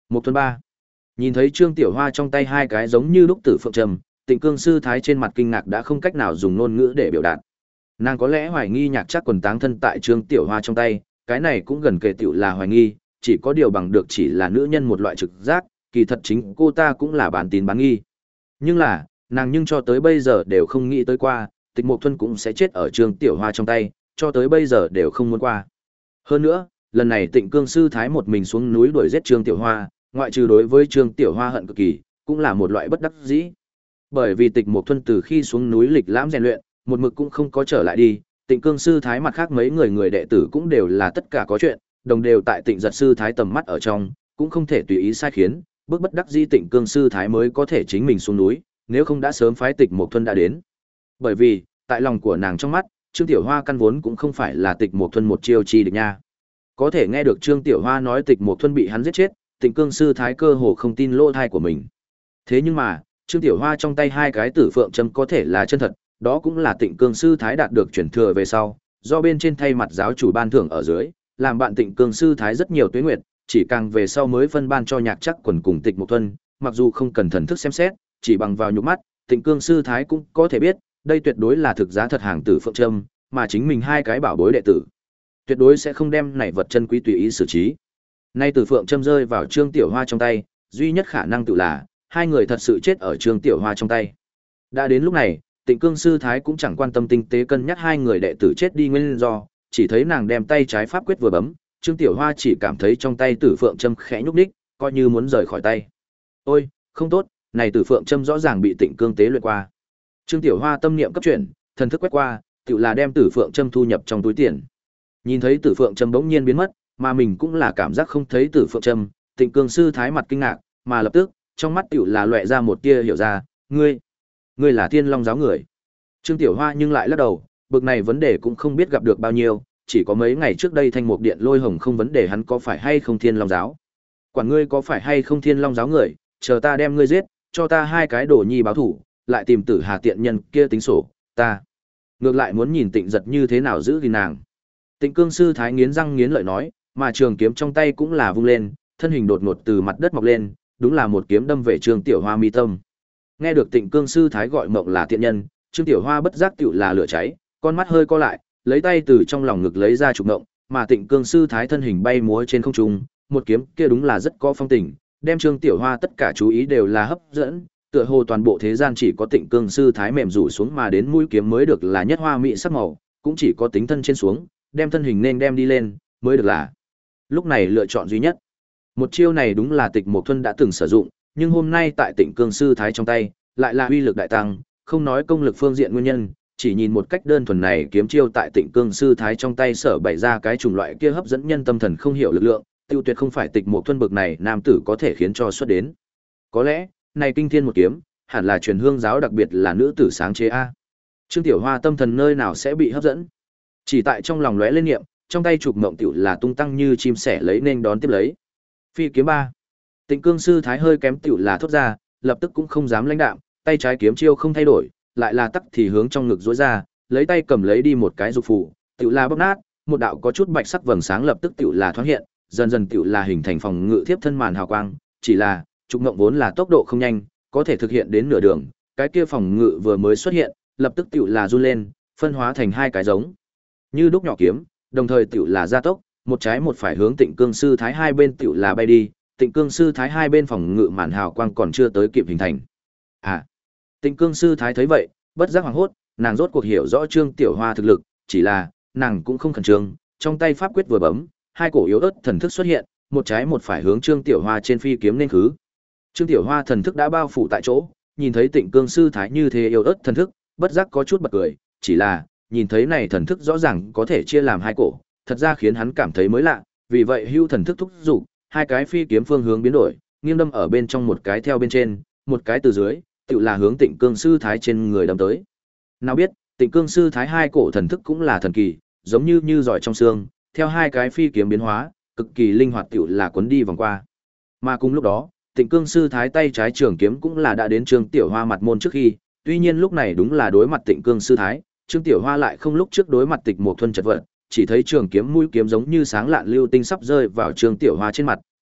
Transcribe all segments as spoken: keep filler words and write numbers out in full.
Một tuần ba. Nhìn thấy Trương Tiểu Hoa trong tay hai cái giống như lúc tử phượng trầm, Tịnh Cương sư thái trên mặt kinh ngạc đã không cách nào dùng ngôn ngữ để biểu đạt. Nàng có lẽ hoài nghi nhạc chắc quần táng thân tại Trương Tiểu Hoa trong tay, cái này cũng gần kề tiểu là hoài nghi, chỉ có điều bằng được chỉ là nữ nhân một loại trực giác, kỳ thật chính cô ta cũng là bán tín bán nghi. Nhưng là, nàng nhưng cho tới bây giờ đều không nghĩ tới qua, Tịch Mộc Thuần cũng sẽ chết ở Trương Tiểu Hoa trong tay, cho tới bây giờ đều không muốn qua. Hơn nữa, lần này Tịnh Cương sư thái một mình xuống núi đuổi giết Trương Tiểu Hoa, ngoại trừ đối với Trương Tiểu Hoa hận cực kỳ, cũng là một loại bất đắc dĩ. Bởi vì Tịch Mộc Thuần từ khi xuống núi lịch lãm rèn luyện, một mực cũng không có trở lại đi, Tịnh Cương sư thái mặt khác mấy người người đệ tử cũng đều là tất cả có chuyện, đồng đều tại Tịnh Giật sư thái tầm mắt ở trong, cũng không thể tùy ý sai khiến, bước bất đắc dĩ Tịnh Cương sư thái mới có thể chính mình xuống núi, nếu không đã sớm phái Tịch Mộc Thuần đã đến. Bởi vì, tại lòng của nàng trong mắt, Trương Tiểu Hoa căn vốn cũng không phải là Tịch Mộc Thuần một chiêu chi địch nha. Có thể nghe được Trương Tiểu Hoa nói Tịch Mộc Thuần bị hắn giết chết, Tịnh Cương sư thái cơ hồ không tin lỗ tai của mình. Thế nhưng mà, Trương Tiểu Hoa trong tay hai cái tử phượng châm có thể là chân thật, đó cũng là Tịnh Cương sư thái đạt được chuyển thừa về sau, do bên trên thay mặt giáo chủ ban thưởng ở dưới, làm bạn Tịnh Cương sư thái rất nhiều tuế nguyệt, chỉ càng về sau mới phân ban cho nhạc chắc quần cùng Tịch Mộc Thuần, mặc dù không cần thần thức xem xét, chỉ bằng vào nhục mắt, Tịnh Cương sư thái cũng có thể biết, đây tuyệt đối là thực giá thật hàng tử phượng trâm, mà chính mình hai cái bảo bối đệ tử, tuyệt đối sẽ không đem này vật chân quý tùy ý xử trí. Nay tử phượng trâm rơi vào Trương Tiểu Hoa trong tay, duy nhất khả năng tự là hai người thật sự chết ở Trương Tiểu Hoa trong tay. Đã đến lúc này, Tịnh Cương sư thái cũng chẳng quan tâm tinh tế cân nhắc hai người đệ tử chết đi nguyên do, chỉ thấy nàng đem tay trái pháp quyết vừa bấm, Trương Tiểu Hoa chỉ cảm thấy trong tay tử phượng châm khẽ nhúc nhích, coi như muốn rời khỏi tay. Ôi, không tốt, này tử phượng châm rõ ràng bị Tịnh Cương tế luyện qua. Trương Tiểu Hoa tâm niệm cấp chuyển, thần thức quét qua, tựu là đem tử phượng châm thu nhập trong túi tiền. Nhìn thấy tử phượng châm bỗng nhiên biến mất, mà mình cũng là cảm giác không thấy tử phượng châm, Tịnh Cương sư thái mặt kinh ngạc, mà lập tức, trong mắt tựu là loẹt ra một tia hiểu ra, ngươi, ngươi là Thiên Long giáo người. Trương Tiểu Hoa nhưng lại lắc đầu, bực này vấn đề cũng không biết gặp được bao nhiêu, chỉ có mấy ngày trước đây Thanh Mục Điện Lôi Hồng không vấn đề hắn có phải hay không Thiên Long giáo. Quản ngươi có phải hay không Thiên Long giáo người, chờ ta đem ngươi giết, cho ta hai cái đồ nhi báo thủ, lại tìm Tử Hà tiện nhân kia tính sổ, ta ngược lại muốn nhìn Tịnh Giật như thế nào giữ gìn nàng. Tịnh Cương sư thái nghiến răng nghiến lợi nói, mà trường kiếm trong tay cũng là vung lên, thân hình đột ngột từ mặt đất mọc lên, đúng là một kiếm đâm về Trương Tiểu Hoa mi tâm. Nghe được Tịnh Cương sư thái gọi mộng là tiện nhân, Trương Tiểu Hoa bất giác tựu là lửa cháy, con mắt hơi co lại, lấy tay từ trong lòng ngực lấy ra trục mộng, mà Tịnh Cương sư thái thân hình bay múa trên không trung, một kiếm kia đúng là rất có phong tình, đem Trương Tiểu Hoa tất cả chú ý đều là hấp dẫn, tựa hồ toàn bộ thế gian chỉ có Tịnh Cương sư thái mềm rủ xuống mà đến mũi kiếm mới được là nhất hoa mỹ sắc màu, cũng chỉ có tính thân trên xuống, đem thân hình nên đem đi lên, mới được là lúc này lựa chọn duy nhất. Một chiêu này đúng là Tịch Mộc Thuần đã từng sử dụng, nhưng hôm nay tại Tịnh Cương sư thái trong tay, lại là uy lực đại tăng, không nói công lực phương diện nguyên nhân, chỉ nhìn một cách đơn thuần này kiếm chiêu tại Tịnh Cương sư thái trong tay sở bày ra cái chủng loại kia hấp dẫn nhân tâm thần không hiểu lực lượng, tiêu tuyệt không phải Tịch Mộc Thuần bực này nam tử có thể khiến cho xuất đến. Có lẽ, này kinh thiên một kiếm, hẳn là truyền hương giáo đặc biệt là nữ tử sáng chế a. Trương Tiểu Hoa tâm thần nơi nào sẽ bị hấp dẫn? Chỉ tại trong lòng lóe lên niệm, trong tay chụp mộng tiểu là tung tăng như chim sẻ lấy nên đón tiếp lấy. Phi kiếm ba. Tịnh Cương sư thái hơi kém tiểu là thốt ra, lập tức cũng không dám lãnh đạm, tay trái kiếm chiêu không thay đổi, lại là tắc thì hướng trong ngực duỗi ra, lấy tay cầm lấy đi một cái dục phù, tiểu là bóp nát, một đạo có chút bạch sắc vầng sáng lập tức tiểu là thoáng hiện, dần dần tiểu là hình thành phòng ngự thiếp thân màn hào quang, chỉ là trục ngộng vốn là tốc độ không nhanh, có thể thực hiện đến nửa đường, cái kia phòng ngự vừa mới xuất hiện, lập tức tiểu là run lên, phân hóa thành hai cái giống như đúc nhỏ kiếm, đồng thời tiểu là gia tốc, một trái một phải hướng Tịnh Cương sư thái hai bên tiểu là bay đi, Tịnh Cương sư thái hai bên phòng ngự màn hào quang còn chưa tới kịp hình thành. À, Tịnh Cương sư thái thấy vậy, bất giác hoảng hốt, nàng rốt cuộc hiểu rõ Trương Tiểu Hoa thực lực, chỉ là nàng cũng không khẩn trương, trong tay pháp quyết vừa bấm, hai cổ yếu ớt thần thức xuất hiện, một trái một phải hướng Trương Tiểu Hoa trên phi kiếm nên khứ. Trương Tiểu Hoa thần thức đã bao phủ tại chỗ, nhìn thấy Tịnh Cương sư thái như thế yếu ớt thần thức, bất giác có chút bật cười, chỉ là nhìn thấy này thần thức rõ ràng có thể chia làm hai cổ, thật ra khiến hắn cảm thấy mới lạ, vì vậy hưu thần thức thúc dục, hai cái phi kiếm phương hướng biến đổi, nghiêng đâm ở bên trong một cái theo bên trên, một cái từ dưới, tự là hướng Tịnh Cương sư thái trên người đâm tới. Nào biết, Tịnh Cương sư thái hai cổ thần thức cũng là thần kỳ, giống như như giỏi trong xương, theo hai cái phi kiếm biến hóa, cực kỳ linh hoạt tự là cuốn đi vòng qua. Mà cùng lúc đó, Tịnh Cương sư thái tay trái trường kiếm cũng là đã đến Trương Tiểu Hoa mặt môn trước khi, tuy nhiên lúc này đúng là đối mặt Tịnh Cương sư thái, Trương Tiểu Hoa lại không lúc trước đối mặt Tịch Mộc Thuần chật vật, chỉ thấy trường kiếm mũi kiếm giống như sáng lạn lưu tinh sắp rơi vào Trương Tiểu Hoa trên mặt,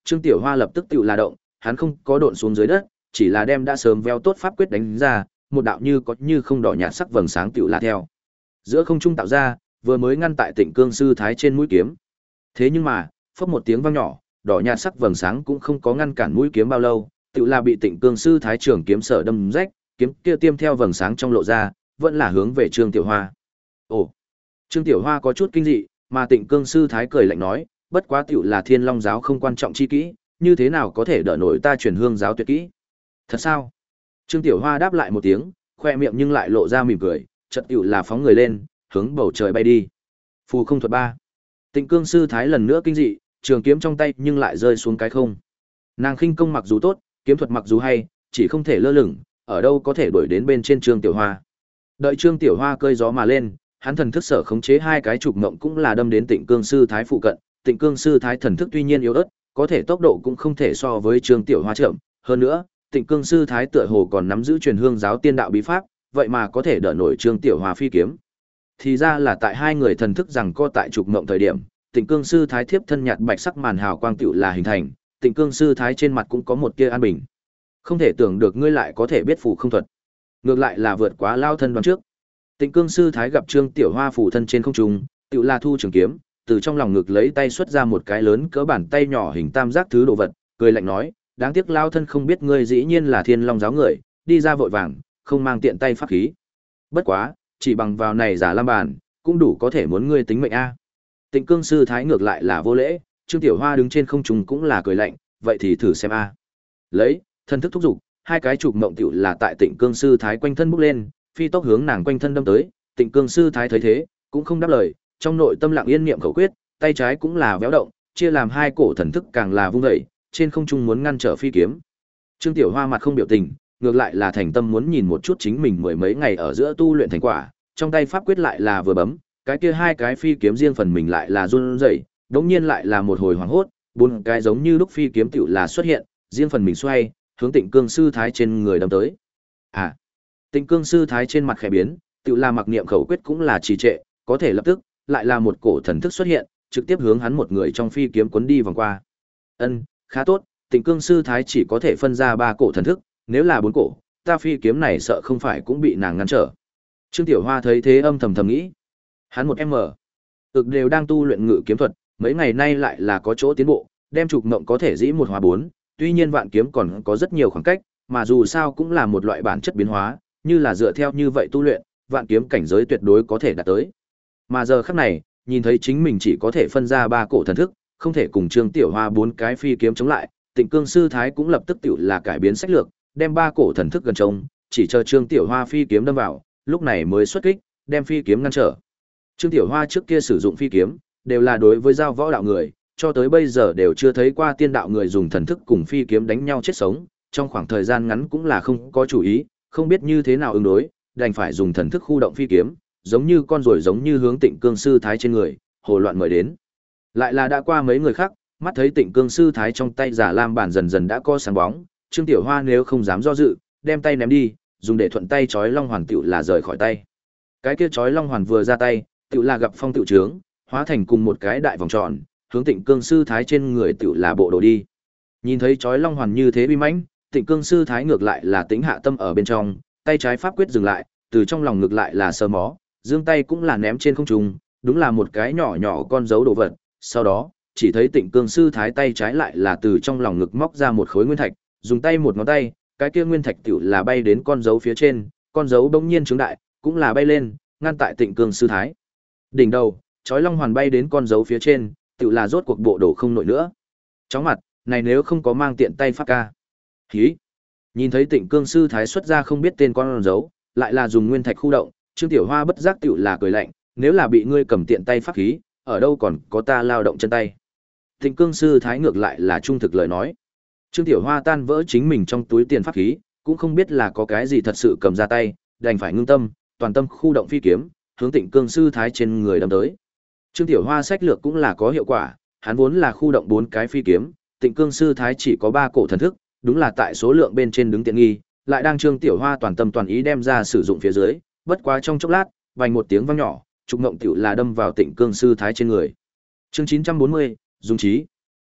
Trương Tiểu Hoa lập tức tựu là động, hắn không có độn xuống dưới đất, chỉ là đem đã sớm véo tốt pháp quyết đánh ra, một đạo như có như không đỏ nhạt sắc vầng sáng tựu là theo. Giữa không trung tạo ra, vừa mới ngăn tại Tịnh Cương sư thái trên mũi kiếm. Thế nhưng mà, phốc một tiếng vang nhỏ, đỏ nhạt sắc vầng sáng cũng không có ngăn cản mũi kiếm bao lâu, tựu là bị Tịnh Cương sư thái trường kiếm sở đâm rách, kiếm kia tiêm theo vầng sáng trong lộ ra, vẫn là hướng về Trương Tiểu Hoa. Ồ. Trương Tiểu Hoa có chút kinh dị, mà Tịnh Cương sư thái cười lạnh nói, bất quá tiểu là Thiên Long giáo không quan trọng chi kỹ, như thế nào có thể đỡ nổi ta truyền hương giáo tuyệt kỹ? Thật sao? Trương Tiểu Hoa đáp lại một tiếng, khoe miệng nhưng lại lộ ra mỉm cười, chợt tiểu là phóng người lên, hướng bầu trời bay đi. Phù không thuật ba. Tịnh Cương sư thái lần nữa kinh dị, trường kiếm trong tay nhưng lại rơi xuống cái không. Nàng khinh công mặc dù tốt, kiếm thuật mặc dù hay, chỉ không thể lơ lửng, ở đâu có thể đuổi đến bên trên Trương Tiểu Hoa. Đợi Trương Tiểu Hoa cơi gió mà lên, hắn thần thức sở khống chế hai cái trục mộng cũng là đâm đến Tịnh Cương sư thái phụ cận. Tịnh Cương sư thái thần thức tuy nhiên yếu ớt, có thể tốc độ cũng không thể so với Trương Tiểu Hoa chậm, hơn nữa, Tịnh Cương sư thái tựa hồ còn nắm giữ truyền hương giáo tiên đạo bí pháp, vậy mà có thể đỡ nổi Trương Tiểu Hoa phi kiếm. Thì ra là tại hai người thần thức rằng co tại trục mộng thời điểm, Tịnh Cương sư thái thiếp thân nhạt bạch sắc màn hào quang tựu là hình thành, Tịnh Cương sư thái trên mặt cũng có một tia an bình. Không thể tưởng được ngươi lại có thể biết phù không thuật. Ngược lại là vượt quá lao thân đoán trước. Tịnh Cương sư thái gặp Trương Tiểu Hoa phủ thân trên không trung, tựu là thu trường kiếm, từ trong lòng ngực lấy tay xuất ra một cái lớn cỡ bàn tay nhỏ hình tam giác thứ đồ vật, cười lạnh nói, đáng tiếc lao thân không biết ngươi dĩ nhiên là Thiên Long giáo người, đi ra vội vàng, không mang tiện tay pháp khí. Bất quá, chỉ bằng vào này giả lam bàn, cũng đủ có thể muốn ngươi tính mệnh a. Tịnh Cương sư thái ngược lại là vô lễ, Trương Tiểu Hoa đứng trên không trung cũng là cười lạnh, vậy thì thử xem a. Lấy, thân thức thúc dục, hai cái chụp mộng tiểu là tại Tịnh Cương sư thái quanh thân bốc lên, phi tốc hướng nàng quanh thân đâm tới, Tịnh Cương sư thái thấy thế, cũng không đáp lời, trong nội tâm lặng yên niệm khẩu quyết, tay trái cũng là véo động, chia làm hai cổ thần thức càng là vung dậy, trên không trung muốn ngăn trở phi kiếm. Trương Tiểu Hoa mặt không biểu tình, ngược lại là thành tâm muốn nhìn một chút chính mình mười mấy ngày ở giữa tu luyện thành quả, trong tay pháp quyết lại là vừa bấm, cái kia hai cái phi kiếm riêng phần mình lại là run rẩy, đống nhiên lại là một hồi hoảng hốt, bốn cái giống như lúc phi kiếm tiểu là xuất hiện, riêng phần mình xoay, hướng Tịnh Cương sư thái trên người đâm tới. À, Tịnh Cương sư thái trên mặt khẽ biến, tiểu là mặc niệm khẩu quyết cũng là trì trệ, có thể lập tức lại là một cổ thần thức xuất hiện, trực tiếp hướng hắn một người trong phi kiếm cuốn đi vòng qua. Ân, khá tốt, Tịnh Cương sư thái chỉ có thể phân ra ba cổ thần thức, nếu là bốn cổ, ta phi kiếm này sợ không phải cũng bị nàng ngăn trở. Trương Tiểu Hoa thấy thế âm thầm thầm nghĩ, hắn một em mở, ực đều đang tu luyện ngự kiếm thuật, mấy ngày nay lại là có chỗ tiến bộ, đem trục mộng có thể dĩ một hóa bốn, tuy nhiên vạn kiếm còn có rất nhiều khoảng cách, mà dù sao cũng là một loại bản chất biến hóa, như là dựa theo như vậy tu luyện, vạn kiếm cảnh giới tuyệt đối có thể đạt tới. Mà giờ khắc này, nhìn thấy chính mình chỉ có thể phân ra ba cổ thần thức, không thể cùng Trương Tiểu Hoa bốn cái phi kiếm chống lại, Tịnh Cương sư thái cũng lập tức tiểu là cải biến sách lược, đem ba cổ thần thức gần trông, chỉ chờ Trương Tiểu Hoa phi kiếm đâm vào, lúc này mới xuất kích, đem phi kiếm ngăn trở. Trương Tiểu Hoa trước kia sử dụng phi kiếm, đều là đối với giao võ đạo người, cho tới bây giờ đều chưa thấy qua tiên đạo người dùng thần thức cùng phi kiếm đánh nhau chết sống, trong khoảng thời gian ngắn cũng là không có chủ ý, không biết như thế nào ứng đối, đành phải dùng thần thức khu động phi kiếm, giống như con rồi giống như hướng Tịnh Cương sư thái trên người, hồ loạn mời đến. Lại là đã qua mấy người khác, mắt thấy Tịnh Cương sư thái trong tay giả lam bản dần dần đã có sáng bóng, Trương Tiểu Hoa nếu không dám do dự, đem tay ném đi, dùng để thuận tay chói long hoàn tiểu là rời khỏi tay. Cái kia chói long hoàn vừa ra tay, tiểu là gặp phong tiểu trướng, hóa thành cùng một cái đại vòng tròn, hướng Tịnh Cương sư thái trên người tiểu là bộ đồ đi. Nhìn thấy chói long hoàn như thế uy mãnh, Tịnh Cương sư thái ngược lại là tĩnh hạ tâm ở bên trong, tay trái pháp quyết dừng lại, từ trong lòng ngược lại là sờ mó, giương tay cũng là ném trên không trung, đúng là một cái nhỏ nhỏ con dấu đồ vật. Sau đó, chỉ thấy Tịnh Cương sư thái tay trái lại là từ trong lòng ngực móc ra một khối nguyên thạch, dùng tay một ngón tay, cái kia nguyên thạch tiểu là bay đến con dấu phía trên, con dấu bỗng nhiên trướng đại, cũng là bay lên, ngăn tại Tịnh Cương sư thái đỉnh đầu, chói long hoàn bay đến con dấu phía trên, tiểu là rốt cuộc bộ đồ không nổi nữa. Chóng mặt, này nếu không có mang tiện tay pháp ca. Hí. Nhìn thấy Tịnh Cương sư thái xuất ra không biết tên con dấu, lại là dùng nguyên thạch khu động, Trương Tiểu Hoa bất giác tiểu là cười lạnh, nếu là bị ngươi cầm tiện tay pháp khí, ở đâu còn có ta lao động chân tay. Tịnh Cương sư thái ngược lại là trung thực lời nói. Trương Tiểu Hoa tan vỡ chính mình trong túi tiền pháp khí, cũng không biết là có cái gì thật sự cầm ra tay, đành phải ngưng tâm, toàn tâm khu động phi kiếm, hướng Tịnh Cương sư thái trên người đâm tới. Trương Tiểu Hoa sách lược cũng là có hiệu quả, hắn vốn là khu động bốn cái phi kiếm, Tịnh Cương sư thái chỉ có ba cổ thần thức, đúng là tại số lượng bên trên đứng tiện nghi, lại đang Trương Tiểu Hoa toàn tâm toàn ý đem ra sử dụng phía dưới, bất quá trong chốc lát, vang một tiếng vang nhỏ, trục ngộng tiểu là đâm vào Tịnh Cương sư thái trên người. Chương chín trăm bốn mươi, dung trí.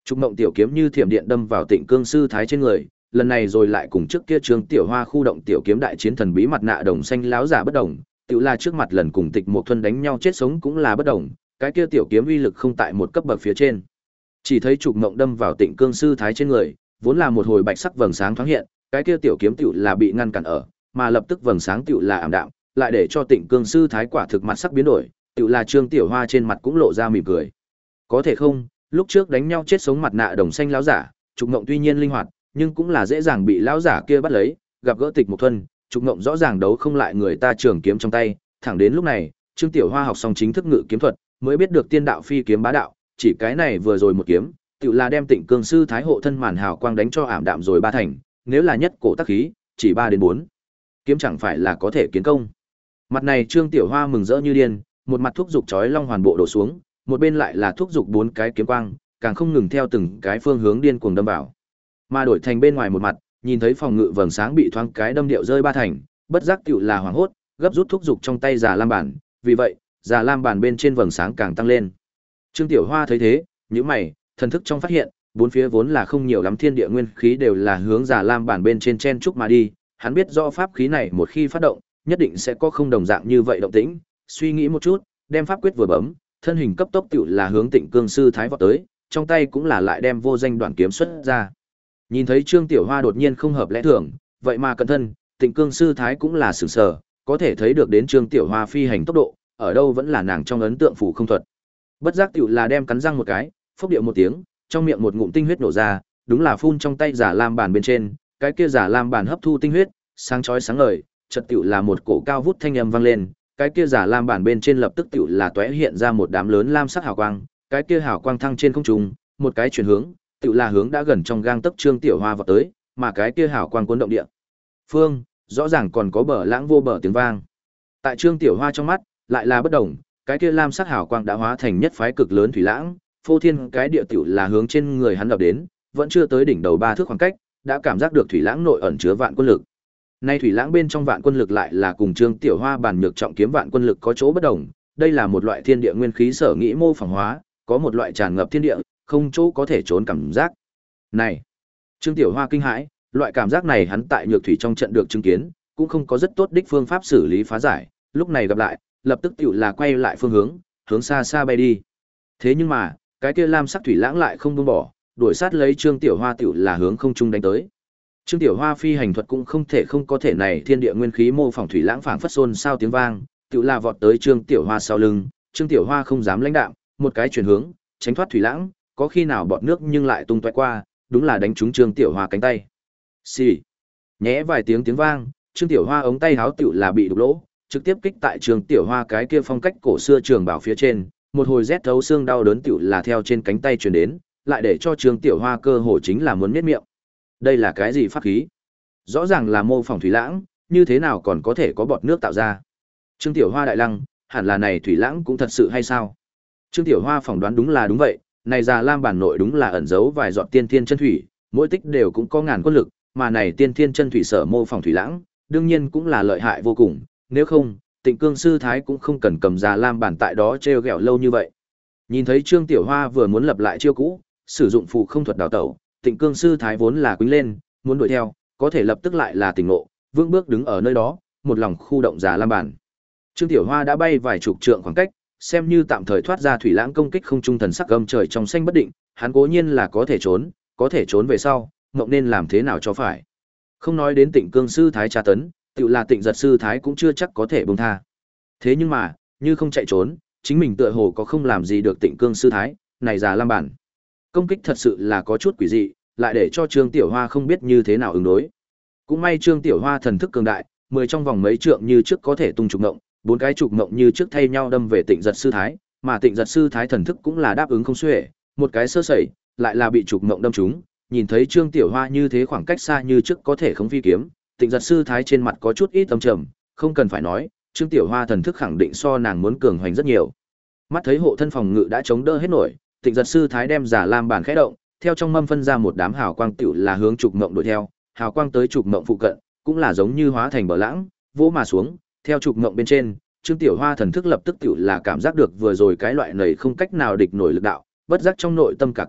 Trục Mộng tiểu kiếm như thiểm điện đâm vào Tịnh Cương sư thái trên người, lần này rồi lại cùng trước kia Trương Tiểu Hoa khu động tiểu kiếm đại chiến thần bí mặt nạ đồng xanh láo giả bất đồng, tự là trước mặt lần cùng Tịch Mộc Thuần đánh nhau chết sống cũng là bất đồng, cái kia tiểu kiếm uy lực không tại một cấp bậc phía trên. Chỉ thấy Trục Mộng đâm vào Tịnh Cương sư thái trên người, vốn là một hồi bạch sắc vầng sáng thoáng hiện, cái kia tiểu kiếm tiểu là bị ngăn cản ở, mà lập tức vầng sáng tiểu là ảm đạm, lại để cho Tịnh Cương sư thái quả thực mặt sắc biến đổi, tiểu là Trương Tiểu Hoa trên mặt cũng lộ ra mỉm cười. Có thể không, lúc trước đánh nhau chết sống mặt nạ đồng xanh láo giả, Trục Mộng tuy nhiên linh hoạt, nhưng cũng là dễ dàng bị lão giả kia bắt lấy, gặp gỡ Tịch Mộc Thuần, Trục Mộng rõ ràng đấu không lại người ta trường kiếm trong tay, thẳng đến lúc này, Trương Tiểu Hoa học xong chính thức ngự kiếm thuật, mới biết được tiên đạo phi kiếm bá đạo, chỉ cái này vừa rồi một kiếm, tự là đem Tịnh Cương sư thái hộ thân màn hào quang đánh cho ảm đạm rồi ba thành, nếu là nhất cổ tác khí, chỉ ba đến bốn kiếm chẳng phải là có thể kiến công. Mặt này Trương Tiểu Hoa mừng rỡ như điên, một mặt thúc dục chói long hoàn bộ đổ xuống, một bên lại là thúc dục bốn cái kiếm quang, càng không ngừng theo từng cái phương hướng điên cuồng đâm vào. Mà đổi thành bên ngoài một mặt, nhìn thấy phòng ngự vầng sáng bị thoáng cái đâm điệu rơi ba thành, bất giác tiểu là hoảng hốt, gấp rút thúc dục trong tay già lam bản, vì vậy, già lam bản bên trên vầng sáng càng tăng lên. Trương Tiểu Hoa thấy thế, nhíu mày, thần thức trong phát hiện, bốn phía vốn là không nhiều lắm thiên địa nguyên khí đều là hướng già lam bản bên trên chen trúc mà đi, hắn biết rõ pháp khí này một khi phát động, nhất định sẽ có không đồng dạng như vậy động tĩnh, suy nghĩ một chút, đem pháp quyết vừa bấm, thân hình cấp tốc tiểu là hướng Tịnh Cương sư thái vọt tới, trong tay cũng là lại đem vô danh đoạn kiếm xuất ra. Nhìn thấy Trương Tiểu Hoa đột nhiên không hợp lẽ thường, vậy mà cẩn thân, Tịnh Cương sư thái cũng là sửng sở, có thể thấy được đến Trương Tiểu Hoa phi hành tốc độ, ở đâu vẫn là nàng trong ấn tượng phủ không thuật. Bất giác tiểu là đem cắn răng một cái, phốc điệu một tiếng, trong miệng một ngụm tinh huyết nổ ra, đúng là phun trong tay giả lam bàn bên trên, cái kia giả lam bàn hấp thu tinh huyết, sáng chói sáng ngời, chợt tiểu là một cổ cao vút thanh âm vang lên, cái kia giả lam bản bên trên lập tức tiểu là tóe hiện ra một đám lớn lam sắc hào quang, cái kia hào quang thăng trên không trung, một cái chuyển hướng, tiểu là hướng đã gần trong gang tấc Trương Tiểu Hoa vọt tới, mà cái kia hào quang cuốn động địa. Phương, rõ ràng còn có bờ lãng vô bờ tiếng vang. Tại Trương Tiểu Hoa trong mắt, lại là bất động, cái kia lam sắc hào quang đã hóa thành nhất phái cực lớn thủy lãng, phô thiên cái địa tiểu là hướng trên người hắn đập đến, vẫn chưa tới đỉnh đầu ba thước khoảng cách, đã cảm giác được thủy lãng nội ẩn chứa vạn quân lực. Nay thủy lãng bên trong vạn quân lực lại là cùng Trương Tiểu Hoa bản nhược trọng kiếm vạn quân lực có chỗ bất đồng, đây là một loại thiên địa nguyên khí sở nghĩ mô phỏng hóa, có một loại tràn ngập thiên địa, không chỗ có thể trốn cảm giác. Này, Trương Tiểu Hoa kinh hãi, loại cảm giác này hắn tại nhược thủy trong trận được chứng kiến, cũng không có rất tốt đích phương pháp xử lý phá giải, lúc này gặp lại, lập tức tiểu là quay lại phương hướng, hướng xa xa bay đi. Thế nhưng mà, cái kia lam sắc thủy lãng lại không buông bỏ, đuổi sát lấy Trương Tiểu Hoa tiểu là hướng không trung đánh tới. Trương Tiểu Hoa phi hành thuật cũng không thể không có thể này thiên địa nguyên khí mô phỏng thủy lãng phảng phất xôn sao tiếng vang, tiểu là vọt tới Trương Tiểu Hoa sau lưng, Trương Tiểu Hoa không dám lãnh đạm, một cái chuyển hướng, tránh thoát thủy lãng, có khi nào bọt nước nhưng lại tung tóe qua, đúng là đánh trúng Trương Tiểu Hoa cánh tay. Xì. Nhẽ vài tiếng tiếng vang, Trương Tiểu Hoa ống tay háo tiểu là bị đục lỗ, trực tiếp kích tại Trương Tiểu Hoa cái kia phong cách cổ xưa trường bảo phía trên, một hồi rét thấu xương đau đớn tiểu là theo trên cánh tay truyền đến, lại để cho Trương Tiểu Hoa cơ hồ chính là muốn miết miệng. Đây là cái gì pháp khí? Rõ ràng là mô phỏng thủy lãng, như thế nào còn có thể có bọt nước tạo ra? Trương Tiểu Hoa đại lăng, hẳn là này thủy lãng cũng thật sự hay sao? Trương Tiểu Hoa phỏng đoán đúng là đúng vậy, này già lam bản nội đúng là ẩn giấu vài giọt tiên thiên chân thủy, mỗi tích đều cũng có ngàn quân lực, mà này tiên thiên chân thủy sở mô phỏng thủy lãng, đương nhiên cũng là lợi hại vô cùng, nếu không, Tịnh Cương sư thái cũng không cần cầm già lam bản tại đó treo gẹo lâu như vậy. Nhìn thấy Trương Tiểu Hoa vừa muốn lập lại chiêu cũ, sử dụng phù không thuật đào tẩu, Tịnh Cương sư thái vốn là quýnh lên, muốn đuổi theo, có thể lập tức lại là tỉnh ngộ, vững bước đứng ở nơi đó, một lòng khu động già lam bản. Trương Tiểu Hoa đã bay vài chục trượng khoảng cách, xem như tạm thời thoát ra thủy lãng công kích không trung thần sắc gầm trời trong xanh bất định, hắn cố nhiên là có thể trốn, có thể trốn về sau, ngộng nên làm thế nào cho phải. Không nói đến Tịnh Cương sư thái tra tấn, tự là Tịnh Giật sư thái cũng chưa chắc có thể buông tha. Thế nhưng mà, như không chạy trốn, chính mình tựa hồ có không làm gì được Tịnh Cương sư thái, này già lam bản. Công kích thật sự là có chút quỷ dị, lại để cho Trương Tiểu Hoa không biết như thế nào ứng đối. Cũng may Trương Tiểu Hoa thần thức cường đại, mười trong vòng mấy trượng như trước có thể tung trục ngộng, bốn cái trục ngộng như trước thay nhau đâm về Tịnh Giật sư thái, mà Tịnh Giật sư thái thần thức cũng là đáp ứng không xuể, một cái sơ sẩy, lại là bị trục ngộng đâm trúng. Nhìn thấy Trương Tiểu Hoa như thế khoảng cách xa như trước có thể không phi kiếm, Tịnh Giật sư thái trên mặt có chút ít âm trầm, không cần phải nói, Trương Tiểu Hoa thần thức khẳng định so nàng muốn cường hoành rất nhiều. Mắt thấy hộ thân phòng ngự đã chống đỡ hết nổi, Tịnh Giật sư thái đem giả lam bản khẽ động, theo trong mâm phân ra một đám hào quang tiểu là hướng trục mộng đuổi theo, hào quang tới trục mộng phụ cận, cũng là giống như hóa thành bờ lãng, vỗ mà xuống, theo trục mộng bên trên, Trương Tiểu Hoa thần thức lập tức tiểu là cảm giác được vừa rồi cái loại này không cách nào địch nổi lực đạo, bất giác trong nội tâm cả kinh,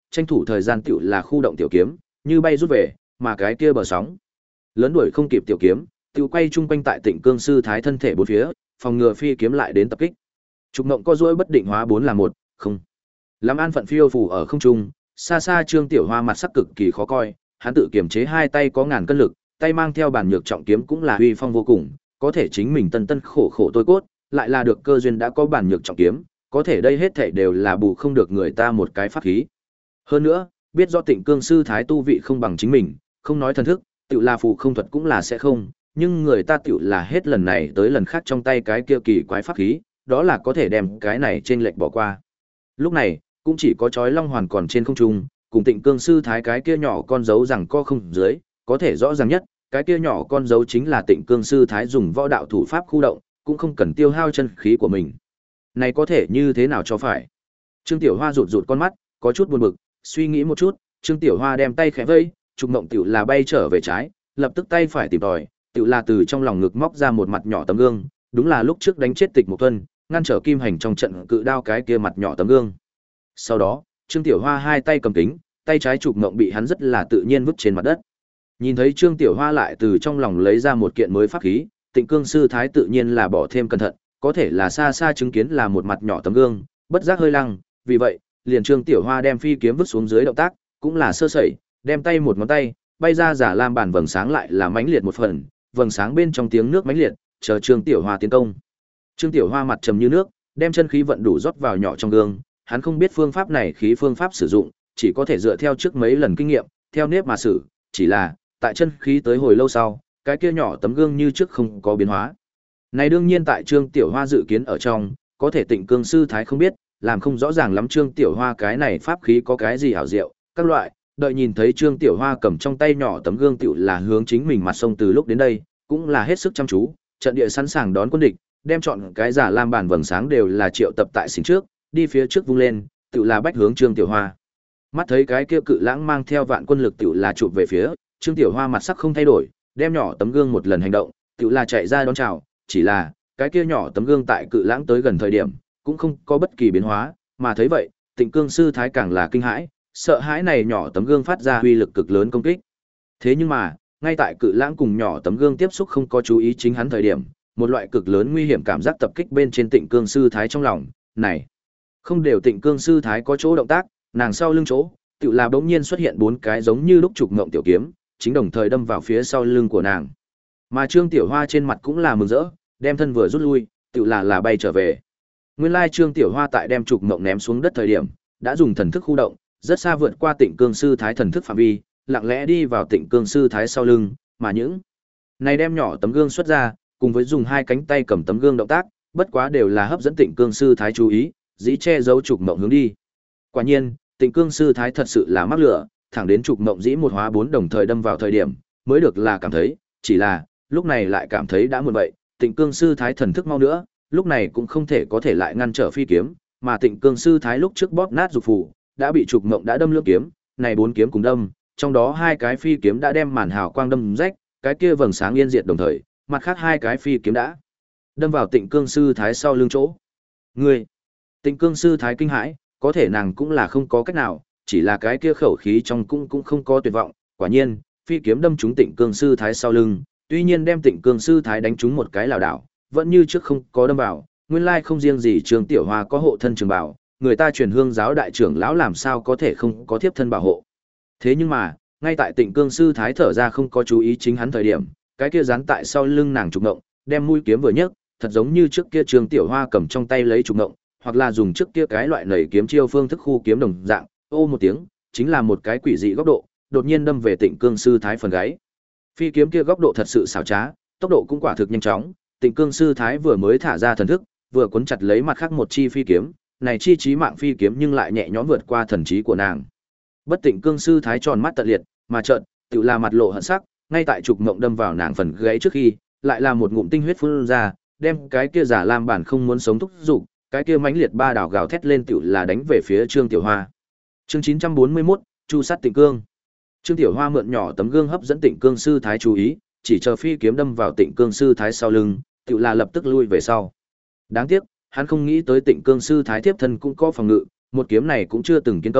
tranh thủ thời gian tiểu là khu động tiểu kiếm, như bay rút về, mà cái kia bờ sóng lớn đuổi không kịp tiểu kiếm, tiểu quay chung quanh tại Tịnh Cương sư thái thân thể bốn phía, phòng ngừa phi kiếm lại đến tập kích. Trục Ngộng co duỗi bất định hóa bốn là một, không. Làm an phận phiêu phù ở không trung, xa xa Trương Tiểu Hoa mặt sắc cực kỳ khó coi, hắn tự kiềm chế hai tay có ngàn cân lực, tay mang theo bản nhược trọng kiếm cũng là uy phong vô cùng, có thể chính mình tân tân khổ khổ tôi cốt, lại là được cơ duyên đã có bản nhược trọng kiếm, có thể đây hết thảy đều là bù không được người ta một cái pháp khí. Hơn nữa, biết do Tịnh Cương sư thái tu vị không bằng chính mình, không nói thần thức, tiểu là phù không thuật cũng là sẽ không, nhưng người ta tiểu là hết lần này tới lần khác trong tay cái kia kỳ quái pháp khí, đó là có thể đem cái này trên lệch bỏ qua. Lúc này, cũng chỉ có chói long hoàn còn trên không trung, cùng Tịnh Cương sư thái cái kia nhỏ con dấu rằng co không dưới, có thể rõ ràng nhất, cái kia nhỏ con dấu chính là Tịnh Cương sư thái dùng võ đạo thủ pháp khu động, cũng không cần tiêu hao chân khí của mình. Này có thể như thế nào cho phải? Trương Tiểu Hoa rụt rụt con mắt, có chút buồn bực, suy nghĩ một chút, Trương Tiểu Hoa đem tay khẽ vây, Trục Ngộng tiểu là bay trở về trái, lập tức tay phải tìm tòi, tiểu là từ trong lòng ngực móc ra một mặt nhỏ tấm gương, đúng là lúc trước đánh chết Tịch Mục Tuân, ngăn trở Kim Hành trong trận cự đao cái kia mặt nhỏ tấm gương. Sau đó, Trương Tiểu Hoa hai tay cầm kính, tay trái Trục Ngộng bị hắn rất là tự nhiên vứt trên mặt đất. Nhìn thấy Trương Tiểu Hoa lại từ trong lòng lấy ra một kiện mới pháp khí, Tịnh Cương sư thái tự nhiên là bỏ thêm cẩn thận, có thể là xa xa chứng kiến là một mặt nhỏ tấm gương, bất giác hơi lăng, vì vậy, liền Trương Tiểu Hoa đem phi kiếm vứt xuống dưới động tác, cũng là sơ sẩy, đem tay một ngón tay, bay ra giả lam bản vầng sáng lại là mãnh liệt một phần, vầng sáng bên trong tiếng nước mãnh liệt, chờ Trương Tiểu Hoa tiến công. Trương Tiểu Hoa mặt trầm như nước, đem chân khí vận đủ rót vào nhỏ trong gương, hắn không biết phương pháp này khí phương pháp sử dụng, chỉ có thể dựa theo trước mấy lần kinh nghiệm, theo nếp mà xử, chỉ là, tại chân khí tới hồi lâu sau, cái kia nhỏ tấm gương như trước không có biến hóa. Này đương nhiên tại Trương Tiểu Hoa dự kiến ở trong, có thể Tịnh Cương sư thái không biết, làm không rõ ràng lắm Trương Tiểu Hoa cái này pháp khí có cái gì hảo diệu, các loại, đợi nhìn thấy Trương Tiểu Hoa cầm trong tay nhỏ tấm gương tiểu là hướng chính mình mặt sông từ lúc đến đây, cũng là hết sức chăm chú, trận địa sẵn sàng đón quân địch, đem chọn cái giả lam bản vầng sáng đều là triệu tập tại xính trước, đi phía trước vung lên, tiểu là bách hướng Trương Tiểu Hoa. Mắt thấy cái kia cự lãng mang theo vạn quân lực tiểu là chụp về phía, Trương Tiểu Hoa mặt sắc không thay đổi, đem nhỏ tấm gương một lần hành động, tiểu là chạy ra đón chào, chỉ là cái kia nhỏ tấm gương tại cự lãng tới gần thời điểm, cũng không có bất kỳ biến hóa, mà thấy vậy, Tịnh Cương sư thái càng là kinh hãi, sợ hãi này nhỏ tấm gương phát ra uy lực cực lớn công kích. Thế nhưng mà, ngay tại cự lãng cùng nhỏ tấm gương tiếp xúc không có chú ý chính hắn thời điểm, một loại cực lớn nguy hiểm cảm giác tập kích bên trên Tịnh Cương sư thái trong lòng, này, không đều Tịnh Cương sư thái có chỗ động tác, nàng sau lưng chỗ, tựu là bỗng nhiên xuất hiện bốn cái giống như lúc Trục Ngộng tiểu kiếm, chính đồng thời đâm vào phía sau lưng của nàng. Mà Trương Tiểu Hoa trên mặt cũng là mừng rỡ, đem thân vừa rút lui, tựu là là bay trở về. Nguyên lai Trương Tiểu Hoa tại đem Trục Ngộng ném xuống đất thời điểm, đã dùng thần thức khu động, rất xa vượt qua Tịnh Cương sư thái thần thức phạm vi, lặng lẽ đi vào Tịnh Cương sư thái sau lưng, mà những này đem nhỏ tấm gương xuất ra, cùng với dùng hai cánh tay cầm tấm gương động tác, bất quá đều là hấp dẫn Tịnh Cương sư thái chú ý, dĩ che giấu Trục Ngộng hướng đi. Quả nhiên, Tịnh Cương sư thái thật sự là mắc lửa, thẳng đến Trục Ngộng dĩ một hóa bốn đồng thời đâm vào thời điểm, mới được là cảm thấy, chỉ là, lúc này lại cảm thấy đã muộn vậy, Tịnh Cương sư thái thần thức mau nữa, lúc này cũng không thể có thể lại ngăn trở phi kiếm, mà Tịnh Cương sư thái lúc trước bóp nát dục phù, đã bị Trục Ngộng đã đâm lưỡng kiếm, này bốn kiếm cùng đâm, trong đó hai cái phi kiếm đã đem màn hào quang đâm rách, cái kia vầng sáng yên diệt đồng thời, mặt khác hai cái phi kiếm đã đâm vào Tịnh Cương sư thái sau lưng chỗ. Ngươi, Tịnh Cương sư thái kinh hãi, có thể nàng cũng là không có cách nào, chỉ là cái kia khẩu khí trong cũng cũng không có tuyệt vọng, quả nhiên, phi kiếm đâm trúng Tịnh Cương sư thái sau lưng, tuy nhiên đem Tịnh Cương sư thái đánh trúng một cái lảo đảo, vẫn như trước không có đâm vào, nguyên lai không riêng gì Trương Tiểu Hoa có hộ thân trường bảo, người ta truyền hương giáo đại trưởng lão làm sao có thể không có thiếp thân bảo hộ. Thế nhưng mà, ngay tại Tịnh Cương sư thái thở ra không có chú ý chính hắn thời điểm, cái kia dán tại sau lưng nàng Trục Ngộng, đem mũi kiếm vừa nhấc, thật giống như trước kia Trương Tiểu Hoa cầm trong tay lấy Trục Ngộng, hoặc là dùng trước kia cái loại nảy kiếm chiêu phương thức khu kiếm đồng dạng, ô một tiếng, chính là một cái quỷ dị góc độ, đột nhiên đâm về Tịnh Cương sư thái phần gáy. Phi kiếm kia góc độ thật sự xảo trá, tốc độ cũng quả thực nhanh chóng, Tịnh Cương sư thái vừa mới thả ra thần thức, vừa cuốn chặt lấy mặt khác một chi phi kiếm, này chi chí mạng phi kiếm nhưng lại nhẹ nhõm vượt qua thần trí của nàng. Bất Tịnh Cương sư thái tròn mắt tận liệt, mà chợt, tự là mặt lộ hận sắc, ngay tại Trục Ngộng đâm vào nàng phần gáy trước khi, lại là một ngụm tinh huyết phun ra, đem cái kia giả lam bản không muốn sống thúc dục, cái kia mãnh liệt ba đảo gào thét lên tiểu là đánh về phía Trương Tiểu Hoa. Chương chín trăm bốn mươi mốt, Chu sát Tịnh Cương. Trương Tiểu Hoa mượn nhỏ tấm gương hấp dẫn Tịnh Cương sư thái chú ý, chỉ chờ phi kiếm đâm vào Tịnh Cương sư thái sau lưng, tiểu là lập tức lui về sau. Đáng tiếc, hắn không nghĩ tới Tịnh Cương sư thái tiếp thân cũng có phòng ngự, một kiếm này cũng chưa từng kiến công,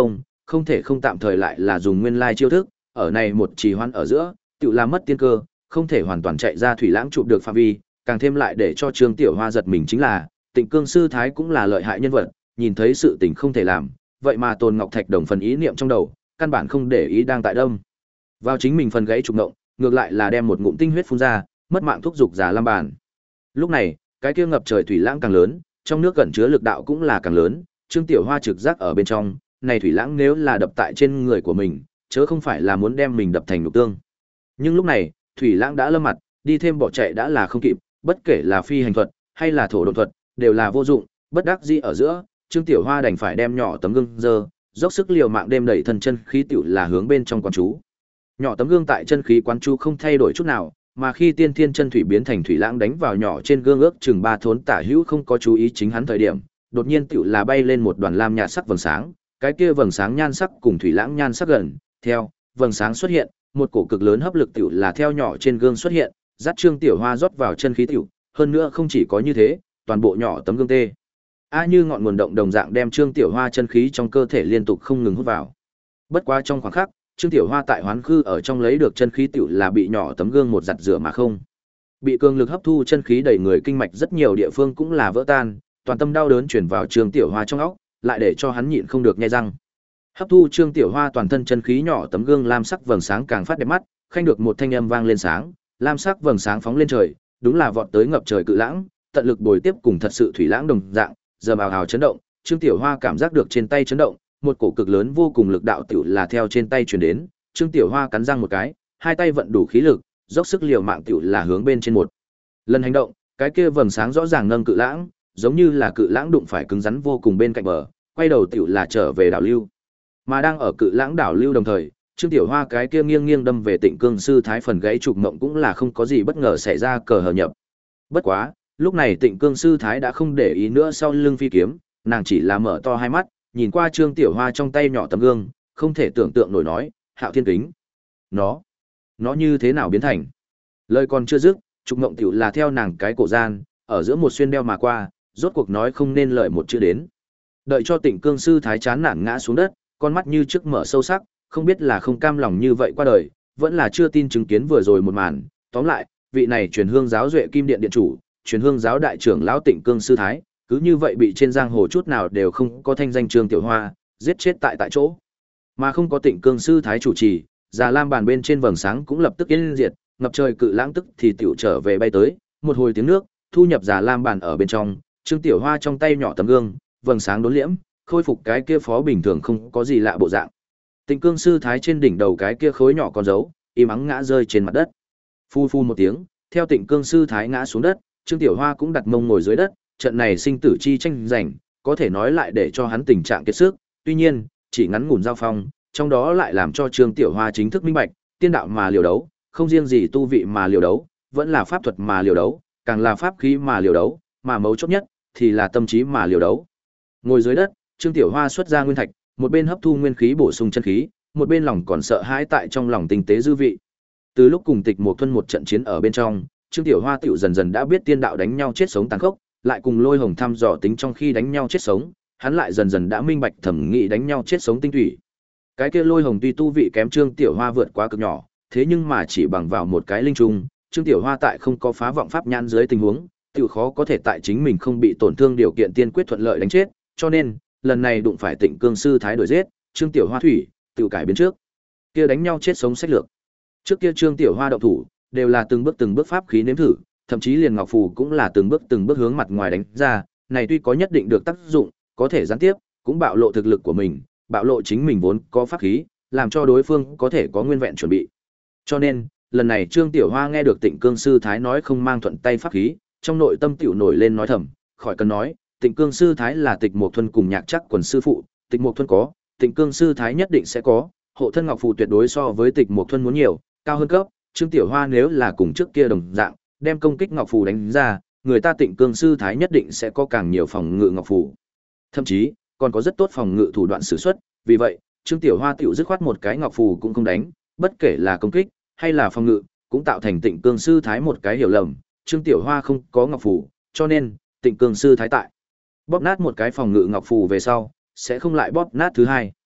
không thể không tạm thời lại là dùng nguyên lai chiêu thức, ở này một trì hoãn ở giữa, tự làm mất tiên cơ, không thể hoàn toàn chạy ra thủy lãng chụp được phạm vi, càng thêm lại để cho Trương Tiểu Hoa giật mình chính là, Tịnh Cương sư thái cũng là lợi hại nhân vật, nhìn thấy sự tình không thể làm, vậy mà Tôn Ngọc Thạch đồng phần ý niệm trong đầu, căn bản không để ý đang tại đông. Vào chính mình phần gãy trục ngộng, ngược lại là đem một ngụm tinh huyết phun ra, mất mạng thúc dục già lam bàn. Lúc này, cái kia ngập trời thủy lãng càng lớn, trong nước gần chứa lực đạo cũng là càng lớn, Trương Tiểu Hoa trực giác ở bên trong, này thủy lãng nếu là đập tại trên người của mình, chớ không phải là muốn đem mình đập thành nhục tương. Nhưng lúc này, thủy lãng đã lâm mặt, đi thêm bỏ chạy đã là không kịp, bất kể là phi hành thuật hay là thổ độn thuật, đều là vô dụng, bất đắc dĩ ở giữa, Trương Tiểu Hoa đành phải đem nhỏ tấm gương giơ, dốc sức liều mạng đem đẩy thân chân khí tiểu là hướng bên trong quán chú. Nhỏ tấm gương tại chân khí quán chú không thay đổi chút nào, mà khi tiên thiên chân thủy biến thành thủy lãng đánh vào nhỏ trên gương ước chừng ba thốn tả hữu không có chú ý chính hắn thời điểm, đột nhiên tiểu là bay lên một đoàn lam nhạt sắc vầng sáng, cái kia vầng sáng nhan sắc cùng thủy lãng nhan sắc gần, theo vầng sáng xuất hiện, một cổ cực lớn hấp lực tiểu là theo nhỏ trên gương xuất hiện, dắt Trương Tiểu Hoa rót vào chân khí tiểu, hơn nữa không chỉ có như thế, toàn bộ nhỏ tấm gương tê a như ngọn nguồn động đồng dạng đem Trương Tiểu Hoa chân khí trong cơ thể liên tục không ngừng hút vào. Bất quá trong khoảng khắc, Trương Tiểu Hoa tại hoán khư ở trong lấy được chân khí tiểu là bị nhỏ tấm gương một giặt rửa mà không. Bị cường lực hấp thu chân khí đầy người kinh mạch rất nhiều địa phương cũng là vỡ tan, toàn tâm đau đớn truyền vào Trương Tiểu Hoa trong óc, lại để cho hắn nhịn không được nhe răng. Hấp thu Trương Tiểu Hoa toàn thân chân khí nhỏ tấm gương lam sắc vầng sáng càng phát đẹp mắt, khanh được một thanh âm vang lên sáng, lam sắc vầng sáng phóng lên trời, đúng là vọt tới ngập trời cự lãng, tận lực bồi tiếp cùng thật sự thủy lãng đồng dạng, giờ ào ào chấn động, Trương Tiểu Hoa cảm giác được trên tay chấn động, một cổ cực lớn vô cùng lực đạo tiểu là theo trên tay truyền đến, Trương Tiểu Hoa cắn răng một cái, hai tay vận đủ khí lực, dốc sức liều mạng tiểu là hướng bên trên một. Lần hành động, cái kia vầng sáng rõ ràng nâng cự lãng, giống như là cự lãng đụng phải cứng rắn vô cùng bên cạnh bờ, quay đầu tiểu là trở về đảo lưu. Mà đang ở cự lãng đảo lưu đồng thời, Trương Tiểu Hoa cái kia nghiêng nghiêng đâm về Tịnh Cương sư thái phần gãy trục mộng cũng là không có gì bất ngờ xảy ra cờ hờ nhập. Bất quá, lúc này Tịnh Cương sư thái đã không để ý nữa sau lưng phi kiếm, nàng chỉ là mở to hai mắt, nhìn qua Trương Tiểu Hoa trong tay nhỏ tấm gương, không thể tưởng tượng nổi nói, Hạo Thiên kính, nó, nó như thế nào biến thành? Lời còn chưa dứt, trục mộng tiểu là theo nàng cái cổ gian, ở giữa một xuyên đeo mà qua, rốt cuộc nói không nên lời một chữ đến. Đợi cho Tịnh Cương sư thái chán nản ngã xuống đất, con mắt như trước mở sâu sắc, không biết là không cam lòng như vậy qua đời, vẫn là chưa tin chứng kiến vừa rồi một màn. Tóm lại, vị này truyền hương giáo duệ kim điện điện chủ, truyền hương giáo đại trưởng lão Tịnh Cương sư thái, cứ như vậy bị trên giang hồ chút nào đều không có thanh danh Trương Tiểu Hoa, giết chết tại tại chỗ. Mà không có Tịnh Cương sư thái chủ trì, già lam bàn bên trên vầng sáng cũng lập tức yên diệt, ngập trời cự lãng tức thì tiểu trở về bay tới, một hồi tiếng nước, thu nhập già lam bàn ở bên trong, Trương Tiểu Hoa trong tay nhỏ tấm gương, vầng sáng đốn liễm, khôi phục cái kia phó bình thường không có gì lạ bộ dạng. Tịnh Cương sư thái trên đỉnh đầu cái kia khối nhỏ con dấu, im ắng ngã rơi trên mặt đất. Phu phu một tiếng, theo Tịnh Cương sư thái ngã xuống đất, Trương Tiểu Hoa cũng đặt mông ngồi dưới đất, trận này sinh tử chi tranh giành, có thể nói lại để cho hắn tình trạng kiệt sức, tuy nhiên, chỉ ngắn ngủn giao phong, trong đó lại làm cho Trương Tiểu Hoa chính thức minh bạch, tiên đạo mà liều đấu, không riêng gì tu vị mà liều đấu, vẫn là pháp thuật mà liều đấu, càng là pháp khí mà liều đấu, mà mấu chốt nhất thì là tâm trí mà liều đấu. Ngồi dưới đất, Trương Tiểu Hoa xuất ra nguyên thạch, một bên hấp thu nguyên khí bổ sung chân khí, một bên lòng còn sợ hãi tại trong lòng tinh tế dư vị. Từ lúc cùng Tịch Mộc Thuần một trận chiến ở bên trong, Trương Tiểu Hoa tiểu dần dần đã biết tiên đạo đánh nhau chết sống tàn khốc, lại cùng Lôi Hồng thăm dò tính trong khi đánh nhau chết sống, hắn lại dần dần đã minh bạch thẩm nghị đánh nhau chết sống tinh thủy. Cái kia Lôi Hồng tuy tu vị kém Trương Tiểu Hoa vượt quá cực nhỏ, thế nhưng mà chỉ bằng vào một cái linh trung, Trương Tiểu Hoa tại không có phá vọng pháp nhãn dưới tình huống, tiểu khó có thể tại chính mình không bị tổn thương điều kiện tiên quyết thuận lợi đánh chết, cho nên, lần này đụng phải Tịnh Cương sư thái đuổi giết, Trương Tiểu Hoa thủy, tiểu cải biến trước. Kia đánh nhau chết sống sách lược. Trước kia Trương Tiểu Hoa động thủ, đều là từng bước từng bước pháp khí nếm thử, thậm chí liền ngọc phù cũng là từng bước từng bước hướng mặt ngoài đánh ra, này tuy có nhất định được tác dụng, có thể gián tiếp, cũng bạo lộ thực lực của mình, bạo lộ chính mình vốn có pháp khí, làm cho đối phương có thể có nguyên vẹn chuẩn bị. Cho nên, lần này Trương Tiểu Hoa nghe được Tịnh Cương sư thái nói không mang thuận tay pháp khí, trong nội tâm tiểu nổi lên nói thầm, khỏi cần nói, Tịnh Cương sư thái là Tịch Mộc Thuần cùng Nhạc Trắc quần sư phụ, Tịch Mộc Thuần có, Tịnh Cương sư thái nhất định sẽ có, hộ thân ngọc phù tuyệt đối so với Tịch Mộc Thuần muốn nhiều, cao hơn cấp, Trương Tiểu Hoa nếu là cùng trước kia đồng dạng, đem công kích ngọc phù đánh ra, người ta Tịnh Cương sư thái nhất định sẽ có càng nhiều phòng ngự ngọc phù. Thậm chí, còn có rất tốt phòng ngự thủ đoạn sử xuất, vì vậy, Trương Tiểu Hoa tiểu dứt khoát một cái ngọc phù cũng không đánh, bất kể là công kích hay là phòng ngự, cũng tạo thành Tịnh Cương sư thái một cái hiểu lầm, Trương Tiểu Hoa không có ngọc phù, cho nên Tịnh Cương sư thái tại bóp nát một cái phòng ngự ngọc phù về sau, sẽ không lại bóp nát thứ hai.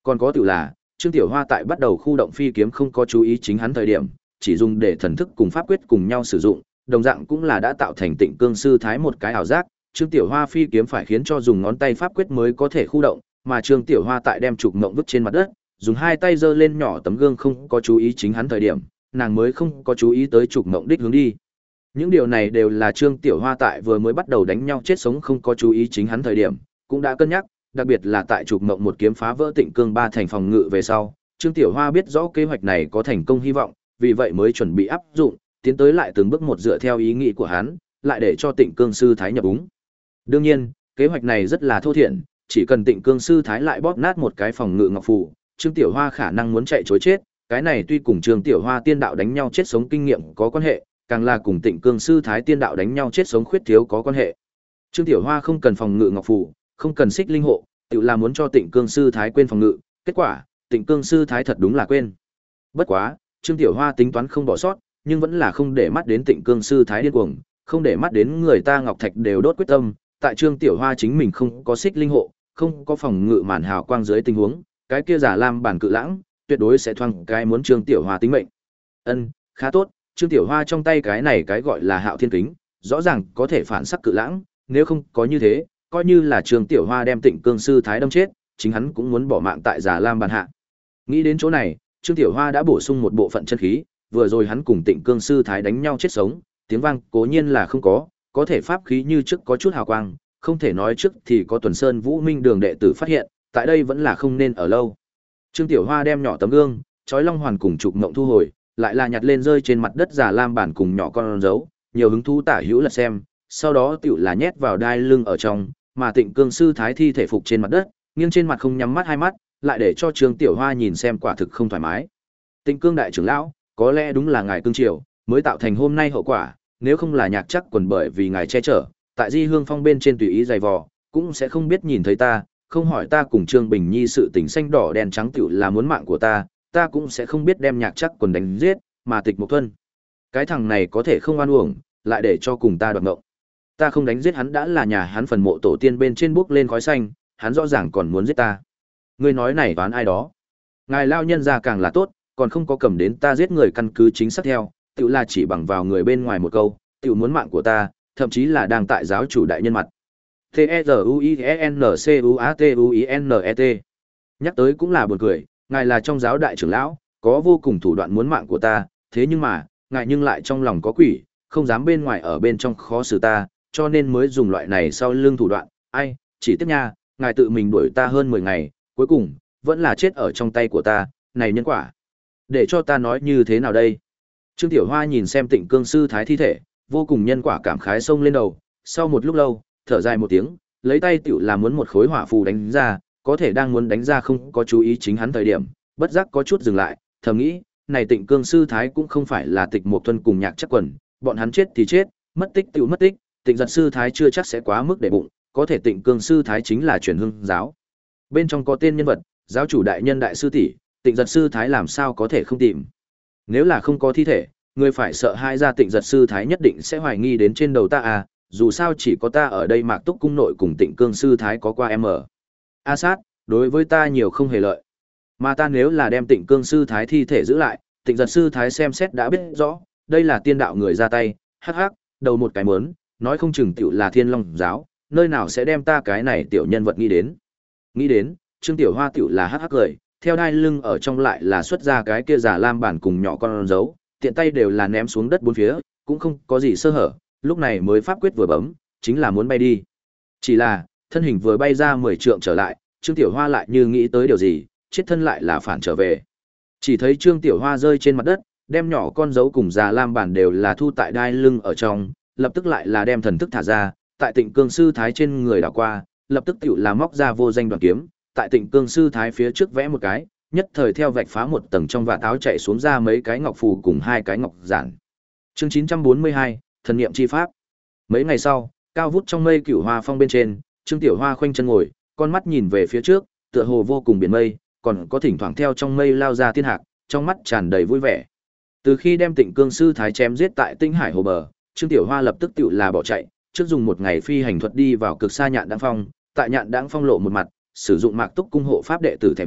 Còn có tự là, Trương Tiểu Hoa tại bắt đầu khu động phi kiếm không có chú ý chính hắn thời điểm, chỉ dùng để thần thức cùng pháp quyết cùng nhau sử dụng, đồng dạng cũng là đã tạo thành Tịnh Cương sư thái một cái ảo giác, Trương Tiểu Hoa phi kiếm phải khiến cho dùng ngón tay pháp quyết mới có thể khu động, mà Trương Tiểu Hoa tại đem trục mộng vứt trên mặt đất, dùng hai tay giơ lên nhỏ tấm gương không có chú ý chính hắn thời điểm, nàng mới không có chú ý tới trục mộng đích hướng đi. Những điều này đều là Trương Tiểu Hoa tại vừa mới bắt đầu đánh nhau chết sống không có chú ý chính hắn thời điểm, cũng đã cân nhắc, đặc biệt là tại trục mộng một kiếm phá vỡ Tịnh Cương ba thành phòng ngự về sau, Trương Tiểu Hoa biết rõ kế hoạch này có thành công hy vọng, vì vậy mới chuẩn bị áp dụng, tiến tới lại từng bước một dựa theo ý nghĩ của hắn, lại để cho Tịnh Cương sư thái nhập úng. Đương nhiên, kế hoạch này rất là thô thiển, chỉ cần Tịnh Cương sư thái lại bóp nát một cái phòng ngự ngọc phù, Trương Tiểu Hoa khả năng muốn chạy trối chết, cái này tuy cùng Trương Tiểu Hoa tiên đạo đánh nhau chết sống kinh nghiệm có quan hệ, càng là cùng Tịnh Cương sư thái tiên đạo đánh nhau chết sống khuyết thiếu có quan hệ. Trương Tiểu Hoa không cần phòng ngự ngọc phù, không cần xích linh hộ, tự là muốn cho Tịnh Cương sư thái quên phòng ngự, kết quả, Tịnh Cương sư thái thật đúng là quên. Bất quá, Trương Tiểu Hoa tính toán không bỏ sót, nhưng vẫn là không để mắt đến Tịnh Cương sư thái điên cuồng, không để mắt đến người ta ngọc thạch đều đốt quyết tâm, tại Trương Tiểu Hoa chính mình không có xích linh hộ, không có phòng ngự màn hào quang dưới tình huống, cái kia giả lam bản cự lãng, tuyệt đối sẽ thoang cái muốn Trương Tiểu Hoa tính mệnh. Ân, khá tốt, Trương Tiểu Hoa trong tay cái này cái gọi là Hạo Thiên Kính, rõ ràng có thể phản sắc cự lãng, nếu không có như thế, coi như là Trương Tiểu Hoa đem Tịnh Cương sư thái đâm chết, chính hắn cũng muốn bỏ mạng tại giả lam bản hạ. Nghĩ đến chỗ này, Trương Tiểu Hoa đã bổ sung một bộ phận chân khí, vừa rồi hắn cùng Tịnh Cương sư thái đánh nhau chết sống, tiếng vang cố nhiên là không có, có thể pháp khí như trước có chút hào quang, không thể nói trước thì có Tuần Sơn Vũ Minh Đường đệ tử phát hiện, tại đây vẫn là không nên ở lâu. Trương Tiểu Hoa đem nhỏ tấm gương, chói long hoàn cùng trục mộng thu hồi, lại là nhặt lên rơi trên mặt đất giả lam bản cùng nhỏ con dấu, nhiều hứng thú tả hữu là xem, sau đó tiểu là nhét vào đai lưng ở trong, mà Tịnh Cương sư thái thi thể phục trên mặt đất, nghiêng trên mặt không nhắm mắt hai mắt, lại để cho Trương Tiểu Hoa nhìn xem quả thực không thoải mái. Tịnh Cương đại trưởng lão, có lẽ đúng là ngài cương triều mới tạo thành hôm nay hậu quả, nếu không là nhạc chắc quần bởi vì ngài che chở, tại Di Hương Phong bên trên tùy ý giày vò, cũng sẽ không biết nhìn thấy ta, không hỏi ta cùng Trương Bình Nhi sự tình xanh đỏ đen trắng tiểu là muốn mạng của ta, ta cũng sẽ không biết đem nhạc chắc quần đánh giết, mà Tịch Mộc Thuân. Cái thằng này có thể không oan uổng, lại để cho cùng ta đoạt ngộng. Ta không đánh giết hắn đã là nhà hắn phần mộ tổ tiên bên trên bước lên khói xanh, hắn rõ ràng còn muốn giết ta. Ngươi nói này toán ai đó? Ngài lao nhân ra càng là tốt, còn không có cầm đến ta giết người căn cứ chính xác theo, tự là chỉ bằng vào người bên ngoài một câu, tự muốn mạng của ta, thậm chí là đang tại giáo chủ đại nhân mặt. T E R U I E N C U A T U I N E T. Nhắc tới cũng là buồn cười, ngài là trong giáo đại trưởng lão, có vô cùng thủ đoạn muốn mạng của ta, thế nhưng mà, ngài nhưng lại trong lòng có quỷ, không dám bên ngoài ở bên trong khó xử ta, cho nên mới dùng loại này sau lưng thủ đoạn. Ai, chỉ tiếc nha, ngài tự mình đuổi ta hơn mười ngày, cuối cùng vẫn là chết ở trong tay của ta, này nhân quả. Để cho ta nói như thế nào đây? Trương Tiểu Hoa nhìn xem Tịnh Cương sư thái thi thể, vô cùng nhân quả cảm khái xông lên đầu, sau một lúc lâu, thở dài một tiếng, lấy tay tiểu là muốn một khối hỏa phù đánh ra, có thể đang muốn đánh ra không có chú ý chính hắn thời điểm, bất giác có chút dừng lại, thầm nghĩ, này Tịnh Cương sư thái cũng không phải là Tịch Mộc Thuần cùng nhạc chắc quần, bọn hắn chết thì chết, mất tích tiểu mất tích, Tịnh Giật sư thái chưa chắc sẽ quá mức để bụng, có thể Tịnh Cương sư thái chính là truyền hương giáo. Bên trong có tên nhân vật, giáo chủ đại nhân đại sư tỷ, Tịnh Giật sư thái làm sao có thể không tìm. Nếu là không có thi thể, người phải sợ hai ra Tịnh Giật sư thái nhất định sẽ hoài nghi đến trên đầu ta à, dù sao chỉ có ta ở đây Mạc Túc cung nội cùng Tịnh Cương sư thái có qua em ở. A sát, đối với ta nhiều không hề lợi. Mà ta nếu là đem Tịnh Cương sư thái thi thể giữ lại, Tịnh Giật sư thái xem xét đã biết rõ, đây là tiên đạo người ra tay, hắc hắc, đầu một cái mớn, nói không chừng tiểu là Thiên Long giáo, nơi nào sẽ đem ta cái này tiểu nhân vật nghĩ đến. Nghĩ đến, Trương Tiểu Hoa tiểu là hắc hắc cười, theo đai lưng ở trong lại là xuất ra cái kia giả lam bản cùng nhỏ con dấu, tiện tay đều là ném xuống đất bốn phía, cũng không có gì sơ hở, lúc này mới pháp quyết vừa bấm, chính là muốn bay đi. Chỉ là, thân hình vừa bay ra mười trượng trở lại, Trương Tiểu Hoa lại như nghĩ tới điều gì, chết thân lại là phản trở về. Chỉ thấy Trương Tiểu Hoa rơi trên mặt đất, đem nhỏ con dấu cùng giả lam bản đều là thu tại đai lưng ở trong, lập tức lại là đem thần thức thả ra, tại Tịnh Cương sư thái trên người đảo qua, lập tức tiểu là móc ra vô danh đoàn kiếm, tại Tịnh Cương sư thái phía trước vẽ một cái, nhất thời theo vạch phá một tầng trong vạt áo chạy xuống ra mấy cái ngọc phù cùng hai cái ngọc giản. Chương chín trăm bốn mươi hai, thần niệm chi pháp. Mấy ngày sau, cao vút trong mây Cửu Hoa Phong bên trên, Trương Tiểu Hoa khoanh chân ngồi, con mắt nhìn về phía trước, tựa hồ vô cùng biển mây, còn có thỉnh thoảng theo trong mây lao ra tiên hạc, trong mắt tràn đầy vui vẻ. Từ khi đem Tịnh Cương sư thái chém giết tại Tinh Hải hồ bờ, Trương Tiểu Hoa lập tức tiểu là bỏ chạy, trước dùng một ngày phi hành thuật đi vào cực xa Nhạn Đãng Phong, tại Nhạn Đãng Phong lộ một mặt, sử dụng Mạc Túc cung hộ pháp đệ tử thẻ bài,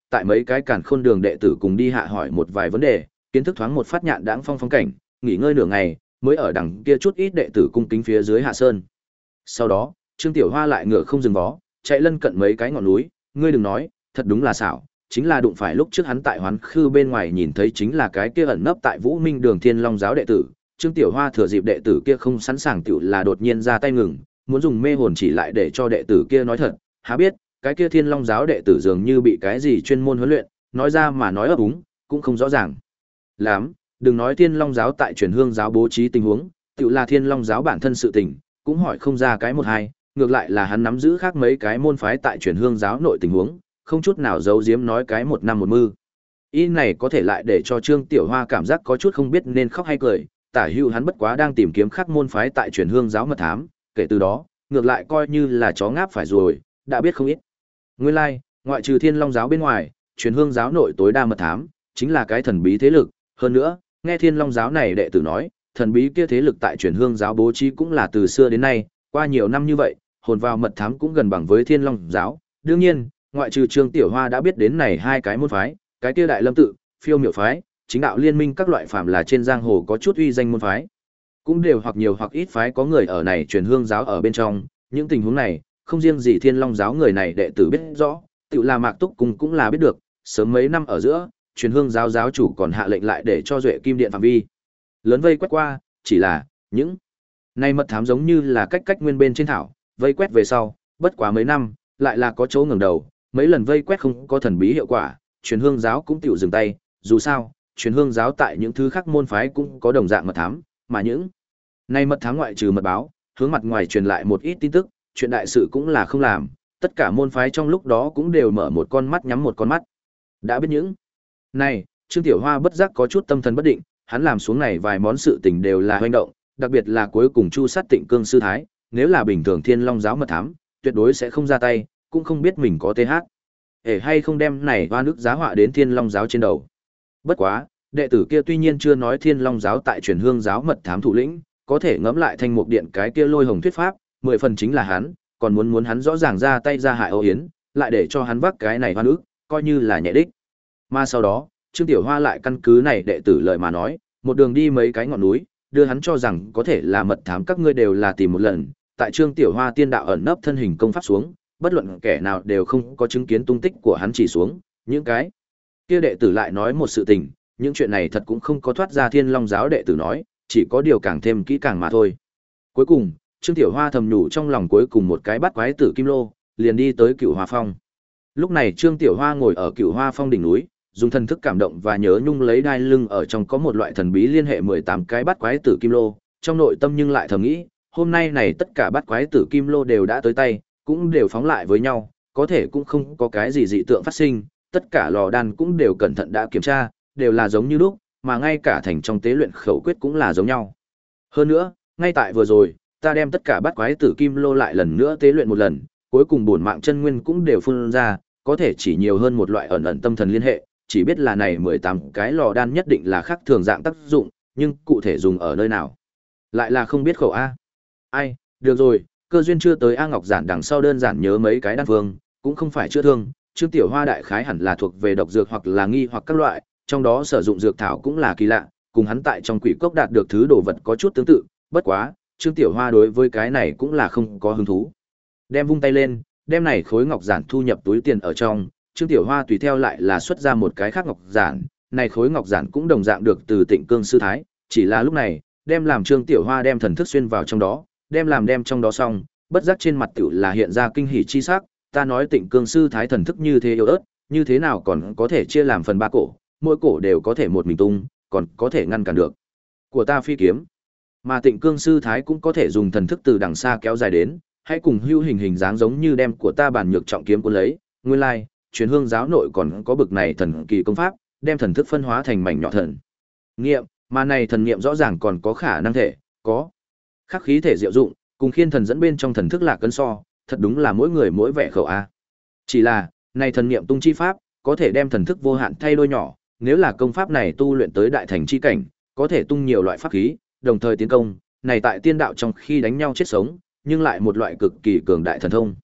tại mấy cái càn khôn đường đệ tử cùng đi hạ hỏi một vài vấn đề, kiến thức thoáng một phát nhạn đãng phong phong cảnh, nghỉ ngơi nửa ngày, mới ở đằng kia chút ít đệ tử cung kính phía dưới hạ sơn. Sau đó, Trương Tiểu Hoa lại ngựa không dừng vó, chạy lân cận mấy cái ngọn núi, ngươi đừng nói, thật đúng là xảo, chính là đụng phải lúc trước hắn tại Hoán Khư bên ngoài nhìn thấy chính là cái kia ẩn nấp tại Vũ Minh Đường Thiên Long giáo đệ tử. Trương Tiểu Hoa thừa dịp đệ tử kia không sẵn sàng tiểu là đột nhiên ra tay ngừng, muốn dùng mê hồn chỉ lại để cho đệ tử kia nói thật, há biết, cái kia Thiên Long giáo đệ tử dường như bị cái gì chuyên môn huấn luyện, nói ra mà nói ấp úng, cũng không rõ ràng lắm, đừng nói Thiên Long giáo tại Truyền Hương giáo bố trí tình huống, tiểu là Thiên Long giáo bản thân sự tình, cũng hỏi không ra cái một hai, ngược lại là hắn nắm giữ khác mấy cái môn phái tại Truyền Hương giáo nội tình huống, không chút nào giấu giếm nói cái một năm một mư. Ý này có thể lại để cho Trương Tiểu Hoa cảm giác có chút không biết nên khóc hay cười, tả hữu hắn bất quá đang tìm kiếm khác môn phái tại Truyền Hương giáo mật thám, kể từ đó, ngược lại coi như là chó ngáp phải rồi, đã biết không ít. Nguyên lai, like, ngoại trừ Thiên Long giáo bên ngoài, Truyền Hương giáo nội tối đa mật thám, chính là cái thần bí thế lực, hơn nữa, nghe Thiên Long giáo này đệ tử nói, thần bí kia thế lực tại Truyền Hương giáo bố trí cũng là từ xưa đến nay, qua nhiều năm như vậy, hồn vào mật thám cũng gần bằng với Thiên Long giáo. Đương nhiên, ngoại trừ Trương Tiểu Hoa đã biết đến này hai cái môn phái, cái kia Đại Lâm tự, Phiêu Miểu phái, chính đạo liên minh các loại phàm là trên giang hồ có chút uy danh môn phái, cũng đều hoặc nhiều hoặc ít phái có người ở này Truyền Hương giáo ở bên trong, những tình huống này, không riêng gì Thiên Long giáo người này đệ tử biết rõ, tự là Mạc Túc cùng cũng là biết được, sớm mấy năm ở giữa, Truyền Hương giáo giáo chủ còn hạ lệnh lại để cho Duệ Kim Điện phạm vi lớn vây quét qua, chỉ là những này mật thám giống như là cách cách nguyên bên trên thảo, vây quét về sau, bất quá mấy năm, lại là có chỗ ngẩng đầu, mấy lần vây quét không có thần bí hiệu quả, Truyền Hương giáo cũng tiểu dừng tay, dù sao, Truyền Hương giáo tại những thứ khác môn phái cũng có đồng dạng mật thám, mà những này mật thám ngoại trừ mật báo, hướng mặt ngoài truyền lại một ít tin tức, chuyện đại sự cũng là không làm, tất cả môn phái trong lúc đó cũng đều mở một con mắt nhắm một con mắt. Đã biết những này, Trương Tiểu Hoa bất giác có chút tâm thần bất định, hắn làm xuống này vài món sự tình đều là hoành động, đặc biệt là cuối cùng chu sát Tịnh Cương sư thái, nếu là bình thường Thiên Long giáo mật thám, tuyệt đối sẽ không ra tay, cũng không biết mình có th. Ể hay không đem này hoa nước giá họa đến Thiên Long giáo trên đầu. Bất quá, đệ tử kia tuy nhiên chưa nói Thiên Long giáo tại Truyền Hương giáo mật thám thủ lĩnh, có thể ngẫm lại Thanh Mục Điện cái kia Lôi Hồng thuyết pháp, mười phần chính là hắn, còn muốn muốn hắn rõ ràng ra tay ra hại Âu Yến, lại để cho hắn vác cái này hoa nước, coi như là nhẹ đích. Mà sau đó, Trương Tiểu Hoa lại căn cứ này đệ tử lời mà nói, một đường đi mấy cái ngọn núi, đưa hắn cho rằng có thể là mật thám các ngươi đều là tìm một lần, tại Trương Tiểu Hoa tiên đạo ẩn nấp thân hình công pháp xuống, bất luận kẻ nào đều không có chứng kiến tung tích của hắn chỉ xuống, những cái kia đệ tử lại nói một sự tình, những chuyện này thật cũng không có thoát ra Thiên Long giáo đệ tử nói, chỉ có điều càng thêm kỹ càng mà thôi. Cuối cùng, Trương Tiểu Hoa thầm nhủ trong lòng cuối cùng một cái bắt quái tử kim lô, liền đi tới Cửu Hoa Phong. Lúc này Trương Tiểu Hoa ngồi ở Cửu Hoa Phong đỉnh núi, dùng thần thức cảm động và nhớ nhung lấy đai lưng ở trong có một loại thần bí liên hệ mười tám cái bắt quái tử kim lô, trong nội tâm nhưng lại thầm nghĩ, hôm nay này tất cả bắt quái tử kim lô đều đã tới tay, cũng đều phóng lại với nhau, có thể cũng không có cái gì dị tượng phát sinh, tất cả lò đan cũng đều cẩn thận đã kiểm tra, đều là giống như lúc, mà ngay cả thành trong tế luyện khẩu quyết cũng là giống nhau. Hơn nữa, ngay tại vừa rồi, ta đem tất cả bắt quái tử kim lô lại lần nữa tế luyện một lần, cuối cùng bổn mạng chân nguyên cũng đều phun ra, có thể chỉ nhiều hơn một loại ẩn ẩn tâm thần liên hệ, chỉ biết là này mười tám cái lò đan nhất định là khác thường dạng tác dụng, nhưng cụ thể dùng ở nơi nào, lại là không biết khẩu a. Ai, được rồi, cơ duyên chưa tới A Ngọc giản đằng sau đơn giản nhớ mấy cái đan phương, cũng không phải chữa thương, Trương Tiểu Hoa đại khái hẳn là thuộc về độc dược hoặc là nghi hoặc các loại, trong đó sử dụng dược thảo cũng là kỳ lạ, cùng hắn tại trong quỷ cốc đạt được thứ đồ vật có chút tương tự, bất quá, Trương Tiểu Hoa đối với cái này cũng là không có hứng thú. Đem vung tay lên, đem này khối ngọc giản thu nhập túi tiền ở trong, Trương Tiểu Hoa tùy theo lại là xuất ra một cái khác ngọc giản, này khối ngọc giản cũng đồng dạng được từ Tịnh Cương sư thái, chỉ là lúc này, đem làm Trương Tiểu Hoa đem thần thức xuyên vào trong đó, đem làm đem trong đó xong, bất giác trên mặt tiểu là hiện ra kinh hỉ chi sắc, ta nói Tịnh Cương sư thái thần thức như thế yếu ớt, như thế nào còn có thể chia làm phần ba cổ, mỗi cổ đều có thể một mình tung, còn có thể ngăn cản được của ta phi kiếm. Mà Tịnh Cương sư thái cũng có thể dùng thần thức từ đằng xa kéo dài đến, hãy cùng hưu hình hình dáng giống như đem của ta bản nhược trọng kiếm cuốn lấy, nguyên lai, like, Truyền Hương giáo nội còn có bực này thần kỳ công pháp, đem thần thức phân hóa thành mảnh nhỏ thần nghiệm, mà này thần nghiệm rõ ràng còn có khả năng thể, có khắc khí thể diệu dụng, cùng khiên thần dẫn bên trong thần thức lạc cân so, thật đúng là mỗi người mỗi vẻ khẩu a. Chỉ là, này thần nghiệm tung chi pháp, có thể đem thần thức vô hạn thay đôi nhỏ, nếu là công pháp này tu luyện tới đại thành chi cảnh, có thể tung nhiều loại pháp khí, đồng thời tiến công, này tại tiên đạo trong khi đánh nhau chết sống, nhưng lại một loại cực kỳ cường đại thần thông.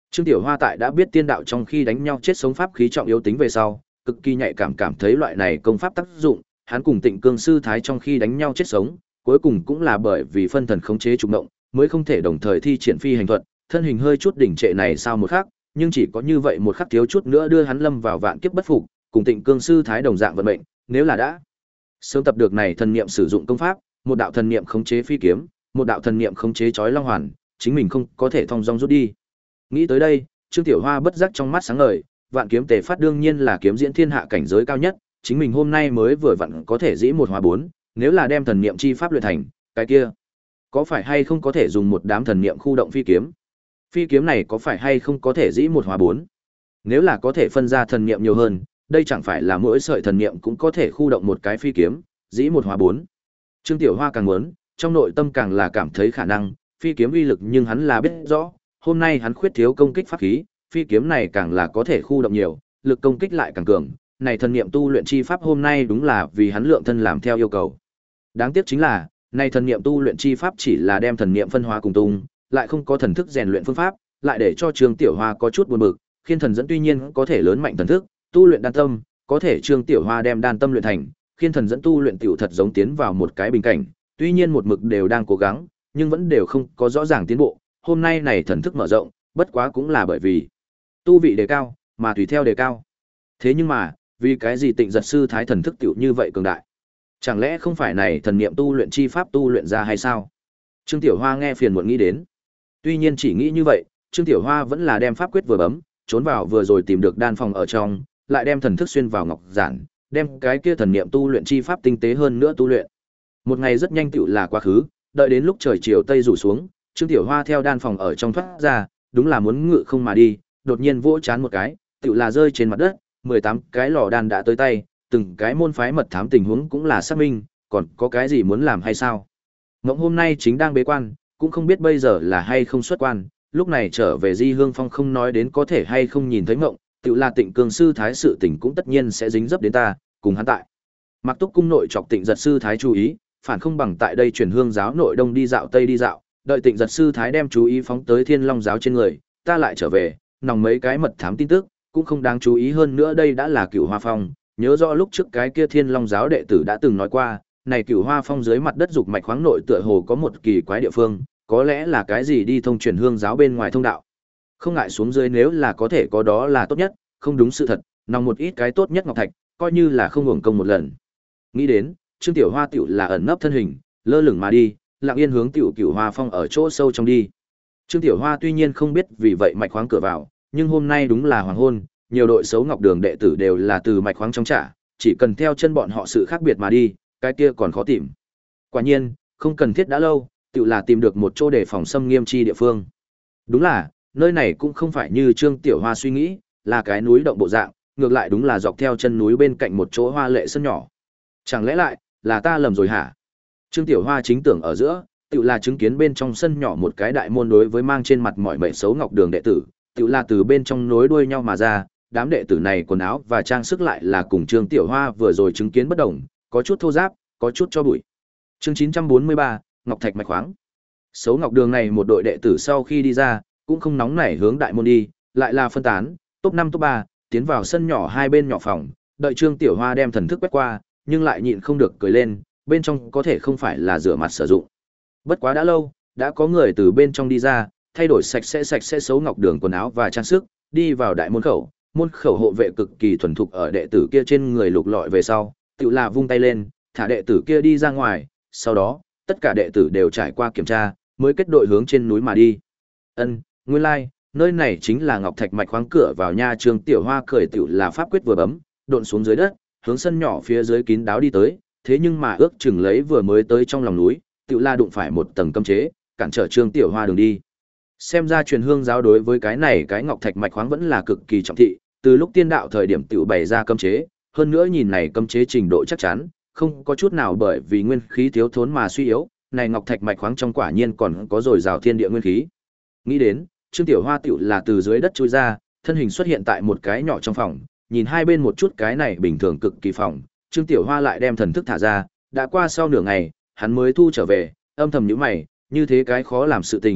Trương Tiểu Hoa tại đã biết tiên đạo trong khi đánh nhau chết sống pháp khí trọng yếu tính về sau, cực kỳ nhạy cảm cảm thấy loại này công pháp tác dụng, hắn cùng Tịnh Cương sư thái trong khi đánh nhau chết sống, cuối cùng cũng là bởi vì phân thần khống chế trục động, mới không thể đồng thời thi triển phi hành thuật, thân hình hơi chút đỉnh trệ này sao một khắc, nhưng chỉ có như vậy một khắc thiếu chút nữa đưa hắn lâm vào vạn kiếp bất phục, cùng Tịnh Cương sư thái đồng dạng vận mệnh, nếu là đã sớm tập được này thần niệm sử dụng công pháp, một đạo thần niệm khống chế phi kiếm, một đạo thần niệm khống chế chói long hoàn, chính mình không có thể thông dong rút đi. Nghĩ tới đây, Trương Tiểu Hoa bất giác trong mắt sáng ngời, vạn kiếm tề phát đương nhiên là kiếm diễn thiên hạ cảnh giới cao nhất, chính mình hôm nay mới vừa vặn có thể dĩ một hóa bốn, nếu là đem thần niệm chi pháp luyện thành, cái kia có phải hay không có thể dùng một đám thần niệm khu động phi kiếm? Phi kiếm này có phải hay không có thể dĩ một hóa bốn? Nếu là có thể phân ra thần niệm nhiều hơn, đây chẳng phải là mỗi sợi thần niệm cũng có thể khu động một cái phi kiếm, dĩ một hóa bốn. Trương Tiểu Hoa càng muốn, trong nội tâm càng là cảm thấy khả năng, phi kiếm uy lực nhưng hắn là biết rõ, hôm nay hắn khuyết thiếu công kích pháp khí, phi kiếm này càng là có thể khu động nhiều, lực công kích lại càng cường, này thần niệm tu luyện chi pháp hôm nay đúng là vì hắn lượng thân làm theo yêu cầu. Đáng tiếc chính là, này thần niệm tu luyện chi pháp chỉ là đem thần niệm phân hóa cùng tung, lại không có thần thức rèn luyện phương pháp, lại để cho Trương Tiểu Hoa có chút buồn bực, khiên thần dẫn tuy nhiên có thể lớn mạnh thần thức, tu luyện đan tâm, có thể Trương Tiểu Hoa đem đan tâm luyện thành, khiên thần dẫn tu luyện tiểu thật giống tiến vào một cái bình cảnh, tuy nhiên một mực đều đang cố gắng, nhưng vẫn đều không có rõ ràng tiến bộ, hôm nay này thần thức mở rộng, bất quá cũng là bởi vì tu vị đề cao, mà tùy theo đề cao. Thế nhưng mà, vì cái gì Tịnh Giật sư thái thần thức tiểu như vậy cường đại? Chẳng lẽ không phải này thần niệm tu luyện chi pháp tu luyện ra hay sao? Trương Tiểu Hoa nghe phiền muộn nghĩ đến. Tuy nhiên chỉ nghĩ như vậy, Trương Tiểu Hoa vẫn là đem pháp quyết vừa bấm, trốn vào vừa rồi tìm được đan phòng ở trong, lại đem thần thức xuyên vào ngọc giản, đem cái kia thần niệm tu luyện chi pháp tinh tế hơn nữa tu luyện. Một ngày rất nhanh tựu là quá khứ, đợi đến lúc trời chiều tây rủ xuống, Trương Tiểu Hoa theo đan phòng ở trong thoát ra, đúng là muốn ngự không mà đi, đột nhiên vỗ chán một cái, tựu là rơi trên mặt đất, mười tám cái lò đan đã tới tay, từng cái môn phái mật thám tình huống cũng là xác minh, còn có cái gì muốn làm hay sao? Ngỗng hôm nay chính đang bế quan, cũng không biết bây giờ là hay không xuất quan, lúc này trở về Di Hương Phong không nói đến có thể hay không nhìn thấy ngộng, tựu là Tịnh Cương sư thái sự tình cũng tất nhiên sẽ dính dấp đến ta, cùng hắn tại. Mặc Túc cung nội chọc Tịnh Giật sư thái chú ý, phản không bằng tại đây truyền hương giáo nội đông đi dạo tây đi dạo, đợi Tịnh Giật sư thái đem chú ý phóng tới Thiên Long giáo trên người, ta lại trở về, nòng mấy cái mật thám tin tức, cũng không đáng chú ý hơn nữa đây đã là Cửu Hoa Phong, nhớ rõ lúc trước cái kia Thiên Long giáo đệ tử đã từng nói qua, này Cửu Hoa Phong dưới mặt đất dục mạch khoáng nội tựa hồ có một kỳ quái địa phương, có lẽ là cái gì đi thông truyền hương giáo bên ngoài thông đạo. Không ngại xuống dưới nếu là có thể có đó là tốt nhất, không đúng sự thật, nòng một ít cái tốt nhất ngọc thạch, coi như là không hưởng công một lần. Nghĩ đến, Trương Tiểu Hoa tiểu là ẩn nấp thân hình, lơ lửng mà đi, lặng yên hướng tiểu Cửu Hoa Phong ở chỗ sâu trong đi. Trương Tiểu Hoa tuy nhiên không biết vì vậy mạch khoáng cửa vào, nhưng hôm nay đúng là hoàng hôn, nhiều đội xấu ngọc đường đệ tử đều là từ mạch khoáng trong trả, chỉ cần theo chân bọn họ sự khác biệt mà đi, cái kia còn khó tìm. Quả nhiên, không cần thiết đã lâu, tự là tìm được một chỗ để phòng xâm nghiêm chi địa phương. Đúng là, nơi này cũng không phải như Trương Tiểu Hoa suy nghĩ, là cái núi động bộ dạng, ngược lại đúng là dọc theo chân núi bên cạnh một chỗ hoa lệ sân nhỏ. Chẳng lẽ lại, là ta lầm rồi hả? Trương Tiểu Hoa chính tưởng ở giữa, tự là chứng kiến bên trong sân nhỏ một cái đại môn đối với mang trên mặt mọi mệnh xấu ngọc đường đệ tử, tự là từ bên trong nối đuôi nhau mà ra, đám đệ tử này quần áo và trang sức lại là cùng Trương Tiểu Hoa vừa rồi chứng kiến bất đồng, có chút thô ráp, có chút cho bụi. Chương chín trăm bốn mươi ba, Ngọc Thạch mạch khoáng. Xấu ngọc đường này một đội đệ tử sau khi đi ra, cũng không nóng nảy hướng đại môn đi, lại là phân tán, top năm top ba, tiến vào sân nhỏ hai bên nhỏ phòng, đợi Trương Tiểu Hoa đem thần thức quét qua, nhưng lại nhịn không được cười lên, bên trong có thể không phải là rửa mặt sử dụng. Bất quá đã lâu, đã có người từ bên trong đi ra, thay đổi sạch sẽ sạch sẽ xấu ngọc đường quần áo và trang sức, đi vào đại môn khẩu, môn khẩu hộ vệ cực kỳ thuần thục ở đệ tử kia trên người lục lọi về sau, tự là vung tay lên, thả đệ tử kia đi ra ngoài, sau đó, tất cả đệ tử đều trải qua kiểm tra, mới kết đội hướng trên núi mà đi. Ân, nguyên lai, like, nơi này chính là Ngọc Thạch mạch khoáng cửa vào nha. Trương Tiểu Hoa cười tiểu là pháp quyết vừa bấm, độn xuống dưới đất, hướng sân nhỏ phía dưới kín đáo đi tới, thế nhưng mà ước chừng lấy vừa mới tới trong lòng núi, tiểu la đụng phải một tầng cấm chế, cản trở Trương Tiểu Hoa đường đi. Xem ra truyền hương giáo đối với cái này cái Ngọc Thạch mạch khoáng vẫn là cực kỳ trọng thị, từ lúc tiên đạo thời điểm tiểu bày ra cấm chế, hơn nữa nhìn này cấm chế trình độ chắc chắn, không có chút nào bởi vì nguyên khí thiếu thốn mà suy yếu, này Ngọc Thạch mạch khoáng trong quả nhiên còn có dồi dào thiên địa nguyên khí. Nghĩ đến, Trương Tiểu Hoa tiểu là từ dưới đất chui ra, thân hình xuất hiện tại một cái nhỏ trong phòng, nhìn hai bên một chút cái này bình thường cực kỳ phòng, Trương Tiểu Hoa lại đem thần thức thả ra, đã qua sau nửa ngày, hắn mới thu trở về, âm thầm nhíu mày, như thế cái khó làm sự tình,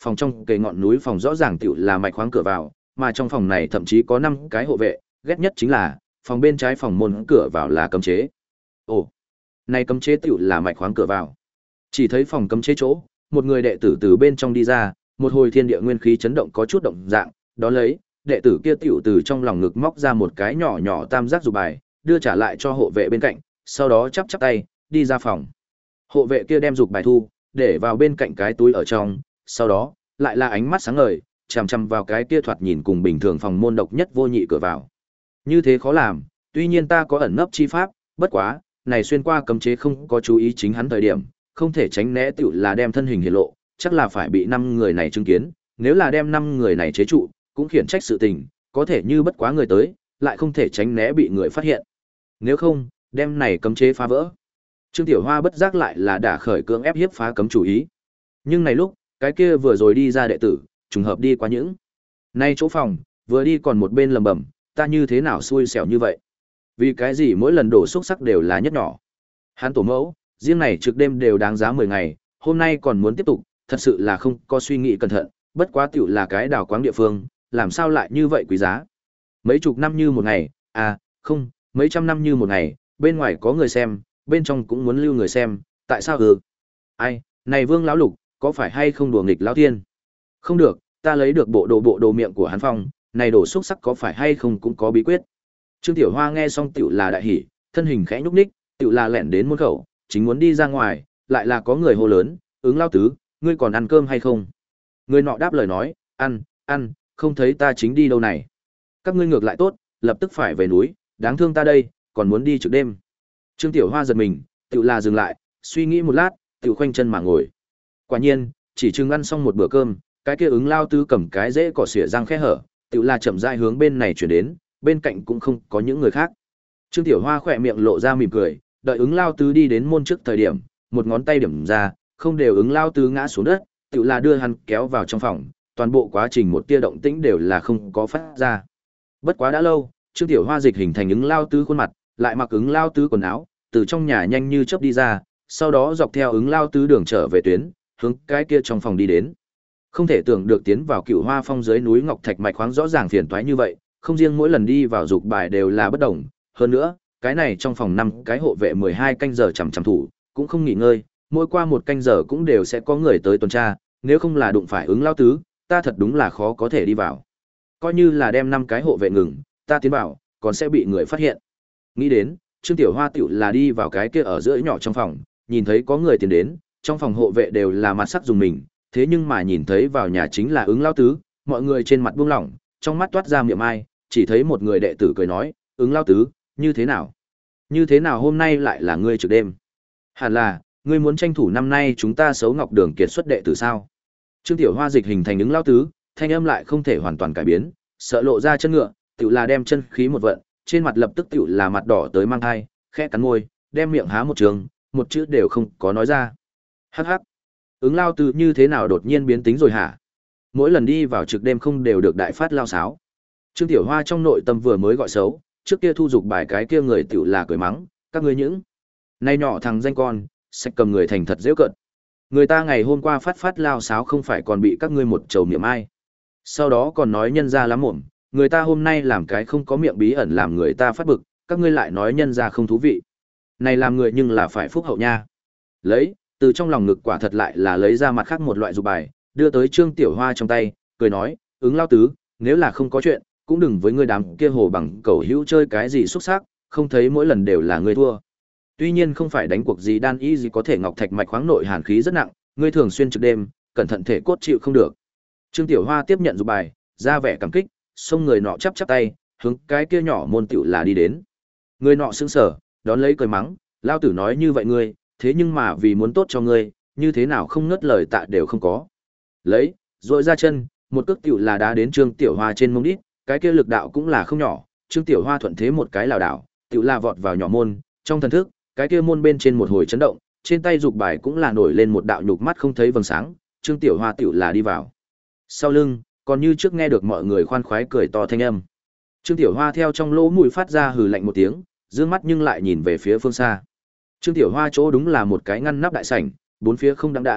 phòng trong kề ngọn núi phòng rõ ràng tiểu là mạch khoáng cửa vào, mà trong phòng này thậm chí có năm cái hộ vệ, ghét nhất chính là phòng bên trái phòng môn cửa vào là cấm chế. Ồ, này cấm chế tiểu là mạch khoáng cửa vào. Chỉ thấy phòng cấm chế chỗ, một người đệ tử từ bên trong đi ra, một hồi thiên địa nguyên khí chấn động có chút động dạng, đó lấy, đệ tử kia tiểu từ trong lòng ngực móc ra một cái nhỏ nhỏ tam giác dục bài, đưa trả lại cho hộ vệ bên cạnh, sau đó chắp chắp tay, đi ra phòng. Hộ vệ kia đem dục bài thu, để vào bên cạnh cái túi ở trong, sau đó, lại là ánh mắt sáng ngời, chằm chằm vào cái kia thoạt nhìn cùng bình thường phòng môn độc nhất vô nhị cửa vào. Như thế khó làm, tuy nhiên ta có ẩn nấp chi pháp, bất quá, này xuyên qua cấm chế không có chú ý chính hắn thời điểm, không thể tránh né tiểu là đem thân hình hiển lộ, chắc là phải bị năm người này chứng kiến, nếu là đem năm người này chế trụ, cũng khiển trách sự tình, có thể như bất quá người tới, lại không thể tránh né bị người phát hiện. Nếu không, đem này cấm chế phá vỡ. Trương Tiểu Hoa bất giác lại là đã khởi cưỡng ép hiếp phá cấm chủ ý. Nhưng này lúc, cái kia vừa rồi đi ra đệ tử, trùng hợp đi qua những. Nay chỗ phòng, vừa đi còn một bên lầm bầm, ta như thế nào xui xẻo như vậy? Vì cái gì mỗi lần đổ xúc sắc đều là nhất nhỏ? Hắn tổ mẫu, riêng này trực đêm đều đáng giá mười ngày, hôm nay còn muốn tiếp tục, thật sự là không có suy nghĩ cẩn thận, bất quá tiểu là cái đào quáng địa phương, làm sao lại như vậy quý giá? Mấy chục năm như một ngày, à, không, mấy trăm năm như một ngày, bên ngoài có người xem, bên trong cũng muốn lưu người xem, tại sao ừ? Ai, này Vương lão lục, có phải hay không đùa nghịch lão thiên? Không được, ta lấy được bộ đồ bộ đồ miệng của hắn phong, này đổ xúc sắc có phải hay không cũng có bí quyết. Trương Tiểu Hoa nghe xong tiểu là đại hỉ, thân hình khẽ nhúc nhích, tiểu là lẻn đến môn khẩu, chính muốn đi ra ngoài, lại là có người hô lớn, ứng lao tứ, ngươi còn ăn cơm hay không? Người nọ đáp lời nói, ăn, ăn, không thấy ta chính đi đâu này. Các ngươi ngược lại tốt, lập tức phải về núi, đáng thương ta đây, còn muốn đi trực đêm. Trương Tiểu Hoa giật mình, tiểu là dừng lại, suy nghĩ một lát, tiểu khoanh chân mà ngồi. Quả nhiên, chỉ chừng ăn xong một bữa cơm, cái kia ứng lao tứ cầm cái rễ cỏ xỉa răng khẽ hở, tiểu là chậm rãi hướng bên này chuyển đến, bên cạnh cũng không có những người khác. Trương Tiểu Hoa khỏe miệng lộ ra mỉm cười, đợi ứng lao tứ đi đến môn trước thời điểm, một ngón tay điểm ra, không đều ứng lao tứ ngã xuống đất, tiểu là đưa hắn kéo vào trong phòng, toàn bộ quá trình một tia động tĩnh đều là không có phát ra. Bất quá đã lâu, Trương Tiểu Hoa dịch hình thành ứng lao tứ khuôn mặt, lại mặc ứng lao tứ quần áo, từ trong nhà nhanh như chớp đi ra, sau đó dọc theo ứng lao tứ đường trở về tuyến, hướng cái kia trong phòng đi đến. Không thể tưởng được tiến vào Cửu Hoa Phong dưới núi ngọc thạch mạch khoáng rõ ràng phiền toái như vậy, không riêng mỗi lần đi vào dục bài đều là bất đồng, hơn nữa, cái này trong phòng năm cái hộ vệ mười hai canh giờ chằm chằm thủ, cũng không nghỉ ngơi, mỗi qua một canh giờ cũng đều sẽ có người tới tuần tra, nếu không là đụng phải ứng lao tứ, ta thật đúng là khó có thể đi vào. Coi như là đem năm cái hộ vệ ngừng, ta tiến vào, còn sẽ bị người phát hiện. Nghĩ đến, Trương Tiểu Hoa tiểu là đi vào cái kia ở giữa nhỏ trong phòng, nhìn thấy có người tiến đến, trong phòng hộ vệ đều là mặt sắc dùng mình, thế nhưng mà nhìn thấy vào nhà chính là ứng lao tứ, mọi người trên mặt buông lỏng, trong mắt toát ra miệng ai, chỉ thấy một người đệ tử cười nói, ứng lao tứ, như thế nào? Như thế nào hôm nay lại là ngươi trực đêm? Hẳn là, ngươi muốn tranh thủ năm nay chúng ta xấu ngọc đường kiệt xuất đệ tử sao? Trương Tiểu Hoa dịch hình thành ứng lao tứ, thanh âm lại không thể hoàn toàn cải biến, sợ lộ ra chân ngựa, tiểu là đem chân khí một vận, trên mặt lập tức tiểu là mặt đỏ tới mang thai, khẽ cắn môi, đem miệng há một trường, một chữ đều không có nói ra. Hắc hắc. Ứng lao tứ như thế nào đột nhiên biến tính rồi hả? Mỗi lần đi vào trực đêm không đều được đại phát lao sáo. Trương Tiểu Hoa trong nội tâm vừa mới gọi xấu, trước kia thu dục bài cái kia người tiểu là cười mắng, các ngươi những nay nhỏ thằng danh con, sạch cầm người thành thật dễ cận. Người ta ngày hôm qua phát phát lao sáo không phải còn bị các ngươi một trầu miệng ai. Sau đó còn nói nhân ra lắm mồm, người ta hôm nay làm cái không có miệng bí ẩn làm người ta phát bực, các ngươi lại nói nhân ra không thú vị. Này làm người nhưng là phải phúc hậu nha. Lấy, từ trong lòng ngực quả thật lại là lấy ra mặt khác một loại dục bài, đưa tới Trương Tiểu Hoa trong tay, cười nói, ứng lao tứ, nếu là không có chuyện, cũng đừng với ngươi đám kia hồ bằng cầu hữu chơi cái gì xúc sắc, không thấy mỗi lần đều là ngươi thua. Tuy nhiên không phải đánh cuộc gì đan y gì có thể ngọc thạch mạch khoáng nội hàn khí rất nặng, ngươi thường xuyên trực đêm, cẩn thận thể cốt chịu không được. Trương Tiểu Hoa tiếp nhận dục bài, ra vẻ cảm kích, xông người nọ chắp chắp tay, hướng cái kia nhỏ môn tiểu là đi đến. Người nọ sững sờ, đón lấy cười mắng, lao tử nói như vậy ngươi, thế nhưng mà vì muốn tốt cho ngươi, như thế nào không ngớt lời tạ đều không có. Lấy, rồi ra chân, một cước tiểu là đá đến Trương Tiểu Hoa trên mông đít, cái kia lực đạo cũng là không nhỏ, Trương Tiểu Hoa thuận thế một cái lảo đảo, tiểu là vọt vào nhỏ môn, trong thần thức, cái kia môn bên trên một hồi chấn động, trên tay dục bài cũng là nổi lên một đạo nhục mắt không thấy vầng sáng, Trương Tiểu Hoa tiểu là đi vào. Sau lưng, còn như trước nghe được mọi người khoan khoái cười to thanh âm. Trương Tiểu Hoa theo trong lỗ mũi phát ra hừ lạnh một tiếng, dương mắt nhưng lại nhìn về phía phương xa. Trương Tiểu Hoa chỗ đúng là một cái ngăn nắp đại sảnh, bốn phía không đáng đáng,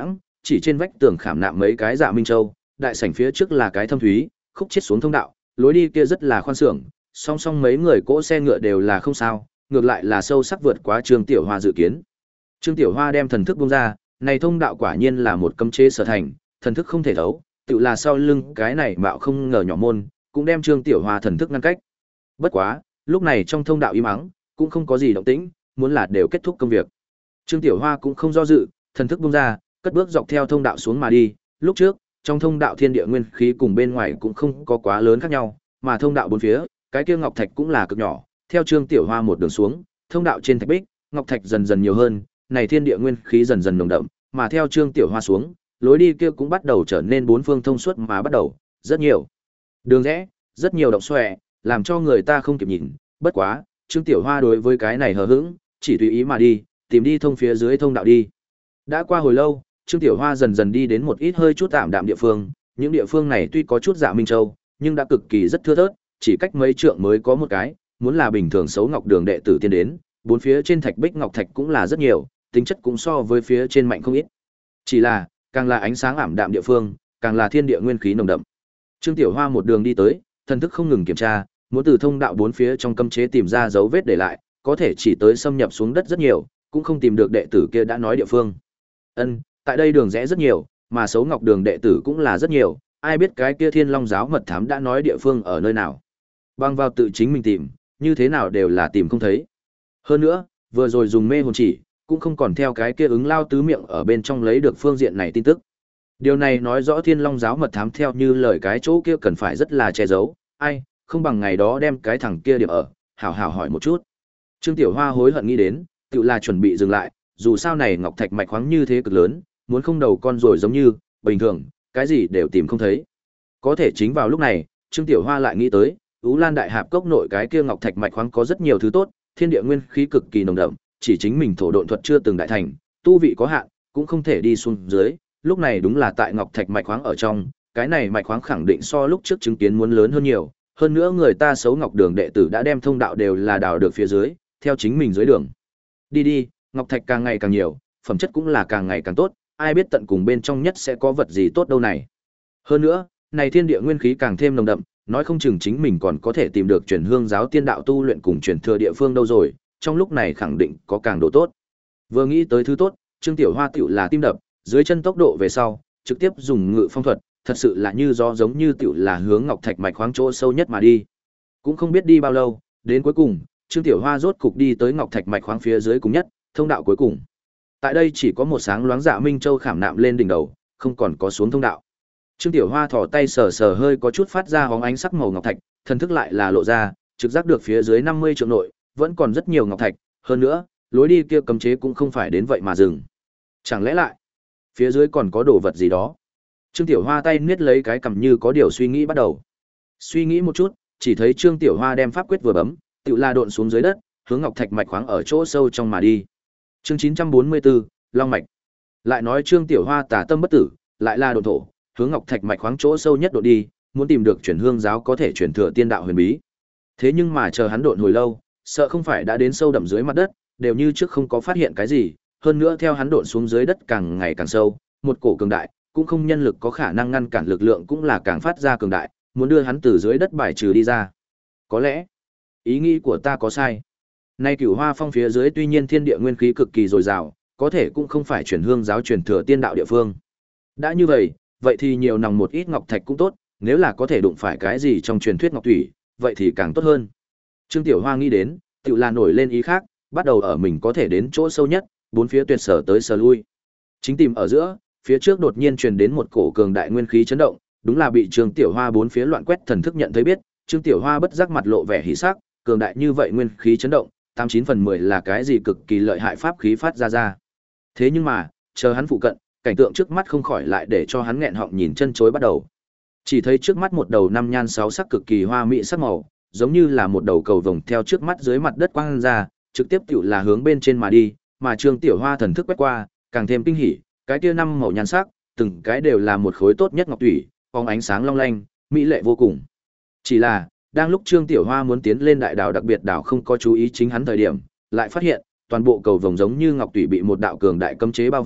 chỉ trên vách tường khảm nạm mấy cái dạ minh châu, đại sảnh phía trước là cái thâm thúy, khúc chết xuống thông đạo, lối đi kia rất là khoan sưởng, song song mấy người cỗ xe ngựa đều là không sao, ngược lại là sâu sắc vượt quá Trương Tiểu Hoa dự kiến. Trương Tiểu Hoa đem thần thức buông ra, này thông đạo quả nhiên là một cấm chế sở thành, thần thức không thể thấu, tự là sau lưng cái này mạo không ngờ nhỏ môn, cũng đem Trương Tiểu Hoa thần thức ngăn cách. Bất quá, lúc này trong thông đạo im ắng, cũng không có gì động tĩnh, muốn là đều kết thúc công việc. Trương Tiểu Hoa cũng không do dự, thần thức buông ra, cất bước dọc theo thông đạo xuống mà đi, lúc trước, trong thông đạo thiên địa nguyên khí cùng bên ngoài cũng không có quá lớn khác nhau, mà thông đạo bốn phía, cái kia ngọc thạch cũng là cực nhỏ, theo Trương Tiểu Hoa một đường xuống, thông đạo trên thạch bích, ngọc thạch dần dần nhiều hơn, này thiên địa nguyên khí dần dần nồng đậm, mà theo Trương Tiểu Hoa xuống, lối đi kia cũng bắt đầu trở nên bốn phương thông suốt mà bắt đầu, rất nhiều đường rẽ, rất nhiều động xòe, làm cho người ta không kịp nhìn, bất quá, Trương Tiểu Hoa đối với cái này hờ hững, chỉ tùy ý mà đi, tìm đi thông phía dưới thông đạo đi. Đã qua hồi lâu, Trương Tiểu Hoa dần dần đi đến một ít hơi chút tạm đạm địa phương, những địa phương này tuy có chút dạ minh châu, nhưng đã cực kỳ rất thưa thớt, chỉ cách mấy trượng mới có một cái, muốn là bình thường xấu ngọc đường đệ tử tiên đến, bốn phía trên thạch bích ngọc thạch cũng là rất nhiều, tính chất cũng so với phía trên mạnh không ít. Chỉ là, càng là ánh sáng ảm đạm địa phương, càng là thiên địa nguyên khí nồng đậm. Trương Tiểu Hoa một đường đi tới, thần thức không ngừng kiểm tra, muốn từ thông đạo bốn phía trong cấm chế tìm ra dấu vết để lại, có thể chỉ tới xâm nhập xuống đất rất nhiều, cũng không tìm được đệ tử kia đã nói địa phương. Ân, tại đây đường rẽ rất nhiều, mà xấu ngọc đường đệ tử cũng là rất nhiều, ai biết cái kia Thiên Long giáo mật thám đã nói địa phương ở nơi nào. Bằng vào tự chính mình tìm, như thế nào đều là tìm không thấy. Hơn nữa, vừa rồi dùng mê hồn chỉ, cũng không còn theo cái kia ứng lao tứ miệng ở bên trong lấy được phương diện này tin tức. Điều này nói rõ Thiên Long giáo mật thám theo như lời cái chỗ kia cần phải rất là che giấu, ai, không bằng ngày đó đem cái thằng kia điểm ở, hảo hảo hỏi một chút. Trương Tiểu Hoa hối hận nghĩ đến, tự là chuẩn bị dừng lại, dù sao này ngọc thạch mạch khoáng như thế cực lớn, muốn không đầu con rồi giống như, bình thường, cái gì đều tìm không thấy. Có thể chính vào lúc này, Trương Tiểu Hoa lại nghĩ tới, Ú Lan Đại Hạp cốc nội cái kia ngọc thạch mạch khoáng có rất nhiều thứ tốt, thiên địa nguyên khí cực kỳ nồng đậm, chỉ chính mình thổ độn thuật chưa từng đại thành, tu vị có hạn, cũng không thể đi xuống dưới, lúc này đúng là tại ngọc thạch mạch khoáng ở trong, cái này mạch khoáng khẳng định so lúc trước chứng kiến muốn lớn hơn nhiều, hơn nữa người ta xấu ngọc đường đệ tử đã đem thông đạo đều là đào được phía dưới, theo chính mình dưới đường. Đi đi, ngọc thạch càng ngày càng nhiều, phẩm chất cũng là càng ngày càng tốt, ai biết tận cùng bên trong nhất sẽ có vật gì tốt đâu này. Hơn nữa, này thiên địa nguyên khí càng thêm nồng đậm, nói không chừng chính mình còn có thể tìm được truyền hương giáo tiên đạo tu luyện cùng truyền thừa địa phương đâu rồi, trong lúc này khẳng định có càng độ tốt. Vừa nghĩ tới thứ tốt, Trương Tiểu Hoa tiểu là tim đập, dưới chân tốc độ về sau, trực tiếp dùng ngự phong thuật, thật sự là như gió giống như tiểu là hướng ngọc thạch mạch khoáng chỗ sâu nhất mà đi. Cũng không biết đi bao lâu, đến cuối cùng, Trương Tiểu Hoa rốt cục đi tới ngọc thạch mạch khoáng phía dưới cùng nhất, thông đạo cuối cùng. Tại đây chỉ có một sáng loáng dạ minh châu khảm nạm lên đỉnh đầu, không còn có xuống thông đạo. Trương Tiểu Hoa thò tay sờ sờ hơi có chút phát ra hóng ánh sắc màu ngọc thạch, thần thức lại là lộ ra, trực giác được phía dưới năm mươi trượng nội, vẫn còn rất nhiều ngọc thạch, hơn nữa, lối đi kia cấm chế cũng không phải đến vậy mà dừng. Chẳng lẽ lại, phía dưới còn có đồ vật gì đó? Trương Tiểu Hoa tay niết lấy cái cằm như có điều suy nghĩ bắt đầu. Suy nghĩ một chút, chỉ thấy Trương Tiểu Hoa đem pháp quyết vừa bấm, tự la độn xuống dưới đất, hướng ngọc thạch mạch khoáng ở chỗ sâu trong mà đi. Chương chín trăm bốn mươi tư, Long mạch. Lại nói Trương Tiểu Hoa tà tâm bất tử, lại là độn thổ, hướng ngọc thạch mạch khoáng chỗ sâu nhất độ đi, muốn tìm được truyền hương giáo có thể truyền thừa tiên đạo huyền bí. Thế nhưng mà chờ hắn độn hồi lâu, sợ không phải đã đến sâu đậm dưới mặt đất, đều như trước không có phát hiện cái gì, hơn nữa theo hắn độn xuống dưới đất càng ngày càng sâu, một cổ cường đại, cũng không nhân lực có khả năng ngăn cản lực lượng cũng là càng phát ra cường đại, muốn đưa hắn từ dưới đất bài trừ đi ra. Có lẽ, ý nghĩ của ta có sai. Nay Cửu Hoa Phong phía dưới tuy nhiên thiên địa nguyên khí cực kỳ dồi dào, có thể cũng không phải truyền hương giáo truyền thừa tiên đạo địa phương. Đã như vậy, vậy thì nhiều nòng một ít ngọc thạch cũng tốt, nếu là có thể đụng phải cái gì trong truyền thuyết ngọc thủy, vậy thì càng tốt hơn. Trương Tiểu Hoa nghĩ đến, tự là nổi lên ý khác, bắt đầu ở mình có thể đến chỗ sâu nhất, bốn phía tuyệt sở tới sở lui. Chính tìm ở giữa, phía trước đột nhiên truyền đến một cổ cường đại nguyên khí chấn động, đúng là bị Trương Tiểu Hoa bốn phía loạn quét thần thức nhận thấy biết, Trương Tiểu Hoa bất giác mặt lộ vẻ hỉ sắc, cường đại như vậy nguyên khí chấn động, tám chín phần mười là cái gì cực kỳ lợi hại pháp khí phát ra ra. Thế nhưng mà, chờ hắn phụ cận, cảnh tượng trước mắt không khỏi lại để cho hắn nghẹn họng nhìn chân chối bắt đầu. Chỉ thấy trước mắt một đầu năm nhan sáu sắc cực kỳ hoa mỹ sắc màu, giống như là một đầu cầu vồng theo trước mắt dưới mặt đất quang ra, trực tiếp tiểu là hướng bên trên mà đi, mà Trương Tiểu Hoa thần thức quét qua, càng thêm kinh hỉ, cái kia năm màu nhan sắc, từng cái đều là một khối tốt nhất ngọc thủy, phóng ánh sáng long lanh, mỹ lệ vô cùng. Chỉ là, đang lúc Trương Tiểu Hoa muốn tiến lên đại đảo đặc biệt đảo không có chú ý chính hắn thời điểm, lại phát hiện, toàn bộ cầu vồng giống như ngọc thủy bị một đạo cường đại cấm chế bao vây,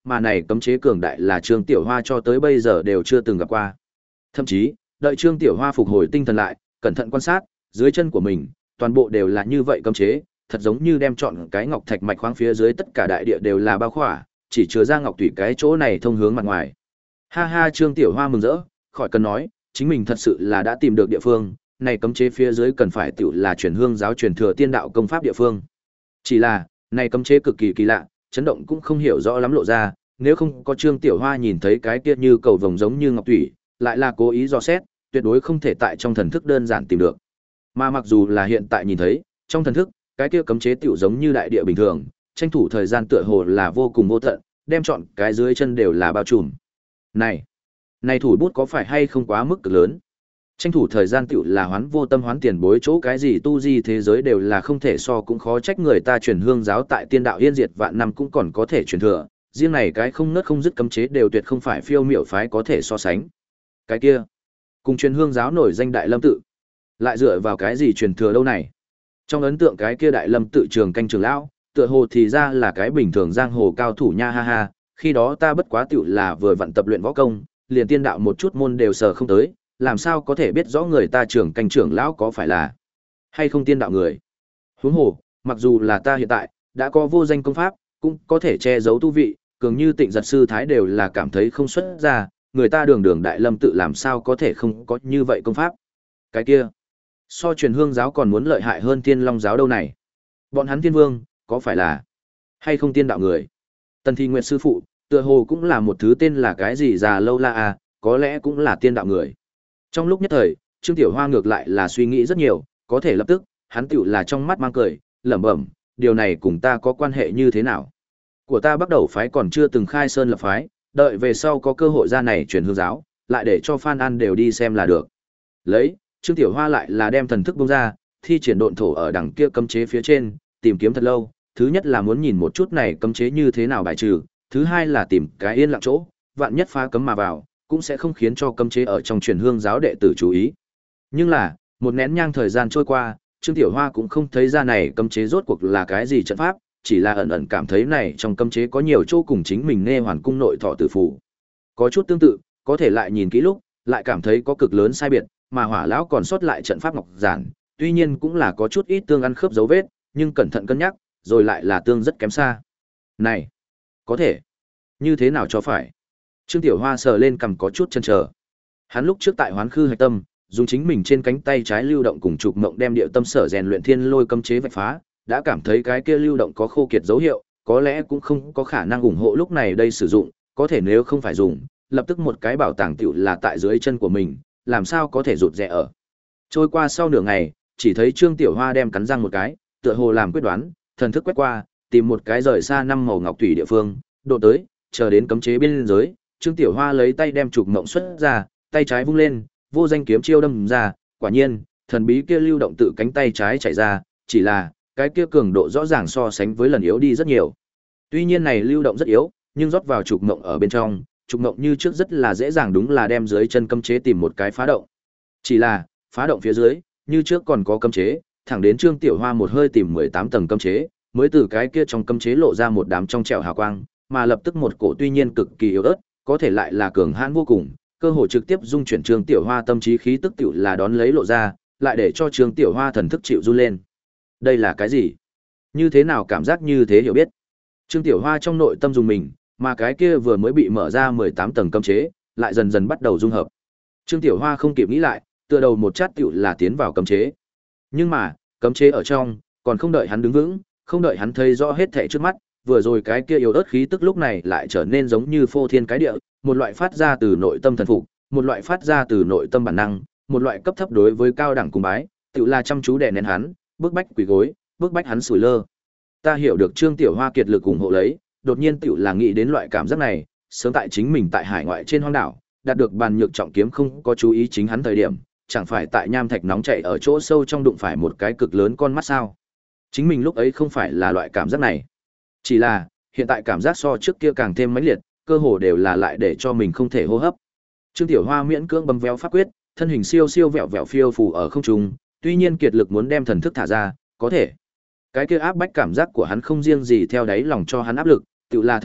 mà này cấm chế cường đại là Trương Tiểu Hoa cho tới bây giờ đều chưa từng gặp qua. Thậm chí, đợi Trương Tiểu Hoa phục hồi tinh thần lại, cẩn thận quan sát, dưới chân của mình, toàn bộ đều là như vậy cấm chế, thật giống như đem chọn cái ngọc thạch mạch khoáng phía dưới tất cả đại địa đều là bao khỏa, chỉ chứa ra ngọc thủy cái chỗ này thông hướng mặt ngoài. Ha ha, Trương Tiểu Hoa mừng rỡ, khỏi cần nói, chính mình thật sự là đã tìm được địa phương, này cấm chế phía dưới cần phải tiểu là truyền hương giáo truyền thừa tiên đạo công pháp địa phương. Chỉ là, này cấm chế cực kỳ kỳ lạ, chấn động cũng không hiểu rõ lắm lộ ra, nếu không có Trương Tiểu Hoa nhìn thấy cái kia như cầu vồng giống như ngọc thủy, lại là cố ý dò xét, tuyệt đối không thể tại trong thần thức đơn giản tìm được. Mà mặc dù là hiện tại nhìn thấy, trong thần thức, cái kia cấm chế tiểu giống như đại địa bình thường, tranh thủ thời gian tựa hồ là vô cùng vô tận, đem chọn cái dưới chân đều là bao trùm. Này, này thủ bút có phải hay không quá mức cực lớn? Tranh thủ thời gian tiểu là hoán vô tâm hoán tiền bối chỗ cái gì tu di thế giới đều là không thể so, cũng khó trách người ta truyền hương giáo tại tiên đạo yên diệt vạn năm cũng còn có thể truyền thừa, riêng này cái không nớt không dứt cấm chế đều tuyệt không phải phiêu miểu phái có thể so sánh. Cái kia, cùng truyền hương giáo nổi danh Đại Lâm tự, lại dựa vào cái gì truyền thừa đâu này? Trong ấn tượng cái kia Đại Lâm tự trường canh trường lão, tựa hồ thì ra là cái bình thường giang hồ cao thủ nha ha ha, khi đó ta bất quá tiểu là vừa vận tập luyện võ công, liền tiên đạo một chút môn đều sờ không tới, làm sao có thể biết rõ người ta trưởng canh trưởng lão có phải là hay không tiên đạo người. Huống hồ, mặc dù là ta hiện tại đã có vô danh công pháp, cũng có thể che giấu tu vị, cường như Tịnh Giật sư thái đều là cảm thấy không xuất ra, người ta đường đường Đại Lâm tự làm sao có thể không có như vậy công pháp. Cái kia, so truyền hương giáo còn muốn lợi hại hơn Thiên Long giáo đâu này. Bọn hắn Thiên Vương, có phải là hay không tiên đạo người? Tần Thi Nguyệt sư phụ, tựa hồ cũng là một thứ tên là cái gì già lâu la à, có lẽ cũng là tiên đạo người. Trong lúc nhất thời, Trương Tiểu Hoa ngược lại là suy nghĩ rất nhiều, có thể lập tức, hắn tiểu là trong mắt mang cười, lẩm bẩm, điều này cùng ta có quan hệ như thế nào? Của ta bắt đầu phái còn chưa từng khai sơn lập phái, đợi về sau có cơ hội ra này truyền hương giáo, lại để cho Phan An đều đi xem là được. Lấy, Trương Tiểu Hoa lại là đem thần thức bung ra, thi triển độn thổ ở đằng kia cấm chế phía trên, tìm kiếm thật lâu, thứ nhất là muốn nhìn một chút này cấm chế như thế nào bài trừ, thứ hai là tìm cái yên lặng chỗ, vạn nhất phá cấm mà vào, cũng sẽ không khiến cho cấm chế ở trong truyền hương giáo đệ tử chú ý. Nhưng là, một nén nhang thời gian trôi qua, Trương Tiểu Hoa cũng không thấy ra này cấm chế rốt cuộc là cái gì trận pháp, chỉ là ẩn ẩn cảm thấy này trong cấm chế có nhiều chỗ cùng chính mình nghe hoàn cung nội thọ tử phù. Có chút tương tự, có thể lại nhìn kỹ lúc, lại cảm thấy có cực lớn sai biệt, mà Hỏa lão còn sót lại trận pháp ngọc giản, tuy nhiên cũng là có chút ít tương ăn khớp dấu vết, nhưng cẩn thận cân nhắc, rồi lại là tương rất kém xa. Này, có thể, như thế nào cho phải? Trương Tiểu Hoa sờ lên cằm có chút chần chờ. Hắn lúc trước tại Hoán Khư Hạch Tâm, dùng chính mình trên cánh tay trái lưu động cùng trục mộng đem điệu tâm sở rèn luyện thiên lôi cấm chế vạch phá, đã cảm thấy cái kia lưu động có khô kiệt dấu hiệu, có lẽ cũng không có khả năng ủng hộ lúc này đây sử dụng, có thể nếu không phải dùng, lập tức một cái bảo tàng tiểu là tại dưới chân của mình, làm sao có thể rụt rè ở. Trôi qua sau nửa ngày, chỉ thấy Trương Tiểu Hoa đem cắn răng một cái, tựa hồ làm quyết đoán, thần thức quét qua, tìm một cái rời xa năm màu ngọc thủy địa phương, độ tới, chờ đến cấm chế biên giới, Trương Tiểu Hoa lấy tay đem trục mộng xuất ra, tay trái vung lên, vô danh kiếm chiêu đâm ra, quả nhiên, thần bí kia lưu động tự cánh tay trái chạy ra, chỉ là, cái kia cường độ rõ ràng so sánh với lần yếu đi rất nhiều. Tuy nhiên này lưu động rất yếu, nhưng rót vào trục mộng ở bên trong, trục mộng như trước rất là dễ dàng đúng là đem dưới chân cấm chế tìm một cái phá động. Chỉ là, phá động phía dưới, như trước còn có cấm chế, thẳng đến Trương Tiểu Hoa một hơi tìm mười tám tầng cấm chế, mới từ cái kia trong cấm chế lộ ra một đám trong trẻo hào quang, mà lập tức một cổ tuy nhiên cực kỳ yếu ớt, có thể lại là cường hãn vô cùng, cơ hội trực tiếp dung chuyển Trương Tiểu Hoa tâm trí khí tức tiểu là đón lấy lộ ra, lại để cho Trương Tiểu Hoa thần thức chịu run lên. Đây là cái gì? Như thế nào cảm giác như thế hiểu biết? Trương Tiểu Hoa trong nội tâm dùng mình, mà cái kia vừa mới bị mở ra mười tám tầng cấm chế, lại dần dần bắt đầu dung hợp. Trương Tiểu Hoa không kịp nghĩ lại, tựa đầu một chát tiểu là tiến vào cấm chế. Nhưng mà, cấm chế ở trong, còn không đợi hắn đứng vững, không đợi hắn thấy rõ hết thảy trước mắt, vừa rồi cái kia yếu ớt khí tức lúc này lại trở nên giống như phô thiên cái địa, một loại phát ra từ nội tâm thần phục, một loại phát ra từ nội tâm bản năng, một loại cấp thấp đối với cao đẳng cung bái, tự là chăm chú đè nén hắn, bức bách quỳ gối, bức bách hắn sủi lơ. Ta hiểu được Trương Tiểu Hoa kiệt lực ủng hộ lấy, đột nhiên tự là nghĩ đến loại cảm giác này, sớm tại chính mình tại hải ngoại trên hoang đảo, đạt được bàn nhược trọng kiếm không có chú ý chính hắn thời điểm, chẳng phải tại nham thạch nóng chảy ở chỗ sâu trong đụng phải một cái cực lớn con mắt sao? Chính mình lúc ấy không phải là loại cảm giác này. Chỉ là, hiện tại cảm giác so trước kia càng thêm mãnh liệt, cơ hồ đều là lại để cho mình không thể hô hấp. Trương Tiểu Hoa miễn cưỡng bấm véo pháp quyết, thân hình siêu siêu vẹo vẹo phiêu phù ở không trung, tuy nhiên kiệt lực muốn đem thần thức thả ra, có thể. Cái kia áp bách cảm giác của hắn không riêng gì theo đáy lòng cho hắn áp lực, tự là thần thức,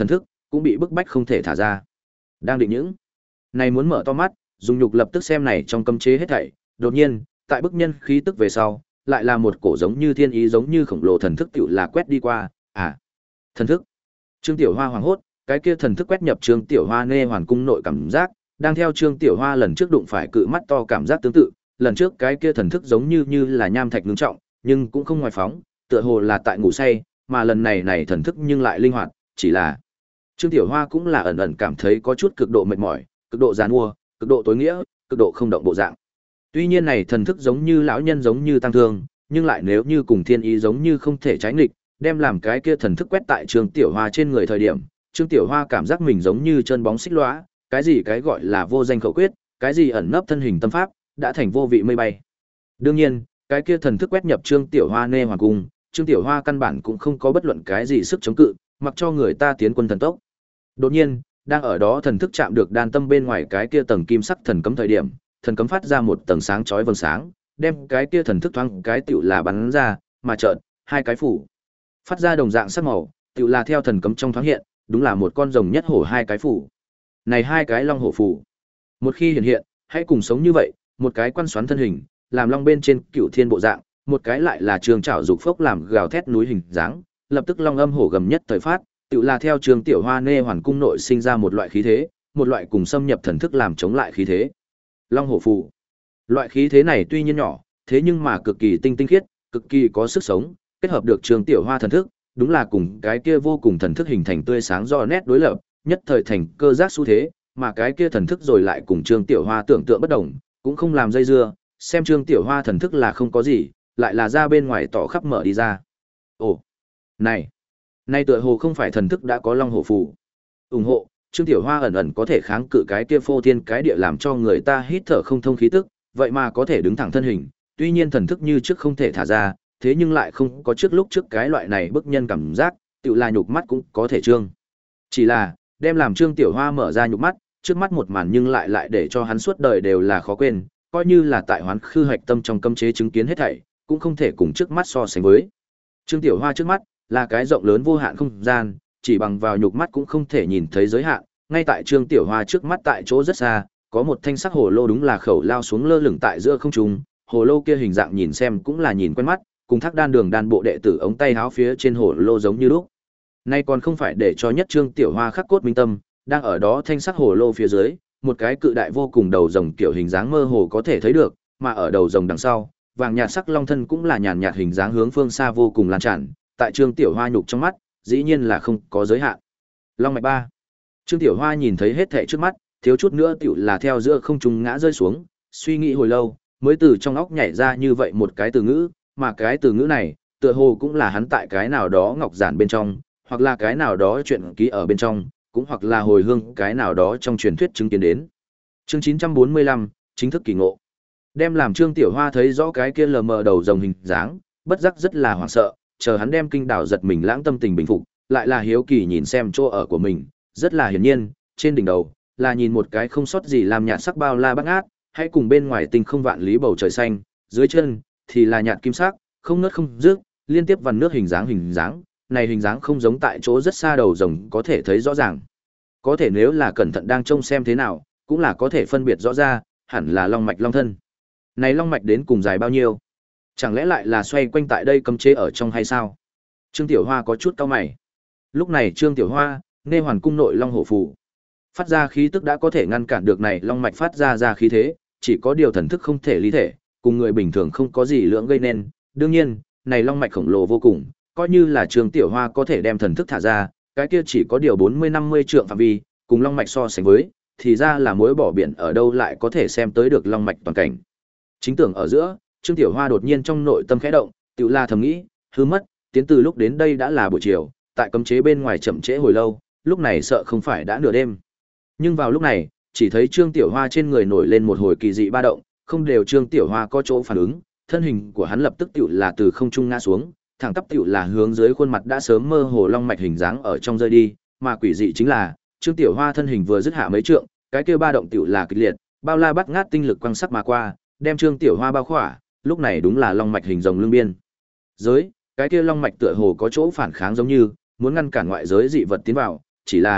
cũng bị bức bách không thể thả ra. Đang định những này muốn mở to mắt, dùng nhục lập tức xem này trong cấm chế hết thảy, đột nhiên, tại bức nhân khí tức về sau, lại là một cổ giống như thiên ý giống như khổng lồ thần thức tiểu là quét đi qua, à, thần thức. Trương Tiểu Hoa hoảng hốt, cái kia thần thức quét nhập Trương Tiểu Hoa nê hoàn cung nội cảm giác, đang theo Trương Tiểu Hoa lần trước đụng phải cự mắt to cảm giác tương tự, lần trước cái kia thần thức giống như như là nham thạch ngưng trọng, nhưng cũng không ngoài phóng, tựa hồ là tại ngủ say, mà lần này này thần thức nhưng lại linh hoạt, chỉ là Trương Tiểu Hoa cũng là ẩn ẩn cảm thấy có chút cực độ mệt mỏi, cực độ giàn mua, cực độ tối nghĩa, cực độ không động bộ dạng. Tuy nhiên này thần thức giống như lão nhân giống như tăng thương, nhưng lại nếu như cùng thiên ý giống như không thể trái nghịch, đem làm cái kia thần thức quét tại Trương Tiểu Hoa trên người thời điểm, Trương Tiểu Hoa cảm giác mình giống như chân bóng xích lóa, cái gì cái gọi là vô danh khẩu quyết, cái gì ẩn nấp thân hình tâm pháp, đã thành vô vị mây bay. Đương nhiên, cái kia thần thức quét nhập Trương Tiểu Hoa nê hoàng cung, Trương Tiểu Hoa căn bản cũng không có bất luận cái gì sức chống cự, mặc cho người ta tiến quân thần tốc. Đột nhiên, đang ở đó thần thức chạm được đan tâm bên ngoài cái kia tầng kim sắc thần cấm thời điểm, thần cấm phát ra một tầng sáng chói vầng sáng, đem cái kia thần thức thoáng cái tiểu là bắn ra, mà chợt, hai cái phủ phát ra đồng dạng sắc màu, tiểu là theo thần cấm trong thoáng hiện, đúng là một con rồng nhất hổ hai cái phủ. Này hai cái long hổ phủ, một khi hiện hiện, hãy cùng sống như vậy, một cái quan xoắn thân hình, làm long bên trên cựu thiên bộ dạng, một cái lại là trường trảo dục phốc làm gào thét núi hình dáng, lập tức long âm hổ gầm nhất thời phát, tự là theo Trường Tiểu Hoa nê hoàn cung nội sinh ra một loại khí thế, một loại cùng xâm nhập thần thức làm chống lại khí thế. Long hổ phù. Loại khí thế này tuy nhiên nhỏ, thế nhưng mà cực kỳ tinh tinh khiết, cực kỳ có sức sống, kết hợp được Trường Tiểu Hoa thần thức, đúng là cùng cái kia vô cùng thần thức hình thành tươi sáng do nét đối lập, nhất thời thành cơ giác xu thế, mà cái kia thần thức rồi lại cùng Trường Tiểu Hoa tưởng tượng bất đồng, cũng không làm dây dưa, xem Trường Tiểu Hoa thần thức là không có gì, lại là ra bên ngoài tỏ khắp mở đi ra. Ồ, này, nay tựa hồ không phải thần thức đã có long hổ phù. ủng hộ, Trương Tiểu Hoa ẩn ẩn có thể kháng cự cái kia phô thiên cái địa làm cho người ta hít thở không thông khí tức, vậy mà có thể đứng thẳng thân hình, tuy nhiên thần thức như trước không thể thả ra, thế nhưng lại không có trước lúc trước cái loại này bức nhân cảm giác, tự là nhục mắt cũng có thể trương. Chỉ là, đem làm Trương Tiểu Hoa mở ra nhục mắt, trước mắt một màn nhưng lại lại để cho hắn suốt đời đều là khó quên, coi như là tại hoán khư hạch tâm trong cấm chế chứng kiến hết thảy, cũng không thể cùng trước mắt so sánh với. Trương Tiểu Hoa trước mắt là cái rộng lớn vô hạn không gian, chỉ bằng vào nhục mắt cũng không thể nhìn thấy giới hạn, ngay tại Trương Tiểu Hoa trước mắt tại chỗ rất xa, có một thanh sắc hồ lô đúng là khẩu lao xuống lơ lửng tại giữa không trung, hồ lô kia hình dạng nhìn xem cũng là nhìn quen mắt, cùng Thác Đan Đường đan bộ đệ tử ống tay áo phía trên hồ lô giống như lúc. Nay còn không phải để cho nhất Trương Tiểu Hoa khắc cốt minh tâm, đang ở đó thanh sắc hồ lô phía dưới, một cái cự đại vô cùng đầu rồng kiểu hình dáng mơ hồ có thể thấy được, mà ở đầu rồng đằng sau, vàng nhạt sắc long thân cũng là nhàn nhạt hình dáng hướng phương xa vô cùng lan tràn, tại Trương Tiểu Hoa nhục trong mắt, dĩ nhiên là không có giới hạn. Long mạch ba. Trương Tiểu Hoa nhìn thấy hết thảy trước mắt, thiếu chút nữa tiểu là theo giữa không trung ngã rơi xuống, suy nghĩ hồi lâu, mới từ trong óc nhảy ra như vậy một cái từ ngữ, mà cái từ ngữ này, tựa hồ cũng là hắn tại cái nào đó ngọc giản bên trong, hoặc là cái nào đó chuyện ký ở bên trong, cũng hoặc là hồi hương cái nào đó trong truyền thuyết chứng kiến đến. Chương chín trăm bốn mươi lăm, chính thức kỳ ngộ. Đem làm Trương Tiểu Hoa thấy rõ cái kia lờ mờ đầu rồng hình dáng, bất giác rất là hoảng sợ, chờ hắn đem kinh đảo giật mình lãng tâm tình bình phục, lại là hiếu kỳ nhìn xem chỗ ở của mình, rất là hiển nhiên, trên đỉnh đầu là nhìn một cái không sót gì làm nhạt sắc bao la bát ngát, hay cùng bên ngoài tinh không vạn lý bầu trời xanh, dưới chân thì là nhạt kim sắc, không nứt không rước, liên tiếp vằn nước hình dáng hình dáng, này hình dáng không giống tại chỗ rất xa đầu rồng có thể thấy rõ ràng. Có thể nếu là cẩn thận đang trông xem thế nào, cũng là có thể phân biệt rõ ra, hẳn là long mạch long thân. Này long mạch đến cùng dài bao nhiêu? Chẳng lẽ lại là xoay quanh tại đây cấm chế ở trong hay sao? Trương Tiểu Hoa có chút cau mày. Lúc này Trương Tiểu Hoa, nê hoàn cung nội long hổ phù, phát ra khí tức đã có thể ngăn cản được này long mạch phát ra ra khí thế, chỉ có điều thần thức không thể lý thể, cùng người bình thường không có gì lưỡng gây nên. Đương nhiên, này long mạch khổng lồ vô cùng, coi như là Trương Tiểu Hoa có thể đem thần thức thả ra, cái kia chỉ có điều bốn mươi năm mươi trượng phạm vi, cùng long mạch so sánh với, thì ra là mối bỏ biển ở đâu lại có thể xem tới được long mạch toàn cảnh. Chính tưởng ở giữa, Trương Tiểu Hoa đột nhiên trong nội tâm khẽ động, tự la thầm nghĩ, hư mất, tiến từ lúc đến đây đã là buổi chiều, tại cấm chế bên ngoài chậm trễ hồi lâu, lúc này sợ không phải đã nửa đêm. Nhưng vào lúc này, chỉ thấy Trương Tiểu Hoa trên người nổi lên một hồi kỳ dị ba động, không đều Trương Tiểu Hoa có chỗ phản ứng, thân hình của hắn lập tức tiểu là từ không trung ngã xuống, thẳng tắp tiểu là hướng dưới khuôn mặt đã sớm mơ hồ long mạch hình dáng ở trong rơi đi, mà quỷ dị chính là, Trương Tiểu Hoa thân hình vừa dứt hạ mấy trượng, cái kia ba động tiểu là kịch liệt, bao la bắt ngát tinh lực quang sắc mà qua, đem Trương Tiểu Hoa bao khỏa, lúc này đúng là long mạch hình rồng lương biên. Giới, cái kia long mạch tựa hồ có chỗ phản kháng giống như muốn ngăn cản ngoại giới dị vật tiến vào, chỉ là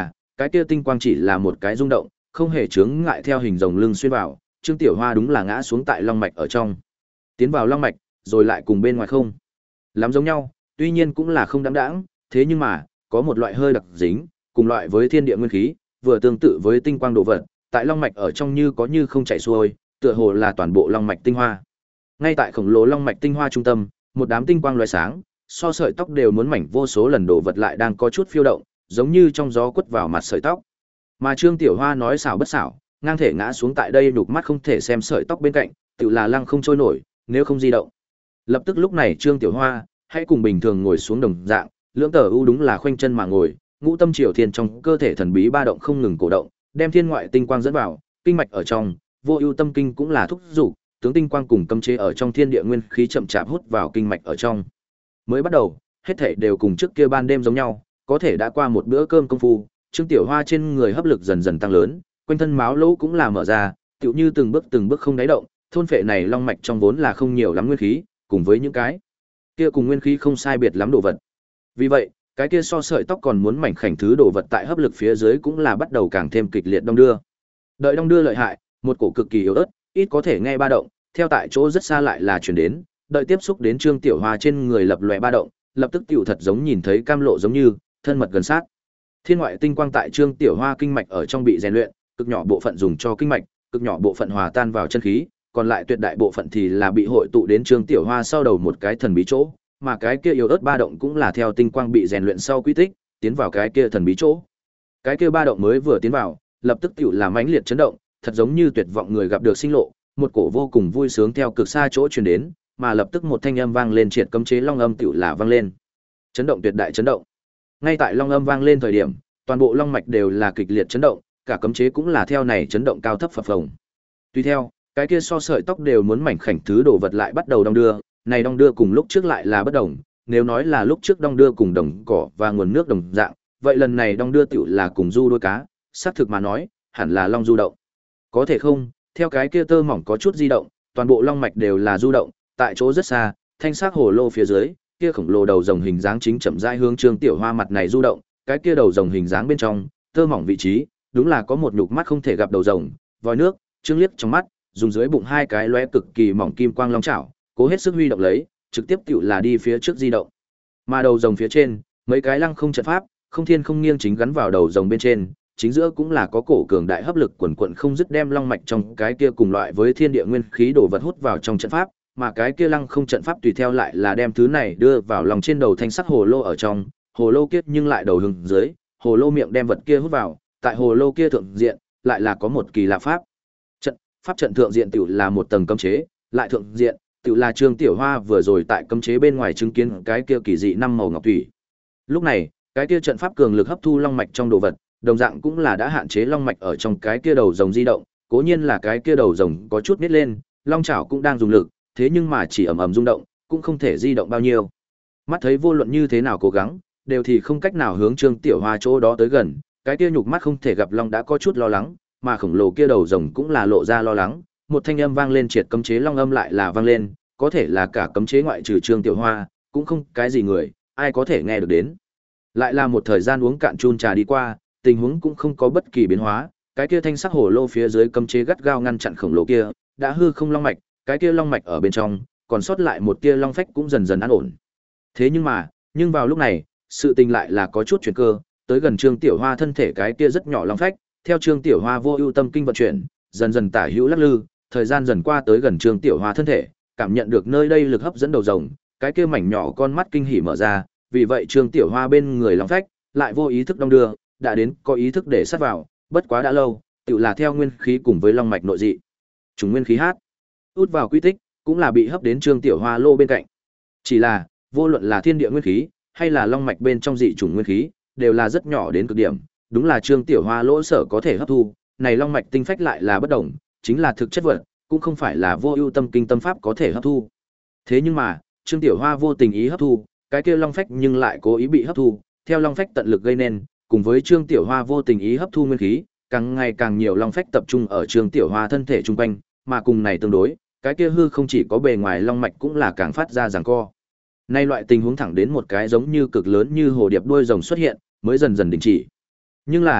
cái kia tinh quang chỉ là một cái rung động, không hề chướng ngại theo hình rồng lưng xuyên vào, Trương Tiểu Hoa đúng là ngã xuống tại long mạch ở trong. Tiến vào long mạch, rồi lại cùng bên ngoài không. Lắm giống nhau, tuy nhiên cũng là không đáng đáng, thế nhưng mà, có một loại hơi đặc dính, cùng loại với thiên địa nguyên khí, vừa tương tự với tinh quang đồ vật, tại long mạch ở trong như có như không chảy xuôi, tựa hồ là toàn bộ long mạch tinh hoa. Ngay tại khổng lồ long mạch tinh hoa trung tâm, một đám tinh quang lóe sáng, so sợi tóc đều muốn mảnh vô số lần đồ vật lại đang có chút phiêu động, giống như trong gió quất vào mặt sợi tóc. Mà Trương Tiểu Hoa nói xảo bất xảo, ngang thể ngã xuống tại đây nhục mắt không thể xem sợi tóc bên cạnh, tự là lăng không trôi nổi, nếu không di động. Lập tức lúc này Trương Tiểu Hoa, hãy cùng bình thường ngồi xuống đồng dạng, lưỡng tờ ưu đúng là khoanh chân mà ngồi, ngũ tâm triều thiên trong cơ thể thần bí ba động không ngừng cổ động, đem thiên ngoại tinh quang dẫn vào, kinh mạch ở trong, vô ưu tâm kinh cũng là thúc dục, tướng tinh quang cùng cấm chế ở trong thiên địa nguyên khí chậm chạp hút vào kinh mạch ở trong. Mới bắt đầu, hết thảy đều cùng trước kia ban đêm giống nhau, có thể đã qua một bữa cơm công phu, Trương Tiểu Hoa trên người hấp lực dần dần tăng lớn, quanh thân máu lỗ cũng là mở ra, tựu như từng bước từng bước không đáy động, thôn phệ này long mạch trong vốn là không nhiều lắm nguyên khí, cùng với những cái kia cùng nguyên khí không sai biệt lắm đồ vật. Vì vậy, cái kia so sợi tóc còn muốn mảnh khảnh thứ đồ vật tại hấp lực phía dưới cũng là bắt đầu càng thêm kịch liệt đong đưa. Đợi đong đưa lợi hại, một cổ cực kỳ yếu ớt, ít có thể nghe ba động, theo tại chỗ rất xa lại là truyền đến, đợi tiếp xúc đến Trương Tiểu Hoa trên người lập lòe ba động, lập tức tiểu thật giống nhìn thấy cam lộ giống như thân mật gần sát. Thiên ngoại tinh quang tại Trương Tiểu Hoa kinh mạch ở trong bị rèn luyện, cực nhỏ bộ phận dùng cho kinh mạch, cực nhỏ bộ phận hòa tan vào chân khí, còn lại tuyệt đại bộ phận thì là bị hội tụ đến Trương Tiểu Hoa sau đầu một cái thần bí chỗ, mà cái kia yếu ớt ba động cũng là theo tinh quang bị rèn luyện sau quy tích, tiến vào cái kia thần bí chỗ. Cái kia ba động mới vừa tiến vào, lập tức tiểu làm mãnh liệt chấn động, thật giống như tuyệt vọng người gặp được sinh lộ, một cổ vô cùng vui sướng theo cực xa chỗ truyền đến, mà lập tức một thanh âm vang lên triệt cấm chế long âm tiểu là vang lên. Chấn động tuyệt đại chấn động. Ngay tại long âm vang lên thời điểm, toàn bộ long mạch đều là kịch liệt chấn động, cả cấm chế cũng là theo này chấn động cao thấp phập phồng. Tuy theo, cái kia so sợi tóc đều muốn mảnh khảnh thứ đồ vật lại bắt đầu đong đưa, này đong đưa cùng lúc trước lại là bất đồng, nếu nói là lúc trước đong đưa cùng đồng cỏ và nguồn nước đồng dạng, vậy lần này đong đưa tiểu là cùng du đuôi cá, xác thực mà nói, hẳn là long du động. Có thể không, theo cái kia tơ mỏng có chút di động, toàn bộ long mạch đều là du động, tại chỗ rất xa, thanh sắc hồ lô phía dưới, kia khổng lồ đầu rồng hình dáng chính chậm rãi hướng Trương Tiểu Hoa mặt này du động, cái kia đầu rồng hình dáng bên trong, tơ mỏng vị trí, đúng là có một nhục mắt không thể gặp đầu rồng, vòi nước, Trương liếc trong mắt, dùng dưới bụng hai cái lóe cực kỳ mỏng kim quang long chảo, cố hết sức huy động lấy, trực tiếp tiểu là đi phía trước di động. Mà đầu rồng phía trên, mấy cái lăng không trận pháp, không thiên không nghiêng chính gắn vào đầu rồng bên trên, chính giữa cũng là có cổ cường đại hấp lực quần quần không dứt đem long mạch trong cái kia cùng loại với thiên địa nguyên khí đổ vật hút vào trong trận pháp, mà cái kia lăng không trận pháp tùy theo lại là đem thứ này đưa vào lòng trên đầu thanh sắc hồ lô ở trong, hồ lô kia nhưng lại đầu hướng dưới, hồ lô miệng đem vật kia hút vào, tại hồ lô kia thượng diện lại là có một kỳ lạ pháp. Trận, pháp trận thượng diện tiểu là một tầng cấm chế, lại thượng diện tiểu là Trương Tiểu Hoa vừa rồi tại cấm chế bên ngoài chứng kiến cái kia kỳ dị năm màu ngọc thủy. Lúc này, cái kia trận pháp cường lực hấp thu long mạch trong đồ vật, đồng dạng cũng là đã hạn chế long mạch ở trong cái kia đầu rồng di động, cố nhiên là cái kia đầu rồng có chút nít lên, long chảo cũng đang dùng lực, thế nhưng mà chỉ ầm ầm rung động, cũng không thể di động bao nhiêu. Mắt thấy vô luận như thế nào cố gắng, đều thì không cách nào hướng Trương Tiểu Hoa chỗ đó tới gần, cái kia nhục mắt không thể gặp long đã có chút lo lắng, mà khổng lồ kia đầu rồng cũng là lộ ra lo lắng, một thanh âm vang lên triệt cấm chế long âm lại là vang lên, có thể là cả cấm chế ngoại trừ Trương Tiểu Hoa, cũng không cái gì người, ai có thể nghe được đến. Lại là một thời gian uống cạn chun trà đi qua, tình huống cũng không có bất kỳ biến hóa, cái kia thanh sắc hồ lô phía dưới cấm chế gắt gao ngăn chặn khổng lồ kia, đã hư không long mạch, cái kia long mạch ở bên trong, còn sót lại một tia long phách cũng dần dần an ổn. Thế nhưng mà, nhưng vào lúc này, sự tình lại là có chút chuyển cơ, tới gần Trương Tiểu Hoa thân thể cái kia rất nhỏ long phách, theo Trương Tiểu Hoa vô ưu tâm kinh vận chuyển, dần dần tả hữu lắc lư, thời gian dần qua tới gần Trương Tiểu Hoa thân thể, cảm nhận được nơi đây lực hấp dẫn đầu rồng, cái kia mảnh nhỏ con mắt kinh hỉ mở ra, vì vậy Trương Tiểu Hoa bên người long phách lại vô ý thức đong đưa, đã đến có ý thức để sát vào, bất quá đã lâu, tự là theo nguyên khí cùng với long mạch nội dị. Chúng nguyên khí hát, út vào quy tích, cũng là bị hấp đến Trương Tiểu Hoa lô bên cạnh. Chỉ là, vô luận là thiên địa nguyên khí, hay là long mạch bên trong dị chủng nguyên khí, đều là rất nhỏ đến cực điểm, đúng là Trương Tiểu Hoa lỗ sở có thể hấp thu, này long mạch tinh phách lại là bất động, chính là thực chất vật, cũng không phải là vô ưu tâm kinh tâm pháp có thể hấp thu. Thế nhưng mà, Trương Tiểu Hoa vô tình ý hấp thu, cái kia long phách nhưng lại cố ý bị hấp thu, theo long phách tận lực gây nên, cùng với Trương Tiểu Hoa vô tình ý hấp thu nguyên khí, càng ngày càng nhiều long phách tập trung ở Trương Tiểu Hoa thân thể trung quanh, mà cùng này tương đối, cái kia hư không chỉ có bề ngoài long mạch cũng là càng phát ra giằng co. Nay loại tình huống thẳng đến một cái giống như cực lớn như hồ điệp đuôi rồng xuất hiện, mới dần dần đình chỉ. Nhưng là,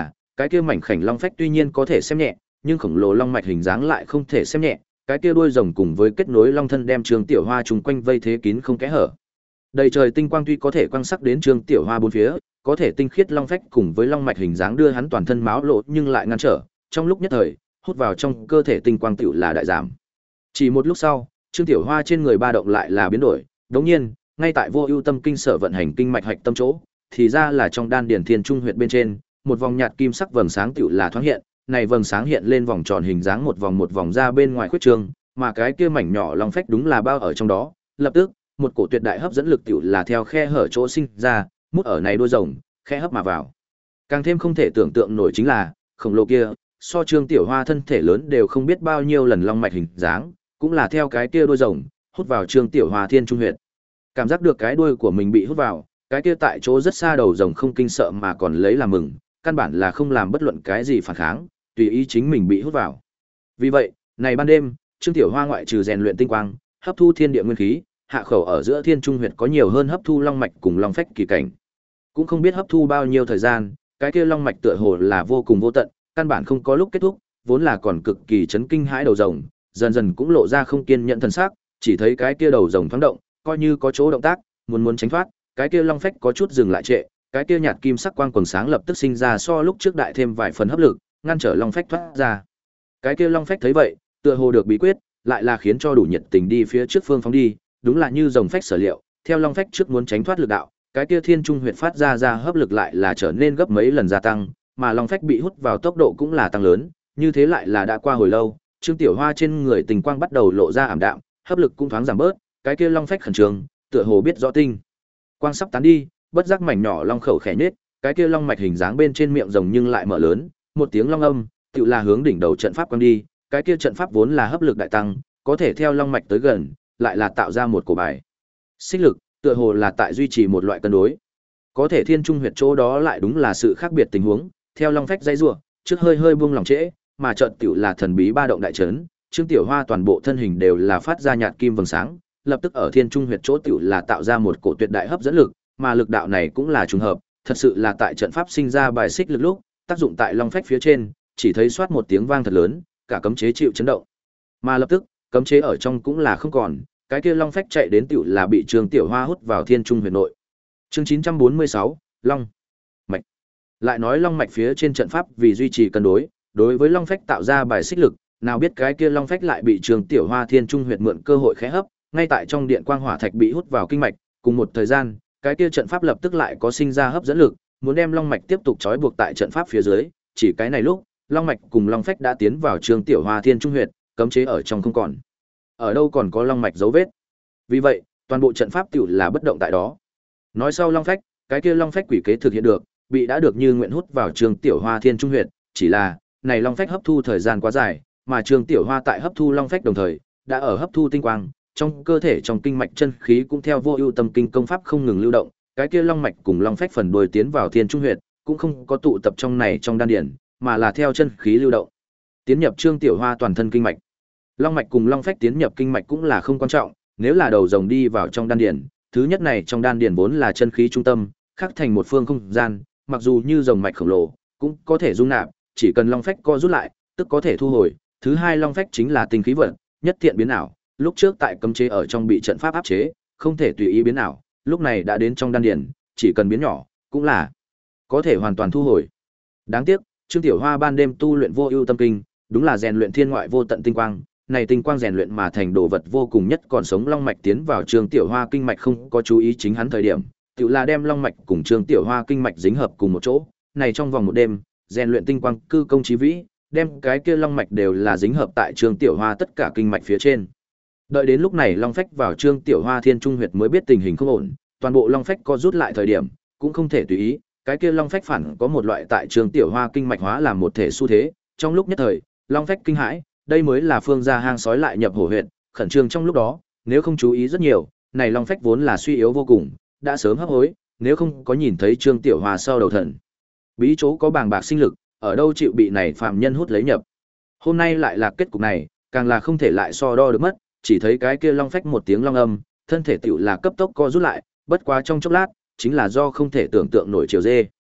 cái kia mảnh khảnh long phách tuy nhiên có thể xem nhẹ, nhưng khổng lồ long mạch hình dáng lại không thể xem nhẹ, cái kia đuôi rồng cùng với kết nối long thân đem Trương Tiểu Hoa trùng quanh vây thế kín không kẽ hở. Đầy trời tinh quang tuy có thể quang sắc đến Trương Tiểu Hoa bốn phía, có thể tinh khiết long phách cùng với long mạch hình dáng đưa hắn toàn thân máu lộ nhưng lại ngăn trở, trong lúc nhất thời, hút vào trong cơ thể tinh quang tiểu là đại giảm. Chỉ một lúc sau, Trương Tiểu Hoa trên người ba động lại là biến đổi, đống nhiên, ngay tại Vô Ưu Tâm Kinh sở vận hành kinh mạch hạch tâm chỗ, thì ra là trong đan điền thiên trung huyệt bên trên, một vòng nhạt kim sắc vầng sáng tiểu là thoáng hiện, này vầng sáng hiện lên vòng tròn hình dáng một vòng một vòng ra bên ngoài khuyết trương, mà cái kia mảnh nhỏ long phách đúng là bao ở trong đó, lập tức, một cổ tuyệt đại hấp dẫn lực tiểu là theo khe hở chỗ sinh ra, mút ở này đuôi rồng, khe hấp mà vào. Càng thêm không thể tưởng tượng nổi chính là, khổng lồ kia, so Trương Tiểu Hoa thân thể lớn đều không biết bao nhiêu lần long mạch hình dáng, cũng là theo cái kia đuôi rồng, hút vào Trương Tiểu Hoa thiên trung huyệt. Cảm giác được cái đuôi của mình bị hút vào, cái kia tại chỗ rất xa đầu rồng không kinh sợ mà còn lấy làm mừng, căn bản là không làm bất luận cái gì phản kháng, tùy ý chính mình bị hút vào. Vì vậy, này ban đêm, Trương Tiểu Hoa ngoại trừ rèn luyện tinh quang, hấp thu thiên địa nguyên khí, hạ khẩu ở giữa thiên trung huyệt có nhiều hơn hấp thu long mạch cùng long phách kỳ cảnh. Cũng không biết hấp thu bao nhiêu thời gian, cái kia long mạch tựa hồ là vô cùng vô tận, căn bản không có lúc kết thúc, vốn là còn cực kỳ chấn kinh hãi đầu rồng, dần dần cũng lộ ra không kiên nhẫn thần sắc, chỉ thấy cái kia đầu rồng thoáng động, coi như có chỗ động tác, muốn muốn tránh thoát, cái kia long phách có chút dừng lại trệ, cái kia nhạt kim sắc quang quầng sáng lập tức sinh ra so lúc trước đại thêm vài phần hấp lực, ngăn trở long phách thoát ra. Cái kia long phách thấy vậy, tựa hồ được bí quyết, lại là khiến cho đủ nhiệt tình đi phía trước phương phóng đi, đúng là như rồng phách sở liệu, theo long phách trước muốn tránh thoát lực đạo, cái kia thiên trung huyệt phát ra ra hấp lực lại là trở nên gấp mấy lần gia tăng, mà long phách bị hút vào tốc độ cũng là tăng lớn, như thế lại là đã qua hồi lâu, Trương Tiểu Hoa trên người tình quang bắt đầu lộ ra ảm đạm, hấp lực cũng thoáng giảm bớt, cái kia long phách khẩn trương, tựa hồ biết rõ tinh quang sắp tán đi, bất giác mảnh nhỏ long khẩu khẽ nhếch, cái kia long mạch hình dáng bên trên miệng rồng nhưng lại mở lớn, một tiếng long âm, tựu là hướng đỉnh đầu trận pháp quang đi, cái kia trận pháp vốn là hấp lực đại tăng, có thể theo long mạch tới gần, lại là tạo ra một cổ bài xích lực, tựa hồ là tại duy trì một loại cân đối. Có thể thiên trung huyệt chỗ đó lại đúng là sự khác biệt tình huống, theo long phách dây rủa, trước hơi hơi buông lòng trễ, mà chợt tiểu là thần bí ba động đại chấn, Trương Tiểu Hoa toàn bộ thân hình đều là phát ra nhạt kim vầng sáng, lập tức ở thiên trung huyệt chỗ tiểu là tạo ra một cổ tuyệt đại hấp dẫn lực, mà lực đạo này cũng là trùng hợp, thật sự là tại trận pháp sinh ra bài xích lực lúc, tác dụng tại long phách phía trên, chỉ thấy xoát một tiếng vang thật lớn, cả cấm chế chịu chấn động. Mà lập tức, cấm chế ở trong cũng là không còn, cái kia long phách chạy đến tiểu là bị Trương Tiểu Hoa hút vào thiên trung huyệt nội. Chương chín trăm bốn mươi sáu, Long mạch. Lại nói long mạch phía trên trận pháp vì duy trì cân đối, đối với long phách tạo ra bài xích lực, nào biết cái kia long phách lại bị Trương Tiểu Hoa thiên trung huyệt mượn cơ hội khẽ hấp, ngay tại trong điện quang hỏa thạch bị hút vào kinh mạch, cùng một thời gian, cái kia trận pháp lập tức lại có sinh ra hấp dẫn lực, muốn đem long mạch tiếp tục trói buộc tại trận pháp phía dưới, chỉ cái này lúc, long mạch cùng long phách đã tiến vào Trương Tiểu Hoa thiên trung huyệt, cấm chế ở trong không còn. Ở đâu còn có long mạch dấu vết. Vì vậy, toàn bộ trận pháp tiểu là bất động tại đó. Nói sau long phách, cái kia long phách quỷ kế thực hiện được, bị đã được như nguyện hút vào Trương Tiểu Hoa thiên trung huyệt, chỉ là, này long phách hấp thu thời gian quá dài, mà Trương Tiểu Hoa tại hấp thu long phách đồng thời, đã ở hấp thu tinh quang, trong cơ thể trong kinh mạch chân khí cũng theo Vô Ưu Tâm Kinh công pháp không ngừng lưu động, cái kia long mạch cùng long phách phần đuôi tiến vào thiên trung huyệt, cũng không có tụ tập trong này trong đan điền, mà là theo chân khí lưu động, tiến nhập Trương Tiểu Hoa toàn thân kinh mạch. Long mạch cùng long phách tiến nhập kinh mạch cũng là không quan trọng, nếu là đầu rồng đi vào trong đan điền, thứ nhất này trong đan điền vốn là chân khí trung tâm, khắc thành một phương không gian, mặc dù như rồng mạch khổng lồ, cũng có thể dung nạp, chỉ cần long phách co rút lại, tức có thể thu hồi. Thứ hai long phách chính là tinh khí vận, nhất thiện biến ảo, lúc trước tại cấm chế ở trong bị trận pháp áp chế, không thể tùy ý biến ảo, lúc này đã đến trong đan điền, chỉ cần biến nhỏ, cũng là có thể hoàn toàn thu hồi. Đáng tiếc, Trương Tiểu Hoa ban đêm tu luyện Vô Ưu Tâm Kinh, đúng là rèn luyện thiên ngoại vô tận tinh quang, này tinh quang rèn luyện mà thành đồ vật vô cùng nhất còn sống long mạch tiến vào Trương Tiểu Hoa kinh mạch không có chú ý chính hắn thời điểm, tự là đem long mạch cùng Trương Tiểu Hoa kinh mạch dính hợp cùng một chỗ, này trong vòng một đêm, rèn luyện tinh quang cư công chí vĩ, đem cái kia long mạch đều là dính hợp tại Trương Tiểu Hoa tất cả kinh mạch phía trên. Đợi đến lúc này long phách vào Trương Tiểu Hoa thiên trung huyệt mới biết tình hình không ổn, toàn bộ long phách co rút lại thời điểm, cũng không thể tùy ý, cái kia long phách phản có một loại tại Trương Tiểu Hoa kinh mạch hóa làm một thể xu thế, trong lúc nhất thời, long phách kinh hãi, đây mới là phương gia hang sói lại nhập hổ huyệt, khẩn trương trong lúc đó, nếu không chú ý rất nhiều, này long phách vốn là suy yếu vô cùng, đã sớm hấp hối, nếu không có nhìn thấy Trương Tiểu Hoa sau đầu thần bí chỗ có bàng bạc sinh lực, ở đâu chịu bị này phạm nhân hút lấy nhập. Hôm nay lại là kết cục này, càng là không thể lại so đo được mất, chỉ thấy cái kia long phách một tiếng long âm, thân thể tiểu là cấp tốc co rút lại, bất quá trong chốc lát, chính là do không thể tưởng tượng nổi chiều dê.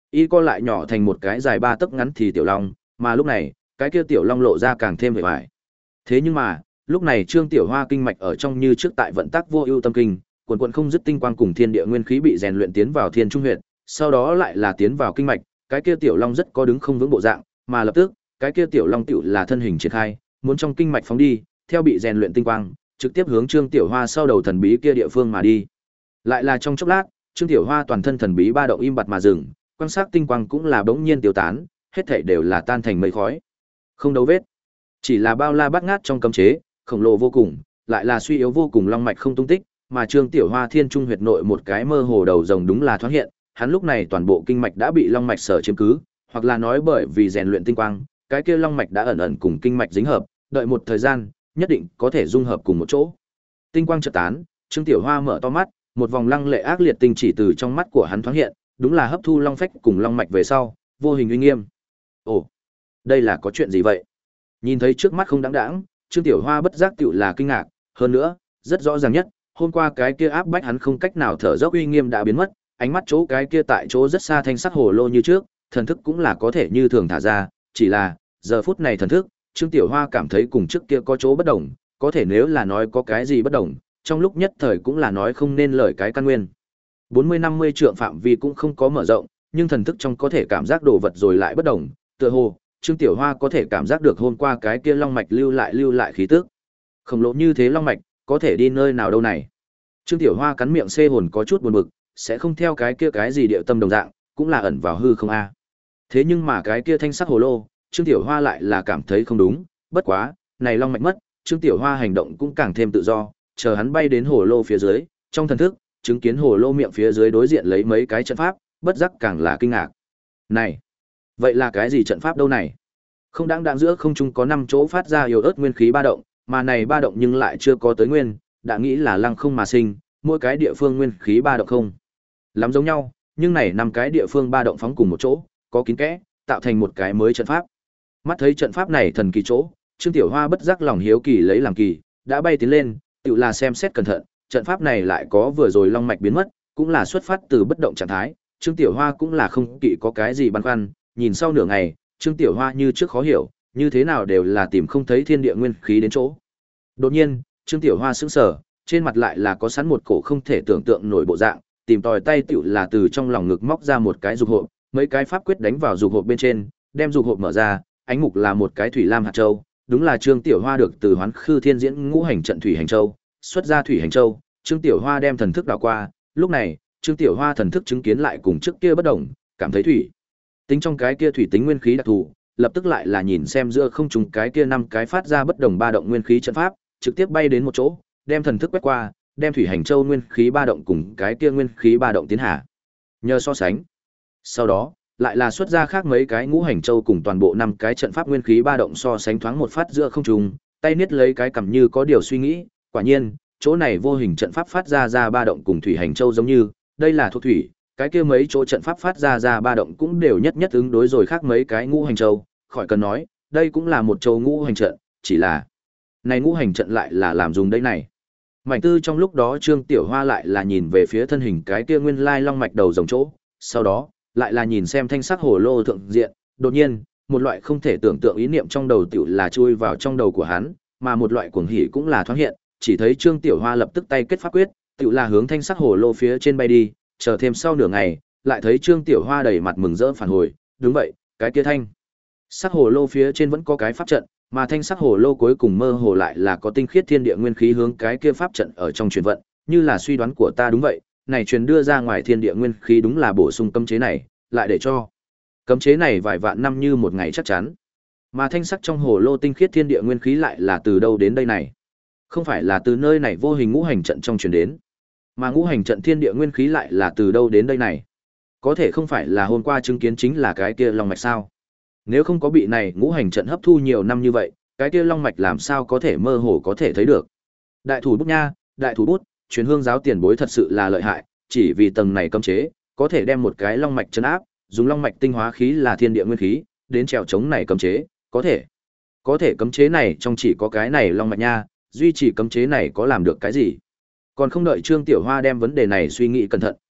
Y co lại nhỏ thành một cái dài ba tấc ngắn thì tiểu long, mà lúc này, cái kia tiểu long lộ ra càng thêm vẻ vải. Thế nhưng mà, lúc này Trương Tiểu Hoa kinh mạch ở trong như trước tại vận tắc vô ưu tâm kinh, quần quần không dứt tinh quang cùng thiên địa nguyên khí bị rèn luyện tiến vào thiên trung huyệt, sau đó lại là tiến vào kinh mạch, cái kia tiểu long rất có đứng không vững bộ dạng, mà lập tức, cái kia tiểu long tiểu là thân hình triển khai, muốn trong kinh mạch phóng đi, theo bị rèn luyện tinh quang, trực tiếp hướng Trương Tiểu Hoa sau đầu thần bí kia địa phương mà đi. Lại là trong chốc lát, Trương Tiểu Hoa toàn thân thần bí ba động im bặt mà dừng, quan sát tinh quang cũng là bỗng nhiên tiêu tán, hết thảy đều là tan thành mây khói. Không dấu vết, chỉ là bao la bát ngát trong cấm chế, khổng lồ vô cùng, lại là suy yếu vô cùng long mạch không tung tích, mà Trương Tiểu Hoa thiên trung huyệt nội một cái mơ hồ đầu rồng đúng là thoáng hiện, hắn lúc này toàn bộ kinh mạch đã bị long mạch sở chiếm cứ, hoặc là nói bởi vì rèn luyện tinh quang, cái kia long mạch đã ẩn ẩn cùng kinh mạch dính hợp, đợi một thời gian, nhất định có thể dung hợp cùng một chỗ. Tinh quang chợt tán, Trương Tiểu Hoa mở to mắt, một vòng lăng lệ ác liệt tinh chỉ từ trong mắt của hắn thoáng hiện, đúng là hấp thu long phách cùng long mạch về sau, vô hình uy nghiêm. Ồ, đây là có chuyện gì vậy? Nhìn thấy trước mắt không đáng đáng, Trương Tiểu Hoa bất giác tựu là kinh ngạc, hơn nữa, rất rõ ràng nhất, hôm qua cái kia áp bách hắn không cách nào thở dốc uy nghiêm đã biến mất, ánh mắt chỗ cái kia tại chỗ rất xa thanh sắc hồ lô như trước, thần thức cũng là có thể như thường thả ra, chỉ là, giờ phút này thần thức, Trương Tiểu Hoa cảm thấy cùng trước kia có chỗ bất đồng, có thể nếu là nói có cái gì bất đồng, trong lúc nhất thời cũng là nói không nên lời cái căn nguyên. bốn mươi năm mươi trượng phạm vi cũng không có mở rộng, nhưng thần thức trong có thể cảm giác đồ vật rồi lại bất đồng, tựa hồ, Trương Tiểu Hoa có thể cảm giác được hôm qua cái kia long mạch lưu lại lưu lại khí tức. Khổng lồ như thế long mạch, có thể đi nơi nào đâu này? Trương Tiểu Hoa cắn miệng xê hồn có chút buồn bực, sẽ không theo cái kia cái gì điệu tâm đồng dạng, cũng là ẩn vào hư không a. Thế nhưng mà cái kia thanh sắc hồ lô, Trương Tiểu Hoa lại là cảm thấy không đúng, bất quá, này long mạch mất, Trương Tiểu Hoa hành động cũng càng thêm tự do, chờ hắn bay đến hồ lô phía dưới, trong thần thức, chứng kiến hồ lô miệng phía dưới đối diện lấy mấy cái trận pháp, bất giác càng là kinh ngạc. Này, vậy là cái gì trận pháp đâu này? Không đáng đáng giữa không trung có năm chỗ phát ra yếu ớt nguyên khí ba động, mà này ba động nhưng lại chưa có tới nguyên, đã nghĩ là lăng không mà sinh, mỗi cái địa phương nguyên khí ba động không lắm giống nhau, nhưng này năm cái địa phương ba động phóng cùng một chỗ, có kín kẽ, tạo thành một cái mới trận pháp. Mắt thấy trận pháp này thần kỳ chỗ, Trương Tiểu Hoa bất giác lòng hiếu kỳ lấy làm kỳ, đã bay tiến lên, tự là xem xét cẩn thận, trận pháp này lại có vừa rồi long mạch biến mất, cũng là xuất phát từ bất động trạng thái, Trương Tiểu Hoa cũng là không kỵ có cái gì băn khoăn, nhìn sau nửa ngày, Trương Tiểu Hoa như trước khó hiểu, như thế nào đều là tìm không thấy thiên địa nguyên khí đến chỗ. Đột nhiên, Trương Tiểu Hoa sững sờ, trên mặt lại là có sẵn một cổ không thể tưởng tượng nổi bộ dạng, tìm tòi tay tiểu là từ trong lòng ngực móc ra một cái dục hộp, mấy cái pháp quyết đánh vào dục hộp bên trên, đem dục hộp mở ra, ánh mục là một cái thủy lam hạt châu, đúng là Trương Tiểu Hoa được từ Hoán Khư Thiên Diễn ngũ hành trận thủy hành châu, xuất ra thủy hành châu, Trương Tiểu Hoa đem thần thức đảo qua, lúc này, Trương Tiểu Hoa thần thức chứng kiến lại cùng trước kia bất động, cảm thấy thủy tính trong cái kia thủy tính nguyên khí đặc thù, lập tức lại là nhìn xem giữa không trung cái kia năm cái phát ra bất đồng ba động nguyên khí trận pháp, trực tiếp bay đến một chỗ, đem thần thức quét qua, đem thủy hành châu nguyên khí ba động cùng cái kia nguyên khí ba động tiến hạ. Nhờ so sánh, sau đó, lại là xuất ra khác mấy cái ngũ hành châu cùng toàn bộ năm cái trận pháp nguyên khí ba động so sánh thoáng một phát giữa không trung, tay niết lấy cái cầm như có điều suy nghĩ, quả nhiên, chỗ này vô hình trận pháp phát ra ra ba động cùng thủy hành châu giống như, đây là thuộc thủy, cái kia mấy chỗ trận pháp phát ra ra ba động cũng đều nhất nhất ứng đối rồi khác mấy cái ngũ hành châu, khỏi cần nói, đây cũng là một châu ngũ hành trận, chỉ là này ngũ hành trận lại là làm dùng đây này. Mảnh tư trong lúc đó Trương Tiểu Hoa lại là nhìn về phía thân hình cái kia nguyên lai long mạch đầu rồng chỗ, sau đó, lại là nhìn xem thanh sắc hồ lô thượng diện, đột nhiên, một loại không thể tưởng tượng ý niệm trong đầu tiểu là chui vào trong đầu của hắn, mà một loại cuồng hỉ cũng là thoáng hiện, chỉ thấy Trương Tiểu Hoa lập tức tay kết pháp quyết, tiểu là hướng thanh sắc hồ lô phía trên bay đi, chờ thêm sau nửa ngày, lại thấy Trương Tiểu Hoa đầy mặt mừng rỡ phản hồi, đúng vậy, cái kia thanh sắc hồ lô phía trên vẫn có cái pháp trận, mà thanh sắc hồ lô cuối cùng mơ hồ lại là có tinh khiết thiên địa nguyên khí hướng cái kia pháp trận ở trong truyền vận, như là suy đoán của ta đúng vậy, này truyền đưa ra ngoài thiên địa nguyên khí đúng là bổ sung cấm chế này, lại để cho cấm chế này vài vạn năm như một ngày chắc chắn. Mà thanh sắc trong hồ lô tinh khiết thiên địa nguyên khí lại là từ đâu đến đây này? Không phải là từ nơi này vô hình ngũ hành trận trong truyền đến, mà ngũ hành trận thiên địa nguyên khí lại là từ đâu đến đây này? Có thể không phải là hôm qua chứng kiến chính là cái kia long mạch sao? Nếu không có bị này ngũ hành trận hấp thu nhiều năm như vậy, cái kia long mạch làm sao có thể mơ hồ có thể thấy được? Đại thủ bút nha, đại thủ bút, truyền hương giáo tiền bối thật sự là lợi hại, chỉ vì tầng này cấm chế, có thể đem một cái long mạch trấn áp, dùng long mạch tinh hóa khí là thiên địa nguyên khí, đến trèo chống này cấm chế, có thể. Có thể cấm chế này trong chỉ có cái này long mạch nha, duy trì cấm chế này có làm được cái gì? Còn không đợi Trương Tiểu Hoa đem vấn đề này suy nghĩ cẩn thận,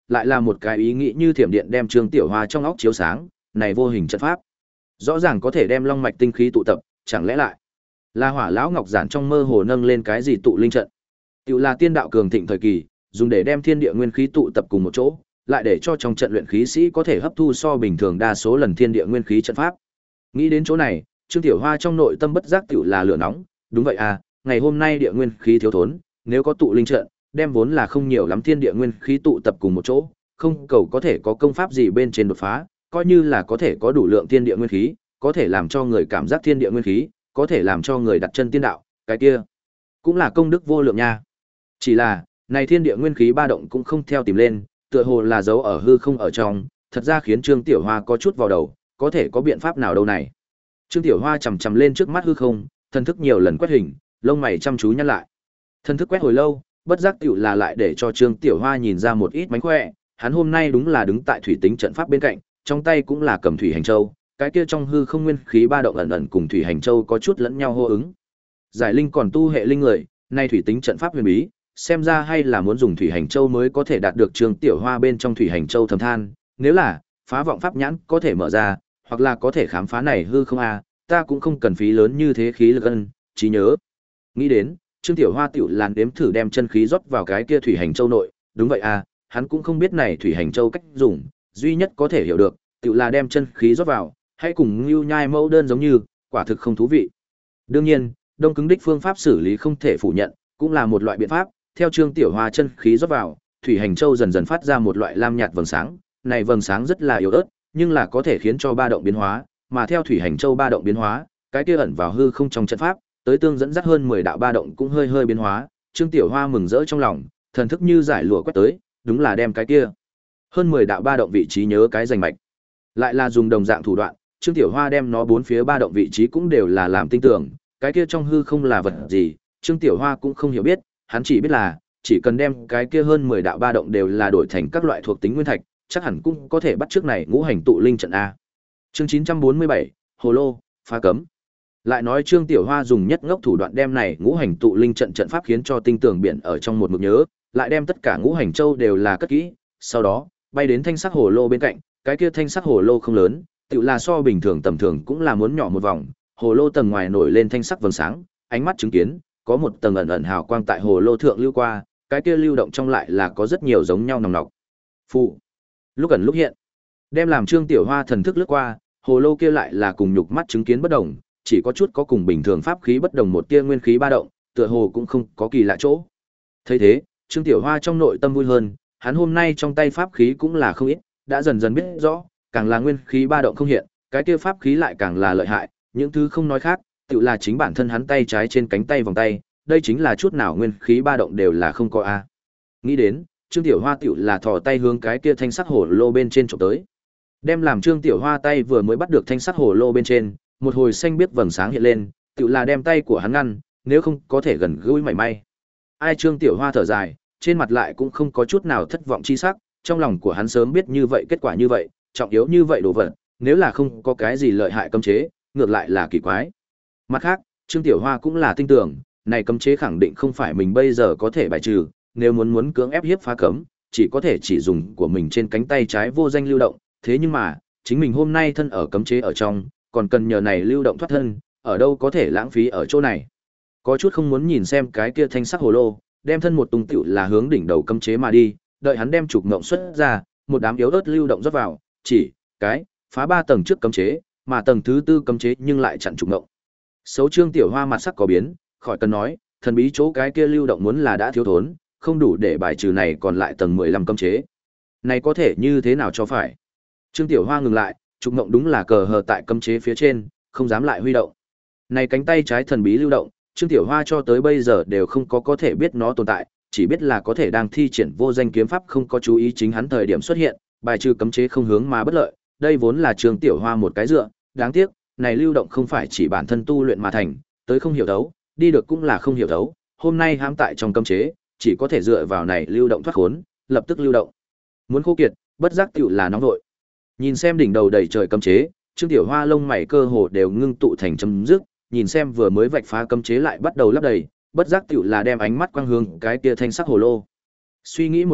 lại là một cái ý nghĩ như thiểm điện đem Trương Tiểu Hoa trong óc chiếu sáng, này vô hình trận pháp, rõ ràng có thể đem long mạch tinh khí tụ tập, chẳng lẽ lại là Hỏa lão ngọc giản trong mơ hồ nâng lên cái gì tụ linh trận? Tiểu là tiên đạo cường thịnh thời kỳ, dùng để đem thiên địa nguyên khí tụ tập cùng một chỗ, lại để cho trong trận luyện khí sĩ có thể hấp thu so bình thường đa số lần thiên địa nguyên khí trận pháp. Nghĩ đến chỗ này, Trương Tiểu Hoa trong nội tâm bất giác tiểu là lửa nóng, đúng vậy à, ngày hôm nay địa nguyên khí thiếu thốn, nếu có tụ linh trận, đem vốn là không nhiều lắm thiên địa nguyên khí tụ tập cùng một chỗ, không cầu có thể có công pháp gì bên trên đột phá, coi như là có thể có đủ lượng thiên địa nguyên khí, có thể làm cho người cảm giác thiên địa nguyên khí, có thể làm cho người đặt chân tiên đạo, cái kia cũng là công đức vô lượng nha. Chỉ là, này thiên địa nguyên khí ba động cũng không theo tìm lên, tựa hồ là dấu ở hư không ở trong, thật ra khiến Trương Tiểu Hoa có chút vào đầu, có thể có biện pháp nào đâu này. Trương Tiểu Hoa chầm chầm lên trước mắt hư không, thần thức nhiều lần quét hình, lông mày chăm chú nhăn lại. Thần thức quét hồi lâu, bất giác tiểu là lại để cho Trương Tiểu Hoa nhìn ra một ít mánh khỏe, hắn hôm nay đúng là đứng tại thủy tính trận pháp bên cạnh, trong tay cũng là cầm thủy hành châu, cái kia trong hư không nguyên khí ba động ẩn ẩn cùng thủy hành châu có chút lẫn nhau hô ứng. Giải linh còn tu hệ linh người, nay thủy tính trận pháp huyền bí, xem ra hay là muốn dùng thủy hành châu mới có thể đạt được Trương Tiểu Hoa bên trong thủy hành châu thầm than, nếu là phá vọng pháp nhãn có thể mở ra, hoặc là có thể khám phá này hư không a, ta cũng không cần phí lớn như thế khí lực ân, trí nhớ. Nghĩ đến, Trương Tiểu Hoa tiểu làn đếm thử đem chân khí rót vào cái kia thủy hành châu nội, đúng vậy a, hắn cũng không biết này thủy hành châu cách dùng, duy nhất có thể hiểu được, tiểu là đem chân khí rót vào, hãy cùng Nưu Nhai mẫu đơn giống như, quả thực không thú vị. Đương nhiên, đông cứng đích phương pháp xử lý không thể phủ nhận, cũng là một loại biện pháp, theo Trương Tiểu Hoa chân khí rót vào, thủy hành châu dần dần phát ra một loại lam nhạt vầng sáng, này vầng sáng rất là yếu ớt, nhưng là có thể khiến cho ba động biến hóa, mà theo thủy hành châu ba động biến hóa, cái kia ẩn vào hư không trong trận pháp, tới tương dẫn dắt hơn mười đạo ba động cũng hơi hơi biến hóa, Trương Tiểu Hoa mừng rỡ trong lòng, thần thức như giải lụa quét tới, đúng là đem cái kia hơn mười đạo ba động vị trí nhớ cái rành mạch. Lại là dùng đồng dạng thủ đoạn, Trương Tiểu Hoa đem nó bốn phía ba động vị trí cũng đều là làm tinh tưởng, cái kia trong hư không là vật gì, Trương Tiểu Hoa cũng không hiểu biết, hắn chỉ biết là chỉ cần đem cái kia hơn mười đạo ba động đều là đổi thành các loại thuộc tính nguyên thạch, chắc hẳn cũng có thể bắt trước này ngũ hành tụ linh trận a. Chương chín trăm bốn mươi bảy, Hồ lô, phá cấm. Lại nói Trương Tiểu Hoa dùng nhất ngốc thủ đoạn đem này ngũ hành tụ linh trận trận pháp khiến cho tinh tường biển ở trong một mực nhớ, lại đem tất cả ngũ hành châu đều là cất kỹ, sau đó bay đến thanh sắc hồ lô bên cạnh, cái kia thanh sắc hồ lô không lớn, tựu là so bình thường tầm thường cũng là muốn nhỏ một vòng, hồ lô tầng ngoài nổi lên thanh sắc vầng sáng, ánh mắt chứng kiến, có một tầng ẩn ẩn hào quang tại hồ lô thượng lưu qua, cái kia lưu động trong lại là có rất nhiều giống nhau nòng nọc. Phụ, lúc ẩn lúc hiện, đem làm Trương Tiểu Hoa thần thức lướt qua, hồ lô kia lại là cùng nhục mắt chứng kiến bất đồng, chỉ có chút có cùng bình thường pháp khí bất đồng một tia nguyên khí ba động, tựa hồ cũng không có kỳ lạ chỗ. Thấy thế, Trương Tiểu Hoa trong nội tâm vui hơn, hắn hôm nay trong tay pháp khí cũng là không ít, đã dần dần biết rõ, càng là nguyên khí ba động không hiện, cái kia pháp khí lại càng là lợi hại, những thứ không nói khác, tự là chính bản thân hắn tay trái trên cánh tay vòng tay, đây chính là chút nào nguyên khí ba động đều là không có a. Nghĩ đến, Trương Tiểu Hoa tiểu là thò tay hướng cái kia thanh sắc hồ lô bên trên chụp tới. Đem làm Trương Tiểu Hoa tay vừa mới bắt được thanh sắc hồ lô bên trên, một hồi xanh biết vầng sáng hiện lên, tự là đem tay của hắn ngăn, nếu không có thể gần gũi mảy may. Ai Trương Tiểu Hoa thở dài, trên mặt lại cũng không có chút nào thất vọng chi sắc, trong lòng của hắn sớm biết như vậy kết quả như vậy, trọng yếu như vậy đồ vật, nếu là không có cái gì lợi hại cấm chế, ngược lại là kỳ quái. Mặt khác, Trương Tiểu Hoa cũng là tin tưởng, này cấm chế khẳng định không phải mình bây giờ có thể bài trừ, nếu muốn muốn cưỡng ép hiếp phá cấm, chỉ có thể chỉ dùng của mình trên cánh tay trái vô danh lưu động, thế nhưng mà, chính mình hôm nay thân ở cấm chế ở trong, còn cần nhờ này lưu động thoát thân, ở đâu có thể lãng phí ở chỗ này. Có chút không muốn nhìn xem cái kia thanh sắc hồ lô, đem thân một tung tiểu là hướng đỉnh đầu cấm chế mà đi, đợi hắn đem trục ngộng xuất ra, một đám yếu ớt lưu động rót vào, chỉ cái phá ba tầng trước cấm chế, mà tầng thứ tư cấm chế nhưng lại chặn trục ngộng. Xấu Trương Tiểu Hoa mặt sắc có biến, khỏi cần nói, thần bí chỗ cái kia lưu động muốn là đã thiếu thốn, không đủ để bài trừ này còn lại tầng mười lăm cấm chế. Này có thể như thế nào cho phải? Trương Tiểu Hoa ngừng lại, trục ngộng đúng là cờ hờ tại cấm chế phía trên, không dám lại huy động. Này cánh tay trái thần bí lưu động, Trương Tiểu Hoa cho tới bây giờ đều không có có thể biết nó tồn tại, chỉ biết là có thể đang thi triển vô danh kiếm pháp không có chú ý chính hắn thời điểm xuất hiện, bài trừ cấm chế không hướng mà bất lợi, đây vốn là Trương Tiểu Hoa một cái dựa, đáng tiếc, này lưu động không phải chỉ bản thân tu luyện mà thành, tới không hiểu thấu, đi được cũng là không hiểu thấu, hôm nay hãm tại trong cấm chế, chỉ có thể dựa vào này lưu động thoát khốn, lập tức lưu động. Muốn khô kiệt, bất giác tiểu là nóng vội. Nhìn xem đỉnh đầu đầy trời cấm chế, Trương Tiểu Hoa lông mày cơ hồ đều ngưng tụ thành chấm dứt, nhìn xem vừa mới vạch phá cấm chế lại bắt đầu lấp đầy, bất giác tiểu là đem ánh mắt quang hướng cái kia thanh sắc hồ lô. Suy nghĩ một lát,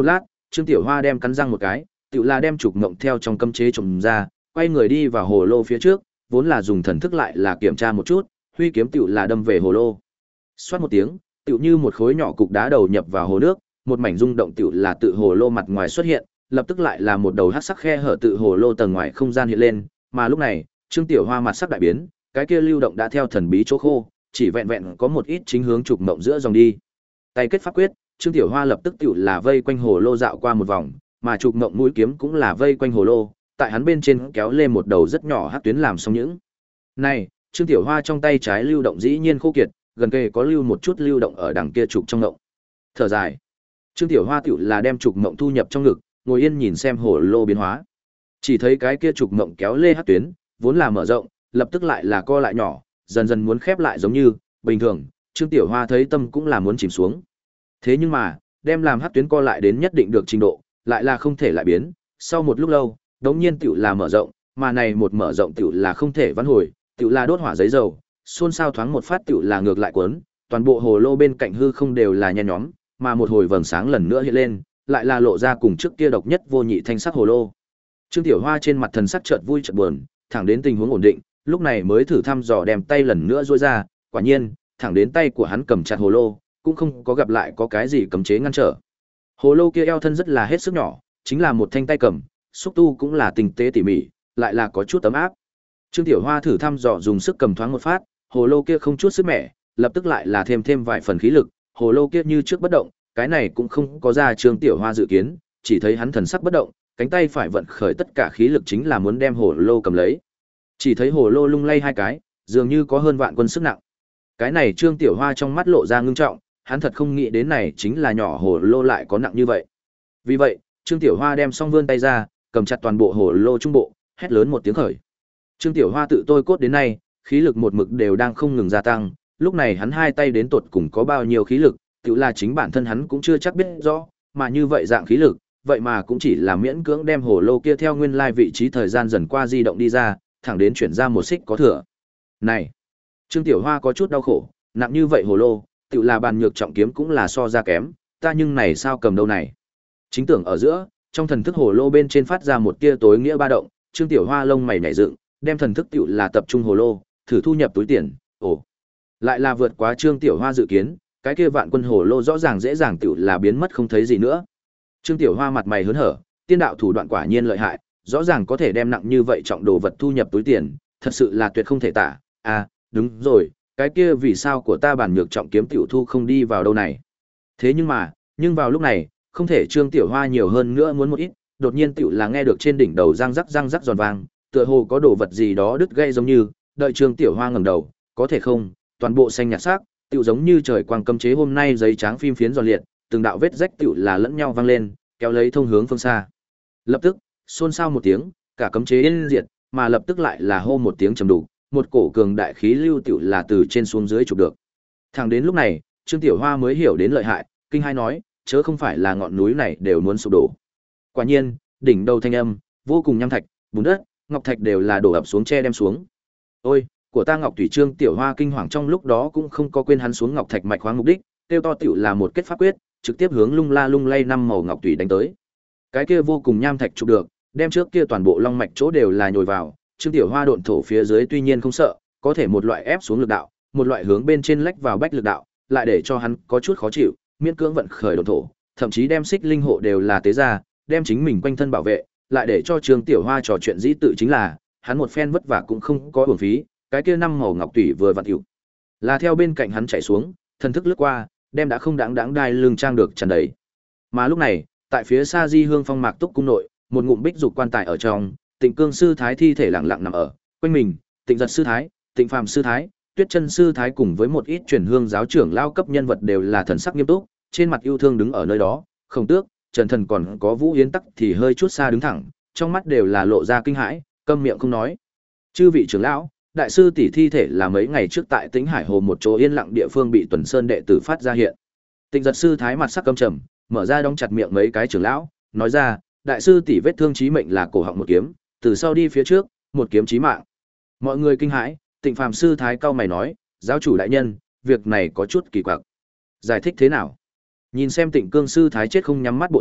Trương Tiểu Hoa đem cắn răng một cái, tự là đem trục ngộng theo trong cấm chế trồng ra, quay người đi vào hồ lô phía trước, vốn là dùng thần thức lại là kiểm tra một chút, huy kiếm tự là đâm về hồ lô. Xoát một tiếng, tự như một khối nhỏ cục đá đầu nhập vào hồ nước, một mảnh rung động tự là tự hồ lô mặt ngoài xuất hiện, lập tức lại là một đầu hắc sắc khe hở tự hồ lô tầng ngoài không gian hiện lên, mà lúc này, Trương Tiểu Hoa mặt sắc đại biến, cái kia lưu động đã theo thần bí chỗ khô, chỉ vẹn vẹn có một ít chính hướng trục mộng giữa dòng đi. Tay kết pháp quyết, Trương Tiểu Hoa lập tức tự là vây quanh hồ lô dạo qua một vòng, mà trục mộng mũi kiếm cũng là vây quanh hồ lô, tại hắn bên trên kéo lên một đầu rất nhỏ hắc tuyến làm xong những. Này, Trương Tiểu Hoa trong tay trái lưu động dĩ nhiên khô kiệt, gần kề có lưu một chút lưu động ở đằng kia trục trong ngộng. Thở dài, Trương Tiểu Hoa tiểu là đem trục mộng thu nhập trong ngực, ngồi yên nhìn xem hồ lô biến hóa. Chỉ thấy cái kia trục mộng kéo lê hắc tuyến, vốn là mở rộng, lập tức lại là co lại nhỏ, dần dần muốn khép lại giống như bình thường. Trương Tiểu Hoa thấy tâm cũng là muốn chìm xuống. Thế nhưng mà, đem làm hắc tuyến co lại đến nhất định được trình độ, lại là không thể lại biến. Sau một lúc lâu, đống nhiên tiểu là mở rộng, mà này một mở rộng tiểu là không thể vãn hồi, tiểu là đốt hỏa giấy dầu, xôn xao thoáng một phát tiểu là ngược lại cuốn, toàn bộ hồ lô bên cạnh hư không đều là nhen nhóm, mà một hồi vầng sáng lần nữa hiện lên, lại là lộ ra cùng trước kia độc nhất vô nhị thanh sắc hồ lô. Trương Tiểu Hoa trên mặt thần sắc chợt vui chợt buồn, thẳng đến tình huống ổn định, lúc này mới thử thăm dò đem tay lần nữa duỗi ra, quả nhiên, thẳng đến tay của hắn cầm chặt hồ lô, cũng không có gặp lại có cái gì cấm chế ngăn trở. Hồ lô kia eo thân rất là hết sức nhỏ, chính là một thanh tay cầm, xúc tu cũng là tinh tế tỉ mỉ, lại là có chút ấm áp. Trương Tiểu Hoa thử thăm dò dùng sức cầm thoáng một phát, hồ lô kia không chút sức mẻ, lập tức lại là thêm thêm vài phần khí lực, hồ lô kia như trước bất động, cái này cũng không có ra Trương Tiểu Hoa dự kiến, chỉ thấy hắn thần sắc bất động, cánh tay phải vận khởi tất cả khí lực chính là muốn đem hồ lô cầm lấy. Chỉ thấy hồ lô lung lay hai cái, dường như có hơn vạn quân sức nặng. Cái này Trương Tiểu Hoa trong mắt lộ ra ngưng trọng, hắn thật không nghĩ đến này chính là nhỏ hồ lô lại có nặng như vậy. Vì vậy, Trương Tiểu Hoa đem song vươn tay ra, cầm chặt toàn bộ hồ lô trung bộ, hét lớn một tiếng khởi. Trương Tiểu Hoa tự tôi cốt đến nay, khí lực một mực đều đang không ngừng gia tăng, lúc này hắn hai tay đến tột cùng có bao nhiêu khí lực, tự là chính bản thân hắn cũng chưa chắc biết rõ, mà như vậy dạng khí lực, vậy mà cũng chỉ là miễn cưỡng đem hồ lô kia theo nguyên lai vị trí thời gian dần qua di động đi ra, thẳng đến chuyển ra một xích có thừa. Này, Trương Tiểu Hoa có chút đau khổ, nặng như vậy hồ lô, tự là bàn nhược trọng kiếm cũng là so ra kém, ta nhưng này sao cầm đâu này. Chính tưởng ở giữa, trong thần thức hồ lô bên trên phát ra một tia tối nghĩa ba động, Trương Tiểu Hoa lông mày nhảy dựng, đem thần thức tiểu là tập trung hồ lô, thử thu nhập túi tiền, ồ, lại là vượt quá Trương Tiểu Hoa dự kiến, cái kia vạn quân hồ lô rõ ràng dễ dàng tiểu là biến mất không thấy gì nữa. Trương Tiểu Hoa mặt mày hớn hở, tiên đạo thủ đoạn quả nhiên lợi hại, rõ ràng có thể đem nặng như vậy trọng đồ vật thu nhập túi tiền, thật sự là tuyệt không thể tả. À, đúng rồi, cái kia vì sao của ta bản nhược trọng kiếm tiểu thu không đi vào đâu này. Thế nhưng mà, nhưng vào lúc này, không thể Trương Tiểu Hoa nhiều hơn nữa muốn một ít, đột nhiên tiểu là nghe được trên đỉnh đầu răng rắc răng rắc giòn vang, tựa hồ có đồ vật gì đó đứt gãy giống như, đợi Trương Tiểu Hoa ngẩng đầu, có thể không, toàn bộ xanh nhạt sắc, tiểu giống như trời quang cấm chế hôm nay giấy trắng phim phiến giòn liệt, từng đạo vết rách tiểu là lẫn nhau vang lên, kéo lấy thông hướng phương xa. Lập tức, xôn xao một tiếng, cả cấm chế yên diệt, mà lập tức lại là hô một tiếng trầm đủ, một cổ cường đại khí lưu tiểu là từ trên xuống dưới chụp được. Thẳng đến lúc này, Trương Tiểu Hoa mới hiểu đến lợi hại, kinh hai nói, chớ không phải là ngọn núi này đều muốn sụp đổ. Quả nhiên, đỉnh đầu thanh âm, vô cùng nham thạch, bùn đất, ngọc thạch đều là đổ ập xuống che đem xuống. Ôi, của ta Ngọc Thủy Trương Tiểu Hoa kinh hoàng trong lúc đó cũng không có quên hắn xuống ngọc thạch mạch khoáng mục đích, tiêu to tiểu là một kết pháp quyết, trực tiếp hướng lung la lung lay năm màu ngọc thủy đánh tới. Cái kia vô cùng nham thạch chụp được, đem trước kia toàn bộ long mạch chỗ đều là nhồi vào, Trương Tiểu Hoa độn thổ phía dưới tuy nhiên không sợ, có thể một loại ép xuống lực đạo, một loại hướng bên trên lách vào bách lực đạo, lại để cho hắn có chút khó chịu, miễn cưỡng vận khởi độn thổ, thậm chí đem xích linh hộ đều là tế ra, đem chính mình quanh thân bảo vệ, lại để cho Trương Tiểu Hoa trò chuyện dĩ tự chính là, hắn một phen vất vả cũng không có uổng phí, cái kia năm màu ngọc thủy vừa vặn hữu, là theo bên cạnh hắn chảy xuống, thần thức lướt qua, đem đã không đáng đáng đai lưng trang được tràn đầy. Mà lúc này, tại phía xa Di Hương Phong Mạc Túc cung nội, một ngụm bích dục quan tài ở trong, Tịnh Cương sư thái thi thể lặng lặng nằm ở, quanh mình, Tịnh Giật sư thái, Tịnh Phàm sư thái, Tuyết Chân sư thái cùng với một ít truyền hương giáo trưởng lao cấp nhân vật đều là thần sắc nghiêm túc, trên mặt yêu thương đứng ở nơi đó, Khổng Tước, Trần Thần còn có Vũ Yến Tắc thì hơi chút xa đứng thẳng, trong mắt đều là lộ ra kinh hãi, câm miệng không nói. Chư vị trưởng lão, đại sư tỷ thi thể là mấy ngày trước tại Tĩnh Hải Hồ một chỗ yên lặng địa phương bị Tuần Sơn đệ tử phát ra hiện. Tịnh Giật sư thái mặt sắc căm trầm, mở ra đóng chặt miệng mấy cái trưởng lão, nói ra, đại sư tỷ vết thương chí mệnh là cổ họng một kiếm, từ sau đi phía trước, một kiếm chí mạng. Mọi người kinh hãi, Tịnh Phàm sư thái cao mày nói, giáo chủ đại nhân, việc này có chút kỳ quặc. Giải thích thế nào? Nhìn xem Tịnh Cương sư thái chết không nhắm mắt bộ dạng,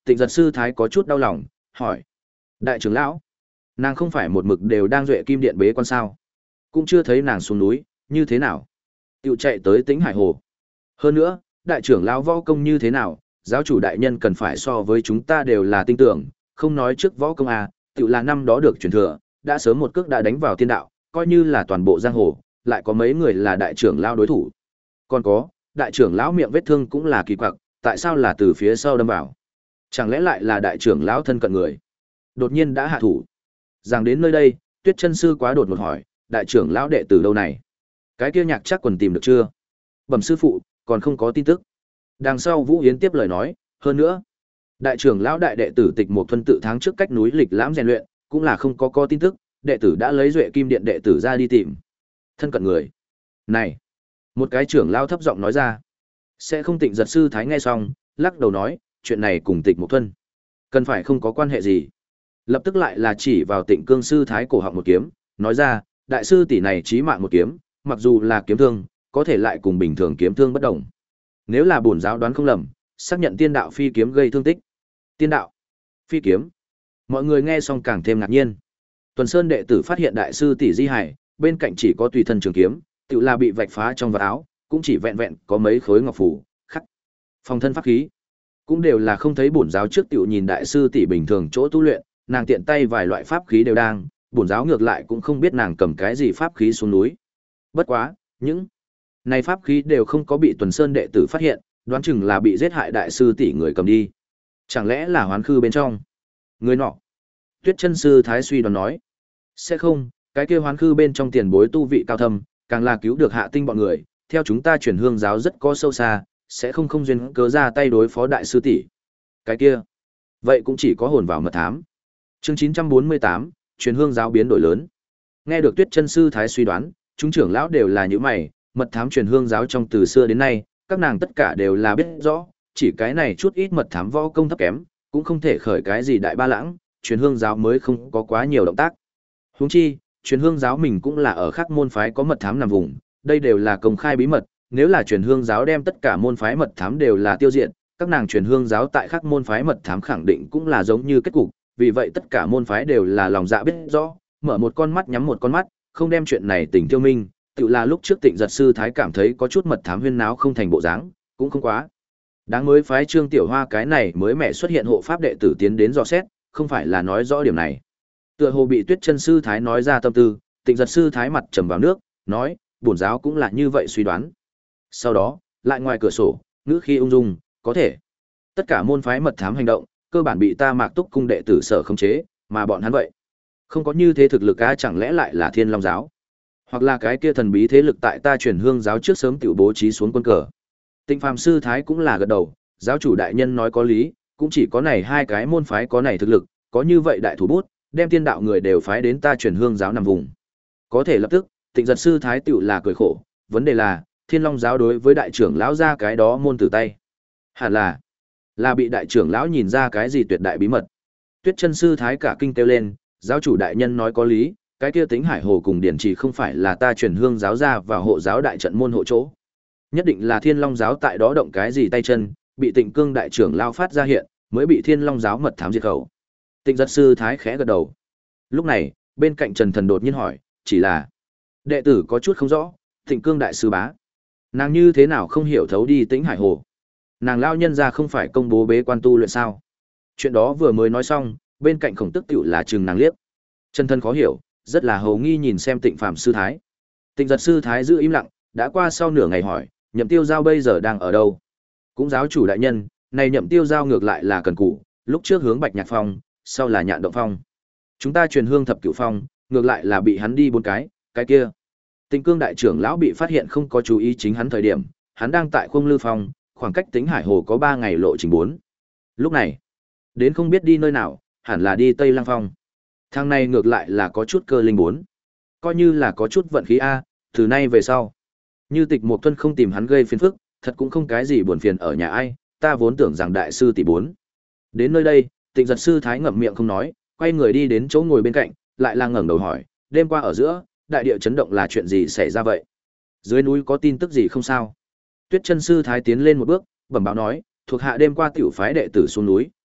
Tịnh Giật sư thái có chút đau lòng, hỏi: "Đại trưởng lão, nàng không phải một mực đều đang duệ kim điện bế quan sao? Cũng chưa thấy nàng xuống núi, như thế nào?" Tiểu chạy tới Tĩnh Hải Hồ. Hơn nữa, đại trưởng lão võ công như thế nào, giáo chủ đại nhân cần phải so với chúng ta đều là tin tưởng, không nói trước võ công à, tiểu là năm đó được truyền thừa, đã sớm một cước đã đánh vào tiên đạo, coi như là toàn bộ giang hồ, lại có mấy người là đại trưởng lão đối thủ. Còn có, đại trưởng lão miệng vết thương cũng là kỳ quặc, tại sao là từ phía sau đâm vào? Chẳng lẽ lại là đại trưởng lão thân cận người? Đột nhiên đã hạ thủ. Rằng đến nơi đây, Tuyết Chân sư quá đột ngột hỏi, đại trưởng lão đệ tử đâu này? Cái kia Nhạc Trác quần tìm được chưa? Bẩm sư phụ, còn không có tin tức. Đằng sau Vũ Yến tiếp lời nói, hơn nữa, đại trưởng lão đại đệ tử Tịch Mục Thuần tự tháng trước cách núi Lịch Lãm rèn luyện, cũng là không có có tin tức, đệ tử đã lấy Duệ Kim Điện đệ tử ra đi tìm. Thân cận người. Này, một cái trưởng lão thấp giọng nói ra. Sẽ không Tịnh Giật sư thái nghe xong, lắc đầu nói, chuyện này cùng Tịch Mục Thuần cần phải không có quan hệ gì. Lập tức lại là chỉ vào Tịnh Cương sư thái cổ họng một kiếm, nói ra, đại sư tỷ này chí mạng một kiếm, mặc dù là kiếm thương, có thể lại cùng bình thường kiếm thương bất đồng. Nếu là bổn giáo đoán không lầm, xác nhận tiên đạo phi kiếm gây thương tích. Tiên đạo, phi kiếm. Mọi người nghe xong càng thêm ngạc nhiên. Tuần Sơn đệ tử phát hiện đại sư tỷ di hải, bên cạnh chỉ có tùy thân trường kiếm, tự là bị vạch phá trong vạt áo, cũng chỉ vẹn vẹn có mấy khối ngọc phủ, khắc. Phòng thân pháp khí, cũng đều là không thấy bổn giáo trước tiểu nhìn đại sư tỷ bình thường chỗ tu luyện, nàng tiện tay vài loại pháp khí đều đang, bổn giáo ngược lại cũng không biết nàng cầm cái gì pháp khí xuống núi. Bất quá, những này pháp khí đều không có bị Tuần Sơn đệ tử phát hiện, đoán chừng là bị giết hại đại sư tỷ người cầm đi. Chẳng lẽ là hoán khư bên trong? Người nọ. Tuyết Chân sư thái suy đoán nói, sẽ không, cái kia hoán khư bên trong tiền bối tu vị cao thâm, càng là cứu được Hạ Tinh bọn người, theo chúng ta chuyển hương giáo rất có sâu xa, sẽ không không duyên cớ ra tay đối phó đại sư tỷ. Cái kia, vậy cũng chỉ có hồn vào mật thám. Chương chín trăm bốn mươi tám, truyền hương giáo biến đổi lớn. Nghe được Tuyết Chân sư thái suy đoán, chúng trưởng lão đều là những mày, mật thám truyền hương giáo trong từ xưa đến nay, các nàng tất cả đều là biết rõ, chỉ cái này chút ít mật thám võ công thấp kém, cũng không thể khởi cái gì đại ba lãng, truyền hương giáo mới không có quá nhiều động tác. Huống chi, truyền hương giáo mình cũng là ở khác môn phái có mật thám nằm vùng, đây đều là công khai bí mật, nếu là truyền hương giáo đem tất cả môn phái mật thám đều là tiêu diệt, các nàng truyền hương giáo tại khác môn phái mật thám khẳng định cũng là giống như kết cục, vì vậy tất cả môn phái đều là lòng dạ biết rõ, mở một con mắt nhắm một con mắt, không đem chuyện này tỉnh tiêu minh, tự là lúc trước Tịnh Giật sư thái cảm thấy có chút mật thám huyên náo không thành bộ dáng, cũng không quá đáng mới phái Trương Tiểu Hoa cái này mới mẹ xuất hiện hộ pháp đệ tử tiến đến dò xét, không phải là nói rõ điểm này. Tựa hồ bị Tuyết Chân sư thái nói ra tâm tư, Tịnh Giật sư thái mặt trầm vào nước, nói, bổn giáo cũng là như vậy suy đoán. Sau đó, lại ngoài cửa sổ, ngữ khí ung dung, có thể. Tất cả môn phái mật thám hành động, cơ bản bị ta Mạc Túc cung đệ tử sở khống chế, mà bọn hắn vậy không có như thế thực lực á, chẳng lẽ lại là Thiên Long giáo? Hoặc là cái kia thần bí thế lực tại ta truyền hương giáo trước sớm tiểu bố trí xuống quân cờ. Tịnh Phàm sư thái cũng là gật đầu, giáo chủ đại nhân nói có lý, cũng chỉ có này hai cái môn phái có này thực lực, có như vậy đại thủ bút, đem tiên đạo người đều phái đến ta truyền hương giáo nằm vùng. Có thể lập tức, Tịnh Giật sư thái tiểu là cười khổ, vấn đề là, Thiên Long giáo đối với đại trưởng lão ra cái đó môn tử tay. Hẳn là là bị đại trưởng lão nhìn ra cái gì tuyệt đại bí mật. Tuyết Chân sư thái cả kinh kêu lên, giáo chủ đại nhân nói có lý, cái kia Tính Hải Hồ cùng Điển Trì không phải là ta truyền hương giáo ra và hộ giáo đại trận môn hộ chỗ. Nhất định là Thiên Long giáo tại đó động cái gì tay chân, bị Tịnh Cương đại trưởng lao phát ra hiện, mới bị Thiên Long giáo mật thám diệt khẩu. Tịnh Giật sư thái khẽ gật đầu. Lúc này, bên cạnh Trần Thần đột nhiên hỏi, chỉ là đệ tử có chút không rõ, Tịnh Cương đại sư bá, nàng như thế nào không hiểu thấu đi Tĩnh Hải Hồ? Nàng lao nhân ra không phải công bố bế quan tu luyện sao? Chuyện đó vừa mới nói xong, bên cạnh Khổng Tức tiểu là chừng nàng liếc. Trần Thần khó hiểu, rất là hầu nghi nhìn xem Tịnh Phàm sư thái. Tịnh Giật sư thái giữ im lặng, đã qua sau nửa ngày hỏi, Nhậm Tiêu Giao bây giờ đang ở đâu? Cũng giáo chủ đại nhân, này Nhậm Tiêu Giao ngược lại là cần cù, lúc trước hướng Bạch Nhạc Phong, sau là Nhạn Động Phong. Chúng ta truyền hương thập cửu phong, ngược lại là bị hắn đi bốn cái, cái kia. Tịnh Cương đại trưởng lão bị phát hiện không có chú ý chính hắn thời điểm, hắn đang tại Khung Lư Phong, khoảng cách Tính Hải Hồ có ba ngày lộ trình bốn. Lúc này, đến không biết đi nơi nào, hẳn là đi Tây Lăng Phong. Thang này ngược lại là có chút cơ linh bốn. Coi như là có chút vận khí A, từ nay về sau. Như Tịch Mục Thuần không tìm hắn gây phiền phức, thật cũng không cái gì buồn phiền ở nhà ai, ta vốn tưởng rằng đại sư tỷ bốn. Đến nơi đây, Tịnh Giật sư thái ngậm miệng không nói, quay người đi đến chỗ ngồi bên cạnh, lại là ngẩng đầu hỏi, đêm qua ở giữa, đại địa chấn động là chuyện gì xảy ra vậy? Dưới núi có tin tức gì không sao? Tuyết Chân sư thái tiến lên một bước, bẩm báo nói, thuộc hạ đêm qua tiểu phái đệ tử xuống núi,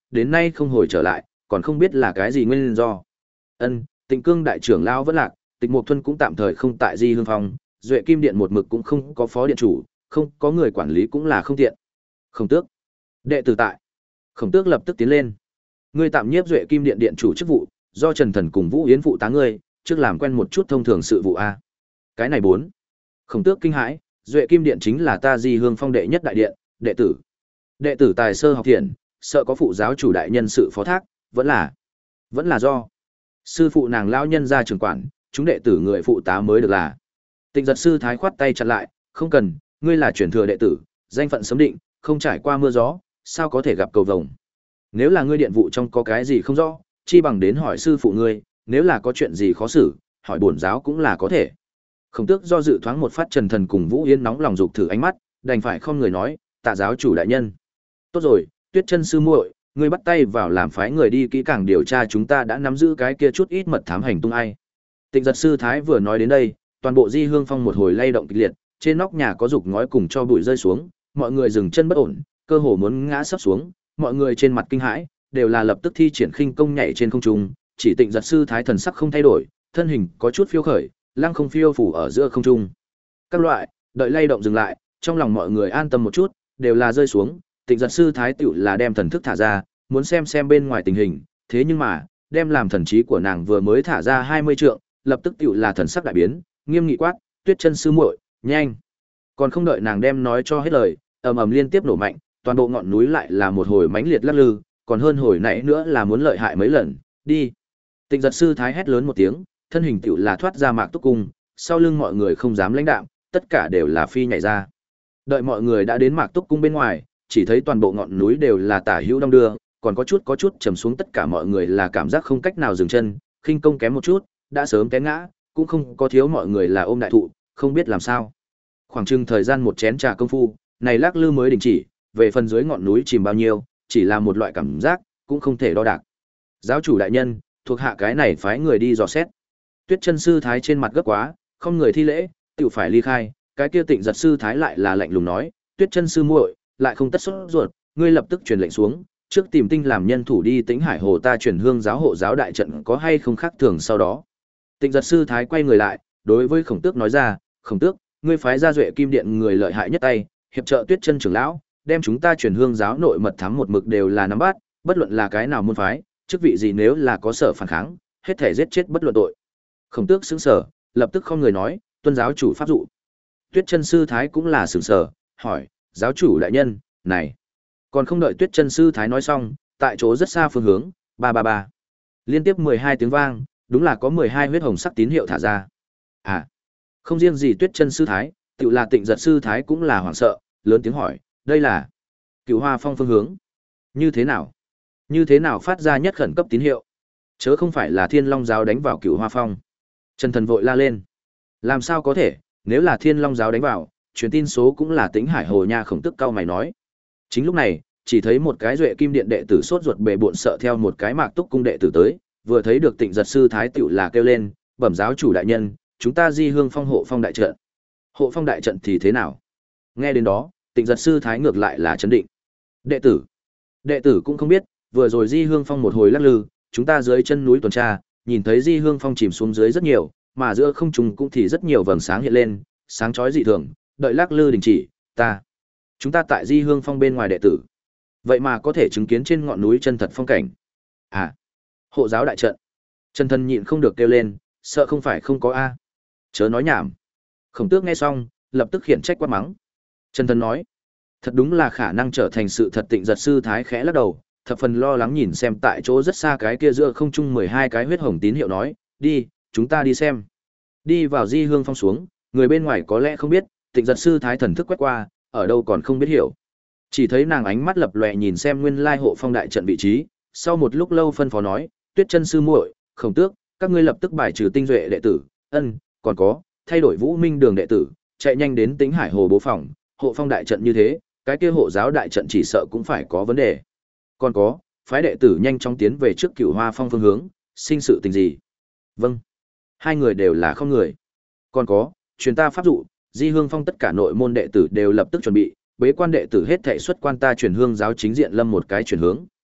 đến nay không hồi trở lại, còn không biết là cái gì nguyên do. Ân, Tịnh Cương đại trưởng lão vẫn lạc, Tịch Mục Thuân cũng tạm thời không tại Di Hương Phong, Duệ Kim Điện một mực cũng không có phó điện chủ, không có người quản lý cũng là không tiện. Khổng Tước, đệ tử tại. Khổng Tước lập tức tiến lên. Ngươi tạm nhiếp Duệ Kim Điện điện chủ chức vụ, do Trần Thần cùng Vũ Yến phụ tá ngươi, trước làm quen một chút thông thường sự vụ a. Cái này bốn. Khổng Tước kinh hãi, Duệ Kim Điện chính là ta Di Hương Phong đệ nhất đại điện, đệ tử. Đệ tử tài sơ học thiện, sợ có phụ giáo chủ đại nhân sự phó thác, vẫn là vẫn là do sư phụ nàng lão nhân ra trưởng quản, chúng đệ tử người phụ tá mới được là. Tịnh Giật sư thái khoát tay chặn lại, không cần, ngươi là truyền thừa đệ tử, danh phận sớm định, không trải qua mưa gió, sao có thể gặp cầu vồng. Nếu là ngươi điện vụ trong có cái gì không rõ, chi bằng đến hỏi sư phụ ngươi, nếu là có chuyện gì khó xử, hỏi bổn giáo cũng là có thể. Khổng Tước do dự thoáng một phát, Trần Thần cùng Vũ Yên nóng lòng dục thử ánh mắt, đành phải không người nói, tạ giáo chủ đại nhân. Tốt rồi, Tuyết Chân sư muội, ngươi bắt tay vào làm phái người đi kỹ càng điều tra, chúng ta đã nắm giữ cái kia chút ít mật thám hành tung ai. Tịnh Giật sư thái vừa nói đến đây, toàn bộ Di Hương Phong một hồi lay động kịch liệt, trên nóc nhà có dục ngói cùng cho bụi rơi xuống, mọi người dừng chân bất ổn, cơ hồ muốn ngã sấp xuống, mọi người trên mặt kinh hãi, đều là lập tức thi triển khinh công nhảy trên không trung, chỉ Tịnh Giật sư thái thần sắc không thay đổi, thân hình có chút phiêu khởi, lăng không phiêu phủ ở giữa không trung. Các loại, đợi lay động dừng lại, trong lòng mọi người an tâm một chút, đều là rơi xuống, Tịnh Giật sư thái tựu là đem thần thức thả ra, muốn xem xem bên ngoài tình hình, thế nhưng mà, đem làm thần trí của nàng vừa mới thả ra hai mươi trượng, lập tức tựu là thần sắc đại biến, nghiêm nghị quát, Tuyết Chân sư muội, nhanh. Còn không đợi nàng đem nói cho hết lời, ầm ầm liên tiếp nổ mạnh, toàn bộ ngọn núi lại là một hồi mãnh liệt lắc lư, còn hơn hồi nãy nữa là muốn lợi hại mấy lần, đi. Tịnh Giật sư thái hét lớn một tiếng, thân hình tựu là thoát ra Mạc Túc cung, sau lưng mọi người không dám lãnh đạm, tất cả đều là phi nhảy ra. Đợi mọi người đã đến Mạc Túc cung bên ngoài, chỉ thấy toàn bộ ngọn núi đều là tả hữu đong đưa, còn có chút có chút trầm xuống, tất cả mọi người là cảm giác không cách nào dừng chân, khinh công kém một chút, đã sớm té ngã, cũng không có thiếu mọi người là ôm đại thụ, không biết làm sao. Khoảng chừng thời gian một chén trà công phu, này lắc lư mới đình chỉ, về phần dưới ngọn núi chìm bao nhiêu, chỉ là một loại cảm giác, cũng không thể đo đạc. Giáo chủ đại nhân, thuộc hạ cái này phái người đi dò xét. Tuyết Chân sư thái trên mặt gấp quá, không người thi lễ, tự phải ly khai, cái kia Tịnh Giật sư thái lại là lạnh lùng nói, Tuyết Chân sư muội, lại không tất sốt ruột, ngươi lập tức truyền lệnh xuống, trước tìm tinh làm nhân thủ đi Tĩnh Hải Hồ ta truyền hương giáo hộ giáo đại trận có hay không khác thường sau đó. Tịnh Giật sư thái quay người lại, đối với Khổng Tước nói ra, Khổng Tước, ngươi phái ra Duệ Kim Điện người lợi hại nhất tay, hiệp trợ Tuyết Chân trưởng lão, đem chúng ta truyền hương giáo nội mật thám một mực đều là nắm bắt, bất luận là cái nào môn phái, chức vị gì nếu là có sở phản kháng, hết thể giết chết bất luận tội. Khổng Tước sững sờ, lập tức không người nói, tuân giáo chủ pháp dụ. Tuyết Chân sư thái cũng là sững sờ, hỏi, giáo chủ đại nhân, này. Còn không đợi Tuyết Chân sư thái nói xong, tại chỗ rất xa phương hướng, ba ba ba. Liên tiếp mười hai tiếng vang, đúng là có mười hai huyết hồng sắc tín hiệu thả ra. À, không riêng gì Tuyết Chân sư thái, tự là Tịnh Giật sư thái cũng là hoảng sợ, lớn tiếng hỏi, đây là Cửu Hoa Phong phương hướng. Như thế nào? Như thế nào phát ra nhất khẩn cấp tín hiệu? Chớ không phải là Thiên Long giáo đánh vào Cửu Hoa Phong. Trần Thần vội la lên. Làm sao có thể, nếu là Thiên Long giáo đánh vào, truyền tin số cũng là Tĩnh Hải Hồ nha. Khổng Tức cao mày nói. Chính lúc này, chỉ thấy một cái Duệ Kim Điện đệ tử sốt ruột bề bộn sợ theo một cái Mạc Túc cung đệ tử tới, vừa thấy được Tịnh Giật sư thái tựu là kêu lên, bẩm giáo chủ đại nhân, chúng ta Di Hương Phong hộ phong đại trận. Hộ phong đại trận thì thế nào? Nghe đến đó, Tịnh Giật sư thái ngược lại là chấn định. Đệ tử, đệ tử cũng không biết, vừa rồi Di Hương Phong một hồi lắc lư, chúng ta dưới chân núi tuần tra, nhìn thấy Di Hương Phong chìm xuống dưới rất nhiều, mà giữa không trung cũng thì rất nhiều vầng sáng hiện lên, sáng chói dị thường, đợi lắc lư đình chỉ, ta, chúng ta tại Di Hương Phong bên ngoài đệ tử, vậy mà có thể chứng kiến trên ngọn núi chân thật phong cảnh. À, hộ giáo đại trận. Trần Thần nhịn không được kêu lên, sợ không phải không có a. Chớ nói nhảm. Khổng Tước nghe xong, lập tức khiển trách quát mắng. Trần Thần nói, thật đúng là khả năng trở thành sự thật. Tịnh Giật sư thái khẽ lắc đầu, thập phần lo lắng nhìn xem tại chỗ rất xa cái kia giữa không trung mười hai cái huyết hồng tín hiệu nói, đi, chúng ta đi xem. Đi vào Di Hương Phong xuống, người bên ngoài có lẽ không biết, Tịnh Giật sư thái thần thức quét qua, ở đâu còn không biết hiểu. Chỉ thấy nàng ánh mắt lập lòe nhìn xem nguyên lai hộ phong đại trận vị trí, sau một lúc lâu phân phó nói, Tuyết Chân sư muội, Khổng Tước, các ngươi lập tức bài trừ tinh duệ đệ tử, ân, còn có, thay đổi Vũ Minh đường đệ tử, chạy nhanh đến Tĩnh Hải Hồ bố phòng, hộ phong đại trận như thế, cái kia hộ giáo đại trận chỉ sợ cũng phải có vấn đề. Còn có, phái đệ tử nhanh chóng tiến về trước Cửu Hoa Phong phương hướng, sinh sự tình gì? Vâng. Hai người đều là không người. Còn có, truyền ta pháp dụ, Di Hương Phong tất cả nội môn đệ tử đều lập tức chuẩn bị, bế quan đệ tử hết thảy xuất quan ta truyền hương giáo chính diện lâm một cái chuyển hướng.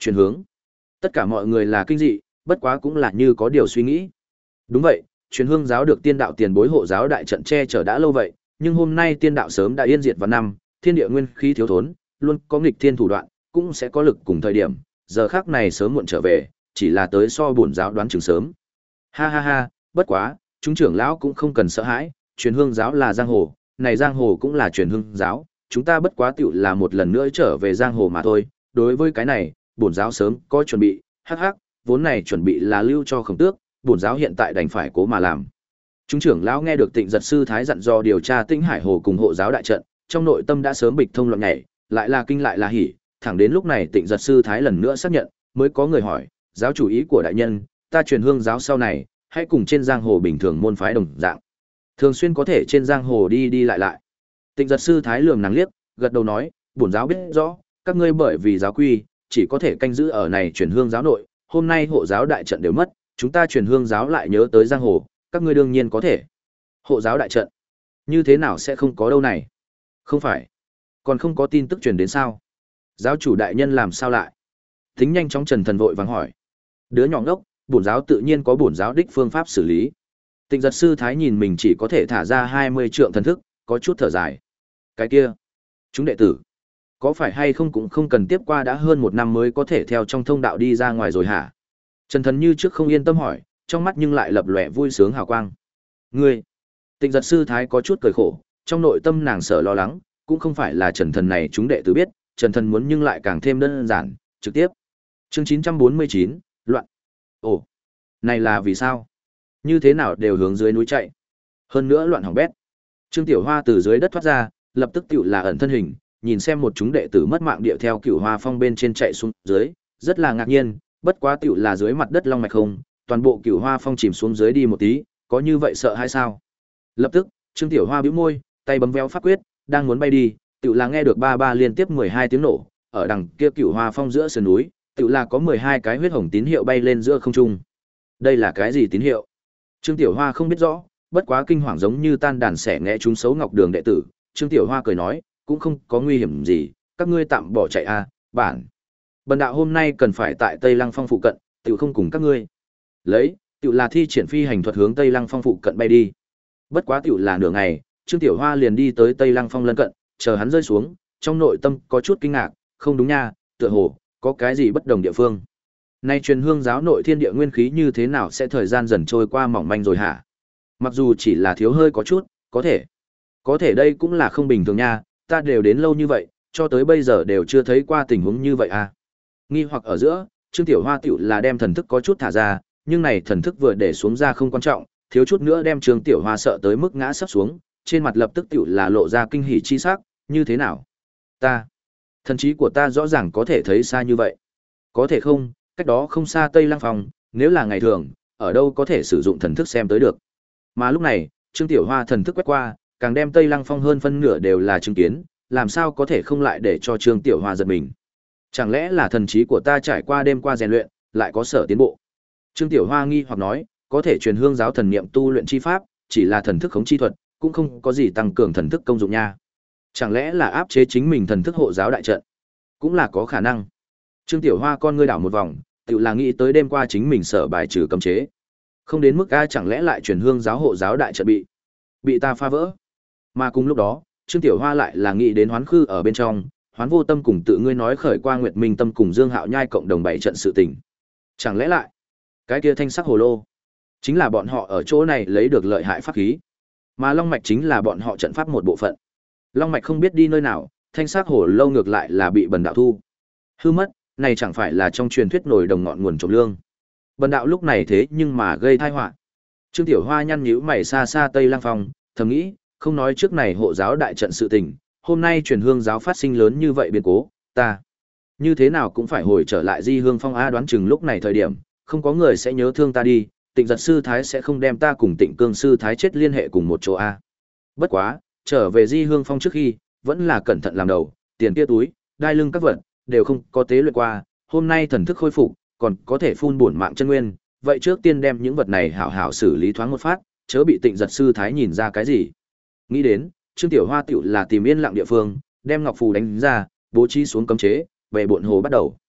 Chuyển hướng. Tất cả mọi người là kinh dị, bất quá cũng là như có điều suy nghĩ. Đúng vậy, Truyền Hương giáo được tiên đạo tiền bối hộ giáo đại trận che chở đã lâu vậy, nhưng hôm nay tiên đạo sớm đã yên diệt vào năm, thiên địa nguyên khí thiếu thốn, luôn có nghịch thiên thủ đoạn, cũng sẽ có lực cùng thời điểm, giờ khắc này sớm muộn trở về, chỉ là tới so bổn giáo đoán chừng sớm. Ha ha ha, bất quá, chúng trưởng lão cũng không cần sợ hãi, Truyền Hương giáo là giang hồ, này giang hồ cũng là Truyền Hương giáo, chúng ta bất quá tựu là một lần nữa trở về giang hồ mà thôi, đối với cái này, bổn giáo sớm có chuẩn bị, hắc hắc, vốn này chuẩn bị là lưu cho Khổng Tước, bổn giáo hiện tại đành phải cố mà làm. Chúng trưởng lão nghe được Tịnh Giật sư thái dặn dò điều tra Tĩnh Hải Hồ cùng hộ giáo đại trận, trong nội tâm đã sớm bịch thông loạn nhảy, lại là kinh lại là hỉ, thẳng đến lúc này Tịnh Giật sư thái lần nữa xác nhận, mới có người hỏi, giáo chủ ý của đại nhân, ta Truyền Hương giáo sau này, hãy cùng trên giang hồ bình thường môn phái đồng dạng, thường xuyên có thể trên giang hồ đi đi lại lại. Tịnh Giật sư thái lườm nàng liếc, gật đầu nói, bổn giáo biết rõ, các ngươi bởi vì giáo quy, chỉ có thể canh giữ ở này Truyền Hương giáo nội, hôm nay hộ giáo đại trận đều mất, chúng ta Truyền Hương giáo lại nhớ tới giang hồ, các ngươi đương nhiên có thể. Hộ giáo đại trận, như thế nào sẽ không có đâu này? Không phải, còn không có tin tức truyền đến sao? Giáo chủ đại nhân làm sao lại? Tính nhanh chóng Trần Thần vội vàng hỏi. Đứa nhỏ ngốc, bổn giáo tự nhiên có bổn giáo đích phương pháp xử lý. Tịnh Giật sư thái nhìn mình chỉ có thể thả ra hai mươi trượng thần thức, có chút thở dài. Cái kia, chúng đệ tử, có phải hay không cũng không cần tiếp qua đã hơn một năm mới có thể theo trong thông đạo đi ra ngoài rồi hả? Trần Thần như trước không yên tâm hỏi, trong mắt nhưng lại lập lòe vui sướng hào quang. Ngươi, Tịnh Giật sư thái có chút cười khổ, trong nội tâm nàng sợ lo lắng, cũng không phải là Trần Thần này chúng đệ tử biết, Trần Thần muốn nhưng lại càng thêm đơn giản, trực tiếp. Chương chín trăm bốn mươi chín, loạn. Ồ, này là vì sao? Như thế nào đều hướng dưới núi chạy? Hơn nữa loạn hỏng bét. Trương Tiểu Hoa từ dưới đất thoát ra, lập tức tựu là ẩn thân hình, nhìn xem một chúng đệ tử mất mạng điệu theo Cửu Hoa Phong bên trên chạy xuống dưới, rất là ngạc nhiên, bất quá tựu là dưới mặt đất long mạch không, toàn bộ Cửu Hoa Phong chìm xuống dưới đi một tí, có như vậy sợ hay sao? Lập tức, Trương Tiểu Hoa bĩu môi, tay bấm véo pháp quyết, đang muốn bay đi, tựu là nghe được ba ba liên tiếp mười hai tiếng nổ, ở đằng kia Cửu Hoa Phong giữa sườn núi, tựu là có mười hai cái huyết hồng tín hiệu bay lên giữa không trung. Đây là cái gì tín hiệu? Trương Tiểu Hoa không biết rõ, bất quá kinh hoàng giống như tan đàn xẻ ngẽ chúng xấu ngọc đường đệ tử, Trương Tiểu Hoa cười nói, cũng không có nguy hiểm gì, các ngươi tạm bỏ chạy a, bản. Bần đạo hôm nay cần phải tại Tây Lăng Phong phụ cận, tiểu không cùng các ngươi. Lấy, tiểu là thi triển phi hành thuật hướng Tây Lăng Phong phụ cận bay đi. Bất quá tiểu là nửa ngày, Trương Tiểu Hoa liền đi tới Tây Lăng Phong lân cận, chờ hắn rơi xuống, trong nội tâm có chút kinh ngạc, không đúng nha, tựa hồ có cái gì bất đồng địa phương. Nay Truyền Hương giáo nội thiên địa nguyên khí như thế nào sẽ thời gian dần trôi qua mỏng manh rồi hả? Mặc dù chỉ là thiếu hơi có chút, có thể. Có thể đây cũng là không bình thường nha, ta đều đến lâu như vậy, cho tới bây giờ đều chưa thấy qua tình huống như vậy à. Nghi hoặc ở giữa, Trương Tiểu Hoa tiểu là đem thần thức có chút thả ra, nhưng này thần thức vừa để xuống ra không quan trọng, thiếu chút nữa đem Trương Tiểu Hoa sợ tới mức ngã sắp xuống, trên mặt lập tức tiểu là lộ ra kinh hỉ chi sắc, như thế nào? Ta, thần trí của ta rõ ràng có thể thấy xa như vậy. Có thể không, cách đó không xa Tây Lăng Phong, nếu là ngày thường, ở đâu có thể sử dụng thần thức xem tới được. Mà lúc này, Trương Tiểu Hoa thần thức quét qua, càng đem Tây Lăng Phong hơn phân nửa đều là chứng kiến, làm sao có thể không lại để cho Trương Tiểu Hoa giật mình. Chẳng lẽ là thần trí của ta trải qua đêm qua rèn luyện, lại có sở tiến bộ. Trương Tiểu Hoa nghi hoặc nói, có thể truyền hương giáo thần niệm tu luyện chi pháp, chỉ là thần thức khống chi thuật, cũng không có gì tăng cường thần thức công dụng nha. Chẳng lẽ là áp chế chính mình thần thức hộ giáo đại trận? Cũng là có khả năng. Trương Tiểu Hoa con ngươi đảo một vòng, tự là nghĩ tới đêm qua chính mình sở bài trừ cấm chế. Không đến mức a, chẳng lẽ lại truyền hương giáo hộ giáo đại trận bị bị ta phá vỡ. Mà cùng lúc đó, Trương Tiểu Hoa lại là nghĩ đến Hoán Khư ở bên trong, Hoán Vô Tâm cùng tự ngươi nói khởi qua Nguyệt Minh Tâm cùng Dương Hạo Nhai cộng đồng bảy trận sự tình. Chẳng lẽ lại, cái kia thanh sắc hồ lô chính là bọn họ ở chỗ này lấy được lợi hại pháp khí, mà Long Mạch chính là bọn họ trận pháp một bộ phận. Long Mạch không biết đi nơi nào, thanh sắc hồ lô ngược lại là bị Bần đạo thu. Hư mất, này chẳng phải là trong truyền thuyết nổi đồng ngọn nguồn trộm lương. Bần đạo lúc này thế nhưng mà gây tai họa. Trương Tiểu Hoa nhăn nhíu mày xa xa Tây Lăng Phong, thầm nghĩ, không nói trước này hộ giáo đại trận sự tình, hôm nay truyền hương giáo phát sinh lớn như vậy biến cố, ta như thế nào cũng phải hồi trở lại Di Hương Phong a, đoán chừng lúc này thời điểm, không có người sẽ nhớ thương ta đi, Tịnh Giật sư thái sẽ không đem ta cùng Tịnh Cương sư thái chết liên hệ cùng một chỗ a. Bất quá, trở về Di Hương Phong trước khi, vẫn là cẩn thận làm đầu, tiền kia túi, đai lưng các vật đều không có tế luyện qua, hôm nay thần thức khôi phục, còn có thể phun bổn mạng chân nguyên, vậy trước tiên đem những vật này hảo hảo xử lý thoáng một phát, chớ bị Tịnh Giật sư thái nhìn ra cái gì. Nghĩ đến, Trương Tiểu Hoa tiểu là tìm yên lặng địa phương, đem ngọc phù đánh ra, bố trí xuống cấm chế, về bộn hồ bắt đầu.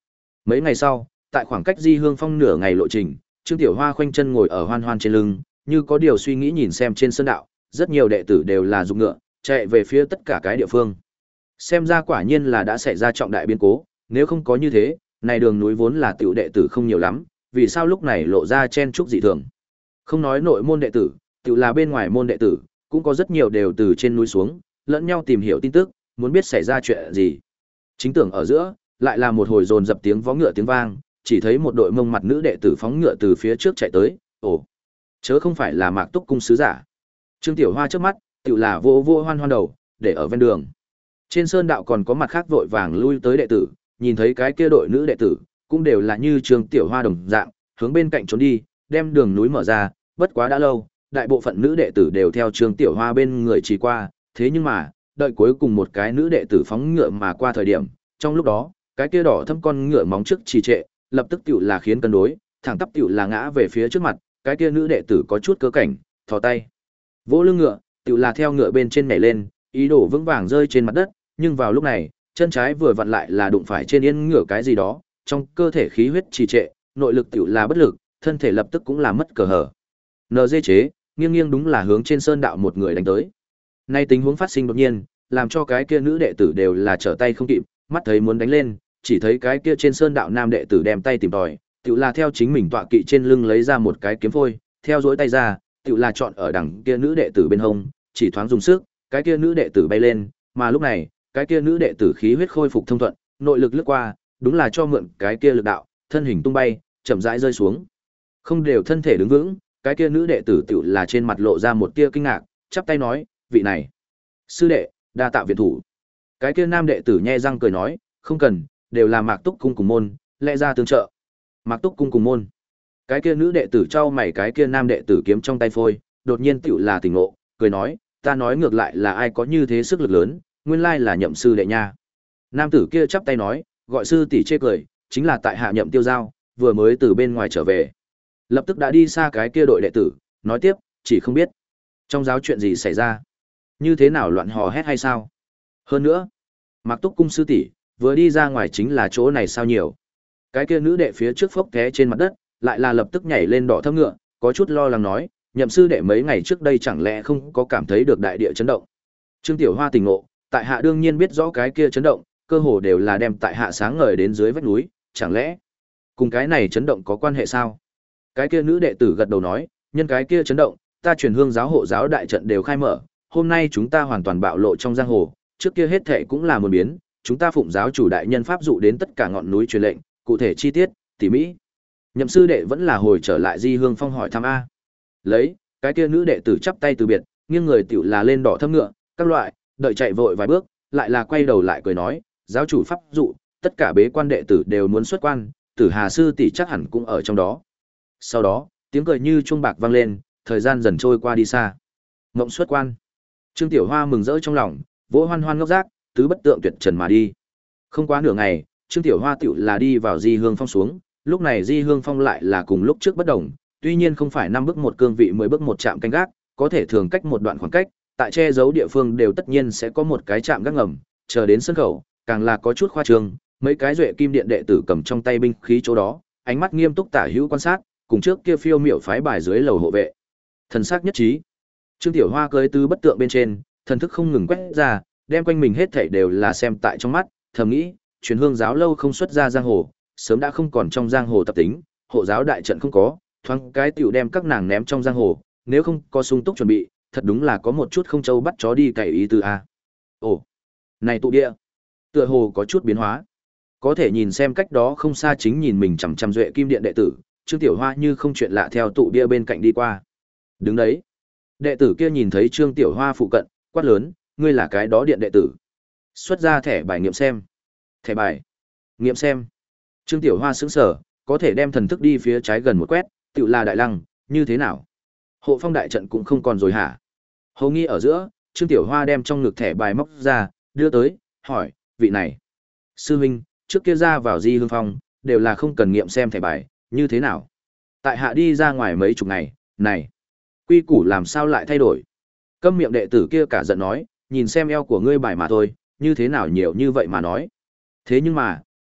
Mấy ngày sau, tại khoảng cách Di Hương Phong nửa ngày lộ trình, Trương Tiểu Hoa khoanh chân ngồi ở Hoan Hoan trên lưng, như có điều suy nghĩ nhìn xem trên sơn đạo, rất nhiều đệ tử đều là dùng ngựa, chạy về phía tất cả cái địa phương. Xem ra quả nhiên là đã xảy ra trọng đại biến cố, nếu không có như thế, này đường núi vốn là tiểu đệ tử không nhiều lắm, vì sao lúc này lộ ra chen chúc dị thường. Không nói nội môn đệ tử, tiểu là bên ngoài môn đệ tử, cũng có rất nhiều đều từ trên núi xuống, lẫn nhau tìm hiểu tin tức, muốn biết xảy ra chuyện gì. Chính tưởng ở giữa, lại là một hồi dồn dập tiếng vó ngựa tiếng vang, chỉ thấy một đội mông mặt nữ đệ tử phóng ngựa từ phía trước chạy tới, ồ, chớ không phải là Mạc Túc cung sứ giả. Trương Tiểu Hoa trước mắt, tiểu là vô vô hoan hoan đầu, để ở ven đường. Trên sơn đạo còn có mặt khác vội vàng lui tới đệ tử, nhìn thấy cái kia đội nữ đệ tử, cũng đều là như Trương Tiểu Hoa đồng dạng, hướng bên cạnh trốn đi, đem đường núi mở ra, bất quá đã lâu, đại bộ phận nữ đệ tử đều theo Trương Tiểu Hoa bên người chỉ qua, thế nhưng mà, đợi cuối cùng một cái nữ đệ tử phóng ngựa mà qua thời điểm, trong lúc đó, cái kia đỏ thâm con ngựa móng trước trì trệ, lập tức tiểu là khiến cân đối, thẳng tắp tiểu là ngã về phía trước mặt, cái kia nữ đệ tử có chút cơ cảnh, thò tay, vỗ lưng ngựa, tiểu là theo ngựa bên trên nhảy lên, ý đồ vững vàng rơi trên mặt đất, nhưng vào lúc này, chân trái vừa vặn lại là đụng phải trên yên ngựa cái gì đó, trong cơ thể khí huyết trì trệ, nội lực tiểu là bất lực, thân thể lập tức cũng là mất cờ hở. en giê chế, nghiêng nghiêng đúng là hướng trên sơn đạo một người đánh tới. Nay tình huống phát sinh đột nhiên, làm cho cái kia nữ đệ tử đều là trở tay không kịp, mắt thấy muốn đánh lên, chỉ thấy cái kia trên sơn đạo nam đệ tử đem tay tìm tòi, tự là theo chính mình tọa kỵ trên lưng lấy ra một cái kiếm phôi, theo dối tay ra, tự là chọn ở đằng kia nữ đệ tử bên hông, chỉ thoáng dùng sức, cái kia nữ đệ tử bay lên, mà lúc này, cái kia nữ đệ tử khí huyết khôi phục thông thuận, nội lực lướt qua, đúng là cho mượn cái kia lực đạo, thân hình tung bay, chậm rãi rơi xuống. Không đều thân thể đứng vững, cái kia nữ đệ tử tự là trên mặt lộ ra một tia kinh ngạc, chắp tay nói, vị này, sư đệ, đa tạ viện thủ. Cái kia nam đệ tử nhe răng cười nói, không cần, đều là Mạc Túc cung cùng môn, lẽ ra tương trợ. Mạc Túc cung cùng môn. Cái kia nữ đệ tử trao mày cái kia nam đệ tử kiếm trong tay phôi, đột nhiên tựu là tỉnh ngộ, cười nói, ta nói ngược lại là ai có như thế sức lực lớn, nguyên lai là Nhậm sư đệ nha. Nam tử kia chắp tay nói, gọi sư tỷ chê cười, chính là tại hạ Nhậm Tiêu Giao, vừa mới từ bên ngoài trở về. Lập tức đã đi xa cái kia đội đệ tử, nói tiếp, chỉ không biết trong giáo chuyện gì xảy ra, như thế nào loạn hò hét hay sao? Hơn nữa, Mạc Túc cung sư tỷ vừa đi ra ngoài chính là chỗ này sao nhiều. Cái kia nữ đệ phía trước phốc té trên mặt đất, lại là lập tức nhảy lên đỏ thâm ngựa, có chút lo lắng nói, Nhậm sư đệ mấy ngày trước đây chẳng lẽ không có cảm thấy được đại địa chấn động. Trương Tiểu Hoa tỉnh ngộ, tại hạ đương nhiên biết rõ cái kia chấn động, cơ hồ đều là đem tại hạ sáng ngời đến dưới vách núi, chẳng lẽ cùng cái này chấn động có quan hệ sao? Cái kia nữ đệ tử gật đầu nói, nhân cái kia chấn động, ta truyền hương giáo hộ giáo đại trận đều khai mở, hôm nay chúng ta hoàn toàn bạo lộ trong giang hồ, trước kia hết thệ cũng là một biến, chúng ta phụng giáo chủ đại nhân pháp dụ đến tất cả ngọn núi truyền lệnh, cụ thể chi tiết, tỉ mỹ. Nhậm sư đệ vẫn là hồi trở lại Di Hương Phong hỏi thăm a. Lấy, cái kia nữ đệ tử chắp tay từ biệt, nghiêng người tiểu là lên đỏ thâm ngựa, các loại, đợi chạy vội vài bước, lại là quay đầu lại cười nói, giáo chủ pháp dụ, tất cả bế quan đệ tử đều muốn xuất quan, Tử Hà sư tỷ chắc hẳn cũng ở trong đó. Sau đó, tiếng cười như chuông bạc vang lên, thời gian dần trôi qua đi xa. Ngộng xuất quan. Trương Tiểu Hoa mừng rỡ trong lòng, vỗ hoan hoan ngốc giác, tứ bất tượng tuyệt trần mà đi. Không quá nửa ngày, Trương Tiểu Hoa tiểu là đi vào Di Hương Phong xuống, lúc này Di Hương Phong lại là cùng lúc trước bất đồng, tuy nhiên không phải năm bước một cương vị mười bước một trạm canh gác, có thể thường cách một đoạn khoảng cách, tại che giấu địa phương đều tất nhiên sẽ có một cái trạm gác ngầm, chờ đến sân khẩu, càng là có chút khoa trương, mấy cái duệ kim điện đệ tử cầm trong tay binh khí chỗ đó, ánh mắt nghiêm túc tả hữu quan sát, cùng trước kia phiêu miểu phái bài dưới lầu hộ vệ. Thần sắc nhất trí. Trương Tiểu Hoa cưỡi tứ bất tượng bên trên, thần thức không ngừng quét ra, đem quanh mình hết thảy đều là xem tại trong mắt, thầm nghĩ, truyền hương giáo lâu không xuất ra giang hồ, sớm đã không còn trong giang hồ tập tính, hộ giáo đại trận không có, thoáng cái tiểu đem các nàng ném trong giang hồ, nếu không có sung túc chuẩn bị, thật đúng là có một chút không châu bắt chó đi cày ý tư a. Ồ, này tụ địa, tựa hồ có chút biến hóa. Có thể nhìn xem cách đó không xa chính nhìn mình chằm chằm duệ kim điện đệ tử, Trương Tiểu Hoa như không chuyện lạ theo tụ bia bên cạnh đi qua. Đứng đấy. Đệ tử kia nhìn thấy Trương Tiểu Hoa phụ cận, quát lớn, ngươi là cái đó điện đệ tử. Xuất ra thẻ bài nghiệm xem. Thẻ bài. Nghiệm xem. Trương Tiểu Hoa sững sờ, có thể đem thần thức đi phía trái gần một quét, tựu là đại lăng, như thế nào? Hộ phong đại trận cũng không còn rồi hả? Hầu nghi ở giữa, Trương Tiểu Hoa đem trong ngực thẻ bài móc ra, đưa tới, hỏi, vị này. Sư huynh, trước kia ra vào Di Hương Phong, đều là không cần nghiệm xem thẻ bài, như thế nào? Tại hạ đi ra ngoài mấy chục ngày, này, quy củ làm sao lại thay đổi? Câm miệng đệ tử kia cả giận nói, nhìn xem eo của ngươi bài mà thôi, như thế nào nhiều như vậy mà nói. Thế nhưng mà,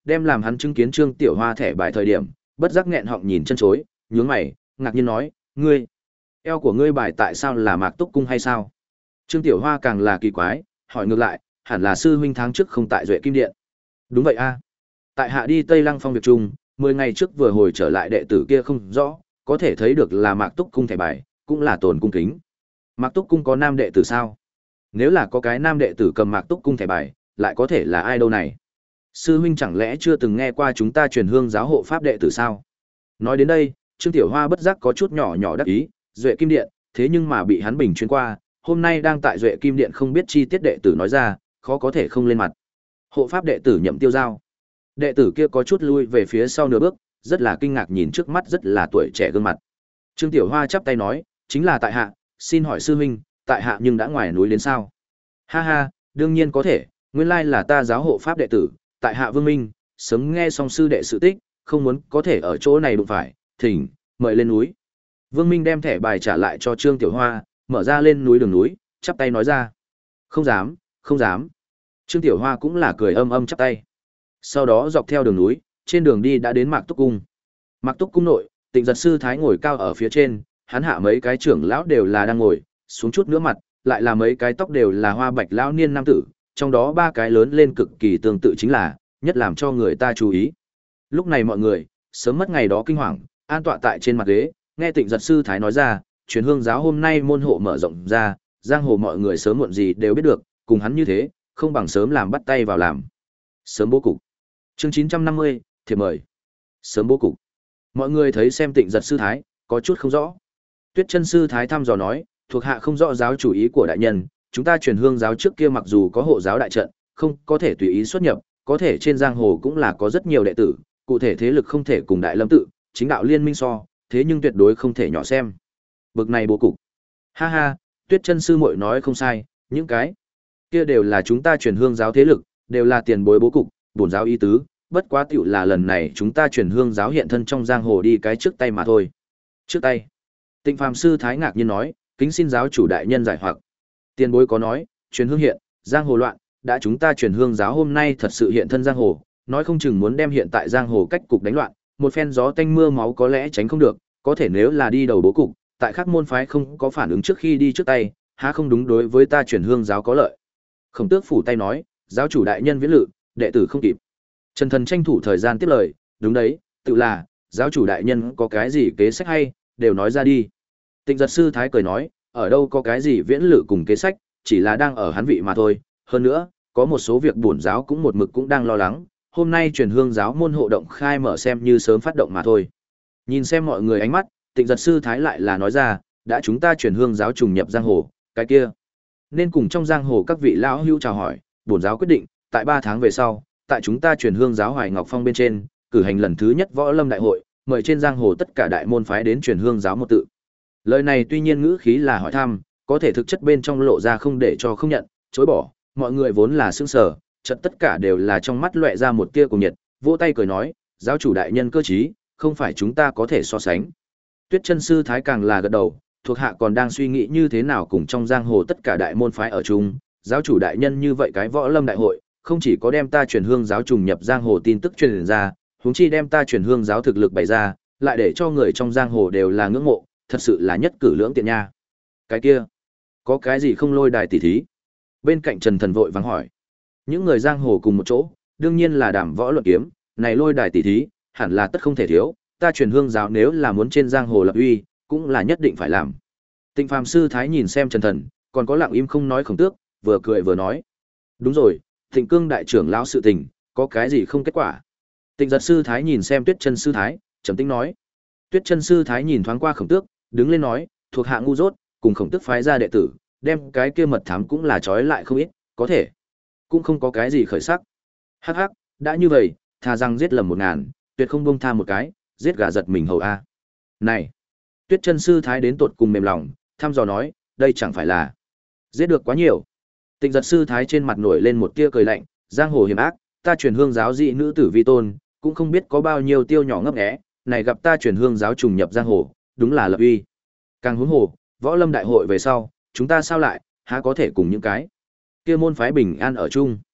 đem làm hắn chứng kiến Trương Tiểu Hoa thẻ bài thời điểm, bất giác nghẹn họng nhìn chân chối, nhướng mày, ngạc nhiên nói, ngươi, eo của ngươi bài tại sao là Mạc Túc cung hay sao? Trương Tiểu Hoa càng là kỳ quái, hỏi ngược lại, hẳn là sư huynh tháng trước không tại Duệ Kim Điện. Đúng vậy a. Tại hạ đi Tây Lăng Phong việc chung, mười ngày trước vừa hồi trở lại đệ tử kia không rõ, có thể thấy được là Mạc Túc cung thẻ bài, cũng là tồn cung kính. Mạc Túc cung có nam đệ tử sao? Nếu là có cái nam đệ tử cầm Mạc Túc cung thẻ bài, lại có thể là ai đâu này? Sư huynh chẳng lẽ chưa từng nghe qua chúng ta truyền hương giáo hộ pháp đệ tử sao? Nói đến đây, Trương Tiểu Hoa bất giác có chút nhỏ nhỏ đắc ý, Duệ Kim Điện, thế nhưng mà bị hắn bình chuyên qua, hôm nay đang tại Duệ Kim Điện không biết chi tiết đệ tử nói ra, khó có thể không lên mặt. Hộ pháp đệ tử Nhậm Tiêu Giao. Đệ tử kia có chút lui về phía sau nửa bước, rất là kinh ngạc nhìn trước mắt rất là tuổi trẻ gương mặt. Trương Tiểu Hoa chắp tay nói, chính là tại hạ, xin hỏi sư huynh, tại hạ nhưng đã ngoài núi đến sao? Ha ha, đương nhiên có thể, nguyên lai là ta giáo hộ pháp đệ tử, tại hạ Vương Minh, sớm nghe xong sư đệ sự tích, không muốn có thể ở chỗ này đụng phải, thỉnh, mời lên núi. Vương Minh đem thẻ bài trả lại cho Trương Tiểu Hoa, mở ra lên núi đường núi, chắp tay nói ra. Không dám, không dám. Trương Tiểu Hoa cũng là cười âm âm chắp tay. Sau đó dọc theo đường núi, trên đường đi đã đến Mạc Túc Cung. Mạc Túc Cung nội, Tịnh Giật sư thái ngồi cao ở phía trên, hắn hạ mấy cái trưởng lão đều là đang ngồi, xuống chút nữa mặt, lại là mấy cái tóc đều là hoa bạch lão niên nam tử, trong đó ba cái lớn lên cực kỳ tương tự chính là, nhất làm cho người ta chú ý. Lúc này mọi người, sớm mất ngày đó kinh hoàng, an tọa tại trên mặt ghế, nghe Tịnh Giật sư thái nói ra, truyền hương giáo hôm nay môn hộ mở rộng ra, giang hồ mọi người sớm muộn gì đều biết được, cùng hắn như thế, không bằng sớm làm bắt tay vào làm. Sớm bố cục. Chương chín trăm năm mươi, thiệp mời. Sớm bố cục. Mọi người thấy xem Tịnh Giật sư thái, có chút không rõ. Tuyết Chân sư thái thăm dò nói, thuộc hạ không rõ giáo chủ ý của đại nhân, chúng ta truyền hương giáo trước kia mặc dù có hộ giáo đại trận, không có thể tùy ý xuất nhập, có thể trên giang hồ cũng là có rất nhiều đệ tử, cụ thể thế lực không thể cùng Đại Lâm tự, chính đạo liên minh so, thế nhưng tuyệt đối không thể nhỏ xem. Bực này bố cục. Ha ha, Tuyết Chân sư muội nói không sai, những cái kia đều là chúng ta truyền hương giáo thế lực, đều là tiền bối bố cục, bổn giáo ý tứ, bất quá tiểu là lần này chúng ta truyền hương giáo hiện thân trong giang hồ đi cái trước tay mà thôi. Trước tay. Tịnh Phàm sư thái ngạc nhiên nói, kính xin giáo chủ đại nhân giải hoặc. Tiền bối có nói, truyền hương hiện, giang hồ loạn, đã chúng ta truyền hương giáo hôm nay thật sự hiện thân giang hồ, nói không chừng muốn đem hiện tại giang hồ cách cục đánh loạn, một phen gió tanh mưa máu có lẽ tránh không được, có thể nếu là đi đầu bố cục, tại các môn phái không có phản ứng trước khi đi trước tay, há không đúng đối với ta truyền hương giáo có lợi. Khổng Tước phủ tay nói, giáo chủ đại nhân viễn lự, đệ tử không kịp. Trần Thần tranh thủ thời gian tiếp lời, đúng đấy, tự là, giáo chủ đại nhân có cái gì kế sách hay, đều nói ra đi. Tịnh Giật sư thái cười nói, ở đâu có cái gì viễn lự cùng kế sách, chỉ là đang ở hắn vị mà thôi. Hơn nữa, có một số việc bổn giáo cũng một mực cũng đang lo lắng, hôm nay truyền hương giáo môn hộ động khai mở xem như sớm phát động mà thôi. Nhìn xem mọi người ánh mắt, Tịnh Giật sư thái lại là nói ra, đã chúng ta truyền hương giáo trùng nhập giang hồ, cái kia nên cùng trong giang hồ các vị lão hữu chào hỏi, bổn giáo quyết định, tại ba tháng về sau, tại chúng ta truyền hương giáo Hoài Ngọc Phong bên trên, cử hành lần thứ nhất võ lâm đại hội, mời trên giang hồ tất cả đại môn phái đến truyền hương giáo một tự. Lời này tuy nhiên ngữ khí là hỏi thăm, có thể thực chất bên trong lộ ra không để cho không nhận, chối bỏ, mọi người vốn là sững sờ, chợt tất cả đều là trong mắt lóe ra một tia cùng nhiệt, vỗ tay cười nói, giáo chủ đại nhân cơ trí, không phải chúng ta có thể so sánh. Tuyết Chân sư thái càng là gật đầu, thuộc hạ còn đang suy nghĩ như thế nào cùng trong giang hồ tất cả đại môn phái ở chung, giáo chủ đại nhân như vậy cái võ lâm đại hội, không chỉ có đem ta truyền hương giáo trùng nhập giang hồ tin tức truyền ra, huống chi đem ta truyền hương giáo thực lực bày ra, lại để cho người trong giang hồ đều là ngưỡng mộ, thật sự là nhất cử lưỡng tiện nha. Cái kia, có cái gì không lôi đài tỷ thí? Bên cạnh Trần Thần vội vắng hỏi. Những người giang hồ cùng một chỗ, đương nhiên là đảm võ luận kiếm, này lôi đài tỷ thí, hẳn là tất không thể thiếu, ta truyền hương giáo nếu là muốn trên giang hồ lập uy, cũng là nhất định phải làm. Tịnh Phàm sư thái nhìn xem Trần Thần, còn có lặng im không nói Khổng Tước, vừa cười vừa nói. Đúng rồi, Thịnh Cương đại trưởng lão sự tình, có cái gì không kết quả? Tịnh Giật sư thái nhìn xem Tuyết Chân sư thái, trầm tĩnh nói. Tuyết Chân sư thái nhìn thoáng qua Khổng Tước, đứng lên nói, thuộc hạ ngu dốt, cùng Khổng Tước phái ra đệ tử, đem cái kia mật thám cũng là trói lại không ít, có thể cũng không có cái gì khởi sắc. Hắc hắc, đã như vậy, thà rằng giết lầm một ngàn, tuyệt không buông tha một cái, giết gà giật mình hầu a. Này, Tuyết Chân sư thái đến tột cùng mềm lòng, thăm dò nói, đây chẳng phải là giết được quá nhiều. Tịnh Giật sư thái trên mặt nổi lên một tia cười lạnh, giang hồ hiểm ác, ta truyền hương giáo dị nữ tử vi tôn, cũng không biết có bao nhiêu tiêu nhỏ ngấp nghé, này gặp ta truyền hương giáo trùng nhập giang hồ, đúng là lập uy. Càng huống hồ, võ lâm đại hội về sau, chúng ta sao lại há có thể cùng những cái kia môn phái bình an ở chung.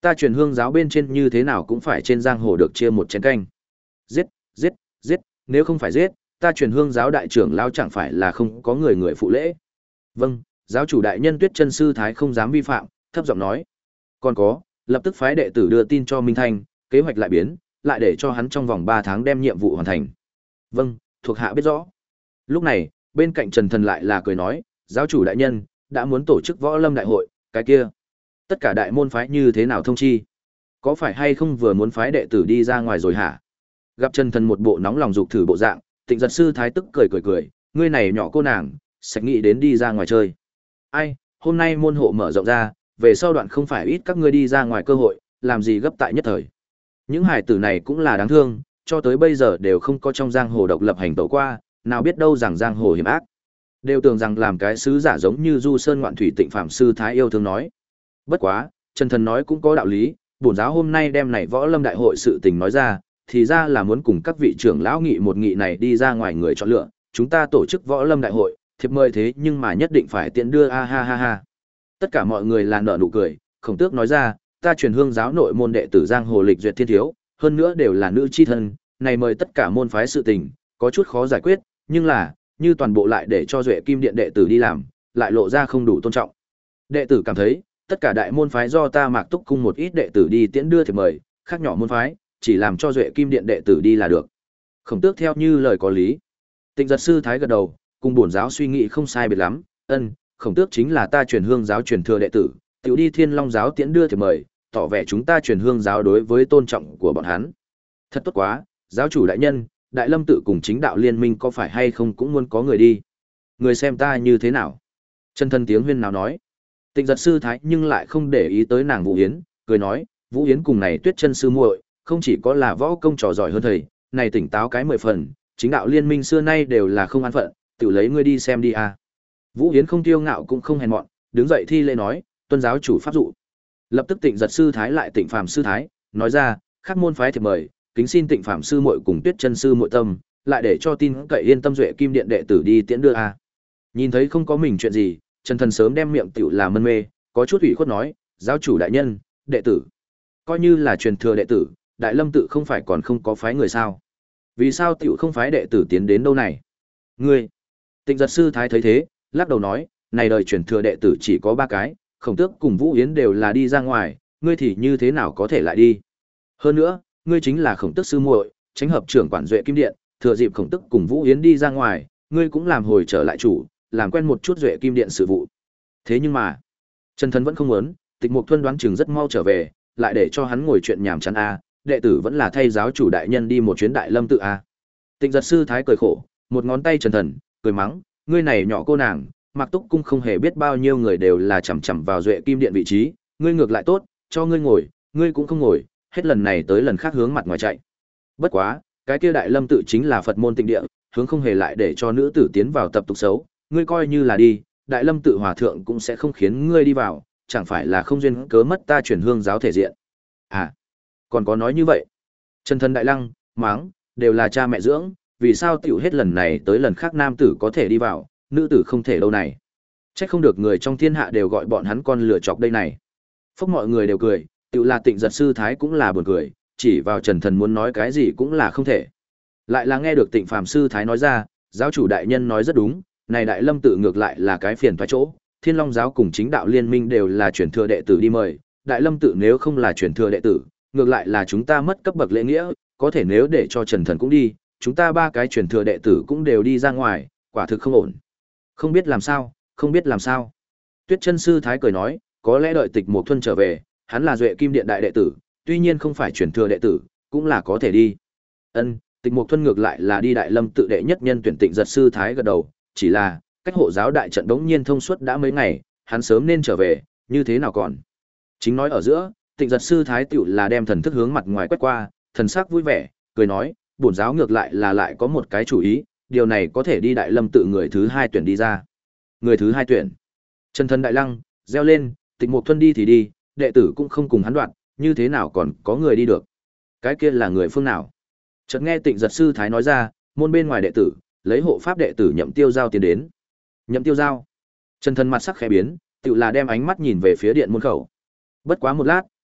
Ta truyền hương giáo bên trên như thế nào cũng phải trên giang hồ được chia một chén canh. Giết, giết, giết, nếu không phải giết, ta truyền hương giáo đại trưởng lao chẳng phải là không có người người phụ lễ. Vâng, giáo chủ đại nhân Tuyết Chân sư thái không dám vi phạm, thấp giọng nói. Còn có, lập tức phái đệ tử đưa tin cho Minh Thanh, kế hoạch lại biến, lại để cho hắn trong vòng ba tháng đem nhiệm vụ hoàn thành. Vâng, thuộc hạ biết rõ. Lúc này, bên cạnh Trần Thần lại là cười nói, giáo chủ đại nhân, đã muốn tổ chức võ lâm đại hội, cái kia. Tất cả đại môn phái như thế nào thông chi? Có phải hay không vừa muốn phái đệ tử đi ra ngoài rồi hả? Gặp Trần Thần một bộ nóng lòng dục thử bộ dạng, Tịnh Giật sư thái tức cười cười cười, ngươi này nhỏ cô nàng, sạch nghĩ đến đi ra ngoài chơi. Ai, hôm nay môn hộ mở rộng ra, về sau đoạn không phải ít các ngươi đi ra ngoài cơ hội, làm gì gấp tại nhất thời. Những hải tử này cũng là đáng thương, cho tới bây giờ đều không có trong giang hồ độc lập hành tẩu qua, nào biết đâu rằng giang hồ hiểm ác. Đều tưởng rằng làm cái sứ giả giống như Du Sơn Ngoạn Thủy Tịnh Phạm sư thái yêu thương nói. Bất quá, Trần Thần nói cũng có đạo lý, bổn giáo hôm nay đem này võ lâm đại hội sự tình nói ra, thì ra là muốn cùng các vị trưởng lão nghị một nghị này đi ra ngoài người chọn lựa, chúng ta tổ chức võ lâm đại hội, thiệp mời thế nhưng mà nhất định phải tiện đưa a ha ha ha. Tất cả mọi người là nở nụ cười, Khổng Tước nói ra, ta truyền hương giáo nội môn đệ tử giang hồ lịch duyệt thiên thiếu, hơn nữa đều là nữ chi thân, này mời tất cả môn phái sự tình, có chút khó giải quyết, nhưng là, như toàn bộ lại để cho Duệ Kim Điện đệ tử đi làm, lại lộ ra không đủ tôn trọng. Đệ tử cảm thấy, tất cả đại môn phái do ta Mạc Túc cung một ít đệ tử đi tiễn đưa thiệp mời, khác nhỏ môn phái, chỉ làm cho Duệ Kim Điện đệ tử đi là được. Khổng Tước theo như lời có lý. Tịnh Giật sư thái gật đầu, cùng bổn giáo suy nghĩ không sai biệt lắm, ân, Khổng Tước chính là ta truyền hương giáo truyền thừa đệ tử, tiểu đi Thiên Long giáo tiễn đưa thiệp mời, tỏ vẻ chúng ta truyền hương giáo đối với tôn trọng của bọn hắn. Thật tốt quá, giáo chủ đại nhân, Đại Lâm tự cùng chính đạo liên minh có phải hay không cũng muốn có người đi. Người xem ta như thế nào? Chân thân tiếng huyên nào nói. Tịnh Giật sư thái nhưng lại không để ý tới nàng Vũ Yến, cười nói, Vũ Yến cùng này Tuyết Chân sư muội, không chỉ có là võ công trò giỏi hơn thầy, này tỉnh táo cái mười phần, chính đạo liên minh xưa nay đều là không an phận, tự lấy ngươi đi xem đi à. Vũ Yến không tiêu ngạo cũng không hèn mọn, đứng dậy thi lễ nói, tuân giáo chủ pháp dụ. Lập tức Tịnh Giật sư thái lại Tịnh Phàm sư thái, nói ra, khác môn phái thiệp mời, kính xin Tịnh Phàm sư muội cùng Tuyết Chân sư muội tâm, lại để cho tin cậy yên tâm Duệ Kim Điện đệ tử đi tiễn đưa à. Nhìn thấy không có mình chuyện gì, Trần Thần sớm đem miệng tiểu là mân mê, có chút ủy khuất nói, giáo chủ đại nhân, đệ tử, coi như là truyền thừa đệ tử, Đại Lâm tự không phải còn không có phái người sao? Vì sao tiểu không phái đệ tử tiến đến đâu này? Ngươi, Tịnh Giật sư thái thấy thế, lắc đầu nói, này đời truyền thừa đệ tử chỉ có ba cái, Khổng Tước cùng Vũ Yến đều là đi ra ngoài, ngươi thì như thế nào có thể lại đi? Hơn nữa, ngươi chính là Khổng Tước sư muội, tránh hợp trưởng quản Duệ Kim Điện, thừa dịp Khổng Tước cùng Vũ Yến đi ra ngoài, ngươi cũng làm hồi trở lại chủ, làm quen một chút Duệ Kim Điện sự vụ. Thế nhưng mà, Trần Thần vẫn không muốn, Tịch Mục Thuân đoán chừng rất mau trở về, lại để cho hắn ngồi chuyện nhảm chán a, đệ tử vẫn là thay giáo chủ đại nhân đi một chuyến Đại Lâm tự a. Tịnh Giật sư thái cười khổ, một ngón tay Trần Thần, cười mắng, ngươi này nhỏ cô nàng, Mạc Túc cung không hề biết bao nhiêu người đều là chằm chằm vào Duệ Kim Điện vị trí, ngươi ngược lại tốt, cho ngươi ngồi, ngươi cũng không ngồi, hết lần này tới lần khác hướng mặt ngoài chạy. Bất quá, cái kia Đại Lâm tự chính là Phật môn tịnh địa, hướng không hề lại để cho nữ tử tiến vào tập tục xấu, ngươi coi như là đi, Đại Lâm tự hòa thượng cũng sẽ không khiến ngươi đi vào, chẳng phải là không duyên cớ mất ta truyền hương giáo thể diện. À, còn có nói như vậy. Trần Thần đại lăng, máng, đều là cha mẹ dưỡng, vì sao tiểu hết lần này tới lần khác nam tử có thể đi vào, nữ tử không thể đâu này. Trách không được người trong thiên hạ đều gọi bọn hắn con lửa chọc đây này. Phúc mọi người đều cười, tiểu là Tịnh Giật sư thái cũng là buồn cười, chỉ vào Trần Thần muốn nói cái gì cũng là không thể. Lại là nghe được Tịnh Phàm sư thái nói ra, giáo chủ đại nhân nói rất đúng, này Đại Lâm tự ngược lại là cái phiền toái chỗ, Thiên Long giáo cùng chính đạo liên minh đều là truyền thừa đệ tử đi mời, Đại Lâm tự nếu không là truyền thừa đệ tử, ngược lại là chúng ta mất cấp bậc lễ nghĩa, có thể nếu để cho Trần Thần cũng đi, chúng ta ba cái truyền thừa đệ tử cũng đều đi ra ngoài, quả thực không ổn. Không biết làm sao, không biết làm sao. Tuyết Chân sư thái cười nói, có lẽ đợi Tịch Mục Thuân trở về, hắn là Duệ Kim Điện đại đệ tử, tuy nhiên không phải truyền thừa đệ tử, cũng là có thể đi. Ân, Tịch Mục Thuân ngược lại là đi Đại Lâm tự đệ nhất nhân tuyển Tịnh Giật sư thái gật đầu, chỉ là cách hộ giáo đại trận đống nhiên thông suốt đã mấy ngày, hắn sớm nên trở về, như thế nào còn. Chính nói ở giữa, Tịnh Giật sư thái tiểu là đem thần thức hướng mặt ngoài quét qua, thần sắc vui vẻ, cười nói, bổn giáo ngược lại là lại có một cái chủ ý, điều này có thể đi Đại Lâm tự người thứ hai tuyển đi ra. Người thứ hai tuyển. Trần Thần đại lăng, reo lên, Tịch Mục Thuân đi thì đi, đệ tử cũng không cùng hắn đoạn, như thế nào còn có người đi được. Cái kia là người phương nào? Chợt nghe Tịnh Giật sư thái nói ra, môn bên ngoài đệ tử, lấy hộ pháp đệ tử Nhậm Tiêu Giao tiến đến. Nhậm Tiêu Giao. Trần Thần mặt sắc khẽ biến, tựu là đem ánh mắt nhìn về phía điện môn khẩu. Bất quá một lát,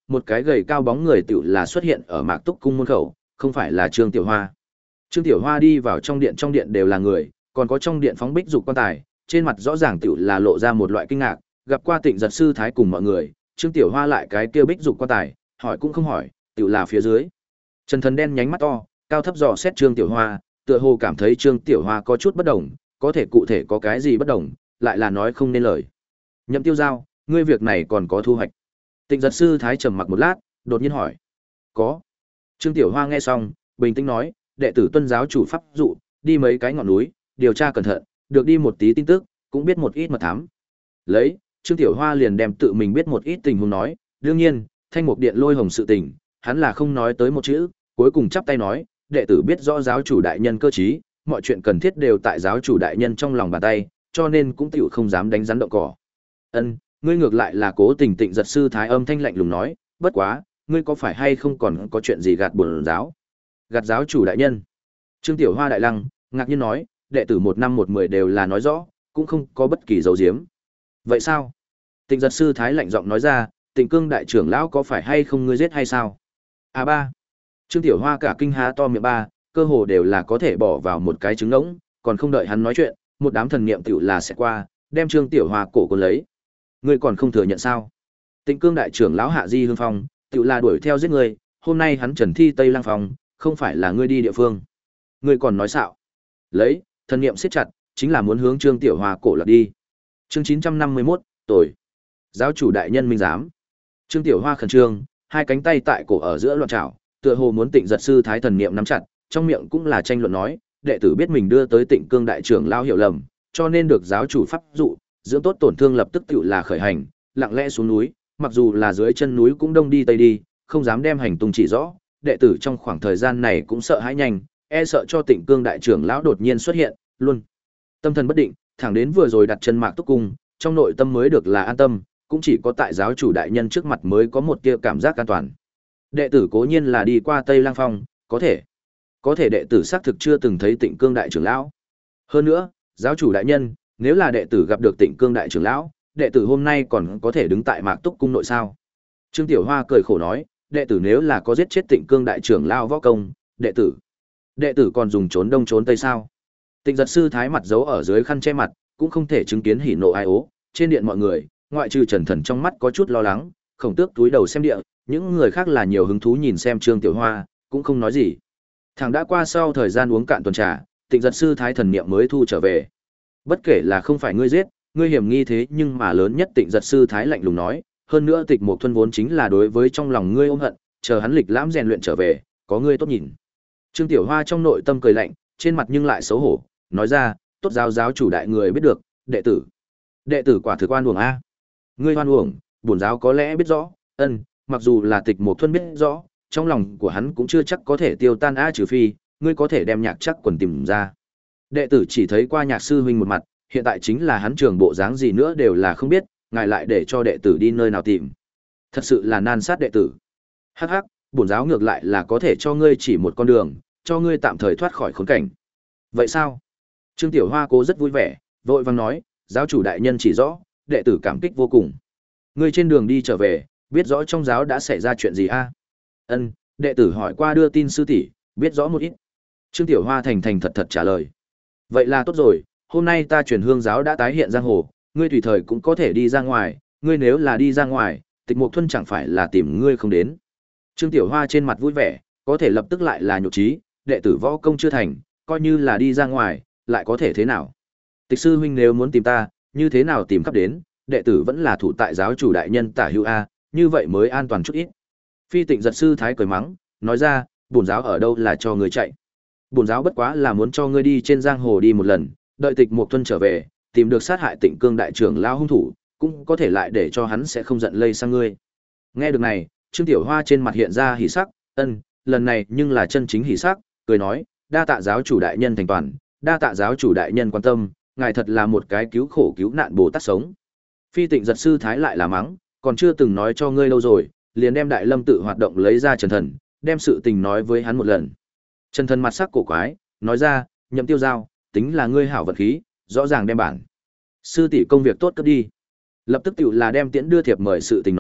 một cái gầy cao bóng người tựu là xuất hiện ở Mạc Túc cung môn khẩu, không phải là Trương Tiểu Hoa. Trương Tiểu Hoa đi vào trong điện, trong điện đều là người, còn có trong điện phóng bích dục quan tài, trên mặt rõ ràng tựu là lộ ra một loại kinh ngạc, gặp qua Tịnh Giật sư thái cùng mọi người, Trương Tiểu Hoa lại cái kia bích dục quan tài, hỏi cũng không hỏi, tựu là phía dưới. Trần Thần đen nhánh mắt to, cao thấp dò xét Trương Tiểu Hoa, tựa hồ cảm thấy Trương Tiểu Hoa có chút bất đồng, có thể cụ thể có cái gì bất đồng, lại là nói không nên lời. Nhậm Tiêu Giao, ngươi việc này còn có thu hoạch. Tịnh Giật sư thái trầm mặc một lát, đột nhiên hỏi. Có. Trương Tiểu Hoa nghe xong, bình tĩnh nói, đệ tử tuân giáo chủ pháp dụ, đi mấy cái ngọn núi, điều tra cẩn thận, được đi một tí tin tức, cũng biết một ít mật thám. Lấy, Trương Tiểu Hoa liền đem tự mình biết một ít tình huống nói, đương nhiên, Thanh Mục Điện lôi hồng sự tình, hắn là không nói tới một chữ, cuối cùng chắp tay nói, đệ tử biết rõ giáo chủ đại nhân cơ trí, mọi chuyện cần thiết đều tại giáo chủ đại nhân trong lòng bàn tay, cho nên cũng tiểu không dám đánh rắn động cỏ. Ân, ngươi ngược lại là cố tình. Tịnh Giật sư thái âm thanh lạnh lùng nói, bất quá, ngươi có phải hay không còn có chuyện gì gạt bổn giáo? Gạt giáo chủ đại nhân? Trương Tiểu Hoa đại lăng, ngạc nhiên nói, đệ tử một năm một mười đều là nói rõ, cũng không có bất kỳ dấu diếm. Vậy sao? Tịnh Giật sư thái lạnh giọng nói ra, Tịnh Cương đại trưởng lão có phải hay không ngươi giết hay sao? À ba. Trương Tiểu Hoa cả kinh há to miệng ba, cơ hồ đều là có thể bỏ vào một cái trứng ngỗng, còn không đợi hắn nói chuyện, một đám thần niệm tiểu là sẽ qua, đem Trương Tiểu Hoa cổ cuốn lấy. Ngươi còn không thừa nhận sao? Tịnh Cương đại trưởng lão Hạ Di Hương Phong, tiểu là đuổi theo giết ngươi, hôm nay hắn trần thi Tây Lăng Phong, không phải là ngươi đi địa phương. Ngươi còn nói xạo? Lấy, thần niệm siết chặt, chính là muốn hướng Trương Tiểu Hoa cổ lật đi. Chương chín trăm năm mươi mốt, tội. Giáo chủ đại nhân minh giám. Trương Tiểu Hoa khẩn trương, hai cánh tay tại cổ ở giữa loạn trảo, tựa hồ muốn Tịnh Giật sư thái thần niệm nắm chặt, trong miệng cũng là tranh luận nói, đệ tử biết mình đưa tới Tịnh Cương đại trưởng lão hiểu lầm, cho nên được giáo chủ pháp dụ, dưỡng tốt tổn thương lập tức tựu là khởi hành, lặng lẽ xuống núi, mặc dù là dưới chân núi cũng đông đi tây đi, không dám đem hành tung chỉ rõ, đệ tử trong khoảng thời gian này cũng sợ hãi nhanh, e sợ cho Tịnh Cương đại trưởng lão đột nhiên xuất hiện, luôn tâm thần bất định, thẳng đến vừa rồi đặt chân Mạc Túc cung, trong nội tâm mới được là an tâm, cũng chỉ có tại giáo chủ đại nhân trước mặt mới có một tia cảm giác an toàn. Đệ tử cố nhiên là đi qua Tây Lang Phong, có thể, có thể đệ tử xác thực chưa từng thấy Tịnh Cương đại trưởng lão. Hơn nữa, giáo chủ đại nhân, nếu là đệ tử gặp được Tịnh Cương đại trưởng lão, đệ tử hôm nay còn có thể đứng tại Mạc Túc cung nội sao? Trương Tiểu Hoa cười khổ nói, đệ tử nếu là có giết chết Tịnh Cương đại trưởng lão võ công, đệ tử, đệ tử còn dùng trốn đông trốn tây sao? Tịnh Giật sư thái mặt giấu ở dưới khăn che mặt, cũng không thể chứng kiến hỉ nộ ai ố, trên điện mọi người, ngoại trừ Trần Thần trong mắt có chút lo lắng, Khổng Tước túi đầu xem địa, những người khác là nhiều hứng thú nhìn xem Trương Tiểu Hoa, cũng không nói gì. Thằng đã qua sau thời gian uống cạn tuần trà, Tịnh Giật sư thái thần niệm mới thu trở về. Bất kể là không phải ngươi giết, ngươi hiểm nghi thế nhưng mà lớn nhất. Tịnh Giật sư thái lạnh lùng nói, hơn nữa Tịch Mục Thuần vốn chính là đối với trong lòng ngươi ôm hận, chờ hắn lịch lãm rèn luyện trở về, có ngươi tốt nhìn. Trương Tiểu Hoa trong nội tâm cười lạnh, trên mặt nhưng lại xấu hổ, nói ra, tốt giáo giáo chủ đại người biết được, đệ tử, đệ tử quả thực oan uổng a. Ngươi oan uổng, bổn giáo có lẽ biết rõ, ân, mặc dù là Tịch Mục Thuần biết rõ, trong lòng của hắn cũng chưa chắc có thể tiêu tan a, trừ phi ngươi có thể đem Nhạc Chắc quần tìm ra. Đệ tử chỉ thấy qua Nhạc sư huynh một mặt, hiện tại chính là hắn trường bộ dáng gì nữa đều là không biết, ngài lại để cho đệ tử đi nơi nào tìm. Thật sự là nan sát đệ tử. Hắc hắc, bổn giáo ngược lại là có thể cho ngươi chỉ một con đường, cho ngươi tạm thời thoát khỏi khốn cảnh. Vậy sao? Trương Tiểu Hoa cố rất vui vẻ, vội vàng nói, giáo chủ đại nhân chỉ rõ, đệ tử cảm kích vô cùng. Ngươi trên đường đi trở về, biết rõ trong giáo đã xảy ra chuyện gì a? Ân, đệ tử hỏi qua đưa tin sư tỷ, biết rõ một ít. Trương Tiểu Hoa thành thành thật thật trả lời. Vậy là tốt rồi, hôm nay ta truyền hương giáo đã tái hiện giang hồ, ngươi tùy thời cũng có thể đi ra ngoài, ngươi nếu là đi ra ngoài, Tịch Mục Thuần chẳng phải là tìm ngươi không đến. Trương Tiểu Hoa trên mặt vui vẻ, có thể lập tức lại là nhục trí, đệ tử võ công chưa thành, coi như là đi ra ngoài, lại có thể thế nào? Tịch sư huynh nếu muốn tìm ta, như thế nào tìm khắp đến, đệ tử vẫn là thủ tại giáo chủ đại nhân tả hữu a, như vậy mới an toàn chút ít. Phi Tịnh Giật sư thái cười mắng, nói ra, bổn giáo ở đâu là cho ngươi chạy. Bổn giáo bất quá là muốn cho ngươi đi trên giang hồ đi một lần, đợi Tịch Mục Thuần trở về, tìm được sát hại Tịnh Cương đại trưởng lão hung thủ, cũng có thể lại để cho hắn sẽ không giận lây sang ngươi. Nghe được này, Trương Tiểu Hoa trên mặt hiện ra hỉ sắc, ân, lần này nhưng là chân chính hỉ sắc, cười nói, đa tạ giáo chủ đại nhân thành toàn, đa tạ giáo chủ đại nhân quan tâm, ngài thật là một cái cứu khổ cứu nạn Bồ Tát sống. Phi Tịnh Giật sư thái lại là mắng, còn chưa từng nói cho ngươi lâu rồi, liền đem Đại Lâm tự hoạt động lấy ra Trần Thần, đem sự tình nói với hắn một lần. Trần Thần mặt sắc cổ quái, nói ra, Nhậm Tiêu Giao, tính là ngươi hảo vật khí, rõ ràng đem bản sư tỷ công việc tốt cấp đi. Lập tức tiểu là đem tiễn đưa thiệp mời sự tình nói,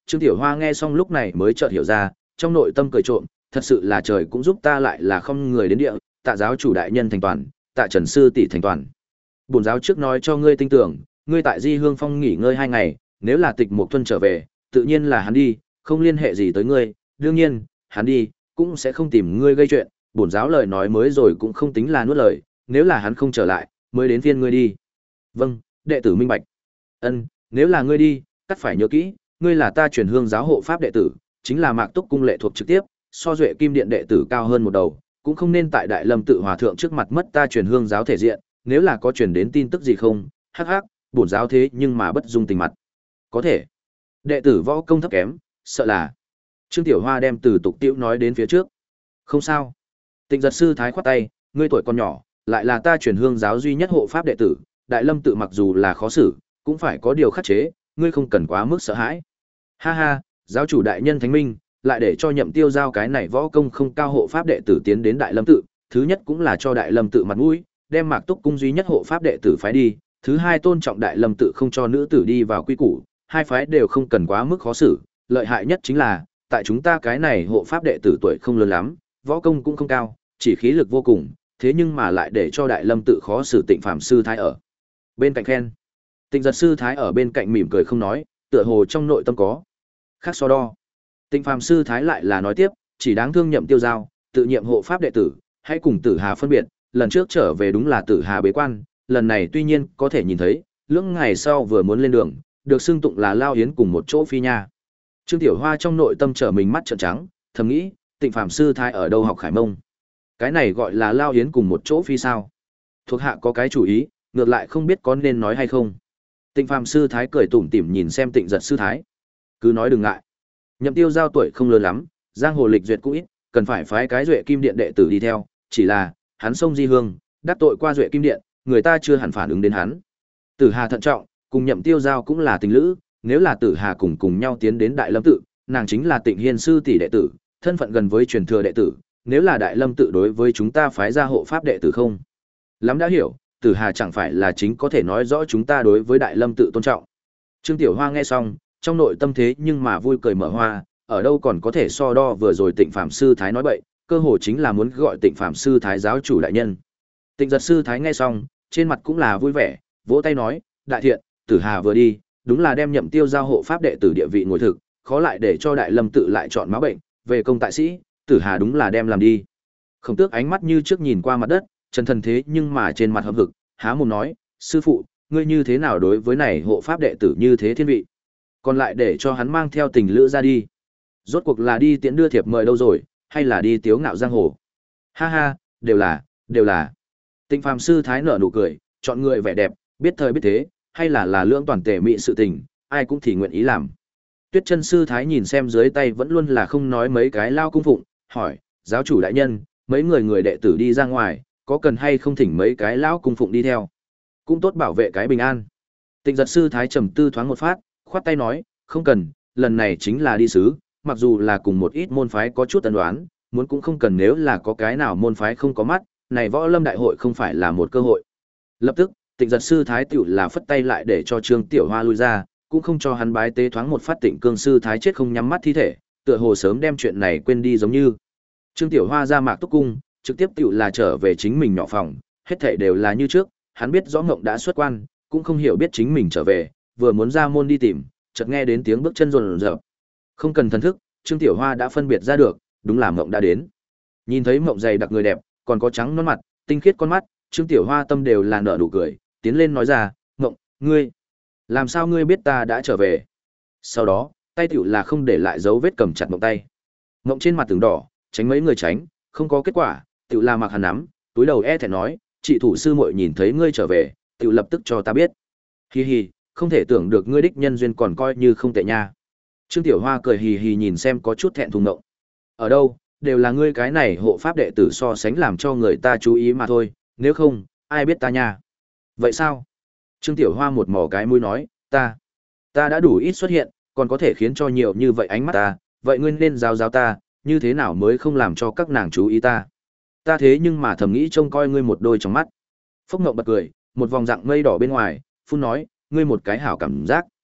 Trương Tiểu Hoa nghe xong lúc này mới chợt hiểu ra, trong nội tâm cười trộm, thật sự là trời cũng giúp ta lại là không người đến địa, tạ giáo chủ đại nhân thành toàn, tạ Trần sư tỷ thành toàn. Bổn giáo trước nói cho ngươi tin tưởng, ngươi tại Di Hương Phong nghỉ ngơi hai ngày, nếu là Tịch Mục Tuân trở về, tự nhiên là hắn đi, không liên hệ gì tới ngươi, đương nhiên, hắn đi cũng sẽ không tìm ngươi gây chuyện, bổn giáo lời nói mới rồi cũng không tính là nuốt lời, nếu là hắn không trở lại, mới đến phiên ngươi đi. Vâng, đệ tử minh bạch. Ân, nếu là ngươi đi, tất phải nhớ kỹ, ngươi là ta truyền hương giáo hộ pháp đệ tử, chính là Mạc Túc cung lệ thuộc trực tiếp, so duệ kim điện đệ tử cao hơn một đầu, cũng không nên tại Đại Lâm tự hòa thượng trước mặt mất ta truyền hương giáo thể diện, nếu là có truyền đến tin tức gì không, hắc hắc, bổn giáo thế nhưng mà bất dung tình mặt. Có thể. Đệ tử võ công thấp kém, sợ là. Trương Tiểu Hoa đem từ tục tiễu nói đến phía trước. Không sao. Tịnh giật sư thái khoát tay, ngươi tuổi còn nhỏ, lại là ta truyền hương giáo duy nhất hộ pháp đệ tử, Đại Lâm tự mặc dù là khó xử, cũng phải có điều khắc chế, ngươi không cần quá mức sợ hãi. Ha ha, giáo chủ đại nhân thánh minh, lại để cho Nhậm Tiêu giao cái này võ công không cao hộ pháp đệ tử tiến đến Đại Lâm tự, thứ nhất cũng là cho Đại Lâm tự mặt mũi, đem Mạc Túc cung duy nhất hộ pháp đệ tử phái đi, thứ hai tôn trọng Đại Lâm tự không cho nữ tử đi vào quy củ, hai phái đều không cần quá mức khó xử, lợi hại nhất chính là, tại chúng ta cái này hộ pháp đệ tử tuổi không lớn lắm, võ công cũng không cao, chỉ khí lực vô cùng, thế nhưng mà lại để cho Đại Lâm tự khó xử Tịnh Phạm sư thái ở bên cạnh khen. Tịnh giật sư thái ở bên cạnh mỉm cười không nói, tựa hồ trong nội tâm có khác so đo. Tịnh Phạm sư thái lại là nói tiếp, chỉ đáng thương Nhậm Tiêu giao, tự nhiệm hộ pháp đệ tử, hãy cùng Tử Hà phân biệt, lần trước trở về đúng là Tử Hà bế quan, lần này tuy nhiên có thể nhìn thấy, lưỡng ngày sau vừa muốn lên đường, được xưng tụng là lao yến cùng một chỗ phi nha. Trương Tiểu Hoa trong nội tâm trở mình mắt trợn trắng, thầm nghĩ, Tịnh Phạm sư thái ở đâu học Khải Mông? Cái này gọi là lao yến cùng một chỗ phi sao? Thuộc hạ có cái chủ ý, ngược lại không biết có nên nói hay không. Tịnh Phạm sư thái cười tủm tỉm nhìn xem Tịnh giật sư thái. Cứ nói đừng ngại. Nhậm Tiêu giao tuổi không lớn lắm, giang hồ lịch duyệt cũng ít, cần phải phái cái duệ kim điện đệ tử đi theo, chỉ là, hắn sông Di Hương, đắc tội qua duệ kim điện, người ta chưa hẳn phản ứng đến hắn. Tử Hà thận trọng, cùng Nhậm Tiêu giao cũng là tình lữ, nếu là Tử Hà cùng cùng nhau tiến đến Đại Lâm tự, nàng chính là Tịnh Hiên sư tỷ đệ tử, thân phận gần với truyền thừa đệ tử, nếu là Đại Lâm tự đối với chúng ta phái ra hộ pháp đệ tử không? Lắm đã hiểu, Tử Hà chẳng phải là chính có thể nói rõ chúng ta đối với Đại Lâm tự tôn trọng. Trương Tiểu Hoa nghe xong, trong nội tâm thế nhưng mà vui cười mở hoa, ở đâu còn có thể so đo vừa rồi Tịnh Phạm sư thái nói bậy, cơ hồ chính là muốn gọi Tịnh Phạm sư thái giáo chủ đại nhân. Tịnh giật sư thái nghe xong, trên mặt cũng là vui vẻ, vỗ tay nói, đại thiện, Tử Hà vừa đi, đúng là đem Nhậm Tiêu giao hộ pháp đệ tử địa vị ngồi thực, khó lại để cho Đại Lâm tự lại chọn máu bệnh, về công tại sĩ, Tử Hà đúng là đem làm đi. Khổng Tước ánh mắt như trước nhìn qua mặt đất, chân thần thế nhưng mà trên mặt hậm hực, há mồm nói, sư phụ, ngươi như thế nào đối với này hộ pháp đệ tử như thế thiên vị? Còn lại để cho hắn mang theo tình lữ ra đi. Rốt cuộc là đi tiễn đưa thiệp mời đâu rồi, hay là đi tiếu ngạo giang hồ? Ha ha, đều là, đều là. Tịnh Phạm sư thái nở nụ cười, chọn người vẻ đẹp, biết thời biết thế, hay là là lưỡng toàn tề mỹ sự tình, ai cũng thì nguyện ý làm. Tuyết Chân sư thái nhìn xem dưới tay vẫn luôn là không nói mấy cái lao cung phụng, hỏi, giáo chủ đại nhân, mấy người người đệ tử đi ra ngoài, có cần hay không thỉnh mấy cái lão cung phụng đi theo? Cũng tốt bảo vệ cái bình an. Tịnh giật sư thái trầm tư thoáng một phát, khoát tay nói, không cần, lần này chính là đi sứ, mặc dù là cùng một ít môn phái có chút tần đoán, muốn cũng không cần, nếu là có cái nào môn phái không có mắt, này võ lâm đại hội không phải là một cơ hội. Lập tức, Tịnh giật sư thái tiểu là phất tay lại để cho Trương Tiểu Hoa lui ra, cũng không cho hắn bái tế thoáng một phát Tịnh Cương sư thái chết không nhắm mắt thi thể, tựa hồ sớm đem chuyện này quên đi giống như. Trương Tiểu Hoa ra Mạc Túc cung, trực tiếp tiểu là trở về chính mình nhỏ phòng, hết thảy đều là như trước, hắn biết rõ Ngộng đã xuất quan, cũng không hiểu biết chính mình trở về, vừa muốn ra môn đi tìm, chợt nghe đến tiếng bước chân rồn rợp. Không cần thần thức, Trương Tiểu Hoa đã phân biệt ra được, đúng là Ngộng đã đến. Nhìn thấy Ngộng dày đặc người đẹp, còn có trắng nõn mặt, tinh khiết con mắt, Trương Tiểu Hoa tâm đều là nở nụ cười, tiến lên nói ra, "Ngộng, ngươi, làm sao ngươi biết ta đã trở về?" Sau đó, tay tiểu là không để lại dấu vết cầm chặt Ngộng tay. Ngộng trên mặt từng đỏ, tránh mấy người tránh, không có kết quả, tiểu là mặc hắn nắm, túi đầu e thẹn nói, "Chị thủ sư muội nhìn thấy ngươi trở về, tiểu lập tức cho ta biết." Hi hi, không thể tưởng được ngươi đích nhân duyên còn coi như không tệ nha. Trương Tiểu Hoa cười hì hì nhìn xem có chút thẹn thùng Ngộng. Ở đâu, đều là ngươi cái này hộ pháp đệ tử so sánh làm cho người ta chú ý mà thôi, nếu không, ai biết ta nha. Vậy sao? Trương Tiểu Hoa một mỏ cái mũi nói, ta, ta đã đủ ít xuất hiện, còn có thể khiến cho nhiều như vậy ánh mắt ta, vậy ngươi nên giáo giáo ta, như thế nào mới không làm cho các nàng chú ý ta. Ta thế nhưng mà thầm nghĩ trông coi ngươi một đôi trong mắt. Phốc Ngộng bật cười, một vòng dạng mây đỏ bên ngoài, phun nói, ngươi một cái hảo cảm giác.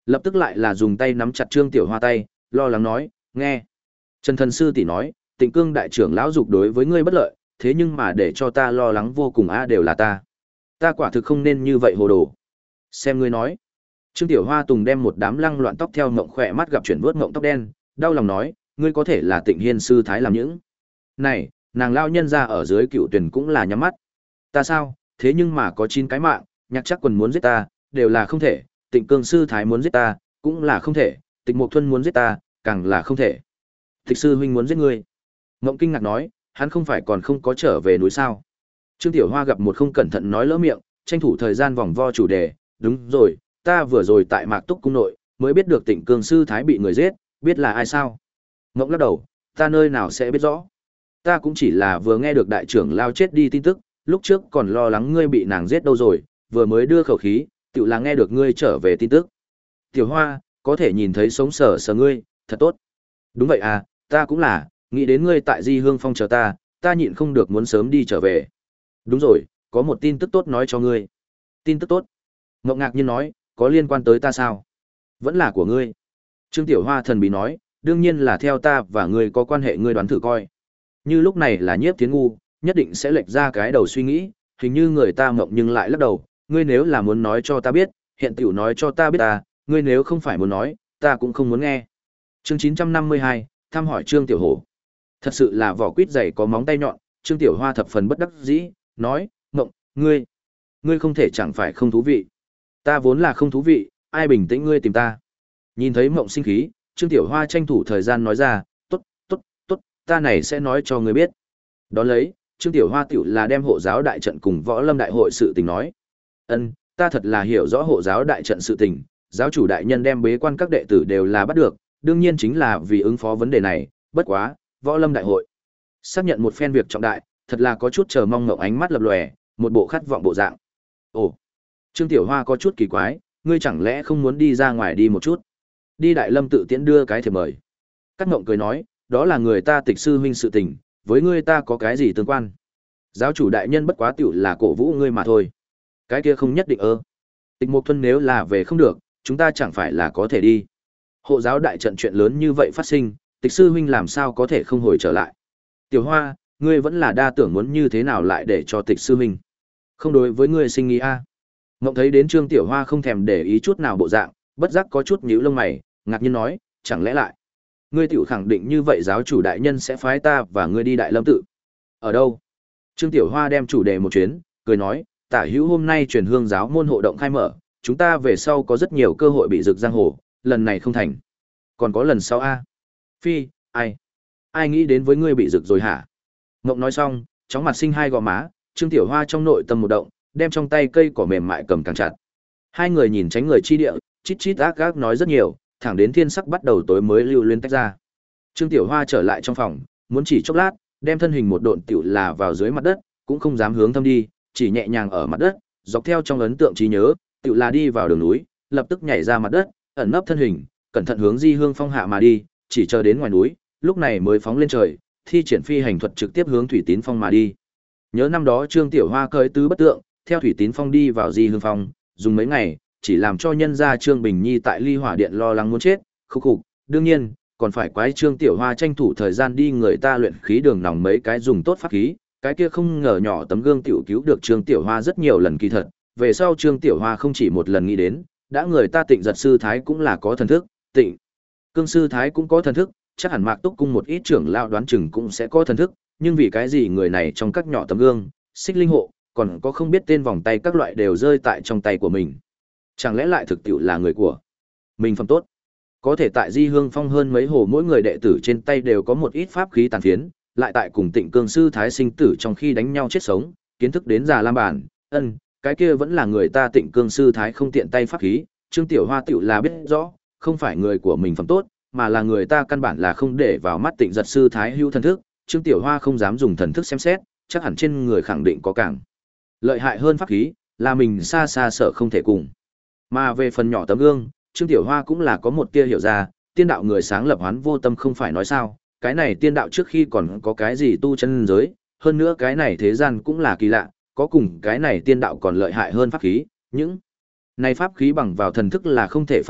Lập tức lại là dùng tay nắm chặt Trương Tiểu Hoa tay, lo lắng nói, nghe. Trần thần sư tỷ nói, Tịnh Cương đại trưởng lão dục đối với ngươi bất lợi, thế nhưng mà để cho ta lo lắng vô cùng a đều là ta. Ta quả thực không nên như vậy hồ đồ. Xem ngươi nói. Trương Tiểu Hoa Tùng đem một đám lăng loạn tóc theo ngộng khỏe mắt gặp chuyển vuốt ngộng tóc đen, đau lòng nói, ngươi có thể là Tịnh Hiên sư thái làm những. Này, nàng lao nhân ra ở dưới cựu tuyển cũng là nhắm mắt. Ta sao, thế nhưng mà có chín cái mạng, Nhạc Trác Quần muốn giết ta, đều là không thể, Tịnh Cương sư thái muốn giết ta, cũng là không thể, Tịch Mộc Thuân muốn giết ta, càng là không thể. Tịch sư huynh muốn giết ngươi. Ngộng kinh ngạc nói, hắn không phải còn không có trở về núi sao? Trương Tiểu Hoa gặp một không cẩn thận nói lỡ miệng, tranh thủ thời gian vòng vo chủ đề, đúng rồi, ta vừa rồi tại Mạc Túc cung nội, mới biết được Tịnh Cương sư thái bị người giết, biết là ai sao? Ngộng lắc đầu, ta nơi nào sẽ biết rõ? Ta cũng chỉ là vừa nghe được đại trưởng lao chết đi tin tức, lúc trước còn lo lắng ngươi bị nàng giết đâu rồi, vừa mới đưa khẩu khí, tự là nghe được ngươi trở về tin tức. Tiểu Hoa, có thể nhìn thấy sống sờ sờ ngươi, thật tốt. Đúng vậy à, ta cũng là, nghĩ đến ngươi tại Di Hương Phong chờ ta, ta nhịn không được muốn sớm đi trở về. Đúng rồi, có một tin tức tốt nói cho ngươi. Tin tức tốt? Ngọc ngạc nhiên nói, có liên quan tới ta sao? Vẫn là của ngươi. Trương Tiểu Hoa thần bí nói, đương nhiên là theo ta và ngươi có quan hệ, ngươi đoán thử coi. Như lúc này là Nhiếp Thiến ngu, nhất định sẽ lệch ra cái đầu suy nghĩ, hình như người ta mộng nhưng lại lắc đầu, ngươi nếu là muốn nói cho ta biết, hiện tiểu nói cho ta biết ta, ngươi nếu không phải muốn nói, ta cũng không muốn nghe. Chương chín trăm năm mươi hai, thăm hỏi Trương Tiểu Hổ. Thật sự là vỏ quýt dày có móng tay nhọn, Trương Tiểu Hoa thập phần bất đắc dĩ, nói, mộng, ngươi, ngươi không thể chẳng phải không thú vị. Ta vốn là không thú vị, ai bình tĩnh ngươi tìm ta. Nhìn thấy mộng sinh khí, Trương Tiểu Hoa tranh thủ thời gian nói ra, tốt, tốt, tốt, ta này sẽ nói cho ngươi biết. Đón lấy, Trương Tiểu Hoa tiểu là đem hộ giáo đại trận cùng võ lâm đại hội sự tình nói. Ân, ta thật là hiểu rõ hộ giáo đại trận sự tình, giáo chủ đại nhân đem bế quan các đệ tử đều là bắt được, đương nhiên chính là vì ứng phó vấn đề này, bất quá, võ lâm đại hội. Xác nhận một phen việc trọng đại, thật là có chút chờ mong ngộng ánh mắt lập lòe, một bộ khát vọng bộ dạng. Ồ, Trương Tiểu Hoa có chút kỳ quái, ngươi chẳng lẽ không muốn đi ra ngoài đi một chút? Đi Đại Lâm tự tiễn đưa cái thiệp mời. Cát Ngộng cười nói, đó là người ta Tịch sư huynh sự tình, với ngươi ta có cái gì tương quan? Giáo chủ đại nhân bất quá tiểu là cổ vũ ngươi mà thôi. Cái kia không nhất định ơ. Tịch Mộc Thuân nếu là về không được, chúng ta chẳng phải là có thể đi. Hộ giáo đại trận chuyện lớn như vậy phát sinh, Tịch sư huynh làm sao có thể không hồi trở lại? Tiểu Hoa, ngươi vẫn là đa tưởng muốn như thế nào lại để cho Tịch sư huynh? Không đối với ngươi sinh ý a. À. Ngộng thấy đến Trương Tiểu Hoa không thèm để ý chút nào bộ dạng, bất giác có chút nhíu lông mày, ngạc nhiên nói, chẳng lẽ lại ngươi tiểu khẳng định như vậy giáo chủ đại nhân sẽ phái ta và ngươi đi Đại Lâm tự? Ở đâu? Trương Tiểu Hoa đem chủ đề một chuyến, cười nói, tả hữu hôm nay truyền hương giáo môn hộ động khai mở, chúng ta về sau có rất nhiều cơ hội bị rực giang hồ, lần này không thành. Còn có lần sau a? Phi, ai? Ai nghĩ đến với ngươi bị rực rồi hả? Ngộng nói xong, chóng mặt sinh hai gò má, Trương Tiểu Hoa trong nội tâm một động, đem trong tay cây cỏ mềm mại cầm càng chặt. Hai người nhìn tránh người chi địa, chít chít ác ác nói rất nhiều, thẳng đến thiên sắc bắt đầu tối mới lưu luyến tách ra. Trương Tiểu Hoa trở lại trong phòng, muốn chỉ chốc lát, đem thân hình một độn tiểu là vào dưới mặt đất, cũng không dám hướng thâm đi, chỉ nhẹ nhàng ở mặt đất, dọc theo trong ấn tượng trí nhớ, tiểu là đi vào đường núi, lập tức nhảy ra mặt đất, ẩn nấp thân hình, cẩn thận hướng Di Hương Phong hạ mà đi, chỉ chờ đến ngoài núi, lúc này mới phóng lên trời, thi triển phi hành thuật trực tiếp hướng Thủy Tín Phong mà đi. Nhớ năm đó Trương Tiểu Hoa cởi tứ bất tượng, theo Thủy Tín Phong đi vào Di Hương Phong, dùng mấy ngày, chỉ làm cho nhân gia Trương Bình Nhi tại Ly Hỏa Điện lo lắng muốn chết, khúc khục, đương nhiên, còn phải quái Trương Tiểu Hoa tranh thủ thời gian đi người ta luyện khí đường nòng mấy cái dùng tốt pháp khí, cái kia không ngờ nhỏ tấm gương tiểu cứu được Trương Tiểu Hoa rất nhiều lần kỳ thật, về sau Trương Tiểu Hoa không chỉ một lần nghĩ đến, đã người ta Tịnh Giật sư thái cũng là có thần thức, Tịnh Cương sư thái cũng có thần thức, chắc hẳn Mạc Túc cung một ít trưởng lão đoán chừng cũng sẽ có thần thức, nhưng vì cái gì người này trong các nhỏ tấm gương, xích linh hộ, còn có không biết tên vòng tay các loại đều rơi tại trong tay của mình. Chẳng lẽ lại thực tiệu là người của mình phẩm tốt? Có thể tại Di Hương Phong hơn mấy hồ mỗi người đệ tử trên tay đều có một ít pháp khí tàn phiến, lại tại cùng Tịnh Cương sư thái sinh tử trong khi đánh nhau chết sống, kiến thức đến già lam bản, ân, cái kia vẫn là người ta Tịnh Cương sư thái không tiện tay pháp khí, Trương Tiểu Hoa tiểu là biết rõ, không phải người của mình phẩm tốt, mà là người ta căn bản là không để vào mắt Tịnh Giật sư thái hữu thần thức, Trương Tiểu Hoa không dám dùng thần thức xem xét, chắc hẳn trên người khẳng định có càng lợi hại hơn pháp khí, là mình xa xa sợ không thể cùng. Mà về phần nhỏ tấm gương, Trương Tiểu Hoa cũng là có một tia hiểu ra, tiên đạo người sáng lập hoán vô tâm không phải nói sao, cái này tiên đạo trước khi còn có cái gì tu chân giới, hơn nữa cái này thế gian cũng là kỳ lạ, có cùng cái này tiên đạo còn lợi hại hơn pháp khí, những này pháp khí bằng vào thần thức là không thể phát hiện,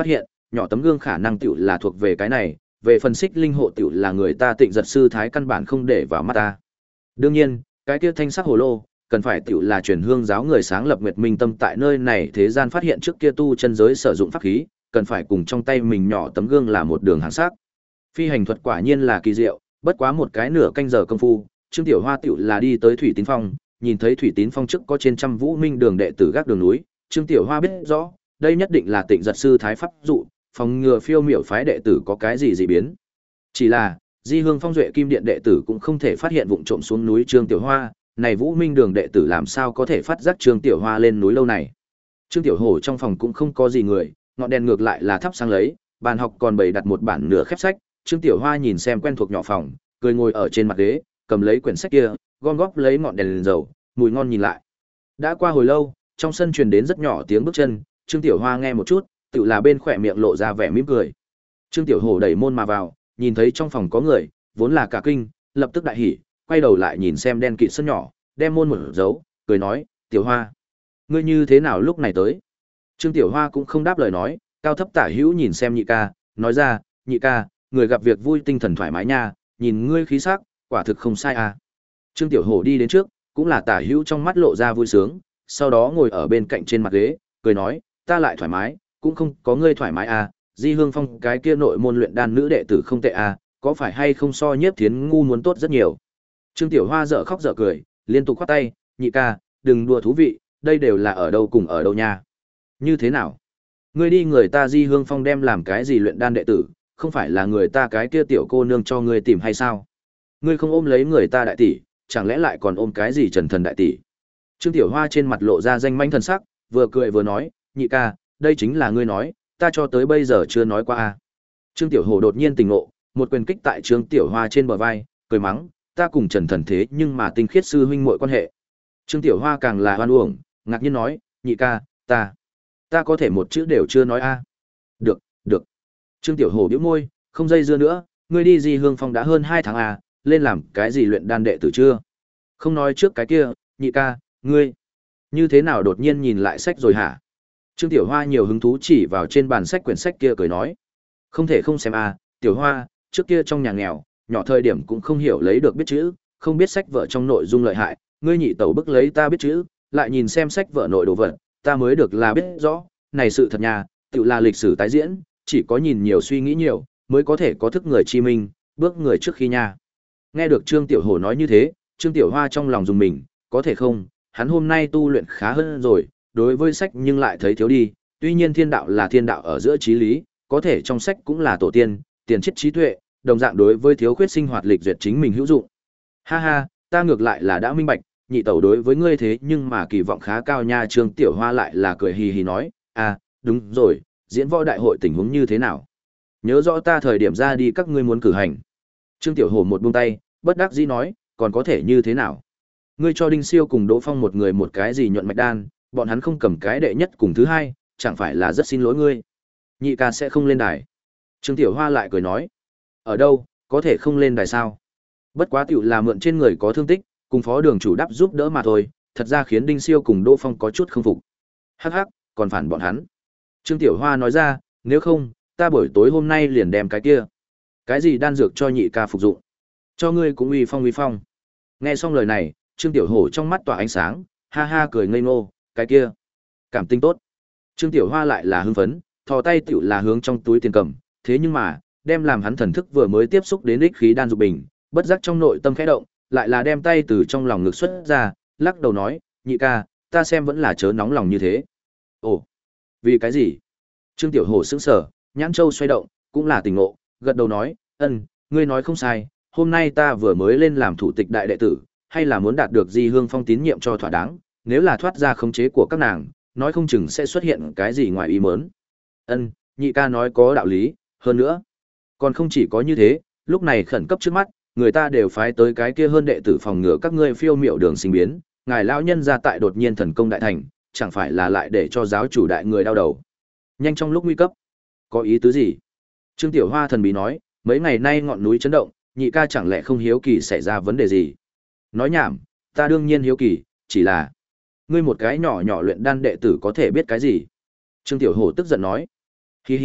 nhỏ tấm gương khả năng tiểu là thuộc về cái này, về phần xích linh hộ tiểu là người ta Tịnh Giật sư thái căn bản không để vào mắt ta. Đương nhiên, cái kia thanh sắc hồ lô, cần phải tiểu là truyền hương giáo người sáng lập Nguyệt Minh Tâm tại nơi này thế gian phát hiện trước kia tu chân giới sử dụng pháp khí, cần phải cùng trong tay mình nhỏ tấm gương là một đường hàng sắc. Phi hành thuật quả nhiên là kỳ diệu, bất quá một cái nửa canh giờ công phu, Trương Tiểu Hoa tiểu là đi tới Thủy Tín Phong, nhìn thấy Thủy Tín Phong trước có trên trăm Vũ Minh đường đệ tử gác đường núi, Trương Tiểu Hoa biết rõ, đây nhất định là Tịnh Giật sư thái pháp dụ, phòng ngừa phiêu miểu phái đệ tử có cái gì dị biến. Chỉ là, Di Hương Phong Duệ Kim Điện đệ tử cũng không thể phát hiện vụng trộm xuống núi Trương Tiểu Hoa, này Vũ Minh đường đệ tử làm sao có thể phát giác Trương Tiểu Hoa lên núi lâu này. Trương Tiểu Hổ trong phòng cũng không có gì người, ngọn đèn ngược lại là thắp sáng lấy, bàn học còn bày đặt một bản nửa khép sách, Trương Tiểu Hoa nhìn xem quen thuộc nhỏ phòng, cười ngồi ở trên mặt ghế, cầm lấy quyển sách kia, gom góp lấy ngọn đèn lên dầu, mùi ngon nhìn lại. Đã qua hồi lâu, trong sân truyền đến rất nhỏ tiếng bước chân, Trương Tiểu Hoa nghe một chút, tự là bên khỏe miệng lộ ra vẻ mỉm cười. Trương Tiểu Hổ đẩy môn mà vào, nhìn thấy trong phòng có người, vốn là cả kinh, lập tức đại hỉ, quay đầu lại nhìn xem đen kịt sân nhỏ, đem môn một dấu, cười nói, Tiểu Hoa, ngươi như thế nào lúc này tới? Trương Tiểu Hoa cũng không đáp lời nói, cao thấp tả hữu nhìn xem nhị ca, nói ra, nhị ca, người gặp việc vui tinh thần thoải mái nha, nhìn ngươi khí sắc, quả thực không sai à. Trương Tiểu Hổ đi đến trước, cũng là tả hữu trong mắt lộ ra vui sướng, sau đó ngồi ở bên cạnh trên mặt ghế, cười nói, ta lại thoải mái, cũng không có ngươi thoải mái à, Di Hương Phong cái kia nội môn luyện đan nữ đệ tử không tệ à, có phải hay không so Nhiếp Thiến ngu muốn tốt rất nhiều. Trương Tiểu Hoa dở khóc dở cười, liên tục khoát tay, nhị ca, đừng đùa thú vị, đây đều là ở đâu cùng ở đâu nha. Như thế nào? Ngươi đi người ta Di Hương Phong đem làm cái gì luyện đan đệ tử, không phải là người ta cái kia tiểu cô nương cho ngươi tìm hay sao? Ngươi không ôm lấy người ta đại tỷ, chẳng lẽ lại còn ôm cái gì Trần Thần đại tỷ? Trương Tiểu Hoa trên mặt lộ ra danh manh thần sắc, vừa cười vừa nói, nhị ca, đây chính là ngươi nói, ta cho tới bây giờ chưa nói qua a. Trương Tiểu Hổ đột nhiên tỉnh ngộ, một quyền kích tại Trương Tiểu Hoa trên bờ vai, cười mắng, ta cùng Trần Thần thế nhưng mà tinh khiết sư huynh muội quan hệ. Trương Tiểu Hoa càng là hoan uổng, ngạc nhiên nói, nhị ca, ta, ta có thể một chữ đều chưa nói a. Được, được. Trương Tiểu Hổ bĩu môi, không dây dưa nữa, ngươi đi Di Hương Phong đã hơn hai tháng a, lên làm cái gì luyện đan đệ tử chưa? Không nói trước cái kia, nhị ca, ngươi, như thế nào đột nhiên nhìn lại sách rồi hả? Trương Tiểu Hoa nhiều hứng thú chỉ vào trên bàn sách quyển sách kia cười nói, không thể không xem a, Tiểu Hoa, trước kia trong nhà nghèo, nhỏ thời điểm cũng không hiểu lấy được biết chữ, không biết sách vở trong nội dung lợi hại, ngươi nhị tẩu bức lấy ta biết chữ, lại nhìn xem sách vở nội đồ vật, ta mới được là biết rõ, này sự thật nhà, tự là lịch sử tái diễn, chỉ có nhìn nhiều suy nghĩ nhiều, mới có thể có thức người chi minh, bước người trước khi nha. Nghe được Trương Tiểu Hổ nói như thế, Trương Tiểu Hoa trong lòng dùng mình, có thể không, hắn hôm nay tu luyện khá hơn rồi, đối với sách nhưng lại thấy thiếu đi, tuy nhiên thiên đạo là thiên đạo ở giữa trí lý, có thể trong sách cũng là tổ tiên, tiền triết trí tuệ, đồng dạng đối với thiếu khuyết sinh hoạt lịch duyệt chính mình hữu dụng. Ha ha, ta ngược lại là đã minh bạch, nhị tẩu đối với ngươi thế nhưng mà kỳ vọng khá cao nha. Trương Tiểu Hoa lại là cười hì hì nói, à, đúng rồi, diễn võ đại hội tình huống như thế nào? Nhớ rõ ta thời điểm ra đi các ngươi muốn cử hành. Trương Tiểu Hổ một buông tay, bất đắc dĩ nói, còn có thể như thế nào? Ngươi cho Đinh Siêu cùng Đỗ Phong một người một cái gì nhuận mạch đan, bọn hắn không cầm cái đệ nhất cùng thứ hai, chẳng phải là rất xin lỗi ngươi. Nhị ca sẽ không lên đài. Trương Tiểu Hoa lại cười nói, ở đâu, có thể không lên đài sao? Bất quá tiểu là mượn trên người có thương tích, cùng phó đường chủ đáp giúp đỡ mà thôi, thật ra khiến Đinh Siêu cùng Đỗ Phong có chút không phục. Hắc hắc, còn phản bọn hắn. Trương Tiểu Hoa nói ra, nếu không, ta buổi tối hôm nay liền đem cái kia. Cái gì đan dược cho nhị ca phục dụng? Cho ngươi cũng uy phong uy phong. Nghe xong lời này, Trương Tiểu Hổ trong mắt tỏa ánh sáng, ha ha cười ngây ngô, cái kia. Cảm tình tốt. Trương Tiểu Hoa lại là hưng phấn, thò tay tiểu là hướng trong túi tiền cầm, thế nhưng mà, đem làm hắn thần thức vừa mới tiếp xúc đến ích khí đan dục bình, bất giác trong nội tâm khẽ động, lại là đem tay từ trong lòng ngực xuất ra, lắc đầu nói, nhị ca, ta xem vẫn là chớ nóng lòng như thế. Ồ, vì cái gì? Trương Tiểu Hổ sững sờ, nhãn châu xoay động, cũng là tỉnh ngộ, gật đầu nói, ân, ngươi nói không sai, hôm nay ta vừa mới lên làm thủ tịch đại đệ tử, hay là muốn đạt được Di Hương Phong tín nhiệm cho thỏa đáng, nếu là thoát ra khống chế của các nàng, nói không chừng sẽ xuất hiện cái gì ngoài ý muốn. Ân, nhị ca nói có đạo lý, hơn nữa, còn không chỉ có như thế, lúc này khẩn cấp trước mắt, người ta đều phái tới cái kia hơn đệ tử phòng ngừa các ngươi phiêu miệu đường sinh biến, ngài lão nhân ra tại đột nhiên thần công đại thành, chẳng phải là lại để cho giáo chủ đại người đau đầu. Nhanh trong lúc nguy cấp, có ý tứ gì? Trương Tiểu Hoa thần bí nói, mấy ngày nay ngọn núi chấn động, nhị ca chẳng lẽ không hiếu kỳ xảy ra vấn đề gì? Nói nhảm, ta đương nhiên hiếu kỳ, chỉ là ngươi một cái nhỏ nhỏ luyện đan đệ tử có thể biết cái gì? Trương Tiểu Hổ tức giận nói, hi hi,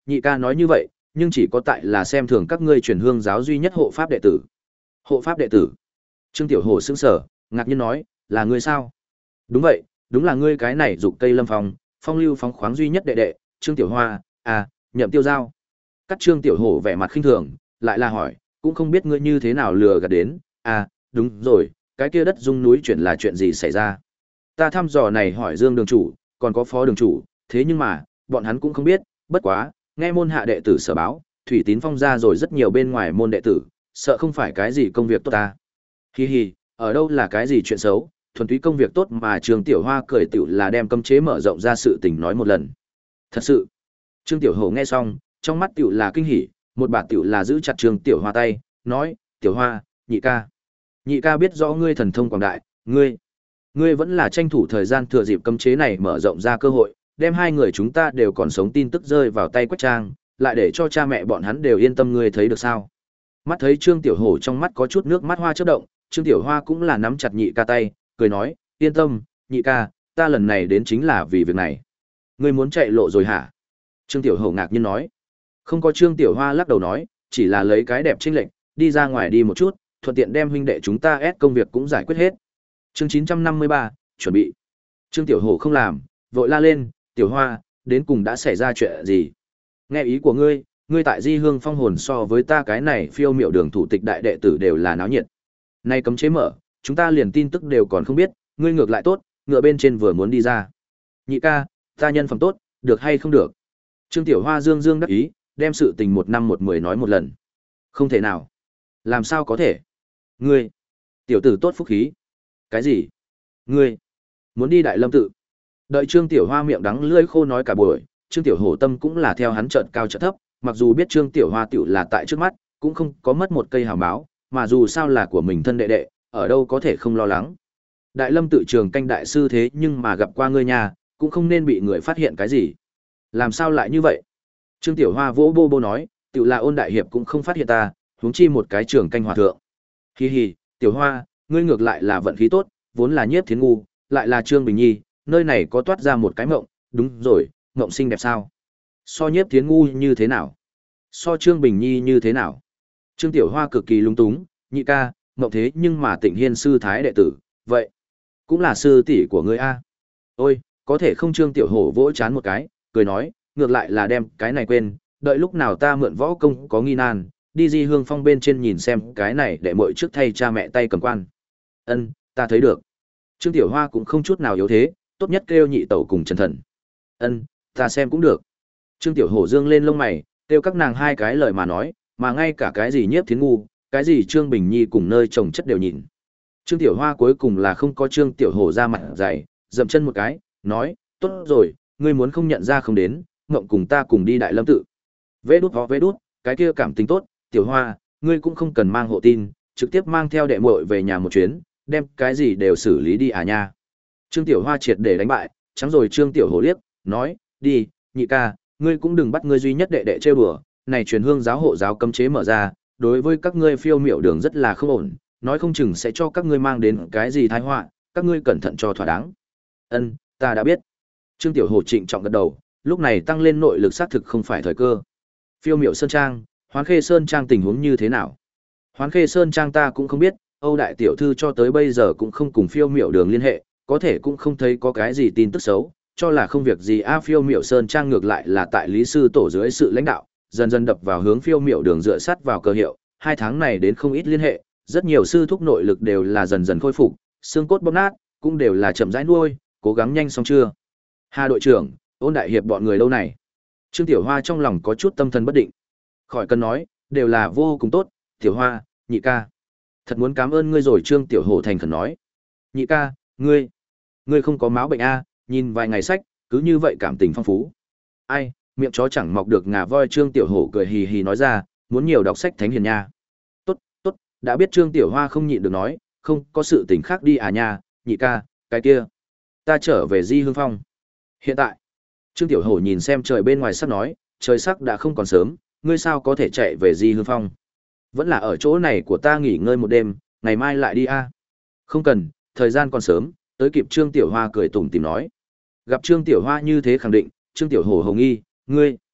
Nhị ca nói như vậy, nhưng chỉ có tại là xem thường các ngươi truyền hương giáo duy nhất hộ pháp đệ tử. Hộ pháp đệ tử? Trương Tiểu Hổ sững sờ, ngạc nhiên nói, là ngươi sao? Đúng vậy, đúng là ngươi cái này dục cây lâm phong, phong lưu phóng khoáng duy nhất đệ đệ, Trương Tiểu Hoa, à, Nhậm Tiêu Giao. Cắt Trương Tiểu Hổ vẻ mặt khinh thường, lại là hỏi, cũng không biết ngươi như thế nào lừa gạt đến, à, đúng rồi, cái kia đất dung núi chuyển là chuyện gì xảy ra? Ta thăm dò này hỏi Dương đường chủ, còn có phó đường chủ, thế nhưng mà, bọn hắn cũng không biết, bất quá, nghe môn hạ đệ tử sở báo, Thủy Tín Phong ra rồi rất nhiều bên ngoài môn đệ tử, sợ không phải cái gì công việc tốt ta. Hi hi, ở đâu là cái gì chuyện xấu, thuần túy công việc tốt mà Trương Tiểu Hoa cười tiểu là đem cấm chế mở rộng ra sự tình nói một lần. Thật sự. Trương Tiểu Hổ nghe xong, trong mắt tiểu là kinh hỉ, một bà tiểu là giữ chặt Trương Tiểu Hoa tay, nói, Tiểu Hoa, nhị ca. Nhị ca biết rõ ngươi thần thông quảng đại, ngươi, ngươi vẫn là tranh thủ thời gian thừa dịp cấm chế này mở rộng ra cơ hội, đem hai người chúng ta đều còn sống tin tức rơi vào tay Quách Trang, lại để cho cha mẹ bọn hắn đều yên tâm ngươi thấy được sao. Mắt thấy Trương Tiểu Hổ trong mắt có chút nước mắt hoa chớp động, Trương Tiểu Hoa cũng là nắm chặt nhị ca tay, cười nói, yên tâm, nhị ca, ta lần này đến chính là vì việc này. Ngươi muốn chạy lộ rồi hả? Trương Tiểu Hổ ngạc nhiên nói. Không có. Trương Tiểu Hoa lắc đầu nói, chỉ là lấy cái đẹp chênh lệnh, đi ra ngoài đi một chút, thuận tiện đem huynh đệ chúng ta ép công việc cũng giải quyết hết. Chương chín trăm năm mươi ba, chuẩn bị. Trương Tiểu Hổ không làm, vội la lên, Tiểu Hoa, đến cùng đã xảy ra chuyện gì? Nghe ý của ngươi, ngươi tại Di Hương Phong hồn so với ta cái này phiêu miểu đường thủ tịch đại đệ tử đều là náo nhiệt. Nay cấm chế mở, chúng ta liền tin tức đều còn không biết, ngươi ngược lại tốt, ngựa bên trên vừa muốn đi ra. Nhị ca, ta nhân phẩm tốt, được hay không được? Trương Tiểu Hoa dương dương đắc ý, đem sự tình một năm một mười nói một lần. Không thể nào. Làm sao có thể? Ngươi, tiểu tử tốt phúc khí. Cái gì? Ngươi, muốn đi Đại Lâm tự? Đợi Trương Tiểu Hoa miệng đắng lưỡi khô nói cả buổi, Trương Tiểu Hổ tâm cũng là theo hắn trợn cao trợn thấp, mặc dù biết Trương Tiểu Hoa tiểu là tại trước mắt, cũng không có mất một cây hào báo, mà dù sao là của mình thân đệ đệ, ở đâu có thể không lo lắng. Đại Lâm tự trường canh đại sư thế nhưng mà gặp qua ngươi nhà, cũng không nên bị người phát hiện cái gì. Làm sao lại như vậy? Trương Tiểu Hoa vỗ bô bô nói, tiểu là Ôn đại hiệp cũng không phát hiện ta, huống chi một cái trường canh hòa thượng. Hi hi, Tiểu Hoa, ngươi ngược lại là vận khí tốt, vốn là Nhiếp Thiến ngu, lại là Trương Bình Nhi, nơi này có toát ra một cái mộng, đúng rồi, mộng xinh đẹp sao? So Nhiếp Thiến ngu như thế nào? So Trương Bình Nhi như thế nào? Trương Tiểu Hoa cực kỳ lung túng, nhị ca, mộng thế nhưng mà Tịnh Hiên sư thái đệ tử, vậy cũng là sư tỷ của ngươi a. Ôi, có thể không? Trương Tiểu Hổ vỗ chán một cái, cười nói, ngược lại là đem cái này quên, đợi lúc nào ta mượn võ công có nghi nan, đi Di Hương Phong bên trên nhìn xem cái này để muội trước thay cha mẹ tay cầm quan. Ân, ta thấy được. Trương Tiểu Hoa cũng không chút nào yếu thế, tốt nhất kêu nhị tẩu cùng Trần Thần. Ân, ta xem cũng được. Trương Tiểu Hổ dương lên lông mày, kêu các nàng hai cái lời mà nói, mà ngay cả cái gì Nhiếp Thiến ngu, cái gì Trương Bình Nhi cùng nơi chồng chất đều nhìn. Trương Tiểu Hoa cuối cùng là không có Trương Tiểu Hổ ra mặt dày, dậm chân một cái, nói, tốt rồi, ngươi muốn không nhận ra không đến, ngộng cùng ta cùng đi Đại Lâm tự. Vê đút ho vê đút, cái kia cảm tình tốt, Tiểu Hoa, ngươi cũng không cần mang hộ tin, trực tiếp mang theo đệ muội về nhà một chuyến, đem cái gì đều xử lý đi à nha. Trương Tiểu Hoa triệt để đánh bại, trắng rồi Trương Tiểu Hổ liếc, nói, đi, nhị ca, ngươi cũng đừng bắt ngươi duy nhất đệ đệ trêu đùa, này truyền hương giáo hộ giáo cấm chế mở ra, đối với các ngươi phiêu miểu đường rất là không ổn, nói không chừng sẽ cho các ngươi mang đến cái gì tai họa, các ngươi cẩn thận cho thỏa đáng. Ân, ta đã biết. Trương Tiểu Hổ trịnh trọng gật đầu, lúc này tăng lên nội lực xác thực không phải thời cơ. Phiêu miểu sơn trang, Hoán Khê sơn trang tình huống như thế nào? Hoán Khê sơn trang ta cũng không biết, Âu đại tiểu thư cho tới bây giờ cũng không cùng phiêu miểu đường liên hệ, có thể cũng không thấy có cái gì tin tức xấu, cho là không việc gì. A phiêu miểu sơn trang ngược lại là tại lý sư tổ dưới sự lãnh đạo, dần dần đập vào hướng phiêu miểu đường dựa sát vào cơ hiệu, hai tháng này đến không ít liên hệ, rất nhiều sư thúc nội lực đều là dần dần khôi phục, xương cốt bóp nát, cũng đều là chậm rãi nuôi, cố gắng nhanh xong chưa? Hà đội trưởng, Ôn đại hiệp bọn người lâu này. Trương Tiểu Hoa trong lòng có chút tâm thần bất định. Khỏi cần nói, đều là vô cùng tốt, Tiểu Hoa, nhị ca. Thật muốn cảm ơn ngươi rồi. Trương Tiểu Hổ thành khẩn nói. Nhị ca, ngươi, ngươi không có máu bệnh a, nhìn vài ngày sách, cứ như vậy cảm tình phong phú. Ai, miệng chó chẳng mọc được ngà voi. Trương Tiểu Hổ cười hì hì nói ra, muốn nhiều đọc sách thánh hiền nha. Tốt, tốt, đã biết. Trương Tiểu Hoa không nhịn được nói, không có sự tình khác đi à nha, nhị ca, cái kia. Ta trở về Di Hương Phong. Hiện tại, Trương Tiểu Hổ nhìn xem trời bên ngoài sắp nói, trời sắc đã không còn sớm, ngươi sao có thể chạy về Di Hương Phong? Vẫn là ở chỗ này của ta nghỉ ngơi một đêm, ngày mai lại đi a. Không cần, thời gian còn sớm, tới kịp. Trương Tiểu Hoa cười tủm tỉm nói. Gặp Trương Tiểu Hoa như thế khẳng định, Trương Tiểu Hổ hồng nghi, ngươi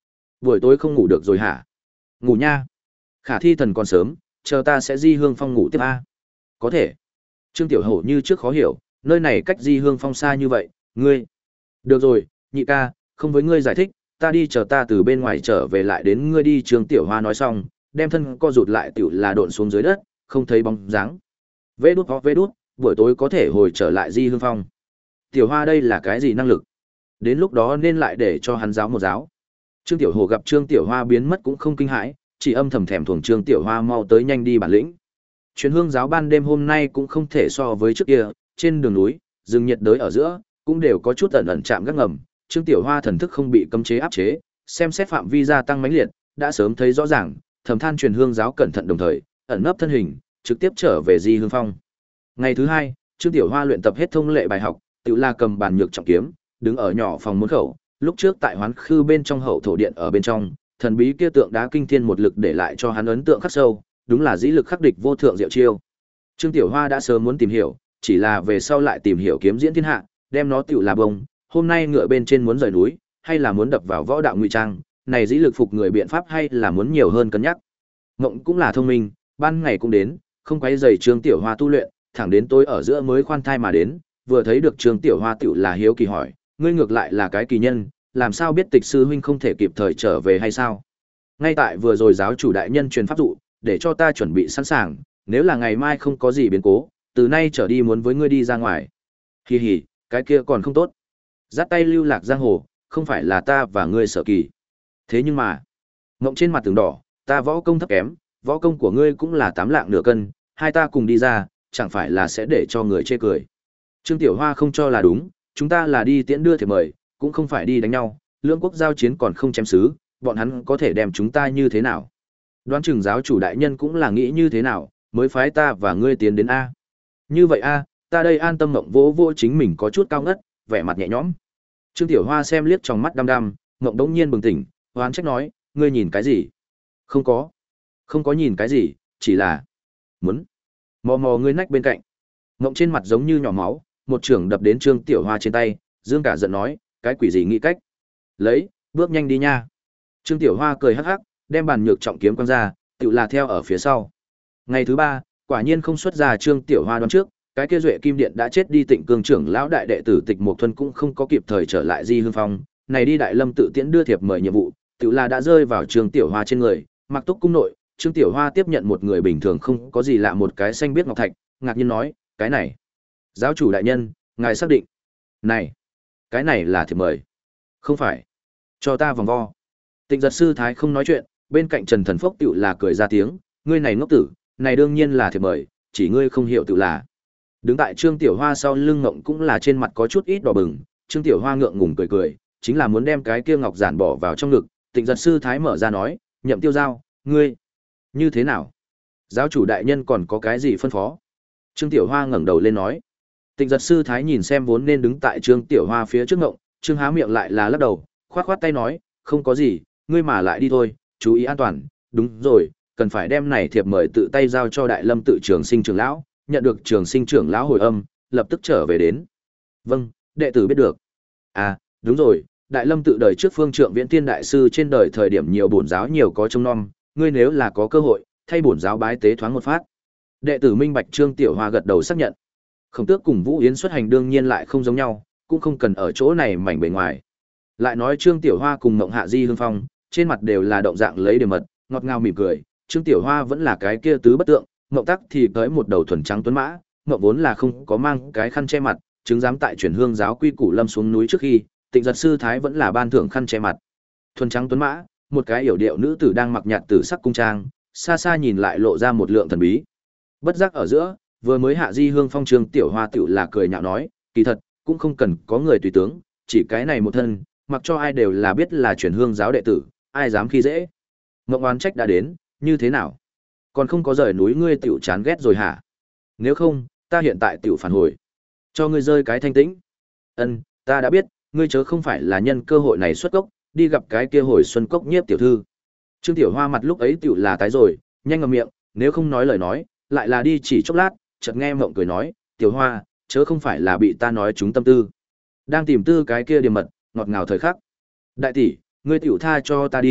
Buổi tối không ngủ được rồi hả? Ngủ nha. Khả thi thần còn sớm, chờ ta sẽ Di Hương Phong ngủ tiếp a. Có thể. Trương Tiểu Hổ như trước khó hiểu, nơi này cách Di Hương Phong xa như vậy, ngươi. Được rồi, nhị ca, không với ngươi giải thích, ta đi chờ ta từ bên ngoài trở về lại đến ngươi đi. Trương Tiểu Hoa nói xong, đem thân co rụt lại tiểu là độn xuống dưới đất, không thấy bóng dáng. Vê đút ho vê đút, buổi tối có thể hồi trở lại Di Hương Phong. Tiểu Hoa đây là cái gì năng lực? Đến lúc đó nên lại để cho hắn giáo một giáo. Trương Tiểu Hồ gặp Trương Tiểu Hoa biến mất cũng không kinh hãi, chỉ âm thầm thèm thuồng Trương Tiểu Hoa mau tới nhanh đi bản lĩnh. Truyền hương giáo ban đêm hôm nay cũng không thể so với trước kia, trên đường núi, rừng nhiệt đới ở giữa, cũng đều có chút ẩn ẩn chạm gác ngầm. Trương Tiểu Hoa thần thức không bị cấm chế áp chế, xem xét phạm vi gia tăng mãnh liệt, đã sớm thấy rõ ràng, thầm than truyền hương giáo cẩn thận đồng thời, ẩn nấp thân hình, trực tiếp trở về Di Hương Phong. Ngày thứ hai, Trương Tiểu Hoa luyện tập hết thông lệ bài học, tự la cầm bàn nhược trọng kiếm, đứng ở nhỏ phòng môn khẩu, lúc trước tại Hoán Khư bên trong hậu thổ điện ở bên trong, thần bí kia tượng đá kinh thiên một lực để lại cho hắn ấn tượng khắc sâu, đúng là dĩ lực khắc địch vô thượng diệu chiêu. Trương Tiểu Hoa đã sớm muốn tìm hiểu, chỉ là về sau lại tìm hiểu kiếm diễn thiên hạ, đem nó tựu là bông, hôm nay ngựa bên trên muốn rời núi, hay là muốn đập vào võ đạo ngụy trang, này dĩ lực phục người biện pháp hay là muốn nhiều hơn cân nhắc. Ngộng cũng là thông minh, ban ngày cũng đến, không quấy rầy Trương Tiểu Hoa tu luyện, thẳng đến tối ở giữa mới khoan thai mà đến, vừa thấy được Trương Tiểu Hoa tựu là hiếu kỳ hỏi, ngươi ngược lại là cái kỳ nhân, làm sao biết Tịch sư huynh không thể kịp thời trở về hay sao? Ngay tại vừa rồi giáo chủ đại nhân truyền pháp dụ, để cho ta chuẩn bị sẵn sàng, nếu là ngày mai không có gì biến cố, từ nay trở đi muốn với ngươi đi ra ngoài. Hì hì, cái kia còn không tốt. Dắt tay lưu lạc giang hồ, không phải là ta và ngươi sở kỳ. Thế nhưng mà, ngộng trên mặt tường đỏ, ta võ công thấp kém, võ công của ngươi cũng là tám lạng nửa cân, hai ta cùng đi ra, chẳng phải là sẽ để cho người chê cười. Trương Tiểu Hoa không cho là đúng, chúng ta là đi tiễn đưa thiệp mời, cũng không phải đi đánh nhau, lưỡng quốc giao chiến còn không chém xứ, bọn hắn có thể đem chúng ta như thế nào? Đoán chừng giáo chủ đại nhân cũng là nghĩ như thế nào, mới phái ta và ngươi tiến đến A. Như vậy A, ta đây an tâm mộng vỗ vỗ chính mình có chút cao ngất, vẻ mặt nhẹ nhõm. Trương Tiểu Hoa xem liếc trong mắt đăm đăm, mộng đống nhiên bừng tỉnh, hoán trách nói, ngươi nhìn cái gì? Không có. Không có nhìn cái gì, chỉ là muốn mò mò ngươi nách bên cạnh. Mộng trên mặt giống như nhỏ máu, một trường đập đến Trương Tiểu Hoa trên tay, dương cả giận nói, cái quỷ gì nghĩ cách? Lấy, bước nhanh đi nha. Trương Tiểu Hoa cười hắc hắc, đem bàn nhược trọng kiếm quăng ra, tự là theo ở phía sau. Ngày thứ ba, quả nhiên không xuất ra Trương Tiểu Hoa đoán trước, cái kia Duệ Kim Điện đã chết đi Tịnh Cương trưởng lão đại đệ tử Tịch Mộc Thuần cũng không có kịp thời trở lại Di Hương Phong, này đi Đại Lâm tự tiễn đưa thiệp mời nhiệm vụ, tự là đã rơi vào Trương Tiểu Hoa trên người, Mặc Túc cung nội, Trương Tiểu Hoa tiếp nhận một người bình thường không có gì lạ một cái xanh biết ngọc thạch, ngạc nhiên nói, cái này, giáo chủ đại nhân, ngài xác định. Này, cái này là thiệp mời. Không phải. Cho ta vòng vo. Tịnh Giật sư thái không nói chuyện, bên cạnh Trần Thần Phốc tựu là cười ra tiếng, ngươi này ngốc tử, này đương nhiên là thiệp mời, chỉ ngươi không hiểu tự là. Đứng tại Trương Tiểu Hoa sau lưng ngộng cũng là trên mặt có chút ít đỏ bừng, Trương Tiểu Hoa ngượng ngùng cười cười, chính là muốn đem cái kia ngọc giản bỏ vào trong ngực, Tịnh Giật sư thái mở ra nói, Nhậm Tiêu Giao, ngươi, như thế nào? Giáo chủ đại nhân còn có cái gì phân phó? Trương Tiểu Hoa ngẩng đầu lên nói. Tịnh Giật sư thái nhìn xem vốn nên đứng tại Trương Tiểu Hoa phía trước ngộng, Trương há miệng lại là lắc đầu, khoát khoát tay nói, không có gì, ngươi mà lại đi thôi, chú ý an toàn, đúng rồi, cần phải đem này thiệp mời tự tay giao cho Đại Lâm tự Trường Sinh trưởng lão, nhận được Trường Sinh trưởng lão hồi âm, lập tức trở về đến. Vâng, đệ tử biết được. À, đúng rồi, Đại Lâm tự đời trước phương trượng Viễn Tiên đại sư trên đời thời điểm nhiều bổn giáo nhiều có trông nom, ngươi nếu là có cơ hội, thay bổn giáo bái tế thoáng một phát. Đệ tử minh bạch. Trương Tiểu Hoa gật đầu xác nhận. Khổng Tước cùng Vũ Yến xuất hành đương nhiên lại không giống nhau, cũng không cần ở chỗ này mảnh bề ngoài. Lại nói Trương Tiểu Hoa cùng Mộng Hạ Di Hương Phong, trên mặt đều là động dạng lấy điểm mật, ngọt ngào mỉm cười, Trương Tiểu Hoa vẫn là cái kia tứ bất tượng, Mộng Tắc thì tới một đầu thuần trắng tuấn mã, Mộng vốn là không có mang cái khăn che mặt, chứng dám tại truyền hương giáo quy củ lâm xuống núi trước khi, Tịnh Giật sư thái vẫn là ban thưởng khăn che mặt. Thuần trắng tuấn mã, một cái yểu điệu nữ tử đang mặc nhạt tử sắc cung trang, xa xa nhìn lại lộ ra một lượng thần bí. Bất giác ở giữa, vừa mới hạ Di Hương Phong Trương Tiểu Hoa tựu là cười nhạo nói, kỳ thật, cũng không cần có người tùy tướng, chỉ cái này một thân, mặc cho ai đều là biết là truyền hương giáo đệ tử, ai dám khi dễ. Ngộng oán trách đã đến, như thế nào? Còn không có rời núi ngươi tiểu chán ghét rồi hả? Nếu không, ta hiện tại tiểu phản hồi. Cho ngươi rơi cái thanh tĩnh. Ân, ta đã biết, ngươi chớ không phải là nhân cơ hội này xuất gốc, đi gặp cái kia hồi xuân cốc nhiếp tiểu thư. Trương Tiểu Hoa mặt lúc ấy tiểu là tái rồi, nhanh ngậm miệng, nếu không nói lời nói, lại là đi chỉ chốc lát, chợt nghe Mộng cười nói, Tiểu Hoa, chớ không phải là bị ta nói trúng tâm tư. Đang tìm tư cái kia điểm mật, ngọt ngào thời khắc. Đại tỷ, ngươi tiểu tha cho ta đi,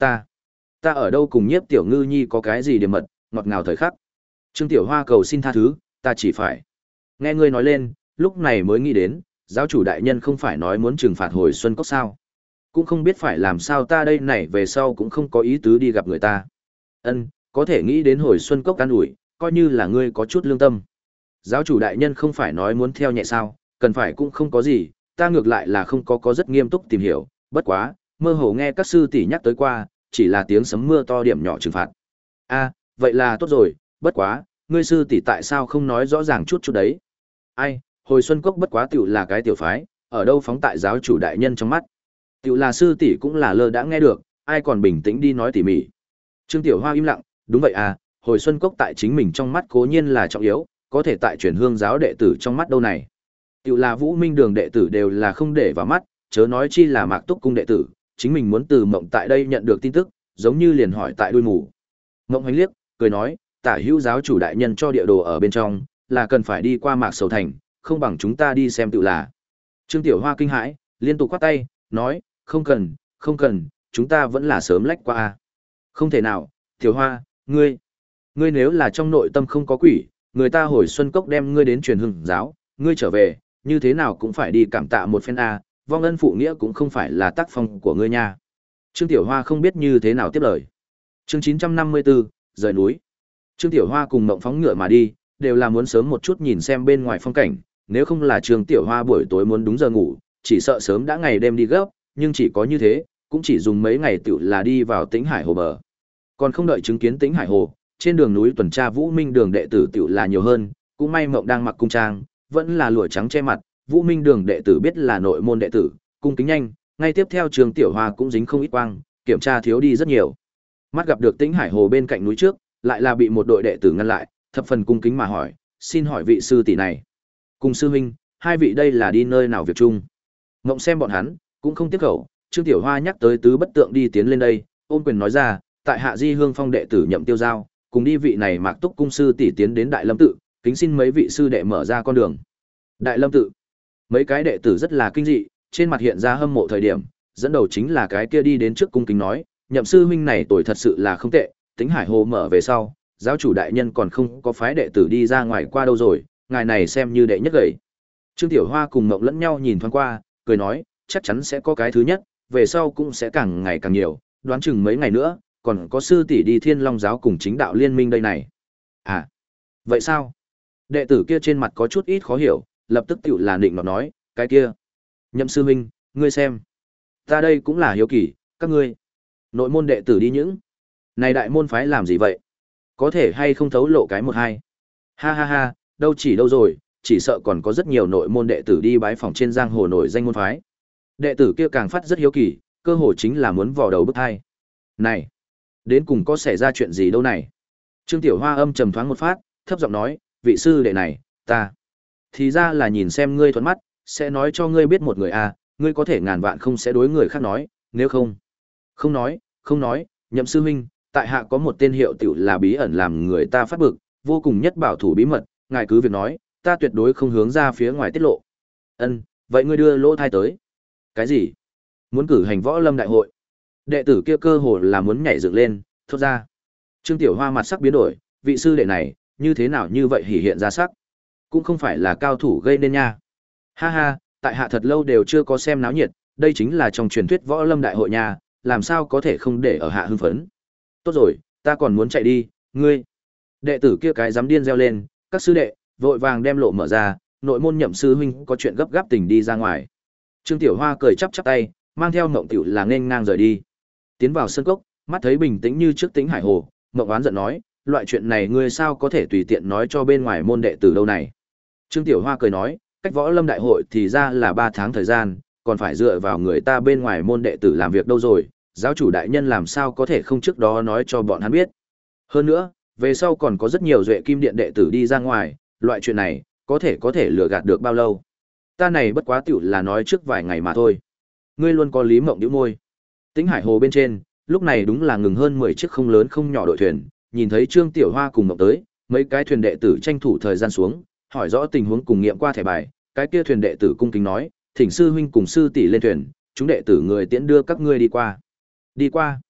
Ta, ta ở đâu cùng Nhiếp Tiểu Ngư Nhi có cái gì điểm mật, ngọt ngào thời khắc. Trương Tiểu Hoa cầu xin tha thứ, ta chỉ phải. Nghe ngươi nói lên, lúc này mới nghĩ đến, giáo chủ đại nhân không phải nói muốn trừng phạt hồi xuân cốc sao? Cũng không biết phải làm sao ta đây này về sau cũng không có ý tứ đi gặp người ta. Ân, có thể nghĩ đến hồi xuân cốc an ủi, coi như là ngươi có chút lương tâm. Giáo chủ đại nhân không phải nói muốn theo nhẹ sao, cần phải cũng không có gì, ta ngược lại là không có có rất nghiêm túc tìm hiểu, bất quá, mơ hồ nghe các sư tỷ nhắc tới qua, chỉ là tiếng sấm mưa to điểm nhỏ trừng phạt. A, vậy là tốt rồi, bất quá, ngươi sư tỷ tại sao không nói rõ ràng chút chút đấy? Ai, hồi xuân cốc bất quá tiểu là cái tiểu phái, ở đâu phóng tại giáo chủ đại nhân trong mắt. Tiểu là sư tỷ cũng là lơ đã nghe được, ai còn bình tĩnh đi nói tỉ mỉ. Trương Tiểu Hoa im lặng, đúng vậy à, hồi xuân cốc tại chính mình trong mắt cố nhiên là trọng yếu, có thể tại truyền hương giáo đệ tử trong mắt đâu này. Tiểu là Vũ Minh Đường đệ tử đều là không để vào mắt, chớ nói chi là Mạc Túc cung đệ tử, chính mình muốn từ Mộng tại đây nhận được tin tức, giống như liền hỏi tại đuôi mù. Mộng hoành liếc, cười nói, tả hữu giáo chủ đại nhân cho địa đồ ở bên trong, là cần phải đi qua Mạc Sầu Thành, không bằng chúng ta đi xem tự là. Trương Tiểu Hoa kinh hãi, liên tục khoát tay, nói, không cần, không cần, chúng ta vẫn là sớm lách qua a. Không thể nào, Tiểu Hoa, ngươi, ngươi nếu là trong nội tâm không có quỷ, người ta hồi xuân cốc đem ngươi đến truyền hưng giáo, ngươi trở về, như thế nào cũng phải đi cảm tạ một phen a, vong ân phụ nghĩa cũng không phải là tác phong của ngươi nha. Trương Tiểu Hoa không biết như thế nào tiếp lời. Chương chín trăm năm mươi tư, rời núi. Trương Tiểu Hoa cùng Mộng phóng ngựa mà đi, đều là muốn sớm một chút nhìn xem bên ngoài phong cảnh, nếu không là Trương Tiểu Hoa buổi tối muốn đúng giờ ngủ, chỉ sợ sớm đã ngày đêm đi gấp, nhưng chỉ có như thế, cũng chỉ dùng mấy ngày tiểu là đi vào Tĩnh Hải Hồ bờ. Còn không đợi chứng kiến Tĩnh Hải Hồ, trên đường núi tuần tra Vũ Minh Đường đệ tử tiểu là nhiều hơn, cũng may Mộng đang mặc cung trang, vẫn là lụa trắng che mặt, Vũ Minh Đường đệ tử biết là nội môn đệ tử, cung kính nhanh, ngay tiếp theo Trương Tiểu Hoa cũng dính không ít quang, kiểm tra thiếu đi rất nhiều. Mắt gặp được Tĩnh Hải Hồ bên cạnh núi trước, lại là bị một đội đệ tử ngăn lại, thập phần cung kính mà hỏi, xin hỏi vị sư tỷ này. Cùng sư huynh, hai vị đây là đi nơi nào việc chung? Ngộng xem bọn hắn, cũng không tiếc khẩu, Trương Tiểu Hoa nhắc tới tứ bất tượng đi tiến lên đây, ôn quyền nói ra, tại hạ Di Hương Phong đệ tử Nhậm Tiêu Giao, cùng đi vị này Mạc Túc cung sư tỷ tiến đến Đại Lâm tự, kính xin mấy vị sư đệ mở ra con đường. Đại Lâm tự. Mấy cái đệ tử rất là kinh dị, trên mặt hiện ra hâm mộ thời điểm, dẫn đầu chính là cái kia đi đến trước cung kính nói, Nhậm sư huynh này tuổi thật sự là không tệ, Tĩnh Hải Hồ mở về sau, giáo chủ đại nhân còn không có phái đệ tử đi ra ngoài qua đâu rồi, ngài này xem như đệ nhất gầy. Trương Tiểu Hoa cùng Mộng lẫn nhau nhìn thoáng qua, cười nói, chắc chắn sẽ có cái thứ nhất, về sau cũng sẽ càng ngày càng nhiều, đoán chừng mấy ngày nữa, còn có sư tỷ đi Thiên Long giáo cùng chính đạo liên minh đây này. À, vậy sao? Đệ tử kia trên mặt có chút ít khó hiểu, lập tức tiểu là định nọt nói, cái kia. Nhậm sư huynh, ngươi xem. Ta đây cũng là hiếu kỳ, các ngươi. Nội môn đệ tử đi những. Này đại môn phái làm gì vậy? Có thể hay không thấu lộ cái một hai? Ha ha ha, đâu chỉ đâu rồi, chỉ sợ còn có rất nhiều nội môn đệ tử đi bái phỏng trên giang hồ nổi danh môn phái. Đệ tử kia càng phát rất hiếu kỳ, cơ hồ chính là muốn vò đầu bứt tai. Này, đến cùng có xảy ra chuyện gì đâu này? Trương Tiểu Hoa âm trầm thoáng một phát, thấp giọng nói, vị sư đệ này, ta. Thì ra là nhìn xem ngươi thuận mắt, sẽ nói cho ngươi biết một người à, ngươi có thể ngàn vạn không sẽ đối người khác nói, nếu không. Không nói, không nói, Nhậm sư huynh, tại hạ có một tên hiệu tiểu là bí ẩn làm người ta phát bực, vô cùng nhất bảo thủ bí mật, ngài cứ việc nói, ta tuyệt đối không hướng ra phía ngoài tiết lộ. Ân, vậy ngươi đưa lỗ thai tới. Cái gì? Muốn cử hành võ lâm đại hội? Đệ tử kia cơ hồ là muốn nhảy dựng lên, thốt ra. Trương Tiểu Hoa mặt sắc biến đổi, vị sư đệ này, như thế nào như vậy hỉ hiện ra sắc? Cũng không phải là cao thủ gây nên nha. Ha ha, tại hạ thật lâu đều chưa có xem náo nhiệt, đây chính là trong truyền thuyết võ lâm đại hội nha, làm sao có thể không để ở hạ hưng phấn. Tốt rồi, ta còn muốn chạy đi, ngươi. Đệ tử kia cái dám điên reo lên, các sư đệ, vội vàng đem lộ mở ra, nội môn Nhậm sư huynh có chuyện gấp gáp tình đi ra ngoài. Trương Tiểu Hoa cười chắp chắp tay, mang theo Mộng Tiểu là nghênh ngang rời đi. Tiến vào sân cốc, mắt thấy bình tĩnh như trước Tĩnh Hải Hồ, Mộng oán giận nói, loại chuyện này ngươi sao có thể tùy tiện nói cho bên ngoài môn đệ tử đâu này. Trương Tiểu Hoa cười nói, cách võ lâm đại hội thì ra là ba tháng thời gian, còn phải dựa vào người ta bên ngoài môn đệ tử làm việc đâu rồi, giáo chủ đại nhân làm sao có thể không trước đó nói cho bọn hắn biết. Hơn nữa, về sau còn có rất nhiều duệ kim điện đệ tử đi ra ngoài, loại chuyện này, có thể có thể lừa gạt được bao lâu. Ta này bất quá tiểu là nói trước vài ngày mà thôi. Ngươi luôn có lý Mộng nhíu môi. Tĩnh Hải Hồ bên trên, lúc này đúng là ngừng hơn mười chiếc không lớn không nhỏ đội thuyền, nhìn thấy Trương Tiểu Hoa cùng Mộng tới, mấy cái thuyền đệ tử tranh thủ thời gian xuống, hỏi rõ tình huống cùng nghiệm qua thẻ bài, cái kia thuyền đệ tử cung kính nói, thỉnh sư huynh cùng sư tỷ lên thuyền, chúng đệ tử người tiễn đưa các ngươi đi qua. Đi qua.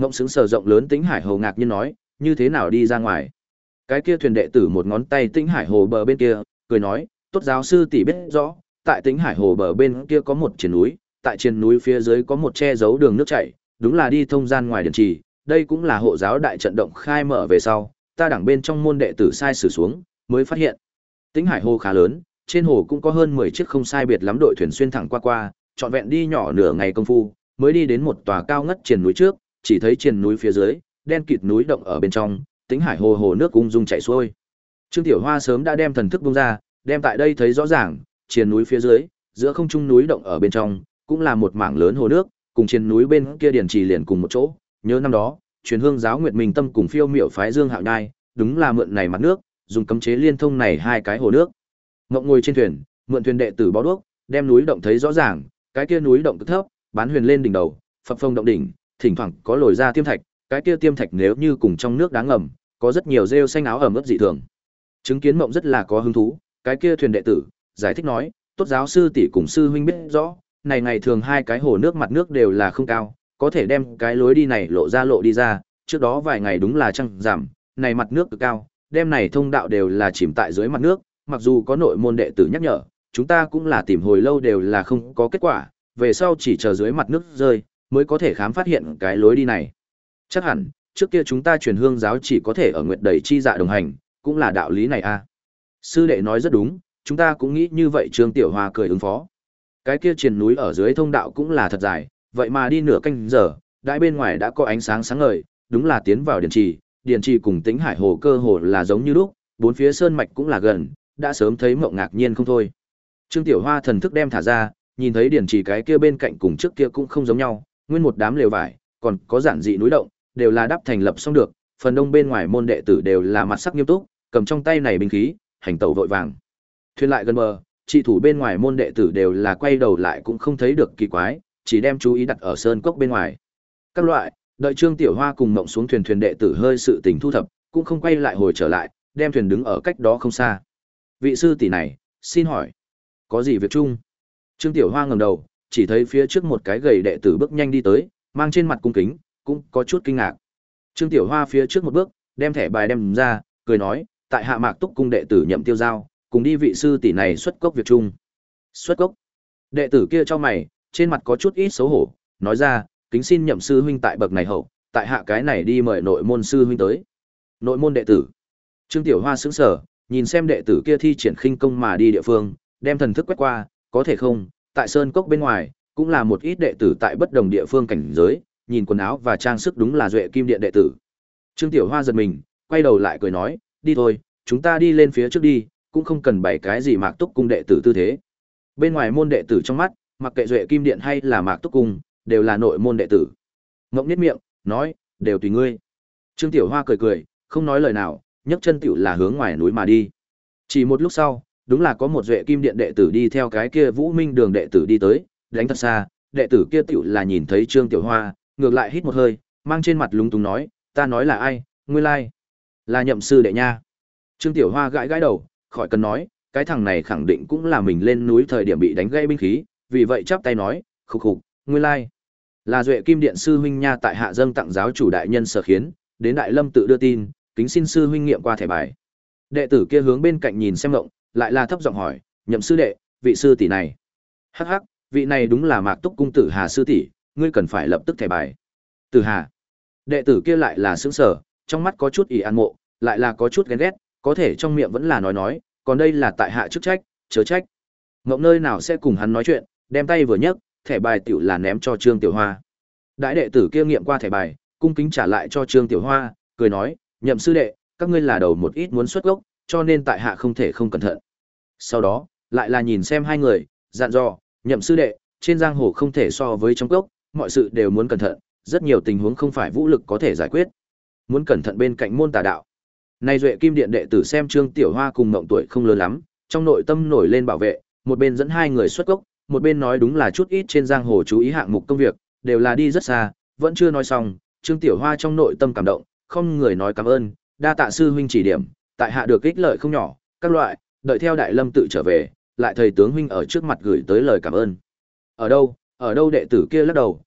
Ngộng xứng sờ rộng lớn Tĩnh Hải Hồ ngạc nhiên nói, như thế nào đi ra ngoài? Cái kia thuyền đệ tử một ngón tay Tĩnh Hải Hồ bờ bên kia, cười nói, tốt giáo sư tỷ biết rõ, tại Tĩnh Hải Hồ bờ bên kia có một triền núi, tại triền núi phía dưới có một che giấu đường nước chảy, đúng là đi thông gian ngoài điện trì, đây cũng là hộ giáo đại trận động khai mở về sau, ta đẳng bên trong môn đệ tử sai sử xuống, mới phát hiện. Tĩnh Hải Hồ khá lớn, trên hồ cũng có hơn mười chiếc không sai biệt lắm đội thuyền xuyên thẳng qua qua, trọn vẹn đi nhỏ nửa ngày công phu, mới đi đến một tòa cao ngất triền núi trước, chỉ thấy triền núi phía dưới, đen kịt núi động ở bên trong, Tĩnh Hải Hồ hồ nước ung dung chảy xuôi. Trương Tiểu Hoa sớm đã đem thần thức bung ra, đem tại đây thấy rõ ràng, triền núi phía dưới, giữa không trung núi động ở bên trong, cũng là một mảng lớn hồ nước, cùng trên núi bên kia điển trì liền cùng một chỗ. Nhớ năm đó, truyền hương giáo Nguyệt Minh Tâm cùng Phiêu Miểu phái Dương Hạo Nhai, đúng là mượn này mặt nước, dùng cấm chế liên thông này hai cái hồ nước. Ngộng ngồi trên thuyền, mượn thuyền đệ tử bó đuốc, đem núi động thấy rõ ràng, cái kia núi động cực thấp, bán huyền lên đỉnh đầu, phập phồng động đỉnh, thỉnh thoảng có lồi ra tiêm thạch, cái kia tiêm thạch nếu như cùng trong nước đá ngầm, có rất nhiều rêu xanh áo ẩm ướt dị thường. Chứng kiến Mộng rất là có hứng thú, cái kia thuyền đệ tử giải thích nói, tốt giáo sư tỷ cùng sư huynh biết rõ, này ngày thường hai cái hồ nước mặt nước đều là không cao, có thể đem cái lối đi này lộ ra lộ đi ra, trước đó vài ngày đúng là trăng giảm, này mặt nước cực cao, đem này thông đạo đều là chìm tại dưới mặt nước, mặc dù có nội môn đệ tử nhắc nhở, chúng ta cũng là tìm hồi lâu đều là không có kết quả, về sau chỉ chờ dưới mặt nước rơi, mới có thể khám phát hiện cái lối đi này. Chắc hẳn, trước kia chúng ta truyền hương giáo chỉ có thể ở nguyệt đầy chi dạ đồng hành, cũng là đạo lý này a. À. Sư đệ nói rất đúng, chúng ta cũng nghĩ như vậy. Trương Tiểu Hoa cười ứng phó. Cái kia triền núi ở dưới thông đạo cũng là thật dài, vậy mà đi nửa canh giờ, đại bên ngoài đã có ánh sáng sáng ngời, đúng là tiến vào điện trì, điện trì cùng Tĩnh Hải Hồ cơ hồ là giống như lúc, bốn phía sơn mạch cũng là gần, đã sớm thấy Mộng ngạc nhiên không thôi. Trương Tiểu Hoa thần thức đem thả ra, nhìn thấy điện trì cái kia bên cạnh cùng trước kia cũng không giống nhau, nguyên một đám lều vải, còn có giản dị núi động, đều là đắp thành lập xong được, phần đông bên ngoài môn đệ tử đều là mặt sắc nghiêm túc, cầm trong tay này binh khí, hành tẩu vội vàng. Thuyền lại gần bờ, trị thủ bên ngoài môn đệ tử đều là quay đầu lại cũng không thấy được kỳ quái, chỉ đem chú ý đặt ở sơn cốc bên ngoài. Các loại, đợi Trương Tiểu Hoa cùng Mộng xuống thuyền, thuyền đệ tử hơi sự tình thu thập, cũng không quay lại hồi trở lại, đem thuyền đứng ở cách đó không xa. Vị sư tỷ này, xin hỏi, có gì việc chung? Trương Tiểu Hoa ngẩng đầu, chỉ thấy phía trước một cái gầy đệ tử bước nhanh đi tới, mang trên mặt cung kính, cũng có chút kinh ngạc. Trương Tiểu Hoa phía trước một bước, đem thẻ bài đem ra, cười nói, tại Hạ Mạc Túc cung đệ tử Nhậm Tiêu Giao, cùng đi vị sư tỷ này xuất cốc việc chung. Xuất cốc? Đệ tử kia cho mày, trên mặt có chút ít xấu hổ, nói ra, kính xin Nhậm sư huynh tại bậc này hậu, tại hạ cái này đi mời nội môn sư huynh tới. Nội môn đệ tử? Trương Tiểu Hoa sững sờ, nhìn xem đệ tử kia thi triển khinh công mà đi địa phương, đem thần thức quét qua, có thể không, tại sơn cốc bên ngoài, cũng là một ít đệ tử tại bất đồng địa phương cảnh giới, nhìn quần áo và trang sức đúng là Duệ Kim Điện đệ tử. Trương Tiểu Hoa giật mình, quay đầu lại cười nói, đi thôi, chúng ta đi lên phía trước đi, cũng không cần bày cái gì Mạc Túc cung đệ tử tư thế. Bên ngoài môn đệ tử trong mắt, mặc kệ Duệ Kim Điện hay là Mạc Túc cung, đều là nội môn đệ tử. Ngộng nhếch miệng, nói, đều tùy ngươi. Trương Tiểu Hoa cười cười, không nói lời nào, nhấc chân tiểu là hướng ngoài núi mà đi. Chỉ một lúc sau, đúng là có một Duệ Kim Điện đệ tử đi theo cái kia Vũ Minh Đường đệ tử đi tới, đánh thật xa, đệ tử kia tiểu là nhìn thấy Trương Tiểu Hoa, ngược lại hít một hơi, mang trên mặt lúng túng nói, ta nói là ai, nguyên lai là Nhậm sư đệ nha. Trương Tiểu Hoa gãi gãi đầu, khỏi cần nói, cái thằng này khẳng định cũng là mình lên núi thời điểm bị đánh gãy binh khí, vì vậy chắp tay nói, khục khục, nguyên lai là Duệ Kim Điện sư huynh nha, tại hạ dâng tặng giáo chủ đại nhân sở khiến, đến Đại Lâm tự đưa tin, kính xin sư huynh nghiệm qua thẻ bài. Đệ tử kia hướng bên cạnh nhìn xem Ngộng, lại là thấp giọng hỏi, Nhậm sư đệ, vị sư tỷ này. Hắc hắc, vị này đúng là Mạc Túc cung Tử Hà sư tỷ, ngươi cần phải lập tức thẻ bài. Tử Hà. Đệ tử kia lại là sững sờ, trong mắt có chút ỷ an mộ, lại là có chút ghen ghét, có thể trong miệng vẫn là nói nói, còn đây là tại hạ chức trách, chớ trách. Ngộng nơi nào sẽ cùng hắn nói chuyện, đem tay vừa nhấc, thẻ bài tiểu là ném cho Trương Tiểu Hoa. Đại đệ tử kia nghiệm qua thẻ bài, cung kính trả lại cho Trương Tiểu Hoa, cười nói, Nhậm sư đệ, các ngươi là đầu một ít muốn xuất gốc, cho nên tại hạ không thể không cẩn thận. Sau đó, lại là nhìn xem hai người, dặn dò, Nhậm sư đệ, trên giang hồ không thể so với trong gốc, mọi sự đều muốn cẩn thận, rất nhiều tình huống không phải vũ lực có thể giải quyết. Muốn cẩn thận bên cạnh môn tà đạo. Nay Duệ Kim Điện đệ tử xem Trương Tiểu Hoa cùng Mộng tuổi không lớn lắm, trong nội tâm nổi lên bảo vệ, một bên dẫn hai người xuất gốc, một bên nói đúng là chút ít trên giang hồ chú ý hạng mục công việc, đều là đi rất xa, vẫn chưa nói xong, Trương Tiểu Hoa trong nội tâm cảm động, không người nói cảm ơn, đa tạ sư huynh chỉ điểm, tại hạ được ích lợi không nhỏ, các loại, đợi theo Đại Lâm tự trở về, lại thầy tướng huynh ở trước mặt gửi tới lời cảm ơn. Ở đâu, ở đâu đệ tử kia lắc đầu,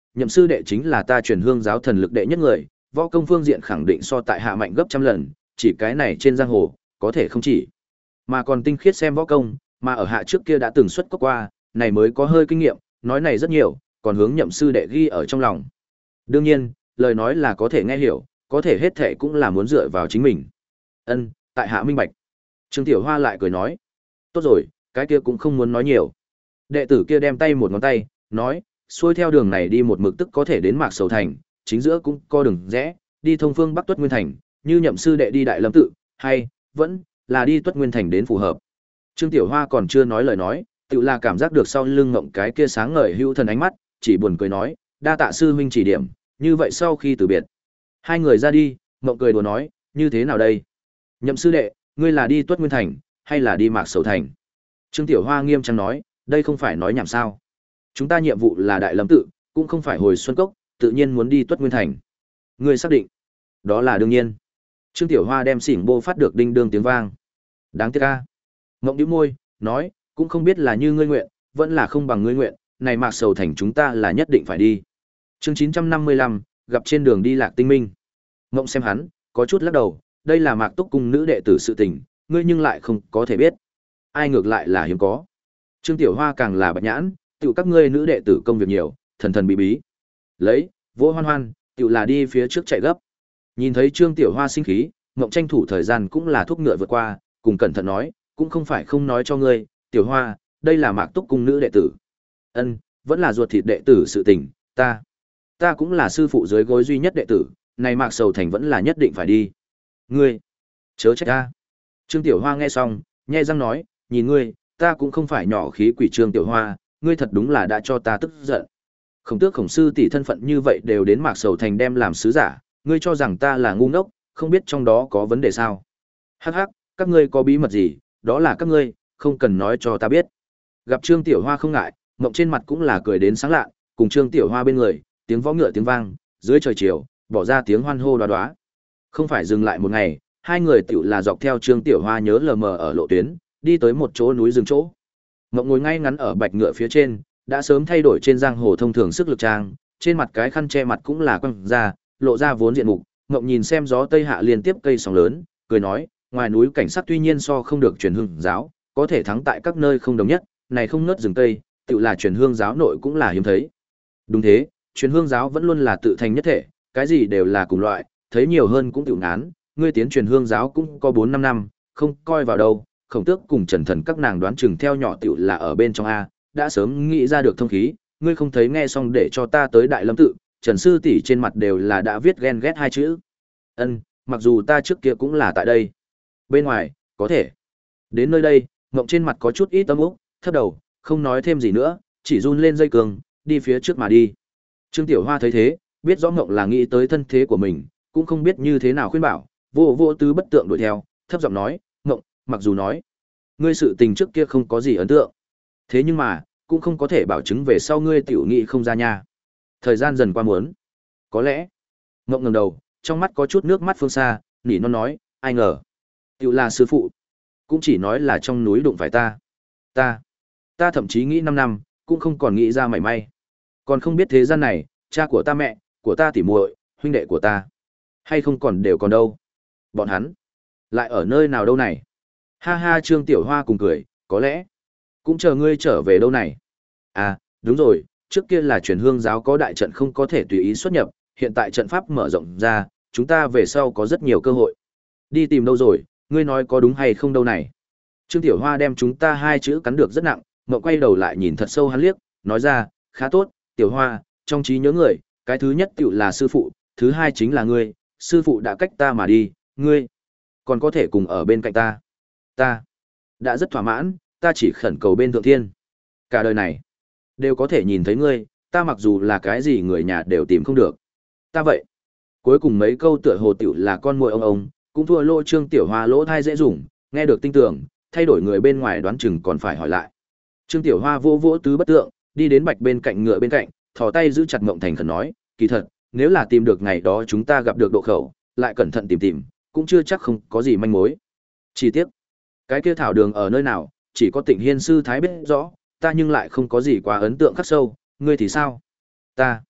nhậm sư đệ chính là ta truyền hương giáo thần lực đệ nhất người, võ công phương diện khẳng định so tại hạ mạnh gấp trăm lần, chỉ cái này trên giang hồ, có thể không chỉ. Mà còn tinh khiết xem võ công, mà ở hạ trước kia đã từng xuất cốc qua, này mới có hơi kinh nghiệm, nói này rất nhiều, còn hướng nhậm sư đệ ghi ở trong lòng. Đương nhiên, lời nói là có thể nghe hiểu, có thể hết thể cũng là muốn dựa vào chính mình. Ân, tại hạ minh bạch. Trương Tiểu Hoa lại cười nói, tốt rồi, cái kia cũng không muốn nói nhiều. Đệ tử kia đem tay một ngón tay, nói, xuôi theo đường này đi một mực tức có thể đến Mạc Sầu Thành, chính giữa cũng có đường rẽ, đi thông phương Bắc Tuất Nguyên Thành, như nhậm sư đệ đi Đại Lâm tự, hay vẫn là đi Tuất Nguyên Thành đến phù hợp. Trương Tiểu Hoa còn chưa nói lời nói, tự là cảm giác được sau lưng ngộng cái kia sáng ngời hữu thần ánh mắt, chỉ buồn cười nói, đa tạ sư huynh chỉ điểm, như vậy sau khi từ biệt. Hai người ra đi, ngộng cười đùa nói, như thế nào đây? Nhậm sư đệ, ngươi là đi Tuất Nguyên Thành, hay là đi Mạc Sầu Thành? Trương Tiểu Hoa nghiêm trang nói, đây không phải nói nhảm sao. Chúng ta nhiệm vụ là Đại Lâm tự, cũng không phải hồi Xuân Cốc, tự nhiên muốn đi Tuất Nguyên Thành. Ngươi xác định? Đó là đương nhiên. Trương Tiểu Hoa đem xỉn bô phát được đinh đương tiếng vang. Đáng tiếc a. Ngộng nhíu môi, nói, cũng không biết là như ngươi nguyện, vẫn là không bằng ngươi nguyện, này Mạc Sầu Thành chúng ta là nhất định phải đi. Chương chín trăm năm mươi lăm, gặp trên đường đi Lạc Tinh Minh. Ngộng xem hắn, có chút lắc đầu, đây là Mạc Túc cung nữ đệ tử sự tình, ngươi nhưng lại không có thể biết. Ai ngược lại là hiếm có. Trương Tiểu Hoa càng là bạch nhãn, tiểu các ngươi nữ đệ tử công việc nhiều, thần thần bí bí. Lấy, vỗ hoan hoan, tiểu là đi phía trước chạy gấp. Nhìn thấy Trương Tiểu Hoa sinh khí, Ngộng tranh thủ thời gian cũng là thúc ngựa vượt qua, cùng cẩn thận nói, cũng không phải không nói cho ngươi, Tiểu Hoa, đây là Mạc Túc cung nữ đệ tử. Ân, vẫn là ruột thịt đệ tử sự tình, ta, ta cũng là sư phụ dưới gối duy nhất đệ tử, này Mạc Sầu Thành vẫn là nhất định phải đi. Ngươi, chớ trách ta. Trương Tiểu Hoa nghe xong, nhe răng nói, nhìn ngươi, ta cũng không phải nhỏ khí quỷ Trương Tiểu Hoa, ngươi thật đúng là đã cho ta tức giận. Khổng tước khổng sư tỷ thân phận như vậy đều đến Mạc Sầu Thành đem làm sứ giả, ngươi cho rằng ta là ngu ngốc, không biết trong đó có vấn đề sao? Hắc hắc, các ngươi có bí mật gì, đó là các ngươi, không cần nói cho ta biết. Gặp Trương Tiểu Hoa không ngại, Mộng trên mặt cũng là cười đến sáng lạ, cùng Trương Tiểu Hoa bên người, tiếng võ ngựa tiếng vang, dưới trời chiều, bỏ ra tiếng hoan hô đoá đoá. Không phải dừng lại một ngày, hai người tiểu là dọc theo Trương Tiểu Hoa nhớ lờ mờ ở lộ tuyến, đi tới một chỗ núi rừng chỗ. Mộng ngồi ngay ngắn ở bạch ngựa phía trên, đã sớm thay đổi trên giang hồ thông thường sức lực trang, trên mặt cái khăn che mặt cũng là quăng ra, lộ ra vốn diện mục. Mộng nhìn xem gió tây hạ liên tiếp cây sóng lớn, cười nói, ngoài núi cảnh sắc tuy nhiên so không được truyền hương giáo, có thể thắng tại các nơi không đồng nhất, này không nớt rừng tây, tự là truyền hương giáo nội cũng là hiếm thấy. Đúng thế, truyền hương giáo vẫn luôn là tự thành nhất thể, cái gì đều là cùng loại, thấy nhiều hơn cũng tiểu ngán, ngươi tiến truyền hương giáo cũng có bốn năm năm, không coi vào đâu. Khổng tước cùng Trần Thần các nàng đoán chừng theo nhỏ tiểu là ở bên trong a, đã sớm nghĩ ra được thông khí, ngươi không thấy nghe xong để cho ta tới Đại Lâm tự, Trần sư tỷ trên mặt đều là đã viết ghen ghét hai chữ. Ân, mặc dù ta trước kia cũng là tại đây. Bên ngoài, có thể. Đến nơi đây, Ngộng trên mặt có chút ít tâm úc, thấp đầu, không nói thêm gì nữa, chỉ run lên dây cường, đi phía trước mà đi. Trương Tiểu Hoa thấy thế, biết rõ Ngộng là nghĩ tới thân thế của mình, cũng không biết như thế nào khuyên bảo, vô vô tứ bất tượng đuổi theo, thấp giọng nói, Ngộng, mặc dù nói, ngươi sự tình trước kia không có gì ấn tượng. Thế nhưng mà, cũng không có thể bảo chứng về sau ngươi tiểu nghị không ra nha. Thời gian dần qua muốn. Có lẽ, Ngộng ngẩng đầu, trong mắt có chút nước mắt phương xa, nỉ non nói, ai ngờ. Tiểu là sư phụ. Cũng chỉ nói là trong núi đụng phải ta. Ta, ta thậm chí nghĩ năm năm, cũng không còn nghĩ ra mảy may. Còn không biết thế gian này, cha của ta mẹ, của ta tỉ muội, huynh đệ của ta. Hay không còn đều còn đâu. Bọn hắn, lại ở nơi nào đâu này. Ha ha Trương Tiểu Hoa cùng cười, có lẽ, cũng chờ ngươi trở về đâu này. À, đúng rồi, trước kia là truyền hương giáo có đại trận không có thể tùy ý xuất nhập, hiện tại trận pháp mở rộng ra, chúng ta về sau có rất nhiều cơ hội. Đi tìm đâu rồi, ngươi nói có đúng hay không đâu này. Trương Tiểu Hoa đem chúng ta hai chữ cắn được rất nặng, Mộng quay đầu lại nhìn thật sâu hắn liếc, nói ra, khá tốt, Tiểu Hoa, trong trí nhớ người, cái thứ nhất tiểu là sư phụ, thứ hai chính là ngươi, sư phụ đã cách ta mà đi, ngươi còn có thể cùng ở bên cạnh ta. Ta đã rất thỏa mãn, ta chỉ khẩn cầu bên thượng thiên. Cả đời này, đều có thể nhìn thấy ngươi, ta mặc dù là cái gì người nhà đều tìm không được. Ta vậy. Cuối cùng mấy câu tựa hồ tiểu là con muội ông ông, cũng thua lỗ Trương Tiểu Hoa lỗ thai dễ dùng, nghe được tinh tưởng, thay đổi người bên ngoài đoán chừng còn phải hỏi lại. Trương Tiểu Hoa vỗ vỗ tứ bất tượng, đi đến bạch bên cạnh ngựa bên cạnh, thò tay giữ chặt Ngộng Thành khẩn nói, kỳ thật, nếu là tìm được ngày đó chúng ta gặp được độ khẩu, lại cẩn thận tìm tìm, cũng chưa chắc không có gì manh mối. Chi tiết, cái kia thảo đường ở nơi nào, chỉ có Tịnh Hiên sư thái biết rõ, ta nhưng lại không có gì quá ấn tượng khắc sâu, ngươi thì sao? Ta,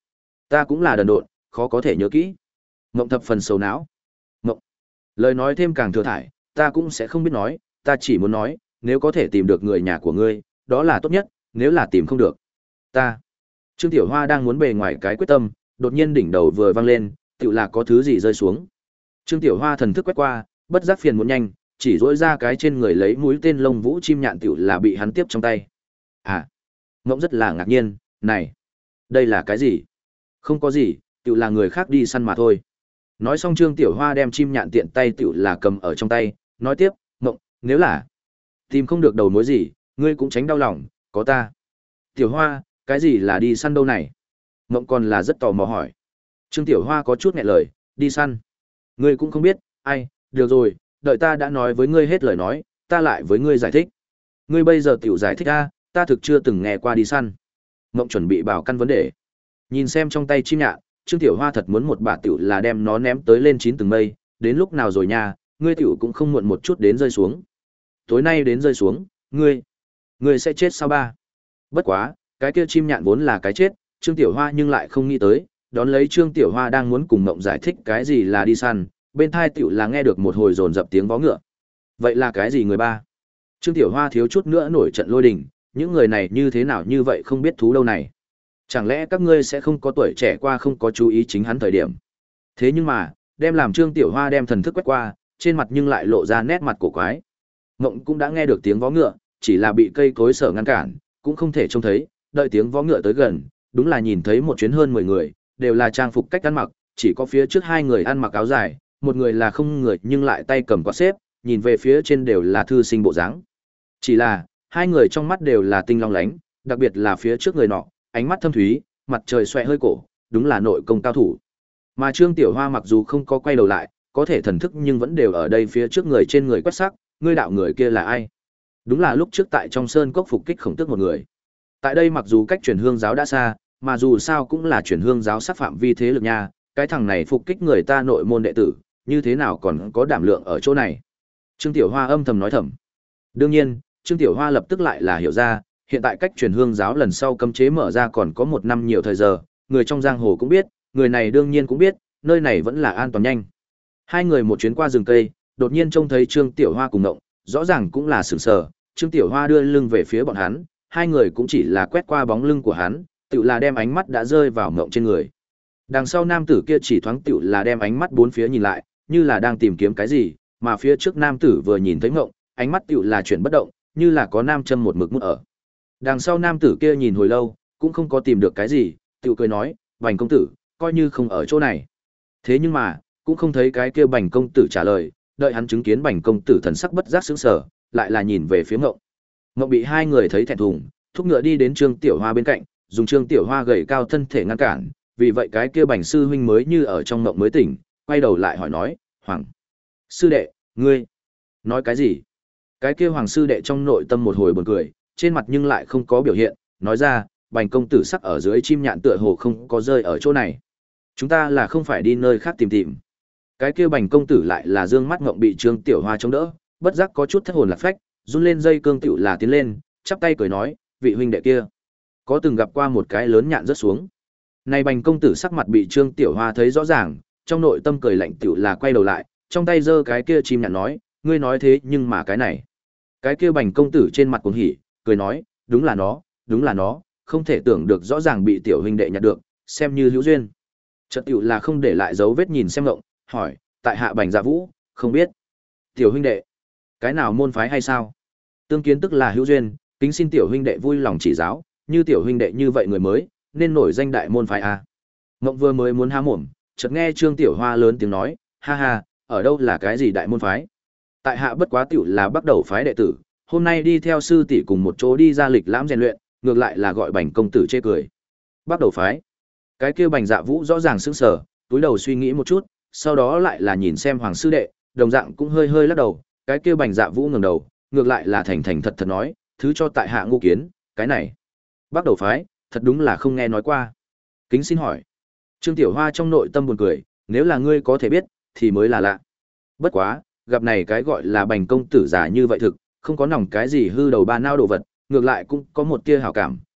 Ta cũng là đần độn, khó có thể nhớ kỹ. Ngộng thập phần sầu não. Ngộng. Lời nói thêm càng thừa thải, ta cũng sẽ không biết nói, ta chỉ muốn nói, nếu có thể tìm được người nhà của ngươi, đó là tốt nhất, nếu là tìm không được. Ta. Trương Tiểu Hoa đang muốn bề ngoài cái quyết tâm, đột nhiên đỉnh đầu vừa vang lên, tựu là có thứ gì rơi xuống. Trương Tiểu Hoa thần thức quét qua, bất giác phiền muốn nhanh, chỉ dỗi ra cái trên người lấy mũi tên lông vũ chim nhạn tựu là bị hắn tiếp trong tay. À. Ngộng rất là ngạc nhiên, này, đây là cái gì? Không có gì, tựu là người khác đi săn mà thôi. Nói xong Trương Tiểu Hoa đem chim nhạn tiện tay tựu là cầm ở trong tay, nói tiếp, Ngộng, nếu là tìm không được đầu mối gì, ngươi cũng tránh đau lòng, có ta. Tiểu Hoa, cái gì là đi săn đâu này? Ngộng còn là rất tò mò hỏi. Trương Tiểu Hoa có chút nghẹn lời, đi săn. Ngươi cũng không biết, ai, được rồi, đợi ta đã nói với ngươi hết lời nói, ta lại với ngươi giải thích. Ngươi bây giờ tiểu giải thích a, ta thực chưa từng nghe qua đi săn. Ngộng chuẩn bị bảo căn vấn đề. Nhìn xem trong tay chim nhạn, Trương Tiểu Hoa thật muốn một bà tiểu là đem nó ném tới lên chín tầng mây, đến lúc nào rồi nha, ngươi tiểu cũng không muộn một chút đến rơi xuống. Tối nay đến rơi xuống, ngươi, ngươi sẽ chết sao ba? Bất quá, cái kia chim nhạn vốn là cái chết, Trương Tiểu Hoa nhưng lại không nghĩ tới, đón lấy Trương Tiểu Hoa đang muốn cùng Ngộng giải thích cái gì là đi săn, bên thai tiểu là nghe được một hồi dồn dập tiếng vó ngựa. Vậy là cái gì người ba? Trương Tiểu Hoa thiếu chút nữa nổi trận lôi đình, những người này như thế nào như vậy không biết thú đâu này? Chẳng lẽ các ngươi sẽ không có tuổi trẻ qua không có chú ý chính hắn thời điểm? Thế nhưng mà, đem làm Trương Tiểu Hoa đem thần thức quét qua, trên mặt nhưng lại lộ ra nét mặt cổ quái. Ngộng cũng đã nghe được tiếng vó ngựa, chỉ là bị cây cối sở ngăn cản, cũng không thể trông thấy, đợi tiếng vó ngựa tới gần, đúng là nhìn thấy một chuyến hơn mười người, đều là trang phục cách ăn mặc, chỉ có phía trước hai người ăn mặc áo dài, một người là không người nhưng lại tay cầm quạt xếp, nhìn về phía trên đều là thư sinh bộ dáng. Chỉ là, hai người trong mắt đều là tinh long lánh, đặc biệt là phía trước người nọ, ánh mắt thâm thúy, mặt trời xoẹ hơi cổ, đúng là nội công cao thủ. Mà Trương Tiểu Hoa mặc dù không có quay đầu lại, có thể thần thức nhưng vẫn đều ở đây phía trước người trên người quét sắc, ngươi đạo người kia là ai? Đúng là lúc trước tại trong sơn cốc phục kích khổng tước một người. Tại đây mặc dù cách truyền hương giáo đã xa, mà dù sao cũng là truyền hương giáo sát phạm vi thế lực nha, cái thằng này phục kích người ta nội môn đệ tử, như thế nào còn có đảm lượng ở chỗ này? Trương Tiểu Hoa âm thầm nói thầm. Đương nhiên, Trương Tiểu Hoa lập tức lại là hiểu ra, hiện tại cách truyền hương giáo lần sau cấm chế mở ra còn có một năm nhiều thời giờ, người trong giang hồ cũng biết, người này đương nhiên cũng biết, nơi này vẫn là an toàn nhanh. Hai người một chuyến qua rừng cây, đột nhiên trông thấy Trương Tiểu Hoa cùng Ngộng, rõ ràng cũng là sửng sờ, Trương Tiểu Hoa đưa lưng về phía bọn hắn, hai người cũng chỉ là quét qua bóng lưng của hắn, tự là đem ánh mắt đã rơi vào Ngộng trên người. Đằng sau nam tử kia chỉ thoáng tự là đem ánh mắt bốn phía nhìn lại, như là đang tìm kiếm cái gì, mà phía trước nam tử vừa nhìn thấy Ngộng, ánh mắt tự là chuyển bất động, như là có nam châm một mực mút ở. Đằng sau nam tử kia nhìn hồi lâu, cũng không có tìm được cái gì, tự cười nói, Bành công tử, coi như không ở chỗ này. Thế nhưng mà, cũng không thấy cái kia Bành công tử trả lời, đợi hắn chứng kiến Bành công tử thần sắc bất giác sững sờ, lại là nhìn về phía Ngộng. Ngộng bị hai người thấy thẹn thùng, thúc ngựa đi đến Trương Tiểu Hoa bên cạnh, dùng Trương Tiểu Hoa gầy cao thân thể ngăn cản, vì vậy cái kia Bành sư huynh mới như ở trong Ngộng mới tỉnh, quay đầu lại hỏi nói, "Hoàng sư đệ, ngươi nói cái gì?" Cái kia Hoàng sư đệ trong nội tâm một hồi buồn cười, trên mặt nhưng lại không có biểu hiện, nói ra, Bành công tử sắc ở dưới chim nhạn tựa hồ không có rơi ở chỗ này. Chúng ta là không phải đi nơi khác tìm tìm. Cái kia Bành công tử lại là dương mắt Ngộng bị Trương Tiểu Hoa chống đỡ, bất giác có chút thất hồn lạc phách, run lên dây cương tiểu là tiến lên, chắp tay cười nói, vị huynh đệ kia, có từng gặp qua một cái lớn nhạn rớt xuống. Này Bành công tử sắc mặt bị Trương Tiểu Hoa thấy rõ ràng, trong nội tâm cười lạnh tiểu là quay đầu lại, trong tay giơ cái kia chim nhạn nói, ngươi nói thế nhưng mà cái này. Cái kia Bành công tử trên mặt cuồng hỉ, cười nói, đúng là nó, đúng là nó, không thể tưởng được rõ ràng bị tiểu huynh đệ nhặt được, xem như hữu duyên. Chợt tiểu là không để lại dấu vết nhìn xem Ngộng, hỏi, tại hạ Bành Dạ Vũ, không biết. Tiểu huynh đệ, cái nào môn phái hay sao? Tương kiến tức là hữu duyên, kính xin tiểu huynh đệ vui lòng chỉ giáo, như tiểu huynh đệ như vậy người mới, nên nổi danh đại môn phái a. Ngộng vừa mới muốn há mồm, chợt nghe Trương Tiểu Hoa lớn tiếng nói, ha ha, ở đâu là cái gì đại môn phái? Tại hạ bất quá tiểu là bắt đầu phái đệ tử, hôm nay đi theo sư tỷ cùng một chỗ đi ra lịch lãm rèn luyện, ngược lại là gọi Bành công tử chê cười. Bắt đầu phái. Cái kia Bành Dạ Vũ rõ ràng sững sờ, túi đầu suy nghĩ một chút, sau đó lại là nhìn xem Hoàng sư đệ, đồng dạng cũng hơi hơi lắc đầu, cái kia Bành Dạ Vũ ngẩng đầu, ngược lại là thành thành thật thật nói, thứ cho tại hạ ngu kiến, cái này. Bắt đầu phái, thật đúng là không nghe nói qua. Kính xin hỏi. Trương Tiểu Hoa trong nội tâm buồn cười, nếu là ngươi có thể biết, thì mới là lạ. Bất quá, gặp này cái gọi là Bành công tử giả như vậy thực, không có nòng cái gì hư đầu ba nao đồ vật, ngược lại cũng có một tia hảo cảm,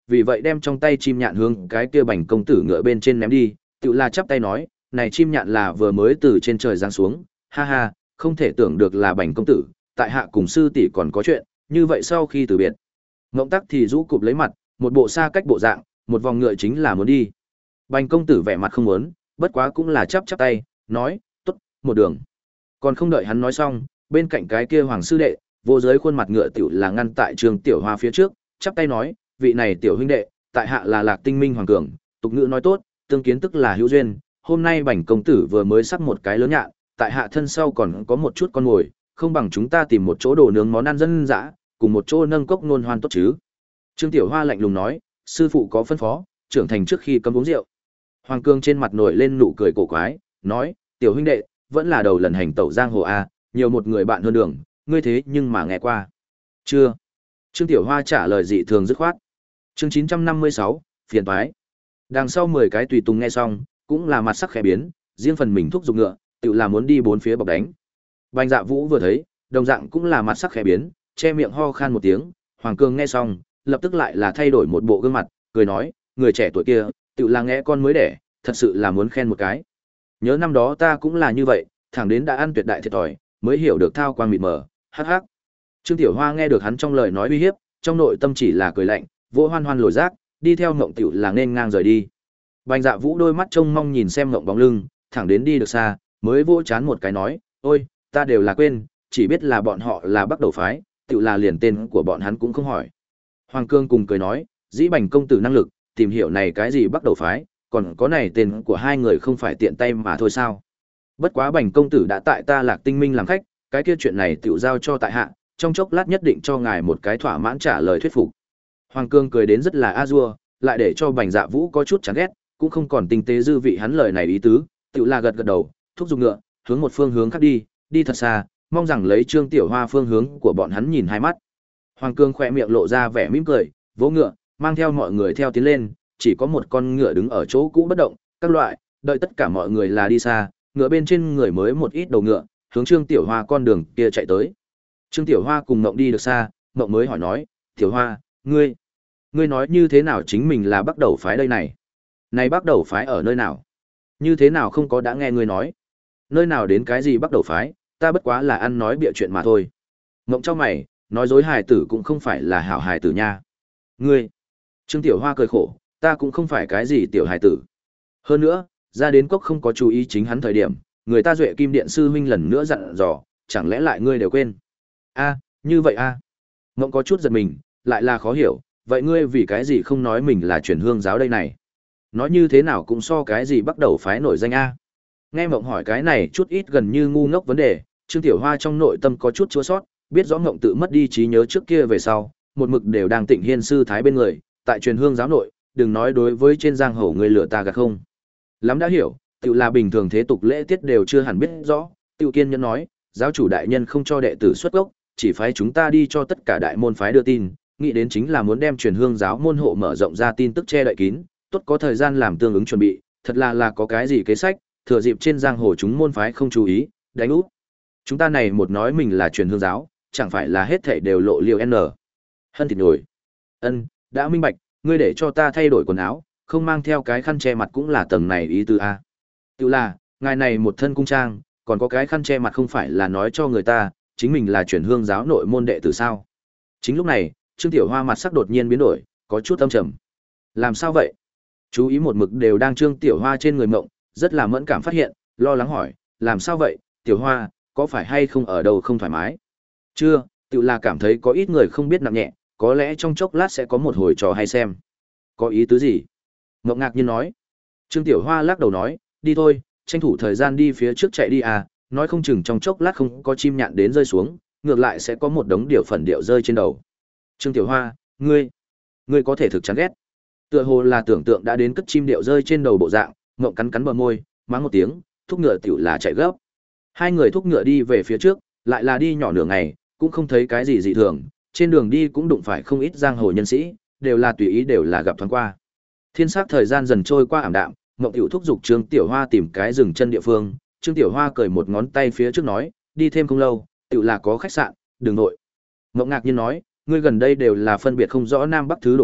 vì vậy đem trong tay chim nhạn hướng cái kia bành công tử ngựa bên trên ném đi, tự là chắp tay nói, này chim nhạn là vừa mới từ trên trời giáng xuống, ha ha, không thể tưởng được là bành công tử, tại hạ cùng sư tỷ còn có chuyện, như vậy sau khi từ biệt. Ngộng Tắc thì rũ cụp lấy mặt, một bộ xa cách bộ dạng, một vòng ngựa chính là muốn đi. Bành công tử vẻ mặt không muốn, bất quá cũng là chắp chắp tay, nói, tốt, một đường. Còn không đợi hắn nói xong, bên cạnh cái kia hoàng sư đệ, vô giới khuôn mặt ngựa tiểu là ngăn tại Trương Tiểu Hoa phía trước, chắp tay nói, vị này tiểu huynh đệ, tại hạ là Lạc Tinh Minh Hoàng Cường, tục ngữ nói tốt, tương kiến tức là hữu duyên, hôm nay bành công tử vừa mới sắp một cái lớn nhạn, tại hạ thân sau còn có một chút con mồi, không bằng chúng ta tìm một chỗ đồ nướng món ăn dân dã, cùng một chỗ nâng cốc nôn hoan tốt chứ. Trương Tiểu Hoa lạnh lùng nói, sư phụ có phân phó, trưởng thành trước khi cấm uống rượu. Hoàng Cương trên mặt nổi lên nụ cười cổ quái, nói, tiểu huynh đệ, vẫn là đầu lần hành tẩu giang hồ a, nhiều một người bạn hơn đường, ngươi thế nhưng mà nghe qua. Chưa. Trương Tiểu Hoa trả lời dị thường dứt khoát. Chương chín trăm năm mươi sáu, phiền toái. Đằng sau mười cái tùy tùng nghe xong, cũng là mặt sắc khẽ biến, riêng phần mình thúc giục ngựa, tự là muốn đi bốn phía bọc đánh. Bành Dạ Vũ vừa thấy, đồng dạng cũng là mặt sắc khẽ biến, che miệng ho khan một tiếng, Hoàng Cương nghe xong, lập tức lại là thay đổi một bộ gương mặt, cười nói, người trẻ tuổi kia, tự là nghe con mới đẻ, thật sự là muốn khen một cái. Nhớ năm đó ta cũng là như vậy, thẳng đến đã ăn tuyệt đại thiệt thòi, mới hiểu được thao quang mịt mờ, hắc hắc. Trương Tiểu Hoa nghe được hắn trong lời nói uy hiếp, trong nội tâm chỉ là cười lạnh, vỗ hoan hoan lồi rác, đi theo Ngộng Tiểu là nên ngang rời đi. Bành Dạ Vũ đôi mắt trông mong nhìn xem Ngộng bóng lưng, thẳng đến đi được xa, mới vỗ chán một cái nói, ôi, ta đều là quên, chỉ biết là bọn họ là Bắc Đầu phái, tự là liền tên của bọn hắn cũng không hỏi. Hoàng Cương cùng cười nói, dĩ Bành công tử năng lực, tìm hiểu này cái gì Bắc Đầu phái, còn có này tên của hai người không phải tiện tay mà thôi sao? Bất quá Bành công tử đã tại ta Lạc Tinh Minh làm khách, cái kia chuyện này tiểu giao cho tại hạ, trong chốc lát nhất định cho ngài một cái thỏa mãn trả lời thuyết phục. Hoàng Cương cười đến rất là a dua, lại để cho Bành Dạ Vũ có chút chán ghét, cũng không còn tinh tế dư vị hắn lời này ý tứ, tiểu là gật gật đầu, thúc giục ngựa, hướng một phương hướng khác đi, đi thật xa, mong rằng lấy Trương Tiểu Hoa phương hướng của bọn hắn nhìn hai mắt. Hoàng Cương khẽ miệng lộ ra vẻ mỉm cười, vỗ ngựa, mang theo mọi người theo tiến lên, chỉ có một con ngựa đứng ở chỗ cũ bất động, các loại, đợi tất cả mọi người là đi xa, ngựa bên trên người mới một ít đầu ngựa, hướng Trương Tiểu Hoa con đường kia chạy tới. Trương Tiểu Hoa cùng Ngộng đi được xa, Ngộng mới hỏi nói, Tiểu Hoa, ngươi, ngươi nói như thế nào chính mình là Bắc Đầu phái đây này? Này Bắc Đầu phái ở nơi nào? Như thế nào không có đã nghe ngươi nói? Nơi nào đến cái gì Bắc Đầu phái, ta bất quá là ăn nói bịa chuyện mà thôi. Ngộng cho mày, nói dối hài tử cũng không phải là hảo hài tử nha. Ngươi, Trương Tiểu Hoa cười khổ, ta cũng không phải cái gì tiểu hài tử. Hơn nữa, ra đến cốc không có chú ý chính hắn thời điểm, người ta Duệ Kim Điện sư huynh lần nữa dặn dò, chẳng lẽ lại ngươi đều quên? A, như vậy a. Ngộng có chút giật mình, lại là khó hiểu, vậy ngươi vì cái gì không nói mình là truyền hương giáo đây này? Nói như thế nào cũng so cái gì bắt đầu phái nổi danh a. Nghe Ngộng hỏi cái này chút ít gần như ngu ngốc vấn đề, Trương Tiểu Hoa trong nội tâm có chút chua sót, biết rõ Ngộng tự mất đi trí nhớ trước kia về sau, một mực đều đang Tịnh Hiên sư thái bên người, tại truyền hương giáo nội, đừng nói đối với trên giang hồ người lừa ta gạt không. Lắm đã hiểu, tự là bình thường thế tục lễ tiết đều chưa hẳn biết rõ, Tự Kiên Nhẫn nói, giáo chủ đại nhân không cho đệ tử xuất gốc, chỉ phái chúng ta đi cho tất cả đại môn phái đưa tin, nghĩ đến chính là muốn đem truyền hương giáo môn hộ mở rộng ra tin tức che đậy kín, tốt có thời gian làm tương ứng chuẩn bị, thật là là có cái gì kế sách, thừa dịp trên giang hồ chúng môn phái không chú ý, đánh úp. Chúng ta này một nói mình là truyền hương giáo, chẳng phải là hết thảy đều lộ liều n. Hân thịt nhồi. Ân, đã minh bạch, ngươi để cho ta thay đổi quần áo, không mang theo cái khăn che mặt cũng là tầng này ý tứ a. Tự là, ngài này một thân cung trang, còn có cái khăn che mặt không phải là nói cho người ta, chính mình là truyền hương giáo nội môn đệ tử sao? Chính lúc này, Trương Tiểu Hoa mặt sắc đột nhiên biến đổi, có chút âm trầm. Làm sao vậy? Chú ý một mực đều đang Trương Tiểu Hoa trên người Mộng, rất là mẫn cảm phát hiện, lo lắng hỏi, làm sao vậy, Tiểu Hoa, có phải hay không ở đâu không thoải mái? Chưa, tự là cảm thấy có ít người không biết nặng nhẹ, có lẽ trong chốc lát sẽ có một hồi trò hay xem. Có ý tứ gì? Mộng ngạc nhiên nói. Trương Tiểu Hoa lắc đầu nói, đi thôi, tranh thủ thời gian đi phía trước chạy đi à, nói không chừng trong chốc lát không có chim nhạn đến rơi xuống, ngược lại sẽ có một đống điệu phần điệu rơi trên đầu. Trương Tiểu Hoa, ngươi, ngươi có thể thực chán ghét. Tựa hồ là tưởng tượng đã đến cất chim điệu rơi trên đầu bộ dạng, Ngộng cắn cắn bờ môi, mắng một tiếng, thúc ngựa tiểu là chạy gấp. Hai người thúc ngựa đi về phía trước, lại là đi nhỏ nửa ngày, cũng không thấy cái gì dị thường, trên đường đi cũng đụng phải không ít giang hồ nhân sĩ, đều là tùy ý đều là gặp thoáng qua. Thiên sắc thời gian dần trôi qua ảm đạm, Ngộng tiểu thúc giục Trương Tiểu Hoa tìm cái dừng chân địa phương, Trương Tiểu Hoa cởi một ngón tay phía trước nói, đi thêm không lâu, tiểu là có khách sạn, đừng nội. Ngộng ngạc nhiên nói, ngươi gần đây đều là phân biệt không rõ nam bắc thứ đồ vật,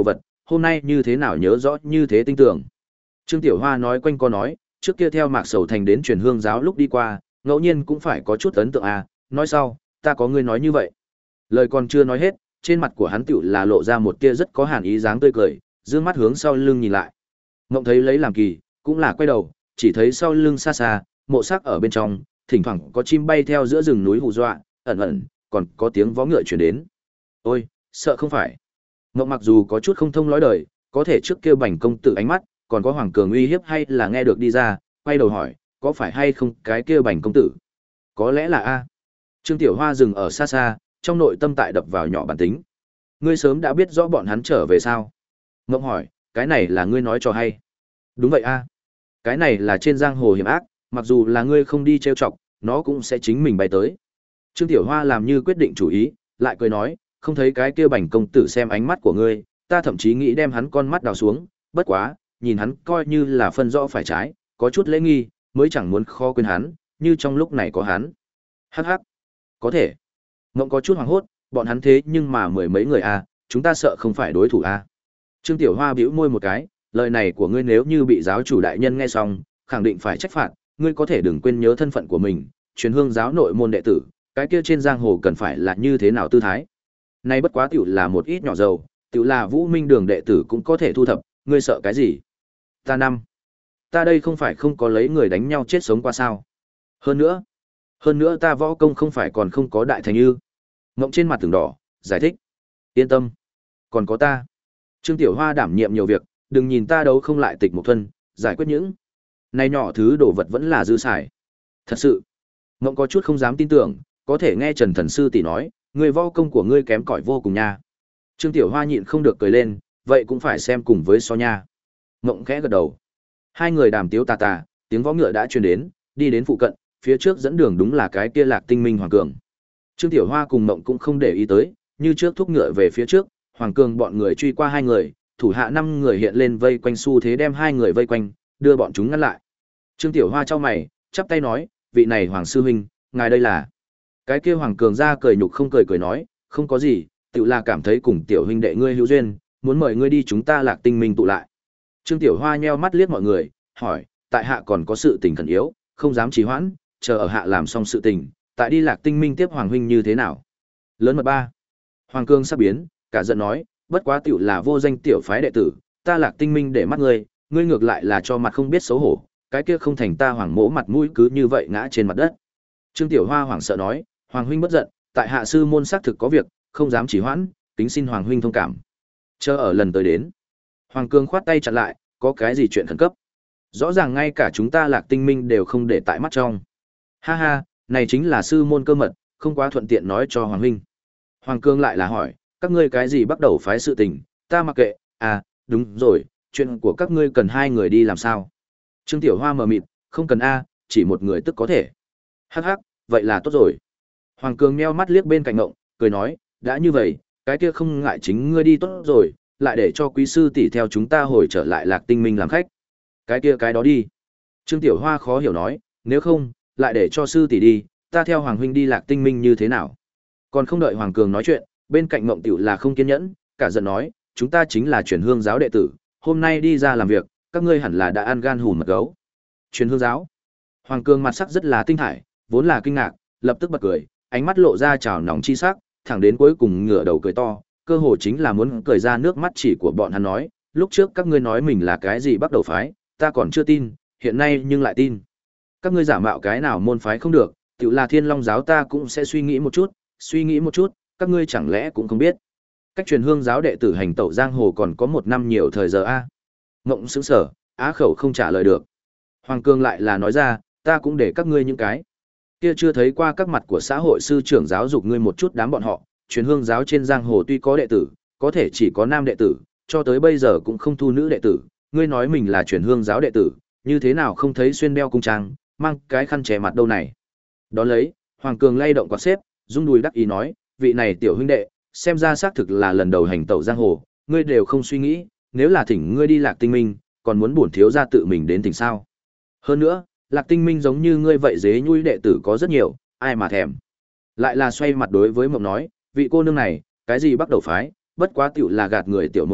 hôm nay như thế nào nhớ rõ như thế tinh tưởng. Trương Tiểu Hoa nói quanh co nói, trước kia theo Mạc Sầu Thành đến truyền hương giáo lúc đi qua, ngẫu nhiên cũng phải có chút ấn tượng à, nói sau, ta có ngươi nói như vậy. Lời còn chưa nói hết, trên mặt của hắn tiểu là lộ ra một tia rất có hàn ý dáng tươi cười, dương mắt hướng sau lưng nhìn lại. Ngộng thấy lấy làm kỳ, cũng là quay đầu, chỉ thấy sau lưng xa xa, mộ sắc ở bên trong, thỉnh thoảng có chim bay theo giữa rừng núi hù dọa, ẩn ẩn, còn có tiếng vó ngựa truyền đến. Ôi, sợ không phải. Ngộng mặc dù có chút không thông lối đời, có thể trước kia Bành công tử ánh mắt, còn có Hoàng Cường uy hiếp hay là nghe được đi ra, quay đầu hỏi, có phải hay không cái kia Bành công tử? Có lẽ là a. Trương Tiểu Hoa dừng ở xa xa, trong nội tâm tại đập vào nhỏ bản tính. Ngươi sớm đã biết rõ bọn hắn trở về sao? Ngộng hỏi, cái này là ngươi nói cho hay. Đúng vậy a. Cái này là trên giang hồ hiểm ác, mặc dù là ngươi không đi trêu chọc, nó cũng sẽ chính mình bay tới. Trương Tiểu Hoa làm như quyết định chủ ý, lại cười nói, không thấy cái kia Bành công tử xem ánh mắt của ngươi, ta thậm chí nghĩ đem hắn con mắt đào xuống, bất quá, nhìn hắn coi như là phân rõ phải trái, có chút lễ nghi, mới chẳng muốn khó quên hắn, như trong lúc này có hắn. Hắc hắc, có thể. Ngộng có chút hoảng hốt, bọn hắn thế nhưng mà mười mấy người a, chúng ta sợ không phải đối thủ a. Trương Tiểu Hoa bĩu môi một cái, lời này của ngươi nếu như bị giáo chủ đại nhân nghe xong, khẳng định phải trách phạt, ngươi có thể đừng quên nhớ thân phận của mình, truyền hương giáo nội môn đệ tử, cái kia trên giang hồ cần phải là như thế nào tư thái. Nay bất quá tiểu là một ít nhỏ dầu, tiểu là Vũ Minh Đường đệ tử cũng có thể thu thập, ngươi sợ cái gì? Ta năm, ta đây không phải không có lấy người đánh nhau chết sống qua sao? Hơn nữa, hơn nữa ta võ công không phải còn không có đại thành ư? Ngộng trên mặt từng đỏ, giải thích. Yên tâm, còn có ta. Trương Tiểu Hoa đảm nhiệm nhiều việc, đừng nhìn ta đấu không lại Tịch Mục Thuần, giải quyết những này nhỏ thứ đồ vật vẫn là dư xài. Thật sự, Ngộng có chút không dám tin tưởng, có thể nghe Trần Thần Sư tỷ nói, người võ công của ngươi kém cỏi vô cùng nha. Trương Tiểu Hoa nhịn không được cười lên, vậy cũng phải xem cùng với so nha. Ngộng khẽ gật đầu. Hai người đàm tiếu tà tà, tiếng võ ngựa đã truyền đến, đi đến phụ cận, phía trước dẫn đường đúng là cái kia Lạc Tinh Minh Hoàng Cường. Trương Tiểu Hoa cùng Ngộng cũng không để ý tới, như trước thúc ngựa về phía trước, Hoàng Cường bọn người truy qua hai người, thủ hạ năm người hiện lên vây quanh xu thế đem hai người vây quanh, đưa bọn chúng ngăn lại. Trương Tiểu Hoa chau mày, chắp tay nói, vị này Hoàng sư huynh, ngài đây là? Cái kia Hoàng Cường ra cười nhục không cười cười nói, không có gì, tự là cảm thấy cùng tiểu huynh đệ ngươi hữu duyên, muốn mời ngươi đi chúng ta Lạc Tinh Minh tụ lại. Trương Tiểu Hoa nheo mắt liếc mọi người, hỏi, tại hạ còn có sự tình khẩn yếu, không dám trì hoãn, chờ ở hạ làm xong sự tình, tại đi Lạc Tinh Minh tiếp Hoàng huynh như thế nào? Lớn mật ba. Hoàng Cường sắp biến, cả giận nói, bất quá tiểu là vô danh tiểu phái đệ tử, ta Lạc Tinh Minh để mắt ngươi, ngươi ngược lại là cho mặt không biết xấu hổ, cái kia không thành ta Hoàng mỗ mặt mũi cứ như vậy ngã trên mặt đất. Trương Tiểu Hoa hoảng sợ nói, Hoàng huynh bất giận, tại hạ sư môn xác thực có việc, không dám trì hoãn, kính xin Hoàng huynh thông cảm. Chờ ở lần tới đến. Hoàng Cường khoát tay chặn lại, có cái gì chuyện khẩn cấp? Rõ ràng ngay cả chúng ta Lạc Tinh Minh đều không để tại mắt trong. Ha ha, này chính là sư môn cơ mật, không quá thuận tiện nói cho Hoàng huynh. Hoàng Cường lại là hỏi, các ngươi cái gì bắt đầu phái sự tình, ta mặc kệ, à, đúng rồi, chuyện của các ngươi cần hai người đi làm sao? Trương Tiểu Hoa mờ mịt, không cần a, chỉ một người tức có thể. Hắc hắc, vậy là tốt rồi. Hoàng Cường nheo mắt liếc bên cạnh Ngộng, cười nói, đã như vậy, cái kia không ngại chính ngươi đi tốt rồi, lại để cho quý sư tỷ theo chúng ta hồi trở lại Lạc Tinh Minh làm khách. Cái kia cái đó đi. Trương Tiểu Hoa khó hiểu nói, nếu không, lại để cho sư tỷ đi, ta theo Hoàng huynh đi Lạc Tinh Minh như thế nào? Còn không đợi Hoàng Cường nói chuyện, bên cạnh Ngộng tiểu là không kiên nhẫn, cả giận nói, chúng ta chính là truyền hương giáo đệ tử, hôm nay đi ra làm việc, các ngươi hẳn là đã ăn gan hùm mật gấu. Truyền hương giáo? Hoàng Cường mặt sắc rất là tinh thải, vốn là kinh ngạc, lập tức bật cười, ánh mắt lộ ra trào nóng chi sắc, thẳng đến cuối cùng ngửa đầu cười to, cơ hồ chính là muốn cười ra nước mắt chỉ của bọn hắn nói, lúc trước các ngươi nói mình là cái gì bắt đầu phái, ta còn chưa tin, hiện nay nhưng lại tin. Các ngươi giả mạo cái nào môn phái không được, tự là Thiên Long giáo ta cũng sẽ suy nghĩ một chút, suy nghĩ một chút, các ngươi chẳng lẽ cũng không biết. Cách truyền hương giáo đệ tử hành tẩu giang hồ còn có một năm nhiều thời giờ a. Ngộng sững sờ, á khẩu không trả lời được. Hoàng Cương lại là nói ra, ta cũng để các ngươi những cái kia chưa thấy qua các mặt của xã hội sư trưởng giáo dục ngươi một chút đám bọn họ, truyền hương giáo trên giang hồ tuy có đệ tử, có thể chỉ có nam đệ tử, cho tới bây giờ cũng không thu nữ đệ tử, ngươi nói mình là truyền hương giáo đệ tử, như thế nào không thấy xuyên đeo cung trang, mang cái khăn che mặt đâu này. Đó lấy, Hoàng Cường lay động quạt xếp, rung đùi đắc ý nói, vị này tiểu huynh đệ, xem ra xác thực là lần đầu hành tẩu giang hồ, ngươi đều không suy nghĩ, nếu là thỉnh ngươi đi Lạc Tinh Minh, còn muốn bổn thiếu gia tự mình đến thỉnh sao? Hơn nữa, Lạc Tinh Minh giống như ngươi vậy dế nhui đệ tử có rất nhiều, ai mà thèm. Lại là xoay mặt đối với Mộng nói, vị cô nương này, cái gì bắt đầu phái, bất quá tiểu là gạt người tiểu môn phái,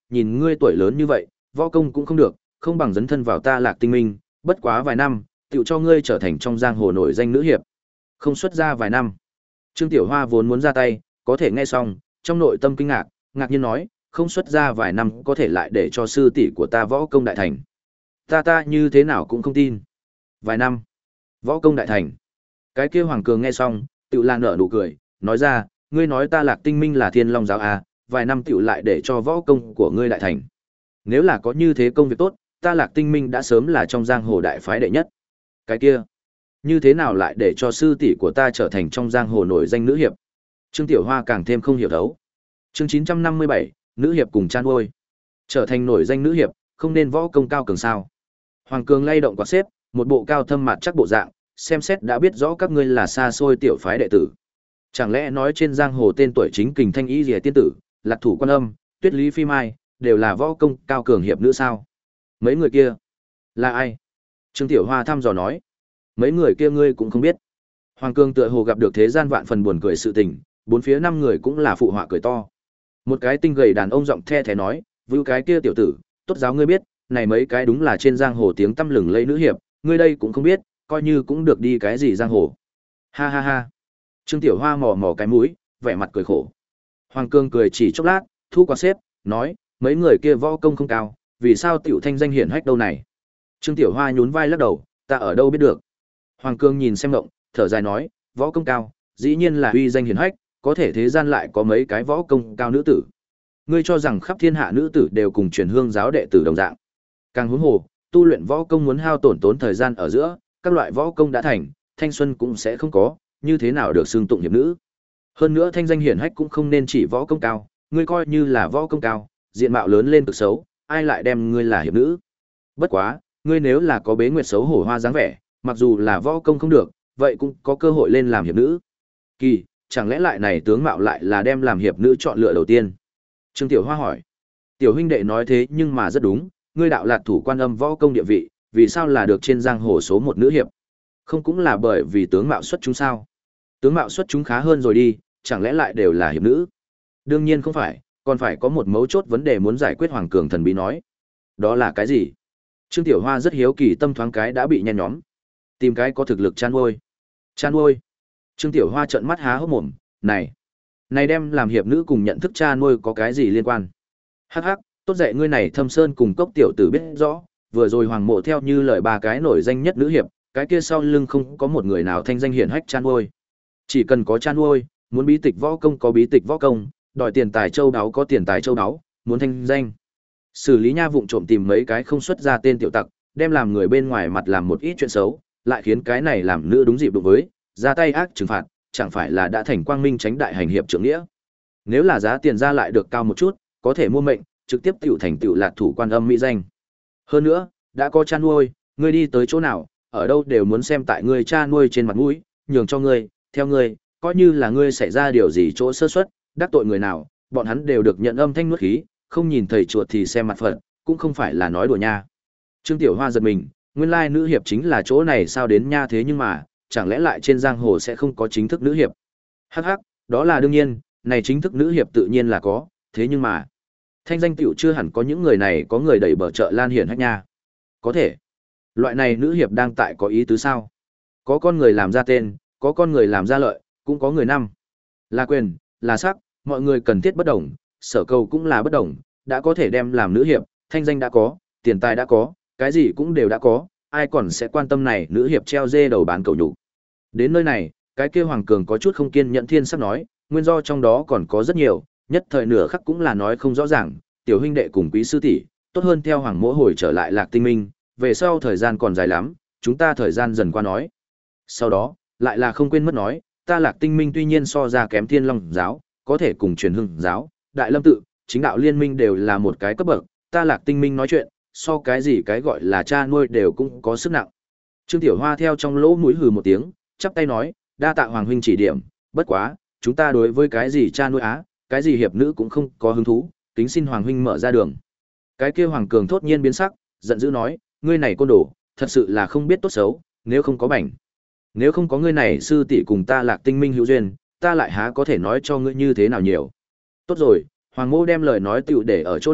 nhìn ngươi tuổi lớn như vậy, võ công cũng không được, không bằng dấn thân vào ta Lạc Tinh Minh, bất quá vài năm, tựu cho ngươi trở thành trong giang hồ nổi danh nữ hiệp. Không xuất ra vài năm. Trương Tiểu Hoa vốn muốn ra tay, có thể nghe xong, trong nội tâm kinh ngạc, ngạc nhiên nói, không xuất ra vài năm có thể lại để cho sư tỷ của ta võ công đại thành. Ta ta như thế nào cũng không tin. Vài năm, võ công đại thành. Cái kia Hoàng Cường nghe xong, tựu là nở nụ cười, nói ra, ngươi nói ta Lạc Tinh Minh là Thiên Long giáo à, vài năm tựu lại để cho võ công của ngươi đại thành. Nếu là có như thế công việc tốt, ta Lạc Tinh Minh đã sớm là trong giang hồ đại phái đệ nhất. Cái kia, như thế nào lại để cho sư tỷ của ta trở thành trong giang hồ nổi danh nữ hiệp? Trương Tiểu Hoa càng thêm không hiểu thấu. Chương chín trăm năm mươi bảy, nữ hiệp cùng chan nuôi. Trở thành nổi danh nữ hiệp, không nên võ công cao cường sao? Hoàng Cường lay động quạt xếp, một bộ cao thâm mặt chắc bộ dạng, xem xét đã biết rõ các ngươi là xa xôi tiểu phái đệ tử. Chẳng lẽ nói trên giang hồ tên tuổi chính kình thanh ý rìa tiên tử, lạc thủ quan âm, tuyết lý phi mai, đều là võ công cao cường hiệp nữ sao? Mấy người kia là ai? Trương Tiểu Hoa thăm dò nói. Mấy người kia ngươi cũng không biết. Hoàng Cương tựa hồ gặp được thế gian vạn phần buồn cười sự tình, bốn phía năm người cũng là phụ họa cười to. Một cái tinh gầy đàn ông giọng the thé nói, vưu cái kia tiểu tử, tốt giáo ngươi biết, này mấy cái đúng là trên giang hồ tiếng tăm lừng lẫy nữ hiệp, ngươi đây cũng không biết, coi như cũng được đi cái gì giang hồ. Ha ha ha. Trương Tiểu Hoa mò mò cái mũi, vẻ mặt cười khổ. Hoàng Cương cười chỉ chốc lát, thu quạt xếp, nói, mấy người kia võ công không cao, vì sao tiểu thanh danh hiển hách đâu này? Trương Tiểu Hoa nhún vai lắc đầu, ta ở đâu biết được. Hoàng Cương nhìn xem động, thở dài nói, võ công cao, dĩ nhiên là uy danh hiển hách, có thể thế gian lại có mấy cái võ công cao nữ tử. Ngươi cho rằng khắp thiên hạ nữ tử đều cùng truyền hương giáo đệ tử đồng dạng. Càng huống hồ, tu luyện võ công muốn hao tổn tốn thời gian ở giữa, các loại võ công đã thành, thanh xuân cũng sẽ không có, như thế nào được xưng tụng hiệp nữ. Hơn nữa thanh danh hiển hách cũng không nên chỉ võ công cao, ngươi coi như là võ công cao, diện mạo lớn lên cực xấu, ai lại đem ngươi là hiệp nữ. Bất quá, ngươi nếu là có bế nguyệt xấu hổ hoa dáng vẻ, mặc dù là võ công không được, vậy cũng có cơ hội lên làm hiệp nữ. Kỳ, chẳng lẽ lại này tướng mạo lại là đem làm hiệp nữ chọn lựa đầu tiên? Trương Tiểu Hoa hỏi. Tiểu huynh đệ nói thế nhưng mà rất đúng, ngươi đạo lạc thủ quan âm võ công địa vị, vì sao là được trên giang hồ số một nữ hiệp? Không cũng là bởi vì tướng mạo xuất chúng sao? Tướng mạo xuất chúng khá hơn rồi đi, chẳng lẽ lại đều là hiệp nữ? Đương nhiên không phải, còn phải có một mấu chốt vấn đề muốn giải quyết. Hoàng Cường thần bí nói. Đó là cái gì? Trương Tiểu Hoa rất hiếu kỳ, tâm thoáng cái đã bị nhen nhóm. Tìm cái có thực lực chăn nuôi. Chăn nuôi? Trương Tiểu Hoa trợn mắt há hốc mồm, này, này đem làm hiệp nữ cùng nhận thức cha nuôi có cái gì liên quan? Hắc hắc, tốt dạy ngươi này Thâm Sơn cùng Cốc tiểu tử biết rõ, vừa rồi Hoàng Mộ theo như lời ba cái nổi danh nhất nữ hiệp, cái kia sau lưng không có một người nào thanh danh hiển hách cha nuôi. Chỉ cần có cha nuôi, muốn bí tịch võ công có bí tịch võ công, đòi tiền tài châu đáo có tiền tài châu đáo, muốn thanh danh. Xử lý nha vụng trộm tìm mấy cái không xuất ra tên tiểu tặc, đem làm người bên ngoài mặt làm một ít chuyện xấu, lại khiến cái này làm nữ đúng dịp đụng với, ra tay ác trừng phạt, chẳng phải là đã thành quang minh tránh đại hành hiệp trưởng nghĩa. Nếu là giá tiền ra lại được cao một chút, có thể mua mệnh, trực tiếp tiểu thành tiểu lạc thủ quan âm mỹ danh. Hơn nữa, đã có cha nuôi, ngươi đi tới chỗ nào, ở đâu đều muốn xem tại ngươi cha nuôi trên mặt mũi, nhường cho ngươi, theo ngươi, coi như là ngươi xảy ra điều gì chỗ sơ suất, đắc tội người nào, bọn hắn đều được nhận âm thanh nuốt khí, không nhìn thầy chuột thì xem mặt Phật, cũng không phải là nói đùa nha. Trương Tiểu Hoa giật mình, nguyên lai nữ hiệp chính là chỗ này sao đến nha, thế nhưng mà, chẳng lẽ lại trên giang hồ sẽ không có chính thức nữ hiệp? Hắc hắc, đó là đương nhiên, này chính thức nữ hiệp tự nhiên là có, thế nhưng mà, thanh danh tiểu chưa hẳn có những người này có người đẩy bờ chợ lan hiển hách nha. Có thể, loại này nữ hiệp đang tại có ý tứ sao? Có con người làm ra tên, có con người làm ra lợi, cũng có người năm. Là quyền, là sắc, mọi người cần thiết bất đồng, sở cầu cũng là bất đồng, đã có thể đem làm nữ hiệp, thanh danh đã có, tiền tài đã có, cái gì cũng đều đã có, ai còn sẽ quan tâm này nữ hiệp treo dê đầu bán cầu nhục. Đến nơi này, cái kia Hoàng Cường có chút không kiên nhẫn thiên sắp nói, nguyên do trong đó còn có rất nhiều, nhất thời nửa khắc cũng là nói không rõ ràng, tiểu huynh đệ cùng quý sư tỷ, tốt hơn theo Hoàng Mỗ hồi trở lại Lạc Tinh Minh, về sau thời gian còn dài lắm, chúng ta thời gian dần qua nói. Sau đó, lại là không quên mất nói, ta Lạc Tinh Minh tuy nhiên so ra kém Thiên Long giáo, có thể cùng Truyền Hưng giáo, Đại Lâm tự, Chính đạo liên minh đều là một cái cấp bậc, ta Lạc Tinh Minh nói chuyện, so cái gì cái gọi là cha nuôi đều cũng có sức nặng. Trương Tiểu Hoa theo trong lỗ mũi hừ một tiếng, chắp tay nói, đa tạ Hoàng huynh chỉ điểm, bất quá, chúng ta đối với cái gì cha nuôi á, cái gì hiệp nữ cũng không có hứng thú, kính xin Hoàng huynh mở ra đường. Cái kia Hoàng Cường thốt nhiên biến sắc, giận dữ nói, ngươi này côn đồ, thật sự là không biết tốt xấu, nếu không có bảnh, nếu không có ngươi này sư tỷ cùng ta Lạc Tinh Minh hữu duyên, ta lại há có thể nói cho ngươi như thế nào nhiều. Tốt rồi, Hoàng Mô đem lời nói tựu để ở chỗ này,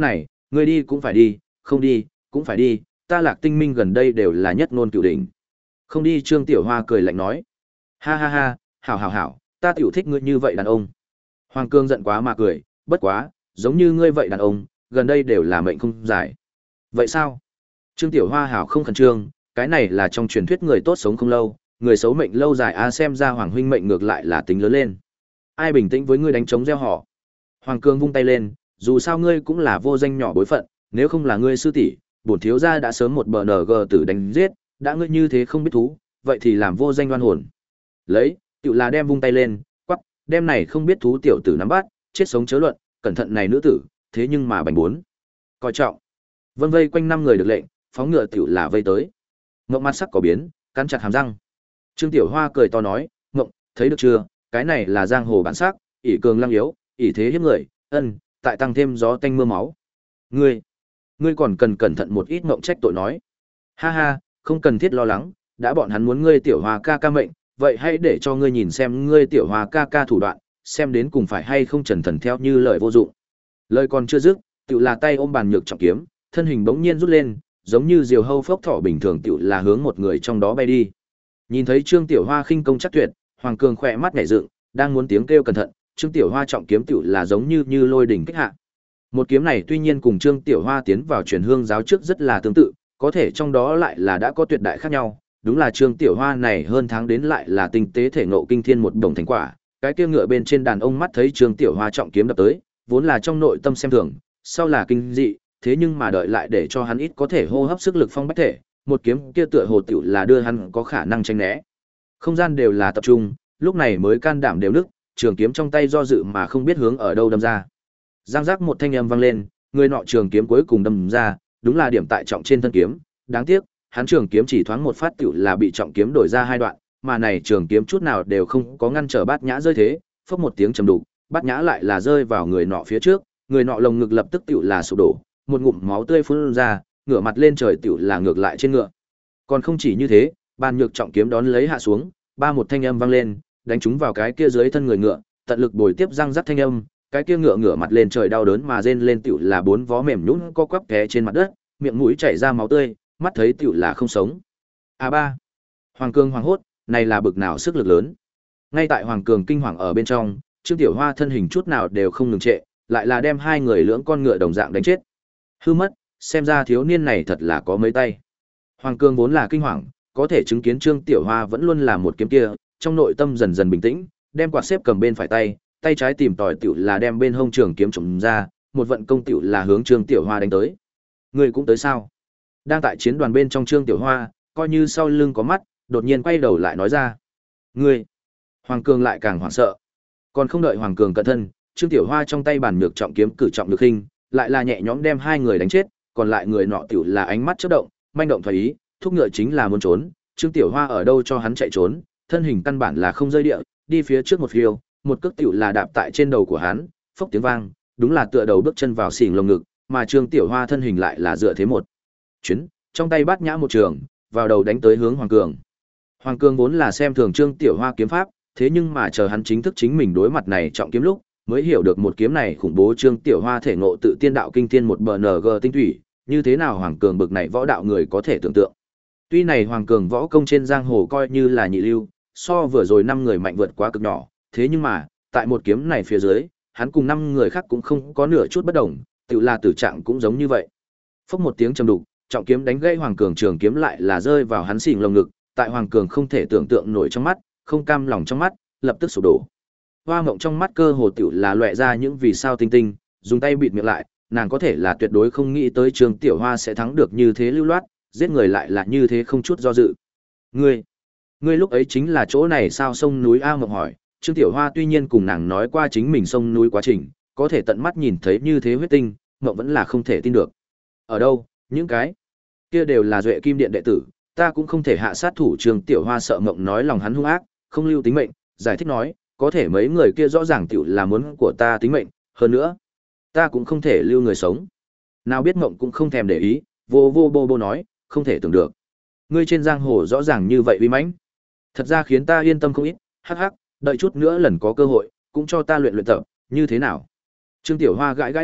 Ngươi đi cũng phải đi, không đi, cũng phải đi, ta Lạc Tinh Minh gần đây đều là nhất ngôn cửu đỉnh. Không đi Trương Tiểu Hoa cười lạnh nói. Ha ha ha, hảo hảo hảo, ta tiểu thích ngươi như vậy đàn ông. Hoàng Cương giận quá mà cười, bất quá, giống như ngươi vậy đàn ông, gần đây đều là mệnh không dài. Vậy sao? Trương Tiểu Hoa hảo không khẩn trương, cái này là trong truyền thuyết người tốt sống không lâu, người xấu mệnh lâu dài a, xem ra Hoàng huynh mệnh ngược lại là tính lớn lên. Ai bình tĩnh với ngươi đánh trống gieo họ. Hoàng Cương vung tay lên, dù sao ngươi cũng là vô danh nhỏ bối phận, nếu không là ngươi sư tỷ, bổn thiếu gia đã sớm một bờ nờ gờ tử đánh giết, đã ngươi như thế không biết thú, vậy thì làm vô danh đoan hồn. Lấy, tiểu là đem vung tay lên, quắc, đem này không biết thú tiểu tử nắm bắt, chết sống chớ luận, cẩn thận này nữ tử, thế nhưng mà bành bốn. Coi trọng. Vân vây quanh năm người được lệnh, phóng ngựa tiểu là vây tới. Ngộng mặt sắc có biến, cắn chặt hàm răng. Trương Tiểu Hoa cười to nói, "Ngộng, thấy được chưa, cái này là giang hồ bản sắc, ỷ cường lăng yếu, ỷ thế hiếp người, ân, tại tăng thêm gió tanh mưa máu. Ngươi, ngươi còn cần cẩn thận một ít." Ngộng trách tội nói. "Ha ha, không cần thiết lo lắng, đã bọn hắn muốn ngươi Tiểu Hoa ca ca mệnh, vậy hãy để cho ngươi nhìn xem ngươi Tiểu Hoa ca ca thủ đoạn, xem đến cùng phải hay không trần thần theo như lời vô dụng." Lời còn chưa dứt, tiểu là tay ôm bàn nhược trọng kiếm, thân hình bỗng nhiên rút lên, giống như diều hâu phốc thỏ bình thường, tiểu là hướng một người trong đó bay đi. Nhìn thấy Trương Tiểu Hoa khinh công chắc tuyệt, Hoàng Cường khỏe mắt nhảy dựng, đang muốn tiếng kêu cẩn thận, Trương Tiểu Hoa trọng kiếm tiểu là giống như như lôi đỉnh kích hạ. Một kiếm này tuy nhiên cùng Trương Tiểu Hoa tiến vào truyền hương giáo trước rất là tương tự, có thể trong đó lại là đã có tuyệt đại khác nhau, đúng là Trương Tiểu Hoa này hơn tháng đến lại là tinh tế thể ngộ kinh thiên một đồng thành quả. Cái kia ngựa bên trên đàn ông mắt thấy Trương Tiểu Hoa trọng kiếm đập tới, vốn là trong nội tâm xem thường, sau là kinh dị, thế nhưng mà đợi lại để cho hắn ít có thể hô hấp sức lực phong bách thể, một kiếm kia tựa hồ tiểu là đưa hắn có khả năng tránh né. Không gian đều là tập trung, lúc này mới can đảm đều nức, trường kiếm trong tay do dự mà không biết hướng ở đâu đâm ra. Giang giác một thanh âm vang lên, người nọ trường kiếm cuối cùng đâm ra, đúng là điểm tại trọng trên thân kiếm, đáng tiếc, hắn trường kiếm chỉ thoáng một phát tiểu là bị trọng kiếm đổi ra hai đoạn, mà này trường kiếm chút nào đều không có ngăn trở Bát Nhã rơi thế, phốc một tiếng trầm đục, Bát Nhã lại là rơi vào người nọ phía trước, người nọ lồng ngực lập tức tiểu là sụp đổ, một ngụm máu tươi phun ra, ngửa mặt lên trời tiểu là ngược lại trên ngựa. Còn không chỉ như thế, bàn nhược trọng kiếm đón lấy hạ xuống, ba một thanh âm vang lên, đánh trúng vào cái kia dưới thân người ngựa, tận lực bồi tiếp răng rắc thanh âm, cái kia ngựa ngửa mặt lên trời đau đớn mà rên lên tiểu là bốn vó mềm nhũn co quắp té trên mặt đất, miệng mũi chảy ra máu tươi, mắt thấy tiểu là không sống. A ba. Hoàng Cường hoàng hốt, này là bực nào sức lực lớn. Ngay tại Hoàng Cường kinh hoàng ở bên trong, Trương Tiểu Hoa thân hình chút nào đều không ngừng trệ, lại là đem hai người lưỡng con ngựa đồng dạng đánh chết. Hư mất, xem ra thiếu niên này thật là có mấy tay. Hoàng Cường vốn là kinh hoàng, có thể chứng kiến Trương Tiểu Hoa vẫn luôn là một kiếm kia, trong nội tâm dần dần bình tĩnh, đem quạt xếp cầm bên phải tay, tay trái tìm tòi tiểu là đem bên hông trường kiếm trộm ra, một vận công tiểu là hướng Trương Tiểu Hoa đánh tới. Người cũng tới sao? Đang tại chiến đoàn bên trong Trương Tiểu Hoa, coi như sau lưng có mắt, đột nhiên quay đầu lại nói ra. Ngươi! Hoàng Cường lại càng hoảng sợ. Còn không đợi Hoàng Cường cận thân, Trương Tiểu Hoa trong tay bản nhược trọng kiếm cử trọng lực hình, lại là nhẹ nhõm đem hai người đánh chết, còn lại người nọ tiểu là ánh mắt chớp động, manh động thoái ý, thúc ngựa chính là muốn trốn, Trương Tiểu Hoa ở đâu cho hắn chạy trốn, thân hình căn bản là không rơi địa, đi phía trước một phiêu, một cước tiểu là đạp tại trên đầu của hắn, phốc tiếng vang, đúng là tựa đầu bước chân vào xỉn lồng ngực, mà Trương Tiểu Hoa thân hình lại là dựa thế một chuyến, trong tay Bát Nhã một trường, vào đầu đánh tới hướng Hoàng Cường. Hoàng Cường vốn là xem thường Trương Tiểu Hoa kiếm pháp, thế nhưng mà chờ hắn chính thức chính mình đối mặt này trọng kiếm lúc, mới hiểu được một kiếm này khủng bố. Trương Tiểu Hoa thể ngộ tự tiên đạo kinh thiên một bờ en giê tinh thủy, như thế nào Hoàng Cường bực này võ đạo người có thể tưởng tượng. Tuy này Hoàng Cường võ công trên giang hồ coi như là nhị lưu, so vừa rồi năm người mạnh vượt quá cực nhỏ, thế nhưng mà, tại một kiếm này phía dưới, hắn cùng năm người khác cũng không có nửa chút bất đồng, tự là tử trạng cũng giống như vậy. Phốc một tiếng trầm đục, trọng kiếm đánh gãy Hoàng Cường trường kiếm lại là rơi vào hắn xỉn lồng ngực, tại Hoàng Cường không thể tưởng tượng nổi trong mắt, không cam lòng trong mắt, lập tức sụp đổ. Hoa Mộng trong mắt cơ hồ tiểu là lóe ra những vì sao tinh tinh, dùng tay bịt miệng lại, nàng có thể là tuyệt đối không nghĩ tới Trương Tiểu Hoa sẽ thắng được như thế lưu loát, giết người lại là như thế không chút do dự. Ngươi, ngươi lúc ấy chính là chỗ này sao? Sông núi A Mộng hỏi. Trương Tiểu Hoa tuy nhiên cùng nàng nói qua chính mình sông núi quá trình, có thể tận mắt nhìn thấy như thế huyết tinh, Mộng vẫn là không thể tin được. Ở đâu, những cái kia đều là Duệ Kim Điện đệ tử, ta cũng không thể hạ sát thủ. Trương Tiểu Hoa sợ Mộng nói lòng hắn hung ác, không lưu tính mệnh, giải thích nói, có thể mấy người kia rõ ràng tiểu là muốn của ta tính mệnh, hơn nữa, ta cũng không thể lưu người sống. Nào biết Mộng cũng không thèm để ý, vô vô bô bô nói, không thể tưởng được. Ngươi trên giang hồ rõ ràng như vậy uy mãnh, thật ra khiến ta yên tâm không ít, hắc hắc, đợi chút nữa lần có cơ hội, cũng cho ta luyện luyện tập, như thế nào? Trương Tiểu Hoa gãi gãi đầu,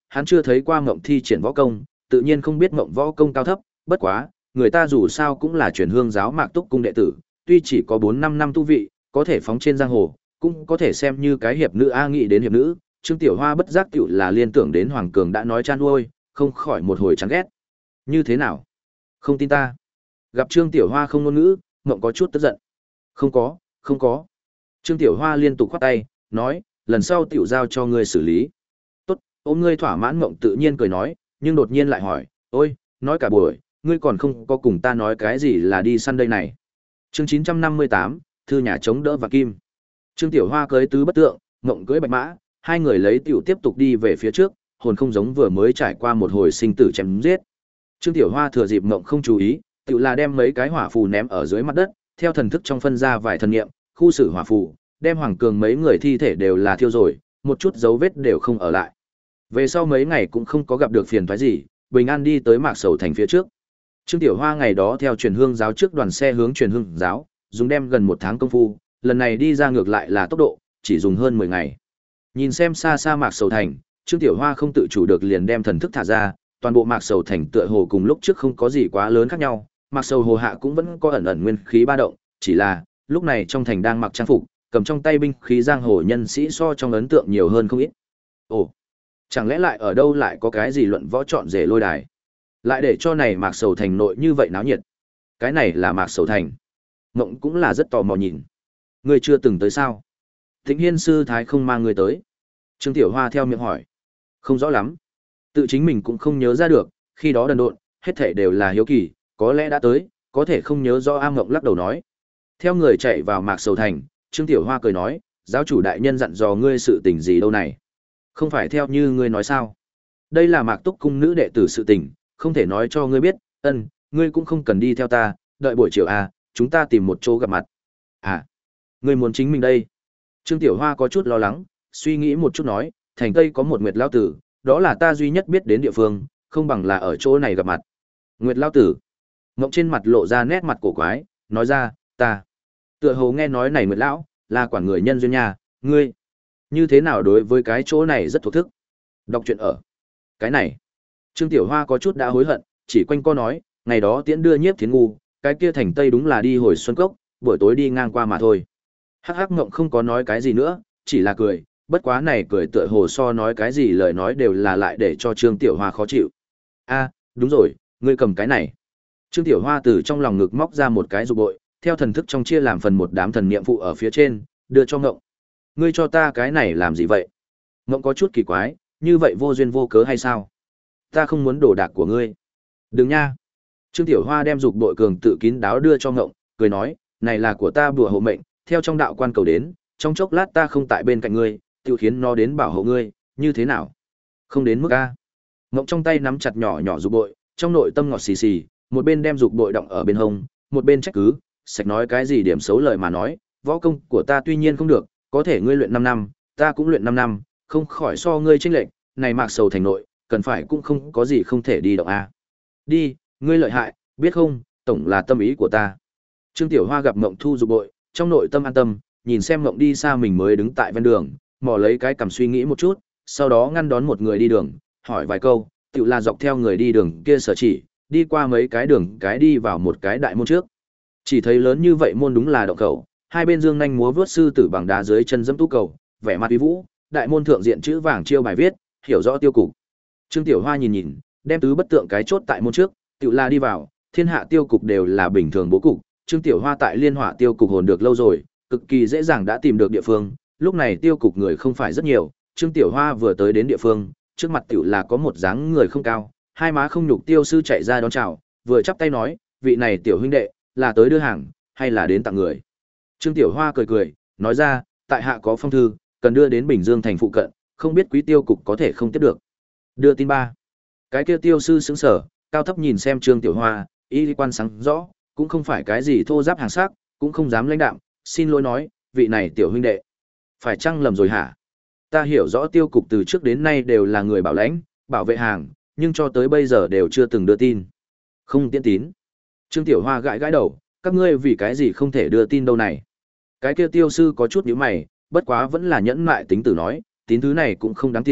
hắn chưa thấy qua Ngộng thi triển võ công, tự nhiên không biết Ngộng võ công cao thấp, bất quá, người ta dù sao cũng là truyền hương giáo Mạc Túc cung đệ tử, tuy chỉ có bốn năm năm tu vị, có thể phóng trên giang hồ, cũng có thể xem như cái hiệp nữ a. Nghĩ đến hiệp nữ, Trương Tiểu Hoa bất giác tựu là liên tưởng đến Hoàng Cường đã nói chan nuôi, không khỏi một hồi chán ghét. Như thế nào? Không tin ta? Gặp Trương Tiểu Hoa không ngôn ngữ, Ngộng có chút tức giận. Không có, không có. Trương Tiểu Hoa liên tục khoát tay, nói, lần sau tiểu giao cho ngươi xử lý. Tốt, ôm ngươi thỏa mãn. Ngộng tự nhiên cười nói, nhưng đột nhiên lại hỏi, ôi, nói cả buổi, ngươi còn không có cùng ta nói cái gì là đi săn đây này. Chương chín trăm năm mươi tám, thư nhà chống đỡ và kim. Trương Tiểu Hoa cưới tứ bất tượng, Ngộng cưới bạch mã, hai người lấy tiểu tiếp tục đi về phía trước, hồn không giống vừa mới trải qua một hồi sinh tử chém giết. Trương Tiểu Hoa thừa dịp Ngộng không chú ý, tiểu là đem mấy cái hỏa phù ném ở dưới mặt đất, theo thần thức trong phân ra vài thần niệm, khu xử hỏa phù, đem Hoàng Cường mấy người thi thể đều là thiêu rồi, một chút dấu vết đều không ở lại. Về sau mấy ngày cũng không có gặp được phiền toái gì, bình an đi tới Mạc Sầu thành phía trước. Trương Tiểu Hoa ngày đó theo truyền hương giáo trước đoàn xe hướng truyền hương giáo, dùng đem gần một tháng công phu, lần này đi ra ngược lại là tốc độ, chỉ dùng hơn mười ngày. Nhìn xem xa xa Mạc Sầu thành, Trương Tiểu Hoa không tự chủ được liền đem thần thức thả ra, toàn bộ Mạc Sầu thành tựa hồ cùng lúc trước không có gì quá lớn khác nhau, Mạc Sầu hồ hạ cũng vẫn có ẩn ẩn nguyên khí ba động, chỉ là lúc này trong thành đang mặc trang phục, cầm trong tay binh khí giang hồ nhân sĩ so trong ấn tượng nhiều hơn không ít. Ồ, chẳng lẽ lại ở đâu lại có cái gì luận võ chọn rể lôi đài? Lại để cho này Mạc Sầu thành nội như vậy náo nhiệt. Cái này là Mạc Sầu thành. Ngộng cũng là rất tò mò nhìn. Ngươi chưa từng tới sao? Thịnh Hiên sư thái không mang ngươi tới. Trương Tiểu Hoa theo miệng hỏi. Không rõ lắm. Tự chính mình cũng không nhớ ra được, khi đó đần độn, hết thảy đều là hiếu kỳ, có lẽ đã tới, có thể không nhớ rõ. A Ngộng lắc đầu nói. Theo người chạy vào Mạc Sầu thành, Trương Tiểu Hoa cười nói, giáo chủ đại nhân dặn dò ngươi sự tình gì đâu này? Không phải theo như ngươi nói sao? Đây là Mạc Túc cung nữ đệ tử sự tình, không thể nói cho ngươi biết, ân, ngươi cũng không cần đi theo ta, đợi buổi chiều à, chúng ta tìm một chỗ gặp mặt. À, ngươi muốn chính mình đây. Trương Tiểu Hoa có chút lo lắng, suy nghĩ một chút nói, thành Tây có một Nguyệt Lao Tử, đó là ta duy nhất biết đến địa phương, không bằng là ở chỗ này gặp mặt. Nguyệt Lao Tử. Ngộng trên mặt lộ ra nét mặt cổ quái, nói ra, ta. Tựa hồ nghe nói này Nguyệt Lão, là quản người nhân duyên nhà, ngươi. Như thế nào đối với cái chỗ này rất thuộc thức. Đọc truyện ở. Cái này. Trương Tiểu Hoa có chút đã hối hận, chỉ quanh co nói, ngày đó tiễn đưa Nhiếp Thiến ngu, cái kia thành Tây đúng là đi hồi Xuân Cốc, buổi tối đi ngang qua mà thôi. Hắc Hắc Ngộng không có nói cái gì nữa, chỉ là cười, bất quá này cười tựa hồ so nói cái gì lời nói đều là lại để cho Trương Tiểu Hoa khó chịu. A, đúng rồi, ngươi cầm cái này. Trương Tiểu Hoa từ trong lòng ngực móc ra một cái dục bội, theo thần thức trong chia làm phần một đám thần niệm phụ ở phía trên, đưa cho Ngộng. Ngươi cho ta cái này làm gì vậy? Ngộng có chút kỳ quái, như vậy vô duyên vô cớ hay sao? Ta không muốn đồ đạc của ngươi. Đừng nha. Trương Tiểu Hoa đem dục bội cường tự kín đáo đưa cho Ngộng, cười nói, này là của ta bùa hộ mệnh, theo trong đạo quan cầu đến, trong chốc lát ta không tại bên cạnh ngươi, tiêu khiến nó đến bảo hộ ngươi, như thế nào? Không đến mức a. Ngộng trong tay nắm chặt nhỏ nhỏ dục bội, trong nội tâm ngọt xì xì, một bên đem dục bội đọng ở bên hông, một bên trách cứ, sạch nói cái gì điểm xấu lời mà nói, võ công của ta tuy nhiên không được, có thể ngươi luyện năm năm, ta cũng luyện năm năm, không khỏi so ngươi chênh lệch, này Mạc Sầu thành nội, cần phải cũng không có gì không thể đi động a. Đi, ngươi lợi hại, biết không, tổng là tâm ý của ta. Trương Tiểu Hoa gặp Ngộng thu dục bội, trong nội tâm an tâm, nhìn xem Ngộng đi xa mình mới đứng tại ven đường, mò lấy cái cằm suy nghĩ một chút, sau đó ngăn đón một người đi đường, hỏi vài câu, tự là dọc theo người đi đường kia sở chỉ, đi qua mấy cái đường cái đi vào một cái đại môn trước. Chỉ thấy lớn như vậy môn đúng là động khẩu, hai bên dương nhanh múa vớt sư tử bằng đá dưới chân dẫm tú cầu, vẻ mặt uy vũ, đại môn thượng diện chữ vàng chiêu bài viết, hiểu rõ tiêu cục. Trương Tiểu Hoa nhìn nhìn, đem tứ bất tượng cái chốt tại môn trước, tự la đi vào, thiên hạ tiêu cục đều là bình thường bố cục, Trương Tiểu Hoa tại Liên Hỏa tiêu cục hồn được lâu rồi, cực kỳ dễ dàng đã tìm được địa phương, lúc này tiêu cục người không phải rất nhiều, Trương Tiểu Hoa vừa tới đến địa phương, trước mặt tiểu là có một dáng người không cao, hai má không nhục tiêu sư chạy ra đón chào, vừa chắp tay nói, vị này tiểu huynh đệ, là tới đưa hàng, hay là đến tặng người. Trương Tiểu Hoa cười cười, nói ra, tại hạ có phong thư, cần đưa đến Bình Dương thành phụ cận, không biết quý tiêu cục có thể không tiếp được. Đưa tin ba. Cái kia tiêu sư sững sở, cao thấp nhìn xem Trương Tiểu Hoa, y quan sáng rõ, cũng không phải cái gì thô giáp hàng sắc, cũng không dám lãnh đạm, xin lỗi nói, vị này tiểu huynh đệ, phải chăng lầm rồi hả? Ta hiểu rõ tiêu cục từ trước đến nay đều là người bảo lãnh, bảo vệ hàng, nhưng cho tới bây giờ đều chưa từng đưa tin. Không tiễn tín. Trương Tiểu Hoa gãi gãi đầu, các ngươi vì cái gì không thể đưa tin đâu này? Cái kia tiêu sư có chút nhíu mày, bất quá vẫn là nhẫn mại tính tử nói, tín thứ này cũng không đáng tiền,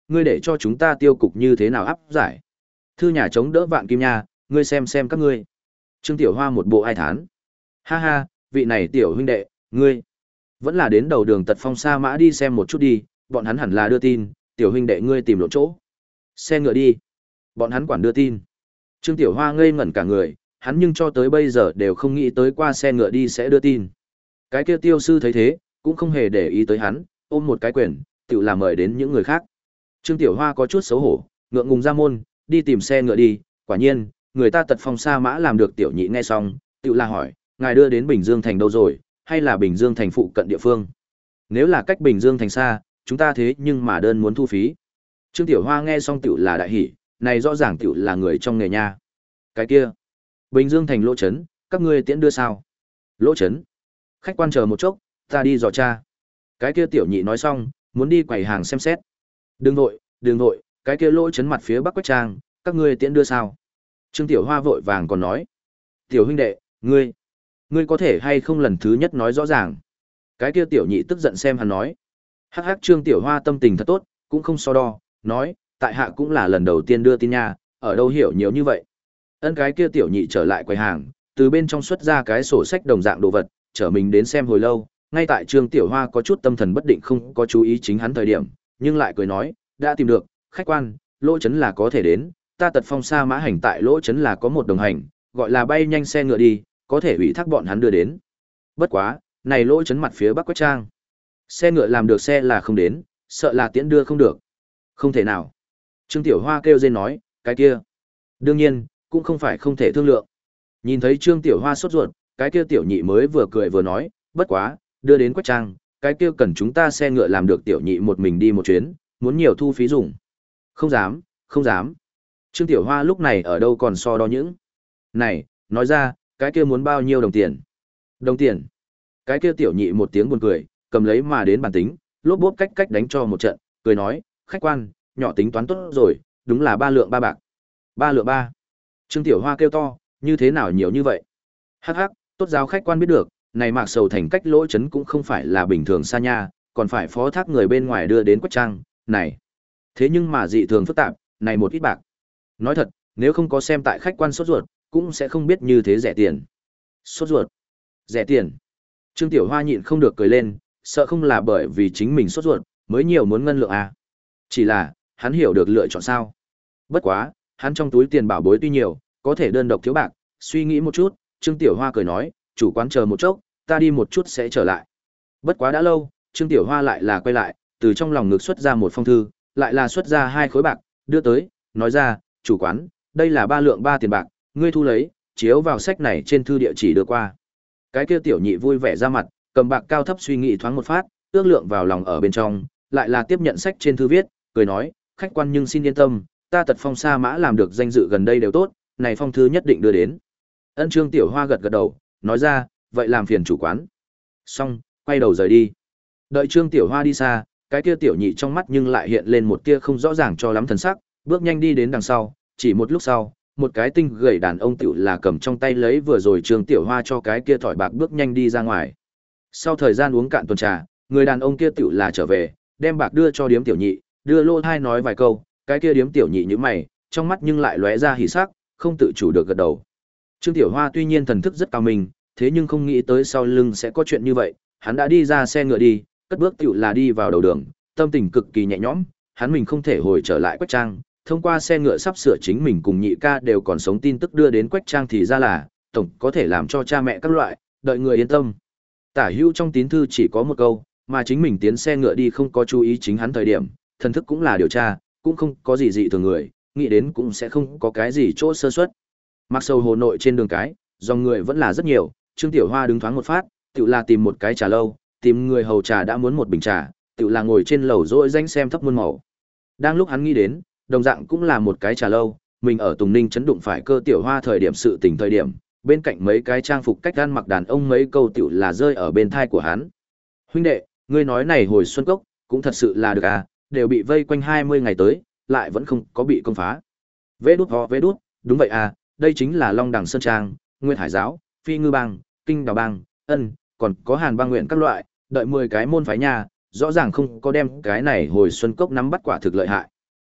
ngươi để cho chúng ta tiêu cục như thế nào áp giải. Thư nhà chống đỡ vạn kim nha, ngươi xem xem các ngươi. Trương Tiểu Hoa một bộ ai thán. Ha ha, vị này tiểu huynh đệ, ngươi vẫn là đến đầu đường Tật Phong Sa Mã đi xem một chút đi, bọn hắn hẳn là đưa tin, tiểu huynh đệ ngươi tìm lộn chỗ. Xe ngựa đi. Bọn hắn quản đưa tin. Trương Tiểu Hoa ngây ngẩn cả người, hắn nhưng cho tới bây giờ đều không nghĩ tới qua xe ngựa đi sẽ đưa tin. Cái kia tiêu sư thấy thế, cũng không hề để ý tới hắn, ôm một cái quyền, tự làm mời đến những người khác. Trương Tiểu Hoa có chút xấu hổ, ngượng ngùng ra môn, đi tìm xe ngựa đi, quả nhiên, người ta Tật Phong Sa Mã làm được tiểu nhị nghe xong, tự là hỏi, ngài đưa đến Bình Dương thành đâu rồi, hay là Bình Dương thành phụ cận địa phương? Nếu là cách Bình Dương thành xa, chúng ta thế nhưng mà đơn muốn thu phí. Trương Tiểu Hoa nghe xong tiểu là đại hỉ, này rõ ràng tiểu là người trong nghề nha. Cái kia, Bình Dương thành Lỗ Trấn, các ngươi tiễn đưa sao? Lỗ Trấn. Khách quan chờ một chốc, ta đi dò cha. Cái kia tiểu nhị nói xong, muốn đi quầy hàng xem xét. Đừng vội, đừng vội, cái kia Lỗ Trấn mặt phía Bắc Quách Trang, các ngươi tiễn đưa sao? Trương Tiểu Hoa vội vàng còn nói. Tiểu huynh đệ, ngươi, ngươi có thể hay không lần thứ nhất nói rõ ràng. Cái kia tiểu nhị tức giận xem hắn nói. Hắc hắc Trương Tiểu Hoa tâm tình thật tốt, cũng không so đo, nói, tại hạ cũng là lần đầu tiên đưa tin nha, ở đâu hiểu nhiều như vậy. Ân cái kia tiểu nhị trở lại quầy hàng, từ bên trong xuất ra cái sổ sách đồng dạng đồ vật, trở mình đến xem hồi lâu, ngay tại Trương Tiểu Hoa có chút tâm thần bất định không có chú ý chính hắn thời điểm, nhưng lại cười nói, đã tìm được, khách quan, Lỗ Trấn là có thể đến, ta Tật Phong Sa Mã hành tại Lỗ Trấn là có một đồng hành, gọi là bay nhanh xe ngựa đi, có thể ủy thác bọn hắn đưa đến. Bất quá, này Lỗ Trấn mặt phía Bắc Quách Trang, xe ngựa làm được xe là không đến, sợ là tiễn đưa không được. Không thể nào. Trương Tiểu Hoa kêu rên nói, cái kia. Đương nhiên, cũng không phải không thể thương lượng. Nhìn thấy Trương Tiểu Hoa sốt ruột, cái kia tiểu nhị mới vừa cười vừa nói, bất quá, đưa đến Quách Trang, cái kia cần chúng ta xe ngựa làm được tiểu nhị một mình đi một chuyến, muốn nhiều thu phí dùng. Không dám, không dám. Trương Tiểu Hoa lúc này ở đâu còn so đo những. Này, nói ra, cái kia muốn bao nhiêu đồng tiền? Đồng tiền. Cái kia tiểu nhị một tiếng buồn cười, cầm lấy mà đến bàn tính, lốp bốp cách cách đánh cho một trận, cười nói, khách quan, nhỏ tính toán tốt rồi, đúng là ba lượng ba bạc. Ba lượng ba. Trương Tiểu Hoa kêu to, như thế nào nhiều như vậy? Hắc hắc, tốt giáo khách quan biết được, này Mạc Sầu thành cách Lỗ Trấn cũng không phải là bình thường xa nha, còn phải phó thác người bên ngoài đưa đến Quách Trang, này. Thế nhưng mà dị thường phức tạp, này một ít bạc. Nói thật, nếu không có xem tại khách quan sốt ruột, cũng sẽ không biết như thế rẻ tiền. Sốt ruột? Rẻ tiền? Trương Tiểu Hoa nhịn không được cười lên, sợ không là bởi vì chính mình sốt ruột, mới nhiều muốn ngân lượng à. Chỉ là, hắn hiểu được lựa chọn sao. Bất quá, hắn trong túi tiền bảo bối tuy nhiều, có thể đơn độc thiếu bạc, suy nghĩ một chút, Trương Tiểu Hoa cười nói, chủ quán chờ một chốc, ta đi một chút sẽ trở lại. Bất quá đã lâu, Trương Tiểu Hoa lại là quay lại, từ trong lòng ngực xuất ra một phong thư, lại là xuất ra hai khối bạc, đưa tới, nói ra, chủ quán, đây là ba lượng ba tiền bạc, ngươi thu lấy, chiếu vào sách này trên thư địa chỉ đưa qua. Cái kia tiểu nhị vui vẻ ra mặt, cầm bạc cao thấp suy nghĩ thoáng một phát, ước lượng vào lòng ở bên trong, lại là tiếp nhận sách trên thư viết, cười nói, khách quan nhưng xin yên tâm, ta Tật Phong Sa Mã làm được danh dự gần đây đều tốt, này phong thư nhất định đưa đến. Ân Trương Tiểu Hoa gật gật đầu, nói ra, vậy làm phiền chủ quán. Xong, quay đầu rời đi. Đợi Trương Tiểu Hoa đi xa, cái kia tiểu nhị trong mắt nhưng lại hiện lên một tia không rõ ràng cho lắm thần sắc, bước nhanh đi đến đằng sau, chỉ một lúc sau, một cái tinh gầy đàn ông tiểu là cầm trong tay lấy vừa rồi Trương Tiểu Hoa cho cái kia thỏi bạc bước nhanh đi ra ngoài. Sau thời gian uống cạn tuần trà, người đàn ông kia tiểu là trở về, đem bạc đưa cho điếm tiểu nhị, đưa lô thai nói vài câu, cái kia điếm tiểu nhị như mày, trong mắt nhưng lại lóe ra hỉ sắc, không tự chủ được gật đầu. Trương Tiểu Hoa tuy nhiên thần thức rất cao minh, thế nhưng không nghĩ tới sau lưng sẽ có chuyện như vậy, hắn đã đi ra xe ngựa đi, cất bước tiểu là đi vào đầu đường, tâm tình cực kỳ nhẹ nhõm, hắn mình không thể hồi trở lại Quách Trang, thông qua xe ngựa sắp sửa chính mình cùng nhị ca đều còn sống tin tức đưa đến Quách Trang thì ra là, tổng có thể làm cho cha mẹ các loại, đợi người yên tâm. Tả hữu trong tín thư chỉ có một câu, mà chính mình tiến xe ngựa đi không có chú ý chính hắn thời điểm, thần thức cũng là điều tra, cũng không có gì dị thường người, nghĩ đến cũng sẽ không có cái gì chỗ sơ suất. Mặc sầu hồ nội trên đường cái, dòng người vẫn là rất nhiều, Trương Tiểu Hoa đứng thoáng một phát, tự là tìm một cái trà lâu, tìm người hầu trà đã muốn một bình trà, tự là ngồi trên lầu rỗi danh xem thấp muôn màu. Đang lúc hắn nghĩ đến, đồng dạng cũng là một cái trà lâu, mình ở Tùng Ninh chấn đụng phải Cơ Tiểu Hoa thời điểm sự tình thời điểm, bên cạnh mấy cái trang phục cách ăn mặc đàn ông mấy câu tiểu là rơi ở bên thai của hắn. Huynh đệ, ngươi nói này hồi xuân cốc, cũng thật sự là được à, đều bị vây quanh hai mươi ngày tới, lại vẫn không có bị công phá. Vê đút ho vê đút, đúng vậy à, đây chính là Long Đằng Sơn Trang, Nguyên Hải Giáo, Phi Ngư Bang, Kinh Đào Bang, ân, còn có Hàn Bang nguyện các loại, đợi mười cái môn phái nhà, rõ ràng không có đem cái này hồi xuân cốc nắm bắt quả thực lợi hại.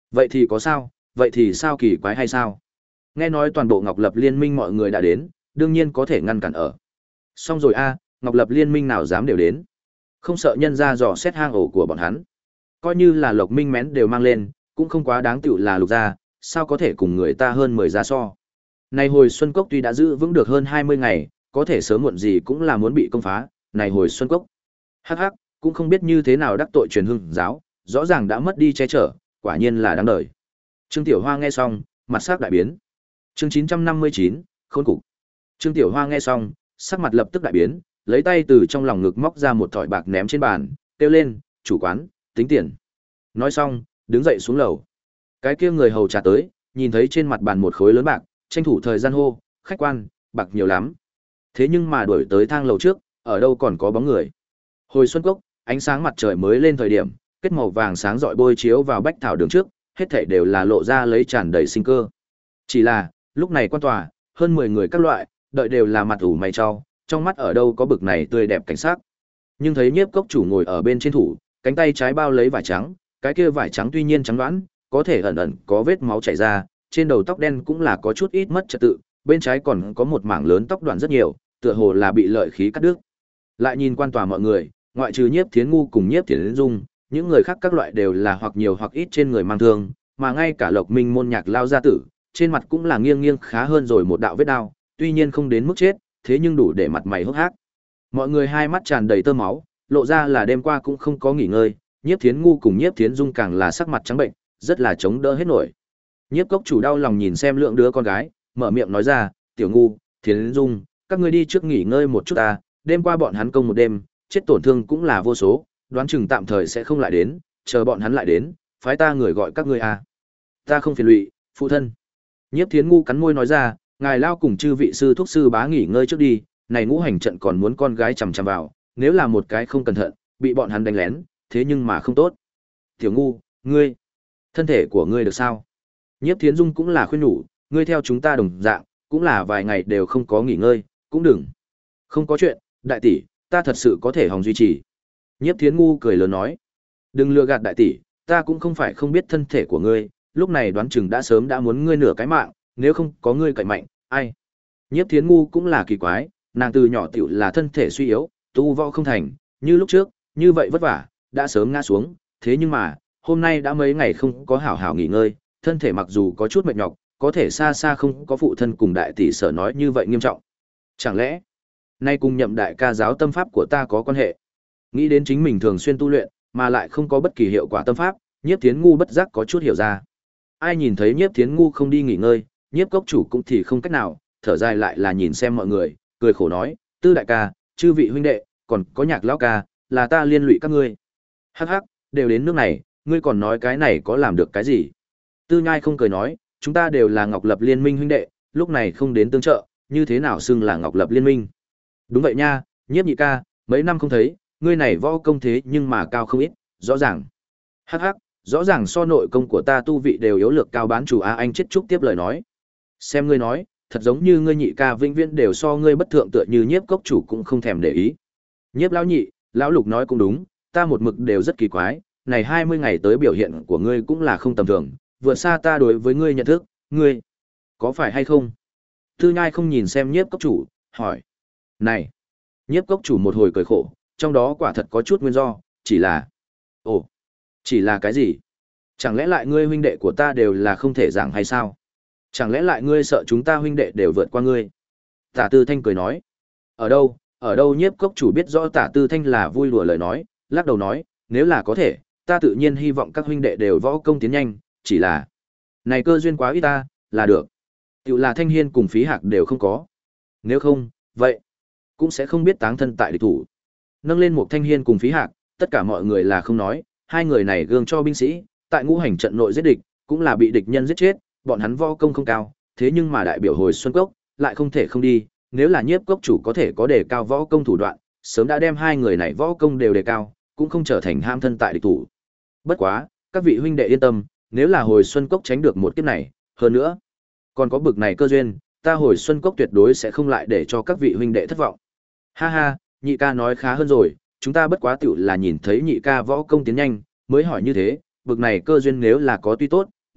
Vậy thì có sao, vậy thì sao kỳ quái hay sao? Nghe nói toàn bộ Ngọc Lập Liên minh mọi người đã đến, đương nhiên có thể ngăn cản ở. Xong rồi a, Ngọc Lập Liên minh nào dám đều đến. Không sợ nhân ra dò xét hang ổ của bọn hắn. Coi như là Lộc Minh Mén đều mang lên, cũng không quá đáng tựu là Lục gia, sao có thể cùng người ta hơn mười gia so. Này hồi Xuân Cốc tuy đã giữ vững được hơn hai mươi ngày, có thể sớm muộn gì cũng là muốn bị công phá, này hồi Xuân Cốc. Hắc hắc, cũng không biết như thế nào đắc tội truyền hưng giáo, rõ ràng đã mất đi che chở, quả nhiên là đáng đời. Trương Tiểu Hoa nghe xong, mặt sắc đại biến. Chương chín trăm năm mươi chín, khôn cục. Trương Tiểu Hoa nghe xong, sắc mặt lập tức đại biến, lấy tay từ trong lòng ngực móc ra một thỏi bạc ném trên bàn, kêu lên, "Chủ quán, tính tiền." Nói xong, đứng dậy xuống lầu. Cái kia người hầu trà tới, nhìn thấy trên mặt bàn một khối lớn bạc, tranh thủ thời gian hô, "Khách quan, bạc nhiều lắm." Thế nhưng mà đuổi tới thang lầu trước, ở đâu còn có bóng người. Hồi Xuân Cốc, ánh sáng mặt trời mới lên thời điểm, kết màu vàng sáng rọi bôi chiếu vào bách thảo đường trước, hết thảy đều là lộ ra lấy tràn đầy sinh cơ. Chỉ là, lúc này quan tòa, hơn mười người các loại, đợi đều là mặt ủ mày cho, trong mắt ở đâu có bực này tươi đẹp cảnh sắc. Nhưng thấy Nhiếp Cốc chủ ngồi ở bên trên thủ, cánh tay trái bao lấy vải trắng, cái kia vải trắng tuy nhiên trắng đoán, có thể ẩn ẩn có vết máu chảy ra, trên đầu tóc đen cũng là có chút ít mất trật tự, bên trái còn có một mảng lớn tóc đoạn rất nhiều, tựa hồ là bị lợi khí cắt đứt. Lại nhìn quan tòa mọi người, ngoại trừ Nhiếp Thiến Ngu cùng Nhiếp Thiến Dung, những người khác các loại đều là hoặc nhiều hoặc ít trên người mang thương, mà ngay cả Lộc Minh môn nhạc lao gia tử, trên mặt cũng là nghiêng nghiêng khá hơn rồi một đạo vết đao, tuy nhiên không đến mức chết, thế nhưng đủ để mặt mày hốc hác. Mọi người hai mắt tràn đầy tơ máu, lộ ra là đêm qua cũng không có nghỉ ngơi, Nhiếp Thiến Ngu cùng Nhiếp Thiến Dung càng là sắc mặt trắng bệnh, rất là chống đỡ hết nổi. Nhiếp Cốc chủ đau lòng nhìn xem lượng đứa con gái, mở miệng nói ra, "Tiểu Ngu, Thiến Dung, các ngươi đi trước nghỉ ngơi một chút ta, đêm qua bọn hắn công một đêm, chết tổn thương cũng là vô số, đoán chừng tạm thời sẽ không lại đến, chờ bọn hắn lại đến, phái ta người gọi các ngươi à." "Ta không phiền lụy, phụ thân." Nhiếp Thiến Ngu cắn môi nói ra, "Ngài lao cùng chư vị sư thuốc sư bá nghỉ ngơi trước đi, này ngũ hành trận còn muốn con gái chằm chằm vào, nếu là một cái không cẩn thận, bị bọn hắn đánh lén, thế nhưng mà không tốt." "Tiểu Ngu, ngươi, thân thể của ngươi được sao?" Nhiếp Thiến Dung cũng là khuyên nhủ, "Ngươi theo chúng ta đồng dạng, cũng là vài ngày đều không có nghỉ ngơi, cũng đừng." "Không có chuyện, đại tỷ, ta thật sự có thể hòng duy trì." Nhiếp Thiến Ngu cười lớn nói, "Đừng lừa gạt đại tỷ, ta cũng không phải không biết thân thể của ngươi, lúc này đoán chừng đã sớm đã muốn ngươi nửa cái mạng, nếu không có ngươi cậy mạnh, ai?" Nhiếp Thiến Ngu cũng là kỳ quái, nàng từ nhỏ tiểu là thân thể suy yếu, tu võ không thành, như lúc trước, như vậy vất vả, đã sớm ngã xuống, thế nhưng mà, hôm nay đã mấy ngày không có hảo hảo nghỉ ngơi, thân thể mặc dù có chút mệt nhọc, có thể xa xa không có phụ thân cùng đại tỷ sở nói như vậy nghiêm trọng. Chẳng lẽ, nay cùng nhậm đại ca giáo tâm pháp của ta có quan hệ? Nghĩ đến chính mình thường xuyên tu luyện, mà lại không có bất kỳ hiệu quả tâm pháp, Nhiếp Thiến Ngu bất giác có chút hiểu ra. Ai nhìn thấy Nhiếp Thiến Ngu không đi nghỉ ngơi, Nhiếp Cốc chủ cũng thì không cách nào, thở dài lại là nhìn xem mọi người, cười khổ nói, "Tư đại ca, chư vị huynh đệ, còn có Nhạc lão ca, là ta liên lụy các ngươi." "Hắc hắc, đều đến nước này, ngươi còn nói cái này có làm được cái gì?" Tư Nhai không cười nói, "Chúng ta đều là Ngọc Lập Liên minh huynh đệ, lúc này không đến tương trợ, như thế nào xưng là Ngọc Lập Liên minh?" "Đúng vậy nha, Nhiếp nhị ca, mấy năm không thấy, ngươi này võ công thế nhưng mà cao không ít, rõ ràng." "Hắc hắc, rõ ràng so nội công của ta tu vị đều yếu lược cao bán chủ a." Anh chết chúc tiếp lời nói, "Xem ngươi nói, thật giống như ngươi nhị ca vĩnh viễn đều so ngươi bất thượng, tựa như Nhiếp Cốc chủ cũng không thèm để ý." "Nhiếp lão nhị, lão Lục nói cũng đúng, ta một mực đều rất kỳ quái, này hai mươi ngày tới biểu hiện của ngươi cũng là không tầm thường, vượt xa ta đối với ngươi nhận thức, ngươi có phải hay không?" Tư Nhai không nhìn xem Nhiếp Cốc chủ, hỏi, "Này." Nhiếp Cốc chủ một hồi cười khổ, trong đó quả thật có chút nguyên do, chỉ là, "Ồ, chỉ là cái gì? Chẳng lẽ lại ngươi huynh đệ của ta đều là không thể giảng hay sao? Chẳng lẽ lại ngươi sợ chúng ta huynh đệ đều vượt qua ngươi?" Tả Tư Thanh cười nói, "Ở đâu, ở đâu?" Nhiếp Cốc chủ biết rõ Tả Tư Thanh là vui đùa lời nói, lắc đầu nói, "Nếu là có thể, ta tự nhiên hy vọng các huynh đệ đều võ công tiến nhanh, chỉ là này cơ duyên quá ít ta, là được. Tiểu là Thanh Hiên cùng Phí Hạc đều không có. Nếu không, vậy cũng sẽ không biết táng thân tại địch thủ." Nâng lên một Thanh Hiên cùng Phí Hạc, tất cả mọi người là không nói, hai người này gương cho binh sĩ, tại ngũ hành trận nội giết địch, cũng là bị địch nhân giết chết, bọn hắn võ công không cao, thế nhưng mà đại biểu hồi Xuân Cốc, lại không thể không đi, nếu là Nhiếp Cốc chủ có thể có đề cao võ công thủ đoạn, sớm đã đem hai người này võ công đều đề cao, cũng không trở thành ham thân tại địch thủ. Bất quá, các vị huynh đệ yên tâm, nếu là hồi Xuân Cốc tránh được một kiếp này, hơn nữa, còn có bực này cơ duyên, ta hồi Xuân Cốc tuyệt đối sẽ không lại để cho các vị huynh đệ thất vọng. Ha ha, nhị ca nói khá hơn rồi, chúng ta bất quá tiểu là nhìn thấy nhị ca võ công tiến nhanh, mới hỏi như thế, bực này cơ duyên nếu là có tuy tốt,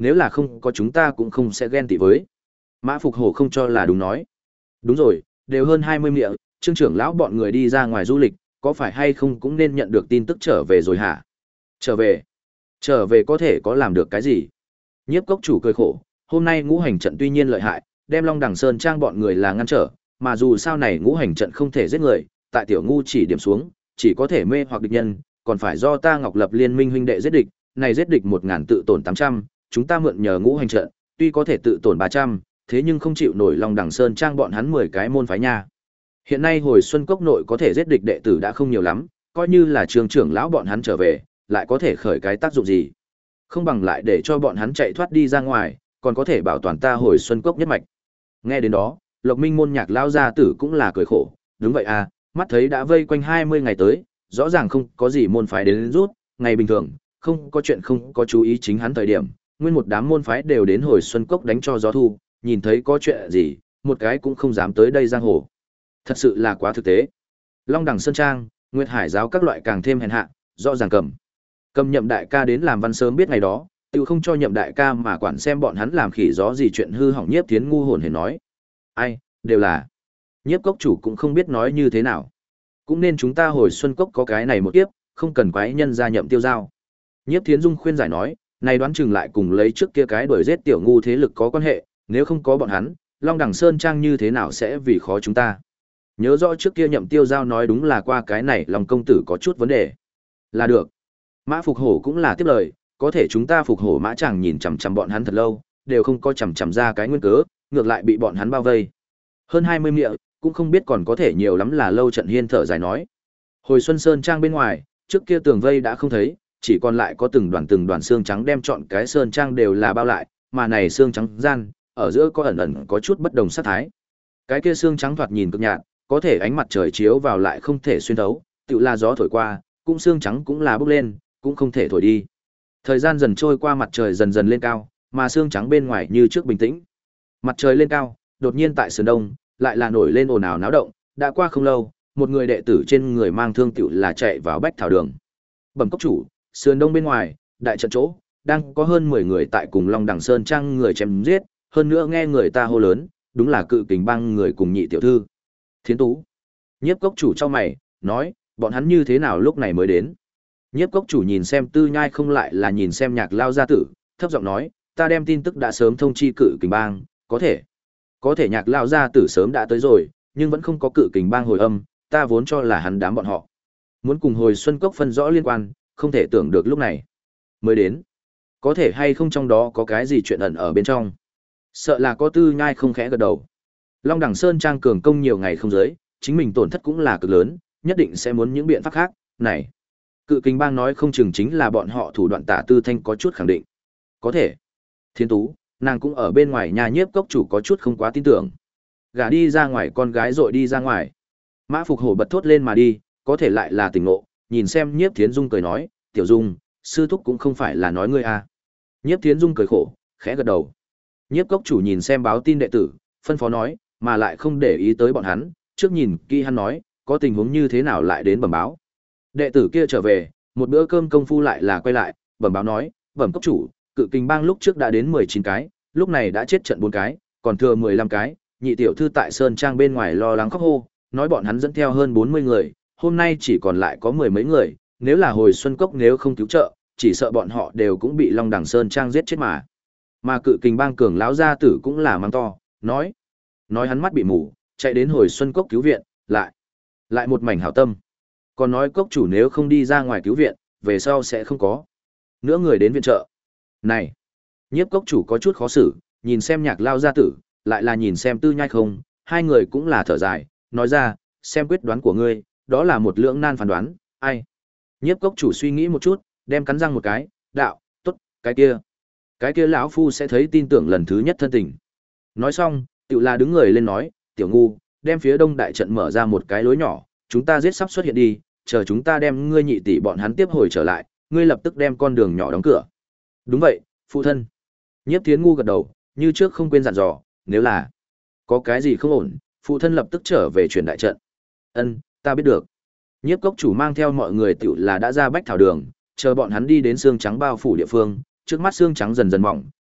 nếu là không có chúng ta cũng không sẽ ghen tị với. Mã Phục Hổ không cho là đúng nói. Đúng rồi, đều hơn hai mươi miệng, Trương trưởng lão bọn người đi ra ngoài du lịch, có phải hay không cũng nên nhận được tin tức trở về rồi hả? Trở về? Trở về có thể có làm được cái gì? Nhiếp cốc chủ cười khổ, hôm nay ngũ hành trận tuy nhiên lợi hại, đem Long Đằng Sơn Trang bọn người là ngăn trở, mà dù sao này ngũ hành trận không thể giết người, tại tiểu ngu chỉ điểm xuống, chỉ có thể mê hoặc địch nhân, còn phải do ta Ngọc Lập liên minh huynh đệ giết địch, này giết địch một ngàn tự tổn tám trăm, chúng ta mượn nhờ ngũ hành trận, tuy có thể tự tổn ba trăm, thế nhưng không chịu nổi Long Đằng Sơn Trang bọn hắn mười cái môn phái nha. Hiện nay hồi Xuân Cốc nội có thể giết địch đệ tử đã không nhiều lắm, coi như là trường trưởng lão bọn hắn trở về, lại có thể khởi cái tác dụng gì? Không bằng lại để cho bọn hắn chạy thoát đi ra ngoài, còn có thể bảo toàn ta hồi Xuân Cốc nhất mạch. Nghe đến đó, Lộc Minh môn nhạc lão gia tử cũng là cười khổ, đúng vậy à, mắt thấy đã vây quanh hai mươi ngày tới, rõ ràng không có gì môn phái đến rút, ngày bình thường, không có chuyện không có chú ý chính hắn thời điểm, nguyên một đám môn phái đều đến hồi Xuân Cốc đánh cho gió thu, nhìn thấy có chuyện gì, một cái cũng không dám tới đây giang hồ. Thật sự là quá thực tế. Long Đằng Sơn Trang, Nguyệt Hải giáo các loại càng thêm hèn hạ, rõ ràng cầm. Cầm Nhậm đại ca đến làm văn sớm biết ngày đó, tự không cho Nhậm đại ca mà quản xem bọn hắn làm khỉ gió gì chuyện hư hỏng. Nhiếp Thiến ngu hồn hển nói. Ai, đều là. Nhiếp cốc chủ cũng không biết nói như thế nào. Cũng nên chúng ta hồi Xuân Cốc có cái này một kiếp, không cần quái nhân gia Nhậm tiêu giao. Nhiếp Thiến Dung khuyên giải nói, này đoán chừng lại cùng lấy trước kia cái đuổi giết tiểu ngu thế lực có quan hệ, nếu không có bọn hắn, Long Đằng Sơn Trang như thế nào sẽ vì khó chúng ta. Nhớ rõ trước kia Nhậm tiêu giao nói đúng là qua cái này lòng công tử có chút vấn đề. Là được. Mã Phục Hổ cũng là tiếp lời, có thể chúng ta Phục Hổ Mã chàng nhìn chằm chằm bọn hắn thật lâu, đều không có chằm chằm ra cái nguyên cớ, ngược lại bị bọn hắn bao vây. Hơn hai mươi miệng, cũng không biết còn có thể nhiều lắm là lâu trận hiên thở dài nói. Hồi Xuân Sơn Trang bên ngoài, trước kia tường vây đã không thấy, chỉ còn lại có từng đoàn từng đoàn xương trắng đem trọn cái sơn trang đều là bao lại, mà này xương trắng gian, ở giữa có ẩn ẩn có chút bất đồng sát thái. Cái kia xương trắng thoạt nhìn cực nhạt, có thể ánh mặt trời chiếu vào lại không thể xuyên thấu, tựa là gió thổi qua, cũng xương trắng cũng là bốc lên, cũng không thể thổi đi. Thời gian dần trôi qua, mặt trời dần dần lên cao, mà xương trắng bên ngoài như trước bình tĩnh. Mặt trời lên cao, đột nhiên tại sườn đông, lại là nổi lên ồn ào náo động, đã qua không lâu, một người đệ tử trên người mang thương tựu là chạy vào bách thảo đường. Bẩm cốc chủ, sườn đông bên ngoài, đại trận chỗ, đang có hơn mười người tại cùng Long Đằng Sơn Trang người chém giết, hơn nữa nghe người ta hô lớn, đúng là Cự Kình bang người cùng nhị tiểu thư. Thiến Tú. Nhiếp cốc chủ cho mày, nói, bọn hắn như thế nào lúc này mới đến? Nhiếp cốc chủ nhìn xem Tư Nhai không lại là nhìn xem Nhạc lao gia tử, thấp giọng nói, ta đem tin tức đã sớm thông chi Cự Kình bang, có thể. Có thể Nhạc lao gia tử sớm đã tới rồi, nhưng vẫn không có Cự Kình bang hồi âm, ta vốn cho là hắn đám bọn họ. Muốn cùng hồi Xuân Cốc phân rõ liên quan, không thể tưởng được lúc này mới đến. Có thể hay không trong đó có cái gì chuyện ẩn ở bên trong. Sợ là có Tư Nhai không khẽ gật đầu. Long Đằng Sơn Trang cường công nhiều ngày không giới, chính mình tổn thất cũng là cực lớn, nhất định sẽ muốn những biện pháp khác. Này, Cự Kình bang nói không chừng chính là bọn họ thủ đoạn. Tả Tư Thanh có chút khẳng định. Có thể. Thiên Tú, nàng cũng ở bên ngoài nhà. Nhiếp cốc chủ có chút không quá tin tưởng. Gả đi ra ngoài con gái rồi đi ra ngoài. Mã Phục Hổ bật thốt lên mà đi, có thể lại là tỉnh ngộ, nhìn xem Nhiếp Thiến Dung cười nói, "Tiểu Dung, sư thúc cũng không phải là nói ngươi à?" Nhiếp Thiến Dung cười khổ, khẽ gật đầu. Nhiếp cốc chủ nhìn xem báo tin đệ tử, phân phó nói, mà lại không để ý tới bọn hắn, trước nhìn kỹ hắn nói, có tình huống như thế nào lại đến bẩm báo. Đệ tử kia trở về, một bữa cơm công phu lại là quay lại, bẩm báo nói, "Bẩm cốc chủ, Cự Kình bang lúc trước đã đến mười chín cái, lúc này đã chết trận bốn cái, còn thừa mười lăm cái, nhị tiểu thư tại sơn trang bên ngoài lo lắng khóc hô, nói bọn hắn dẫn theo hơn bốn mươi người, hôm nay chỉ còn lại có mười mấy người, nếu là hồi Xuân Cốc nếu không cứu trợ, chỉ sợ bọn họ đều cũng bị Long Đằng Sơn Trang giết chết mà." Mà Cự Kình bang cường lão gia tử cũng là mang to, nói, nói hắn mắt bị mù, chạy đến hồi Xuân Cốc cứu viện, lại, lại một mảnh hảo tâm. Còn nói cốc chủ nếu không đi ra ngoài cứu viện, về sau sẽ không có nữa người đến viện trợ. Này, Nhiếp cốc chủ có chút khó xử, nhìn xem Nhạc lao gia tử, lại là nhìn xem Tư Nhai không, hai người cũng là thở dài, nói ra, xem quyết đoán của ngươi, đó là một lưỡng nan phán đoán, ai. Nhiếp cốc chủ suy nghĩ một chút, đem cắn răng một cái, đạo, tốt, cái kia. Cái kia lão phu sẽ thấy tin tưởng lần thứ nhất thân tình. Nói xong, Tiểu là đứng người lên nói, Tiểu ngu, đem phía đông đại trận mở ra một cái lối nhỏ, chúng ta giết sắp xuất hiện đi, chờ chúng ta đem ngươi nhị tỷ bọn hắn tiếp hồi trở lại, ngươi lập tức đem con đường nhỏ đóng cửa. Đúng vậy, phụ thân. Nhiếp Thiến ngu gật đầu, như trước không quên dặn dò, nếu là có cái gì không ổn, phụ thân lập tức trở về truyền đại trận. Ân, ta biết được. Nhiếp cốc chủ mang theo mọi người Tiểu là đã ra bách thảo đường, chờ bọn hắn đi đến xương trắng bao phủ địa phương, trước mắt xương trắng dần dần mỏng,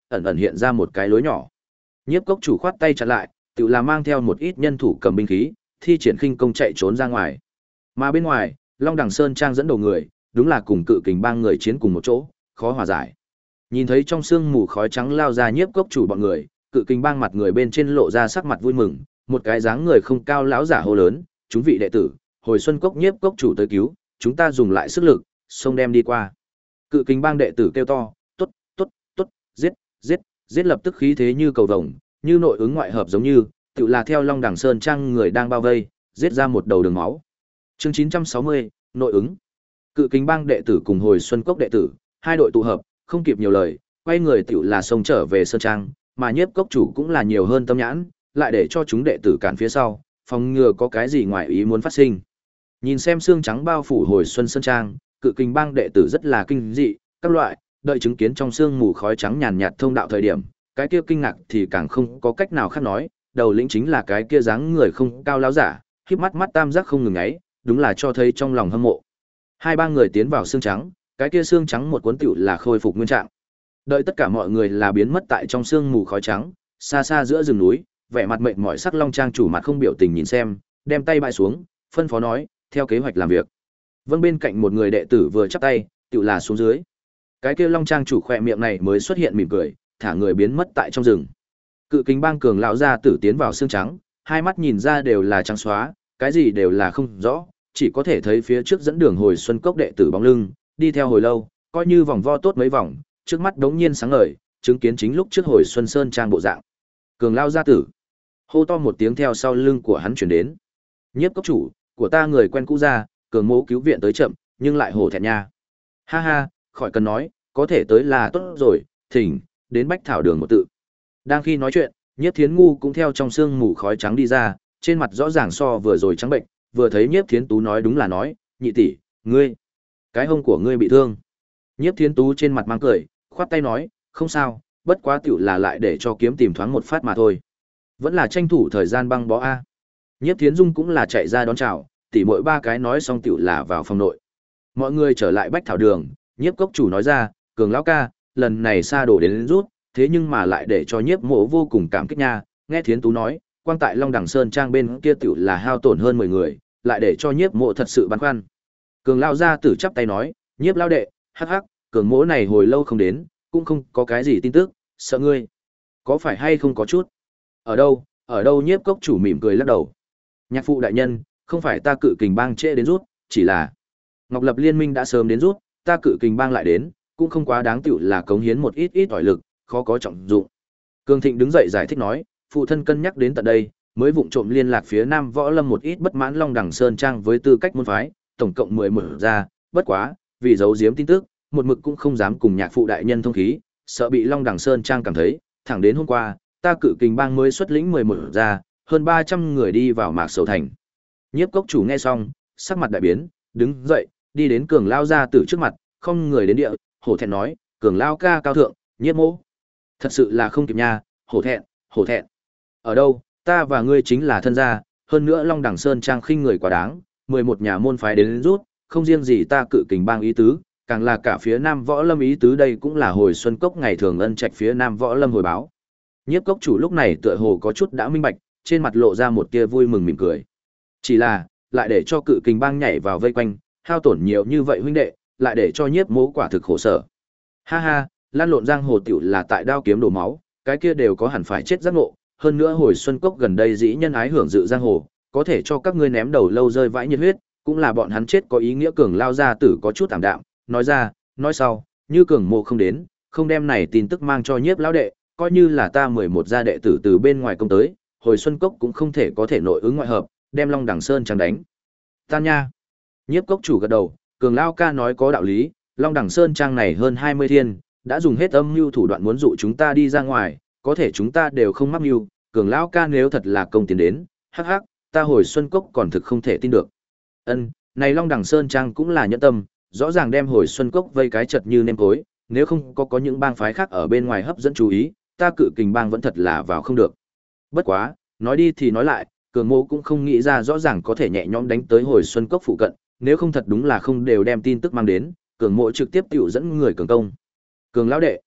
ẩn ẩn hiện ra một cái lối nhỏ. Nhiếp cốc chủ khoát tay chặn lại, tự là mang theo một ít nhân thủ cầm binh khí, thi triển khinh công chạy trốn ra ngoài. Mà bên ngoài, Long Đằng Sơn Trang dẫn đầu người, đúng là cùng Cự Kình Bang người chiến cùng một chỗ, khó hòa giải. Nhìn thấy trong sương mù khói trắng lao ra Nhiếp cốc chủ bọn người, Cự Kình Bang mặt người bên trên lộ ra sắc mặt vui mừng, một cái dáng người không cao lão giả hô lớn, "Chúng vị đệ tử, hồi xuân cốc Nhiếp cốc chủ tới cứu, chúng ta dùng lại sức lực, xông đem đi qua." Cự Kình Bang đệ tử kêu to, "Tốt, tốt, tốt, giết, giết, giết!" Lập tức khí thế như cầu vồng, như nội ứng ngoại hợp giống như, tự là theo Long Đằng Sơn Trang người đang bao vây, giết ra một đầu đường máu. Chương chín trăm sáu mươi, nội ứng. Cự Kình Bang đệ tử cùng hồi xuân cốc đệ tử, hai đội tụ hợp, không kịp nhiều lời, quay người tiểu là xông trở về Sơn Trang, mà Nhiếp cốc chủ cũng là nhiều hơn tâm nhãn, lại để cho chúng đệ tử cản phía sau, phòng ngừa có cái gì ngoài ý muốn phát sinh. Nhìn xem xương trắng bao phủ hồi xuân Sơn Trang, Cự Kình Bang đệ tử rất là kinh dị, các loại, đợi chứng kiến trong sương mù khói trắng nhàn nhạt thông đạo thời điểm, cái kia kinh ngạc thì càng không có cách nào khác nói, đầu lĩnh chính là cái kia dáng người không cao láo giả, khép mắt mắt tam giác không ngừng ngáy, đúng là cho thấy trong lòng hâm mộ. Hai ba người tiến vào xương trắng, cái kia xương trắng một cuốn tiểu là khôi phục nguyên trạng. Đợi tất cả mọi người là biến mất tại trong sương mù khói trắng, xa xa giữa rừng núi, vẻ mặt mệt mỏi sắc Long Trang chủ mặt không biểu tình nhìn xem, đem tay bại xuống, phân phó nói, theo kế hoạch làm việc. Vâng, bên cạnh một người đệ tử vừa chắp tay, tiểu là xuống dưới. Cái kia Long Trang chủ khỏe miệng này mới xuất hiện mỉm cười, thả người biến mất tại trong rừng. Cự Kình Bang cường lão gia tử tiến vào xương trắng, hai mắt nhìn ra đều là trắng xóa, cái gì đều là không rõ, chỉ có thể thấy phía trước dẫn đường hồi xuân cốc đệ tử bóng lưng, đi theo hồi lâu, coi như vòng vo tốt mấy vòng, trước mắt đống nhiên sáng ngời, chứng kiến chính lúc trước hồi xuân sơn trang bộ dạng. Cường lão gia tử hô to một tiếng theo sau lưng của hắn chuyển đến. Nhiếp cốc chủ, của ta người quen cũ ra, cường mỗ cứu viện tới chậm, nhưng lại hổ thẹn nha. Ha ha, khỏi cần nói, có thể tới là tốt rồi, thỉnh, đến Bách Thảo Đường một tự. Đang khi nói chuyện, Nhiếp Thiến Ngu cũng theo trong sương mù khói trắng đi ra, trên mặt rõ ràng so vừa rồi trắng bệnh, vừa thấy Nhiếp Thiến Tú nói đúng là nói, nhị tỷ, ngươi, cái hông của ngươi bị thương. Nhiếp Thiến Tú trên mặt mang cười, khoát tay nói, không sao, bất quá tiểu là lại để cho kiếm tìm thoáng một phát mà thôi. Vẫn là tranh thủ thời gian băng bó a. Nhiếp Thiến Dung cũng là chạy ra đón chào, tỷ mỗi ba cái nói xong tiểu là vào phòng nội. Mọi người trở lại Bách Thảo Đường, Nhiếp cốc chủ nói ra, cường lão ca, lần này xa đổ đến, đến rút, thế nhưng mà lại để cho Nhiếp Mộ vô cùng cảm kích nha. Nghe Thiến Tú nói, quang tại Long Đằng Sơn Trang bên kia tiểu là hao tổn hơn mười người, lại để cho Nhiếp Mộ thật sự băn khoăn. Cường lão gia tử chắp tay nói, Nhiếp lão đệ, hắc hắc, cường mỗ này hồi lâu không đến, cũng không có cái gì tin tức, sợ ngươi. Có phải hay không có chút? Ở đâu, ở đâu? Nhiếp cốc chủ mỉm cười lắc đầu. Nhạc phụ đại nhân, không phải ta Cự Kình Bang trễ đến rút, chỉ là Ngọc Lập Liên Minh đã sớm đến rút, ta Cự Kình Bang lại đến, cũng không quá đáng tiểu là cống hiến một ít ít ỏi lực, khó có trọng dụng. Cường Thịnh đứng dậy giải thích nói, phụ thân cân nhắc đến tận đây, mới vụng trộm liên lạc phía Nam Võ Lâm một ít bất mãn Long Đằng Sơn Trang với tư cách môn phái, tổng cộng mười một ra, bất quá, vì giấu giếm tin tức, một mực cũng không dám cùng nhạc phụ đại nhân thông khí, sợ bị Long Đằng Sơn Trang cảm thấy, thẳng đến hôm qua, ta Cự Kình Bang mới xuất lĩnh mười một ra, hơn ba trăm người đi vào Mạc Sầu Thành. Nhiếp cốc chủ nghe xong, sắc mặt đại biến, đứng dậy, đi đến Cường lao gia tử trước mặt, không người đến địa, hổ thẹn nói, Cường lao ca cao thượng, Nhiếp mỗ. Thật sự là không kịp nha, hổ thẹn, hổ thẹn. Ở đâu, ta và ngươi chính là thân gia, hơn nữa Long Đằng Sơn Trang khinh người quá đáng, mười một nhà môn phái đến, đến rút, không riêng gì ta Cự Kình Bang ý tứ, càng là cả phía Nam Võ Lâm ý tứ, đây cũng là hồi xuân cốc ngày thường ân trạch phía Nam Võ Lâm hồi báo. Nhiếp cốc chủ lúc này tựa hồ có chút đã minh bạch, trên mặt lộ ra một tia vui mừng mỉm cười. Chỉ là, lại để cho Cự Kình Bang nhảy vào vây quanh, hao tổn nhiều như vậy huynh đệ, lại để cho Nhiếp mỗ quả thực khổ sở. Ha ha, lan lộn giang hồ tiểu là tại đao kiếm đổ máu, cái kia đều có hẳn phải chết giác ngộ, hơn nữa hồi xuân cốc gần đây dĩ nhân ái hưởng dự giang hồ, có thể cho các ngươi ném đầu lâu rơi vãi nhiệt huyết, cũng là bọn hắn chết có ý nghĩa. Cường lao gia tử có chút tạm đạm, nói ra, nói sau, như Cường mộ không đến, không đem này tin tức mang cho Nhiếp lão đệ, coi như là ta mười một gia đệ tử từ bên ngoài công tới, hồi xuân cốc cũng không thể có thể nội ứng ngoại hợp, đem Long Đằng Sơn Trang đánh tan nha. Nhiếp cốc chủ gật đầu, Cường lao ca nói có đạo lý, Long Đằng Sơn Trang này hơn hai mươi thiên, đã dùng hết âm mưu thủ đoạn muốn dụ chúng ta đi ra ngoài, có thể chúng ta đều không mắc mưu, Cường lão ca nếu thật là công tiền đến, hắc hắc, ta hồi xuân cốc còn thực không thể tin được. Ân, này Long Đằng Sơn Trang cũng là nhẫn tâm, rõ ràng đem hồi xuân cốc vây cái chật như nêm cối, nếu không có có những bang phái khác ở bên ngoài hấp dẫn chú ý, ta Cự Kình Bang vẫn thật là vào không được. Bất quá, nói đi thì nói lại, Cường mộ cũng không nghĩ ra rõ ràng có thể nhẹ nhõm đánh tới hồi xuân cốc phụ cận, nếu không thật đúng là không đều đem tin tức mang đến, Cường mộ trực tiếp tiểu dẫn người cường công. Cường lão đệ,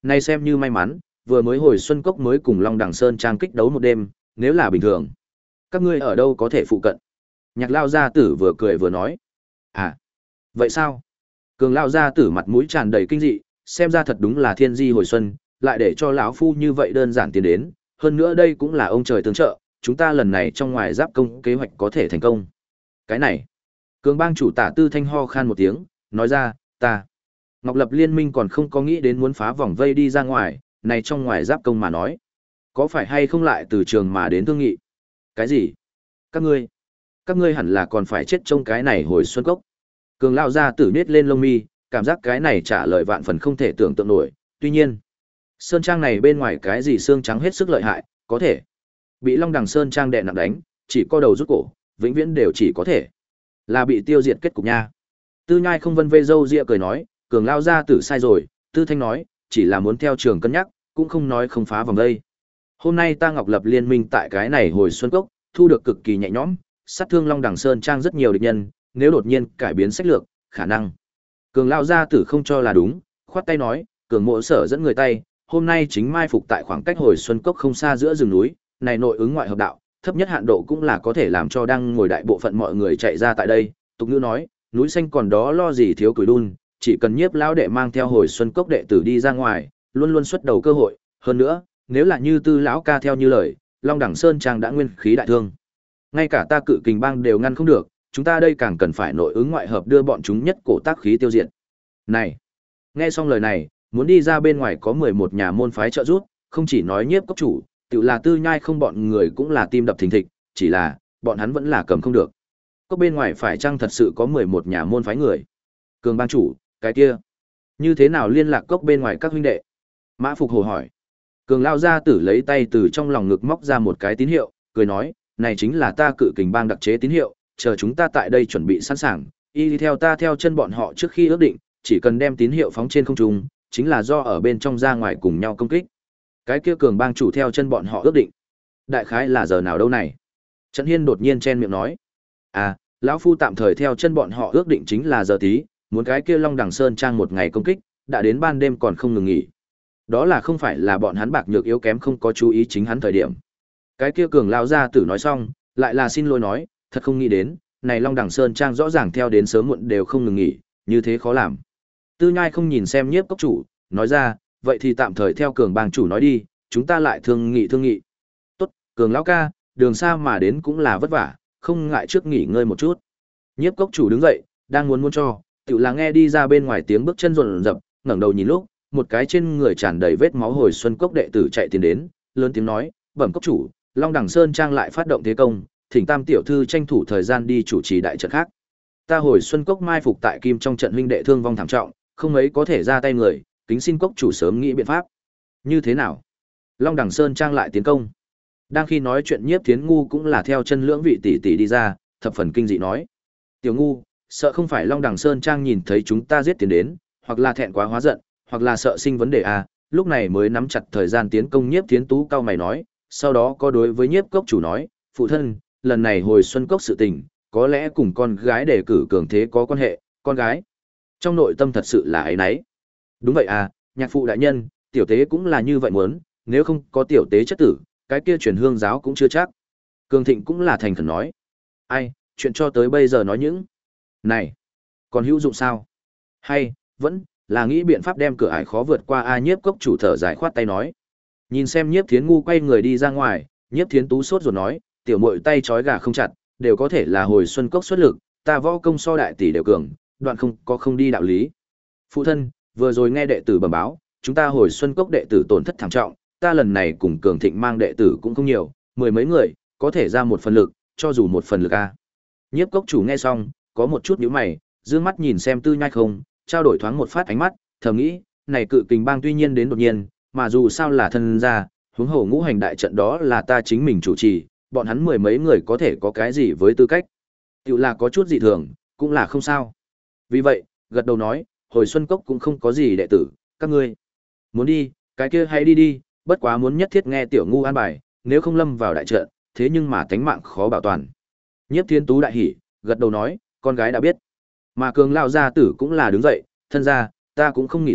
Nay xem như may mắn, vừa mới hồi Xuân Cốc mới cùng Long Đằng Sơn Trang kích đấu một đêm, nếu là bình thường. Các ngươi ở đâu có thể phụ cận? Nhạc Lao Gia Tử vừa cười vừa nói. À, vậy sao? Cường Lao Gia Tử mặt mũi tràn đầy kinh dị, xem ra thật đúng là thiên di hồi xuân, lại để cho lão phu như vậy đơn giản tiến đến, hơn nữa đây cũng là ông trời tương trợ, chúng ta lần này trong ngoài giáp công kế hoạch có thể thành công. Cái này, Cường Bang chủ Tả Tư Thanh ho khan một tiếng, nói ra, ta Ngọc Lập Liên minh còn không có nghĩ đến muốn phá vòng vây đi ra ngoài, này trong ngoài giáp công mà nói, có phải hay không lại từ trường mà đến thương nghị? Cái gì? Các ngươi, các ngươi hẳn là còn phải chết trong cái này hồi xuân cốc. Cường Lao Gia Tử nết lên lông mi, cảm giác cái này trả lời vạn phần không thể tưởng tượng nổi, tuy nhiên, sơn trang này bên ngoài cái gì xương trắng hết sức lợi hại, có thể bị Long Đằng Sơn trang đè nặng đánh, chỉ co đầu rút cổ, vĩnh viễn đều chỉ có thể là bị tiêu diệt kết cục nha. Tư Nhai không vân vê râu ria cười nói, Cường Lao Gia Tử sai rồi, Tư Thanh nói, chỉ là muốn theo trường cân nhắc, cũng không nói không phá vòng đây. Hôm nay ta Ngọc Lập Liên minh tại cái này hồi xuân cốc, thu được cực kỳ nhẹ nhõm, sát thương Long Đằng Sơn trang rất nhiều địch nhân, nếu đột nhiên cải biến sách lược, khả năng. Cường Lao Gia Tử không cho là đúng, khoát tay nói, Cường Mộ Sở dẫn người tay, hôm nay chính mai phục tại khoảng cách hồi xuân cốc không xa giữa rừng núi, này nội ứng ngoại hợp đạo, thấp nhất hạn độ cũng là có thể làm cho đang ngồi đại bộ phận mọi người chạy ra tại đây. Tục ngữ nói, núi xanh còn đó lo gì thiếu củi đun, chỉ cần Nhiếp lão đệ mang theo hồi xuân cốc đệ tử đi ra ngoài, luôn luôn xuất đầu cơ hội, hơn nữa, nếu là như Tư lão ca theo như lời, Long Đằng Sơn trang đã nguyên khí đại thương. Ngay cả ta Cự Kình bang đều ngăn không được, chúng ta đây càng cần phải nội ứng ngoại hợp đưa bọn chúng nhất cổ tác khí tiêu diệt. Này, nghe xong lời này, muốn đi ra bên ngoài có mười một nhà môn phái trợ giúp, không chỉ nói Nhiếp cốc chủ, tự là Tư Nhai không bọn người cũng là tim đập thình thịch, chỉ là, bọn hắn vẫn là cầm không được. Cốc bên ngoài phải chăng thật sự có mười một nhà môn phái người? Cường bang chủ, cái kia, như thế nào liên lạc cốc bên ngoài các huynh đệ? Mã Phục Hồ hỏi. Cường Lao Gia Tử lấy tay từ trong lòng ngực móc ra một cái tín hiệu, cười nói, này chính là ta Cự Kình bang đặc chế tín hiệu, chờ chúng ta tại đây chuẩn bị sẵn sàng, y đi theo ta theo chân bọn họ trước khi ước định, chỉ cần đem tín hiệu phóng trên không trung, chính là do ở bên trong ra ngoài cùng nhau công kích. Cái kia Cường bang chủ theo chân bọn họ ước định. Đại khái là giờ nào đâu này? Trần Hiên đột nhiên chen miệng nói, à, lão phu tạm thời theo chân bọn họ ước định chính là giờ tí, muốn cái kia Long Đằng Sơn trang một ngày công kích, đã đến ban đêm còn không ngừng nghỉ. Đó là không phải là bọn hắn bạc nhược yếu kém không có chú ý chính hắn thời điểm. Cái kia Cường Lao Gia Tử nói xong, lại là xin lỗi nói, thật không nghĩ đến, này Long Đằng Sơn trang rõ ràng theo đến sớm muộn đều không ngừng nghỉ, như thế khó làm. Tư Nhai không nhìn xem Nhiếp cốc chủ, nói ra, vậy thì tạm thời theo Cường bang chủ nói đi, chúng ta lại thương nghị thương nghị. Tốt, Cường lão ca, đường xa mà đến cũng là vất vả, không ngại trước nghỉ ngơi một chút. Nhiếp cốc chủ đứng dậy, đang muốn muốn cho, tự là nghe đi ra bên ngoài tiếng bước chân rộn rập, ngẩng đầu nhìn lúc, một cái trên người tràn đầy vết máu hồi xuân cốc đệ tử chạy tiến đến, lớn tiếng nói, bẩm cốc chủ, Long Đằng Sơn trang lại phát động thế công, thỉnh Tam tiểu thư tranh thủ thời gian đi chủ trì đại trận khác. Ta hồi xuân cốc mai phục tại kim trong trận huynh đệ thương vong thảm trọng, không mấy có thể ra tay người, kính xin cốc chủ sớm nghĩ biện pháp. Như thế nào? Long Đằng Sơn trang lại tiến công. Đang khi nói chuyện Nhiếp Thiến Ngu cũng là theo chân lưỡng vị tỷ tỷ đi ra, thập phần kinh dị nói: "Tiểu Ngu, sợ không phải Long Đằng Sơn trang nhìn thấy chúng ta giết tiến đến, hoặc là thẹn quá hóa giận, hoặc là sợ sinh vấn đề à, lúc này mới nắm chặt thời gian tiến công." Nhiếp Thiến Tú cao mày nói, sau đó có đối với Nhiếp cốc chủ nói: "Phụ thân, lần này hồi xuân cốc sự tình, có lẽ cùng con gái đề cử cường thế có quan hệ, con gái trong nội tâm thật sự là ấy nấy." "Đúng vậy à, nhạc phụ đại nhân, tiểu tế cũng là như vậy muốn, nếu không có tiểu tế chất tử, cái kia truyền hương giáo cũng chưa chắc." Cường Thịnh cũng là thành khẩn nói: "Ai, chuyện cho tới bây giờ nói những này, còn hữu dụng sao? Hay vẫn là nghĩ biện pháp đem cửa ải khó vượt qua." A Nhiếp cốc chủ thở dài khoát tay nói. Nhìn xem Nhiếp Thiến Ngu quay người đi ra ngoài, Nhiếp Thiến Tú sốt ruột nói: "Tiểu muội tay trói gà không chặt, đều có thể là hồi xuân cốc xuất lực, ta võ công so đại tỷ đều cường, đoạn không có không đi đạo lý." "Phụ thân, vừa rồi nghe đệ tử bẩm báo, chúng ta hồi xuân cốc đệ tử tổn thất thảm trọng, ta lần này cùng Cường Thịnh mang đệ tử cũng không nhiều, mười mấy người, có thể ra một phần lực, cho dù một phần lực a." Nhiếp cốc chủ nghe xong, có một chút nhíu mày, dương mắt nhìn xem Tư Nhai không, trao đổi thoáng một phát ánh mắt, thầm nghĩ, này Cự Kình bang tuy nhiên đến đột nhiên, mà dù sao là thân gia, huống hồ ngũ hành đại trận đó là ta chính mình chủ trì, bọn hắn mười mấy người có thể có cái gì với tư cách? Tiểu là có chút dị thường, cũng là không sao. Vì vậy, gật đầu nói, hồi xuân cốc cũng không có gì đệ tử, các ngươi muốn đi, cái kia hãy đi đi, bất quá muốn nhất thiết nghe tiểu ngu an bài, nếu không lâm vào đại trận, thế nhưng mà tánh mạng khó bảo toàn. Nhiếp Thiên Tú đại hỉ, gật đầu nói, con gái đã biết. Mà Cường lão gia tử cũng là đứng dậy, thân gia, ta cũng không nghỉ tạm,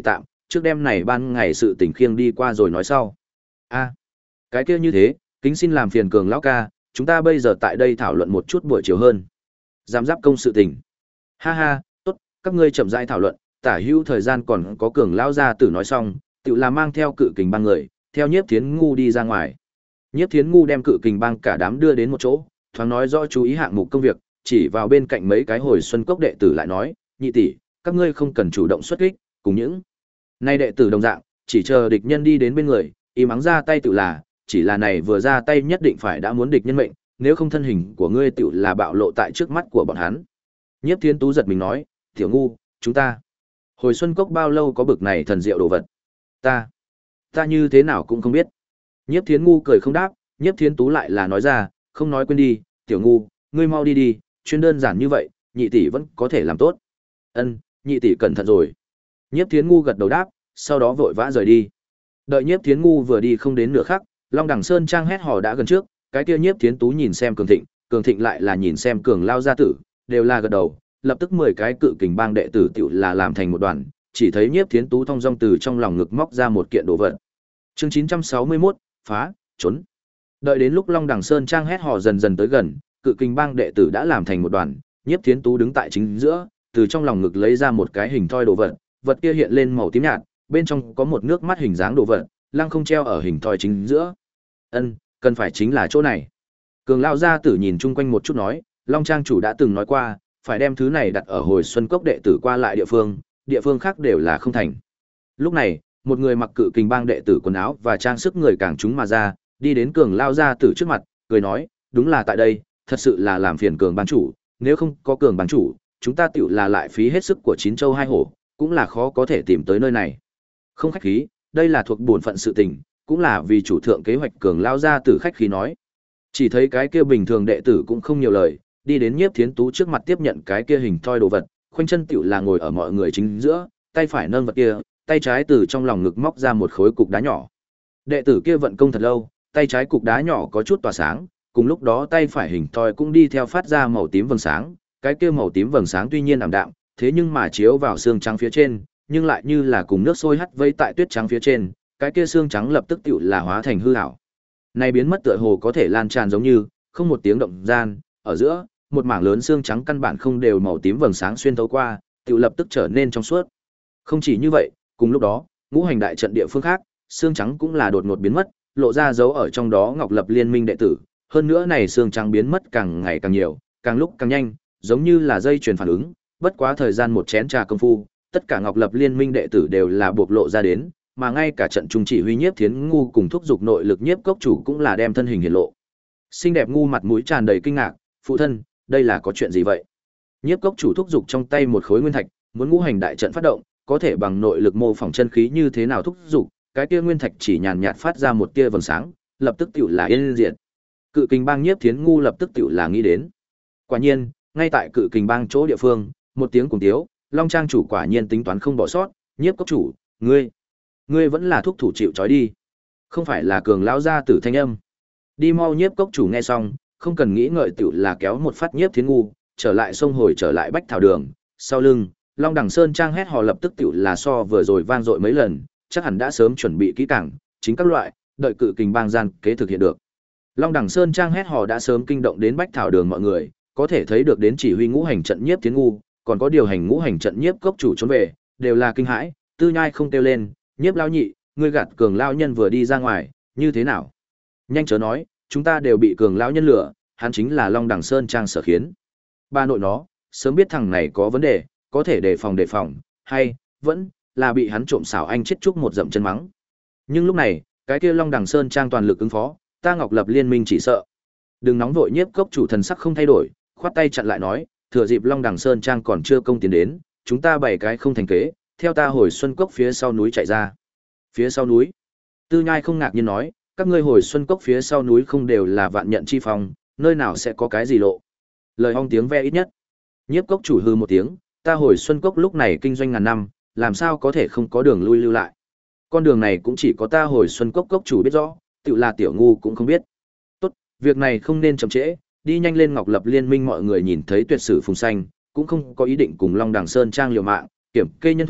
trước đêm này ban ngày sự tình khiêng đi qua rồi nói sau. A, cái kia như thế, kính xin làm phiền Cường lão ca, chúng ta bây giờ tại đây thảo luận một chút buổi chiều hơn. Giám giáp công sự tình. Ha ha, tốt, các ngươi chậm rãi thảo luận, tả hữu thời gian còn có Cường lão gia tử nói xong, tự là mang theo cự kình bang người, theo Nhiếp Thiến Ngu đi ra ngoài. Nhiếp Thiến Ngu đem cự kình bang cả đám đưa đến một chỗ, thoáng nói rõ chú ý hạng mục công việc, chỉ vào bên cạnh mấy cái hồi xuân cốc đệ tử lại nói, nhị tỷ, các ngươi không cần chủ động xuất kích, cùng những nay đệ tử đồng dạng, chỉ chờ địch nhân đi đến bên người, im ắng ra tay tự là, chỉ là này vừa ra tay nhất định phải đã muốn địch nhân mệnh, nếu không thân hình của ngươi tự là bạo lộ tại trước mắt của bọn hắn. Nhiếp Thiến Tú giật mình nói, tiểu ngu, chúng ta hồi xuân cốc bao lâu có bực này thần diệu đồ vật? Ta, ta như thế nào cũng không biết. Nhiếp Thiến Ngu cười không đáp, Nhiếp Thiến Tú lại là nói ra, không nói quên đi, tiểu ngu, ngươi mau đi đi, chuyên đơn giản như vậy, nhị tỷ vẫn có thể làm tốt. Ân, nhị tỷ cẩn thận rồi. Nhiếp Thiến Ngu gật đầu đáp, sau đó vội vã rời đi. Đợi Nhiếp Thiến Ngu vừa đi không đến nửa khắc, Long Đằng Sơn Trang hét hò đã gần trước, cái kia Nhiếp Thiến Tú nhìn xem Cường Thịnh, Cường Thịnh lại là nhìn xem Cường Lao gia tử, đều là gật đầu, lập tức mười cái cự kình bang đệ tử tiểu là làm thành một đoàn, chỉ thấy Nhiếp Thiến Tú thong dong từ trong lòng ngực móc ra một kiện đồ vật. Chương chín trăm sáu mươi mốt, phá, trốn. Đợi đến lúc Long Đằng Sơn Trang hét hò dần dần tới gần, cự kình bang đệ tử đã làm thành một đoàn, Nhiếp Thiến Tú đứng tại chính giữa, từ trong lòng ngực lấy ra một cái hình thoi đồ vật, vật kia hiện lên màu tím nhạt, bên trong có một nước mắt hình dáng đồ vật, lăng không treo ở hình thoi chính giữa. Ân, cần phải chính là chỗ này. Cường lão gia tử nhìn chung quanh một chút nói, Long Trang chủ đã từng nói qua, phải đem thứ này đặt ở hồi xuân cốc đệ tử qua lại địa phương, địa phương khác đều là không thành. Lúc này, một người mặc cự kình bang đệ tử quần áo và trang sức người càng chúng mà ra, đi đến Cường lão gia tử trước mặt, cười nói, đúng là tại đây, thật sự là làm phiền Cường bang chủ, nếu không có Cường bang chủ, chúng ta tiểu là lại phí hết sức của chín châu hai hổ, cũng là khó có thể tìm tới nơi này. Không khách khí, đây là thuộc bổn phận sự tình, cũng là vì chủ thượng kế hoạch. Cường lao ra từ khách khí nói. Chỉ thấy cái kia bình thường đệ tử cũng không nhiều lời, đi đến Nhiếp Thiến Tú trước mặt tiếp nhận cái kia hình thoi đồ vật, khoanh chân tiểu là ngồi ở mọi người chính giữa, tay phải nâng vật kia, tay trái từ trong lòng ngực móc ra một khối cục đá nhỏ. Đệ tử kia vận công thật lâu, tay trái cục đá nhỏ có chút tỏa sáng, cùng lúc đó tay phải hình thoi cũng đi theo phát ra màu tím vầng sáng, cái kia màu tím vầng sáng tuy nhiên ảm đạm, thế nhưng mà chiếu vào xương trắng phía trên, nhưng lại như là cùng nước sôi hắt vây tại tuyết trắng phía trên, cái kia xương trắng lập tức tựu là hóa thành hư ảo. Này biến mất tựa hồ có thể lan tràn giống như, không một tiếng động gian, ở giữa, một mảng lớn xương trắng căn bản không đều màu tím vầng sáng xuyên thấu qua, tựu lập tức trở nên trong suốt. Không chỉ như vậy, cùng lúc đó, ngũ hành đại trận địa phương khác, xương trắng cũng là đột ngột biến mất, lộ ra dấu ở trong đó Ngọc Lập Liên Minh đệ tử, hơn nữa này xương trắng biến mất càng ngày càng nhiều, càng lúc càng nhanh, giống như là dây chuyền phản ứng, bất quá thời gian một chén trà công phu, tất cả Ngọc Lập Liên Minh đệ tử đều là bộc lộ ra đến, mà ngay cả trận trung chỉ huy Nhiếp Thiến Ngu cùng thúc dục nội lực Nhiếp Cốc chủ cũng là đem thân hình hiện lộ. Xinh đẹp Ngu mặt mũi tràn đầy kinh ngạc, "Phụ thân, đây là có chuyện gì vậy?" Nhiếp Cốc chủ thúc dục trong tay một khối nguyên thạch, muốn ngũ hành đại trận phát động, có thể bằng nội lực mô phỏng chân khí như thế nào thúc dục, cái kia nguyên thạch chỉ nhàn nhạt phát ra một tia vầng sáng, lập tức tựu là yên diệt. Cự Kình Bang Nhiếp Thiến Ngu lập tức tựu là nghĩ đến. Quả nhiên, ngay tại Cự Kình Bang chỗ địa phương, một tiếng cùng tiếu, Long Trang chủ quả nhiên tính toán không bỏ sót, Nhiếp Cốc chủ, ngươi, ngươi vẫn là thúc thủ chịu trói đi, không phải là Cường lão gia tử thanh âm. Đi mau. Nhiếp Cốc chủ nghe xong, không cần nghĩ ngợi tựu là kéo một phát Nhiếp Thiến Ngu, trở lại sông hồi trở lại Bách Thảo Đường, sau lưng, Long Đằng Sơn Trang hét hò lập tức tựu là so vừa rồi vang dội mấy lần, chắc hẳn đã sớm chuẩn bị kỹ càng, chính các loại, đợi Cự Kình Bang gian kế thực hiện được. Long Đằng Sơn Trang hét hò đã sớm kinh động đến Bách Thảo Đường mọi người, có thể thấy được đến chỉ huy ngũ hành trận Nhiếp Thiến Ngu, còn có điều hành ngũ hành trận Nhiếp Cốc chủ trốn về, đều là kinh hãi, Tư Nhai không kêu lên, "Nhiếp lão nhị, ngươi gạt Cường lão nhân vừa đi ra ngoài, như thế nào? Nhanh chớ nói, chúng ta đều bị Cường lão nhân lừa, hắn chính là Long Đằng Sơn Trang sở khiến." Ba nội nó, sớm biết thằng này có vấn đề, có thể đề phòng đề phòng, hay vẫn là bị hắn trộm xảo anh chết chúc một dậm chân mắng. Nhưng lúc này, cái kia Long Đằng Sơn Trang toàn lực ứng phó, ta Ngọc Lập Liên Minh chỉ sợ. Đừng nóng vội. Nhiếp Cốc chủ thần sắc không thay đổi, khoát tay chặn lại nói, thừa dịp Long Đằng Sơn Trang còn chưa công tiến đến, chúng ta bảy cái không thành kế, theo ta hồi Xuân Cốc phía sau núi chạy ra. Phía sau núi? Tư Nhai không ngạc nhiên nói, các ngươi hồi Xuân Cốc phía sau núi không đều là vạn nhận chi phòng, nơi nào sẽ có cái gì lộ? Lời ong tiếng ve ít nhất. Nhiếp Cốc chủ hư một tiếng, ta hồi Xuân Cốc lúc này kinh doanh ngàn năm, làm sao có thể không có đường lui lưu lại? Con đường này cũng chỉ có ta hồi Xuân Cốc cốc chủ biết rõ, tự là tiểu ngu cũng không biết. Tốt, việc này không nên chậm trễ, đi nhanh lên. Ngọc Lập Liên Minh mọi người nhìn thấy tuyệt sử phùng xanh, cũng không có ý định cùng Long Đằng Sơn Trang liều mạng, kiểm kê nhân thủ,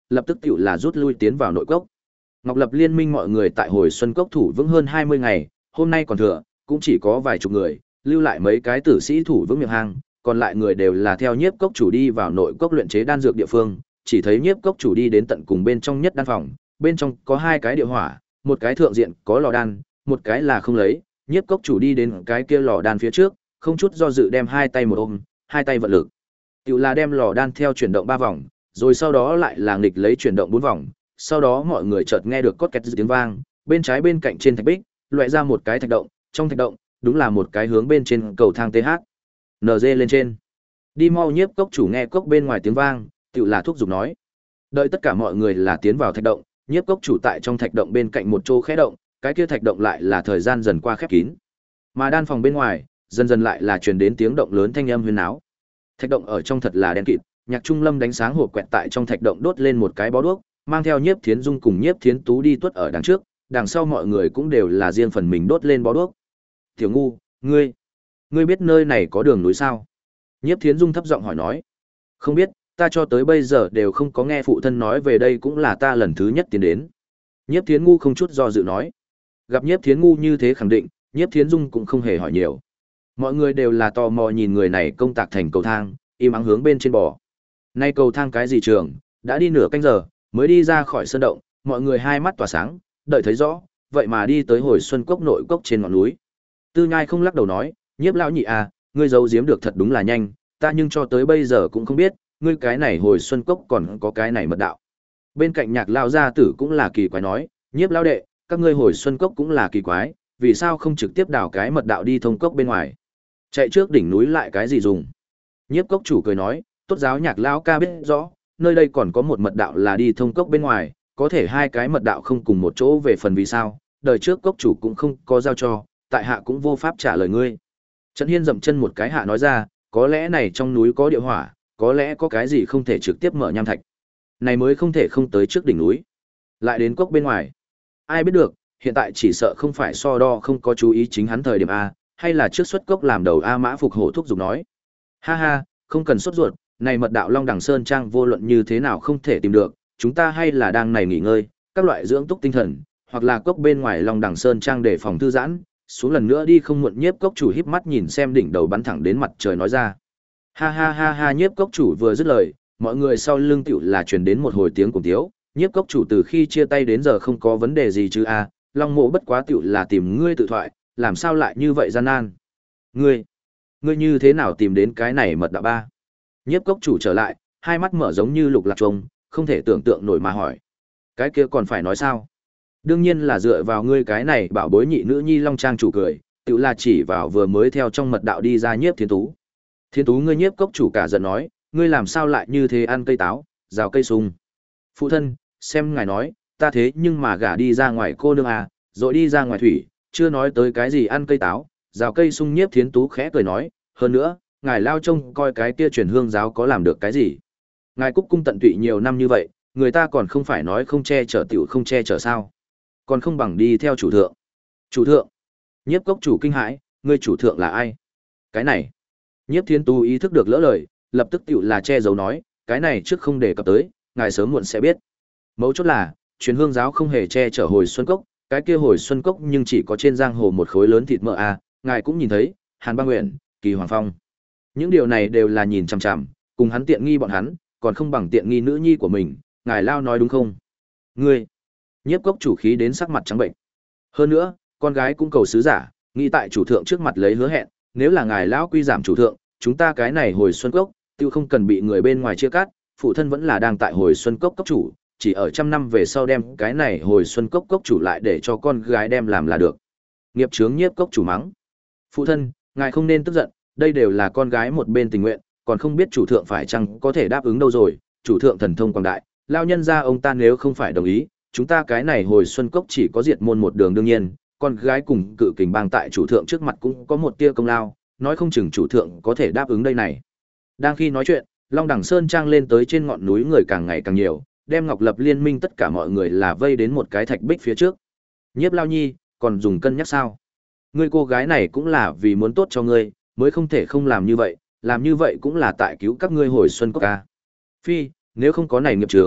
lập tức tựu là rút lui tiến vào nội cốc. Ngọc Lập liên minh mọi người tại hồi xuân cốc thủ vững hơn hai mươi ngày, hôm nay còn thừa, cũng chỉ có vài chục người, lưu lại mấy cái tử sĩ thủ vững miệng hang, còn lại người đều là theo nhiếp cốc chủ đi vào nội cốc luyện chế đan dược địa phương, chỉ thấy nhiếp cốc chủ đi đến tận cùng bên trong nhất đan phòng, bên trong có hai cái địa hỏa, một cái thượng diện có lò đan, một cái là không lấy, nhiếp cốc chủ đi đến cái kia lò đan phía trước, không chút do dự đem hai tay một ôm, hai tay vận lực. Tiểu là đem lò đan theo chuyển động ba vòng, rồi sau đó lại là nghịch lấy chuyển động bốn vòng, sau đó mọi người chợt nghe được cốt két tiếng vang, bên trái bên cạnh trên thạch bích, loại ra một cái thạch động, trong thạch động, đúng là một cái hướng bên trên cầu thang tê hát. en giê lên trên. Đi mau nhiếp cốc chủ nghe cốc bên ngoài tiếng vang, tiểu là thúc giục nói. Đợi tất cả mọi người là tiến vào thạch động, nhiếp cốc chủ tại trong thạch động bên cạnh một chỗ khẽ động, cái kia thạch động lại là thời gian dần qua khép kín. Mà đan phòng bên ngoài, dần dần lại là truyền đến tiếng động lớn thanh âm huyên náo. Thạch động ở trong thật là đen kịt, Nhạc Trung Lâm đánh sáng hộp quẹt tại trong thạch động đốt lên một cái bó đuốc, mang theo Nhiếp Thiến Dung cùng Nhiếp Thiến Tú đi tuất ở đằng trước, đằng sau mọi người cũng đều là riêng phần mình đốt lên bó đuốc. "Tiểu ngu, ngươi, ngươi biết nơi này có đường núi sao?" Nhiếp Thiến Dung thấp giọng hỏi nói. "Không biết, ta cho tới bây giờ đều không có nghe phụ thân nói về đây, cũng là ta lần thứ nhất tiến đến." Nhiếp Thiến ngu không chút do dự nói. Gặp Nhiếp Thiến ngu như thế khẳng định, Nhiếp Thiến Dung cũng không hề hỏi nhiều. Mọi người đều là tò mò nhìn người này công tạc thành cầu thang, im ắng hướng bên trên bò. Nay cầu thang cái gì trường, đã đi nửa canh giờ, mới đi ra khỏi sơn động, mọi người hai mắt tỏa sáng, đợi thấy rõ, vậy mà đi tới hồi xuân cốc nội cốc trên ngọn núi. Tư Nhai không lắc đầu nói, Nhiếp lão nhị à, ngươi giấu giếm được thật đúng là nhanh, ta nhưng cho tới bây giờ cũng không biết, ngươi cái này hồi xuân cốc còn có cái này mật đạo. Bên cạnh Nhạc lão gia tử cũng là kỳ quái nói, Nhiếp lão đệ, các ngươi hồi xuân cốc cũng là kỳ quái, vì sao không trực tiếp đào cái mật đạo đi thông cốc bên ngoài? Chạy trước đỉnh núi lại cái gì dùng? Nhiếp cốc chủ cười nói, tốt giáo Nhạc lão ca biết rõ, nơi đây còn có một mật đạo là đi thông cốc bên ngoài, có thể hai cái mật đạo không cùng một chỗ về phần vì sao, đời trước cốc chủ cũng không có giao cho, tại hạ cũng vô pháp trả lời ngươi. Trấn Hiên dậm chân một cái hạ nói ra, có lẽ này trong núi có địa hỏa, có lẽ có cái gì không thể trực tiếp mở nham thạch. Này mới không thể không tới trước đỉnh núi, lại đến cốc bên ngoài. Ai biết được, hiện tại chỉ sợ không phải so đo không có chú ý chính hắn thời điểm A, hay là trước xuất cốc làm đầu A Mã Phục Hổ thúc giục nói. Ha ha, không cần sốt ruột, này mật đạo Long Đằng Sơn Trang vô luận như thế nào không thể tìm được, chúng ta hay là đang này nghỉ ngơi, các loại dưỡng túc tinh thần, hoặc là cốc bên ngoài Long Đằng Sơn Trang để phòng thư giãn, xuống lần nữa đi không muộn. Nhiếp cốc chủ híp mắt nhìn xem đỉnh đầu bắn thẳng đến mặt trời nói ra. Ha ha ha ha, Nhiếp cốc chủ vừa dứt lời, mọi người sau lưng tiểu là truyền đến một hồi tiếng cùng tiếu. Nhiếp cốc chủ từ khi chia tay đến giờ không có vấn đề gì chứ a, Long Mộ bất quá tiểu là tìm ngươi tự thoại, làm sao lại như vậy gian nan? Ngươi, ngươi như thế nào tìm đến cái này mật đạo ba? Nhiếp cốc chủ trở lại, hai mắt mở giống như lục lạc trông, không thể tưởng tượng nổi mà hỏi. Cái kia còn phải nói sao? Đương nhiên là dựa vào ngươi cái này bảo bối nhị nữ nhi Long Trang chủ cười, tự là chỉ vào vừa mới theo trong mật đạo đi ra Nhiếp Thiên Tú. Thiên Tú, ngươi Nhiếp cốc chủ cả giận nói, ngươi làm sao lại như thế ăn cây táo, rào cây sung? Phụ thân, xem ngài nói, ta thế nhưng mà gả đi ra ngoài cô nương à, rồi đi ra ngoài thủy, chưa nói tới cái gì ăn cây táo, rào cây sung. Nhiếp Thiến Tú khẽ cười nói, hơn nữa, ngài lao trông coi cái kia truyền hương giáo có làm được cái gì? Ngài cúc cung tận tụy nhiều năm như vậy, người ta còn không phải nói không che chở tiểu không che chở sao? Còn không bằng đi theo chủ thượng. Chủ thượng? Nhiếp cốc chủ kinh hãi, ngươi chủ thượng là ai? Cái này. Nhiếp Thiên Tú ý thức được lỡ lời, lập tức tiểu là che giấu nói, cái này trước không đề cập tới, ngài sớm muộn sẽ biết. Mấu chốt là, truyền hương giáo không hề che chở hồi xuân cốc, cái kia hồi xuân cốc nhưng chỉ có trên giang hồ một khối lớn thịt mỡ a, ngài cũng nhìn thấy, Hàn Bang Nguyện, Kỳ Hoàng Phong. Những điều này đều là nhìn chằm chằm, cùng hắn tiện nghi bọn hắn, còn không bằng tiện nghi nữ nhi của mình, ngài lao nói đúng không? Ngươi, Nhiếp cốc chủ khí đến sắc mặt trắng bệnh. Hơn nữa, con gái cũng cầu sứ giả, nghĩ tại chủ thượng trước mặt lấy hứa hẹn, nếu là ngài lão quy giảm chủ thượng, chúng ta cái này hồi xuân cốc, tiêu không cần bị người bên ngoài chia cắt, phụ thân vẫn là đang tại hồi xuân cốc cốc chủ, chỉ ở trăm năm về sau đem cái này hồi xuân cốc cốc chủ lại để cho con gái đem làm là được. Nghiệp chướng. Nhiếp cốc chủ mắng. Phụ thân, ngài không nên tức giận, đây đều là con gái một bên tình nguyện, còn không biết chủ thượng phải chăng có thể đáp ứng đâu rồi, chủ thượng thần thông quảng đại, lao nhân ra ông ta nếu không phải đồng ý, chúng ta cái này hồi xuân cốc chỉ có diệt môn một đường. Đương nhiên, con gái cùng cự kình bang tại chủ thượng trước mặt cũng có một tia công lao, nói không chừng chủ thượng có thể đáp ứng đây này. Đang khi nói chuyện, Long Đằng Sơn Trang lên tới trên ngọn núi người càng ngày càng nhiều, đem Ngọc Lập liên minh tất cả mọi người là vây đến một cái thạch bích phía trước. Nhiếp lao nhi, còn dùng cân nhắc sao? Ngươi cô gái này cũng là vì muốn tốt cho ngươi, mới không thể không làm như vậy, làm như vậy cũng là tại cứu các ngươi hồi xuân cốc ca. Phi, nếu không có này nghiệp chướng,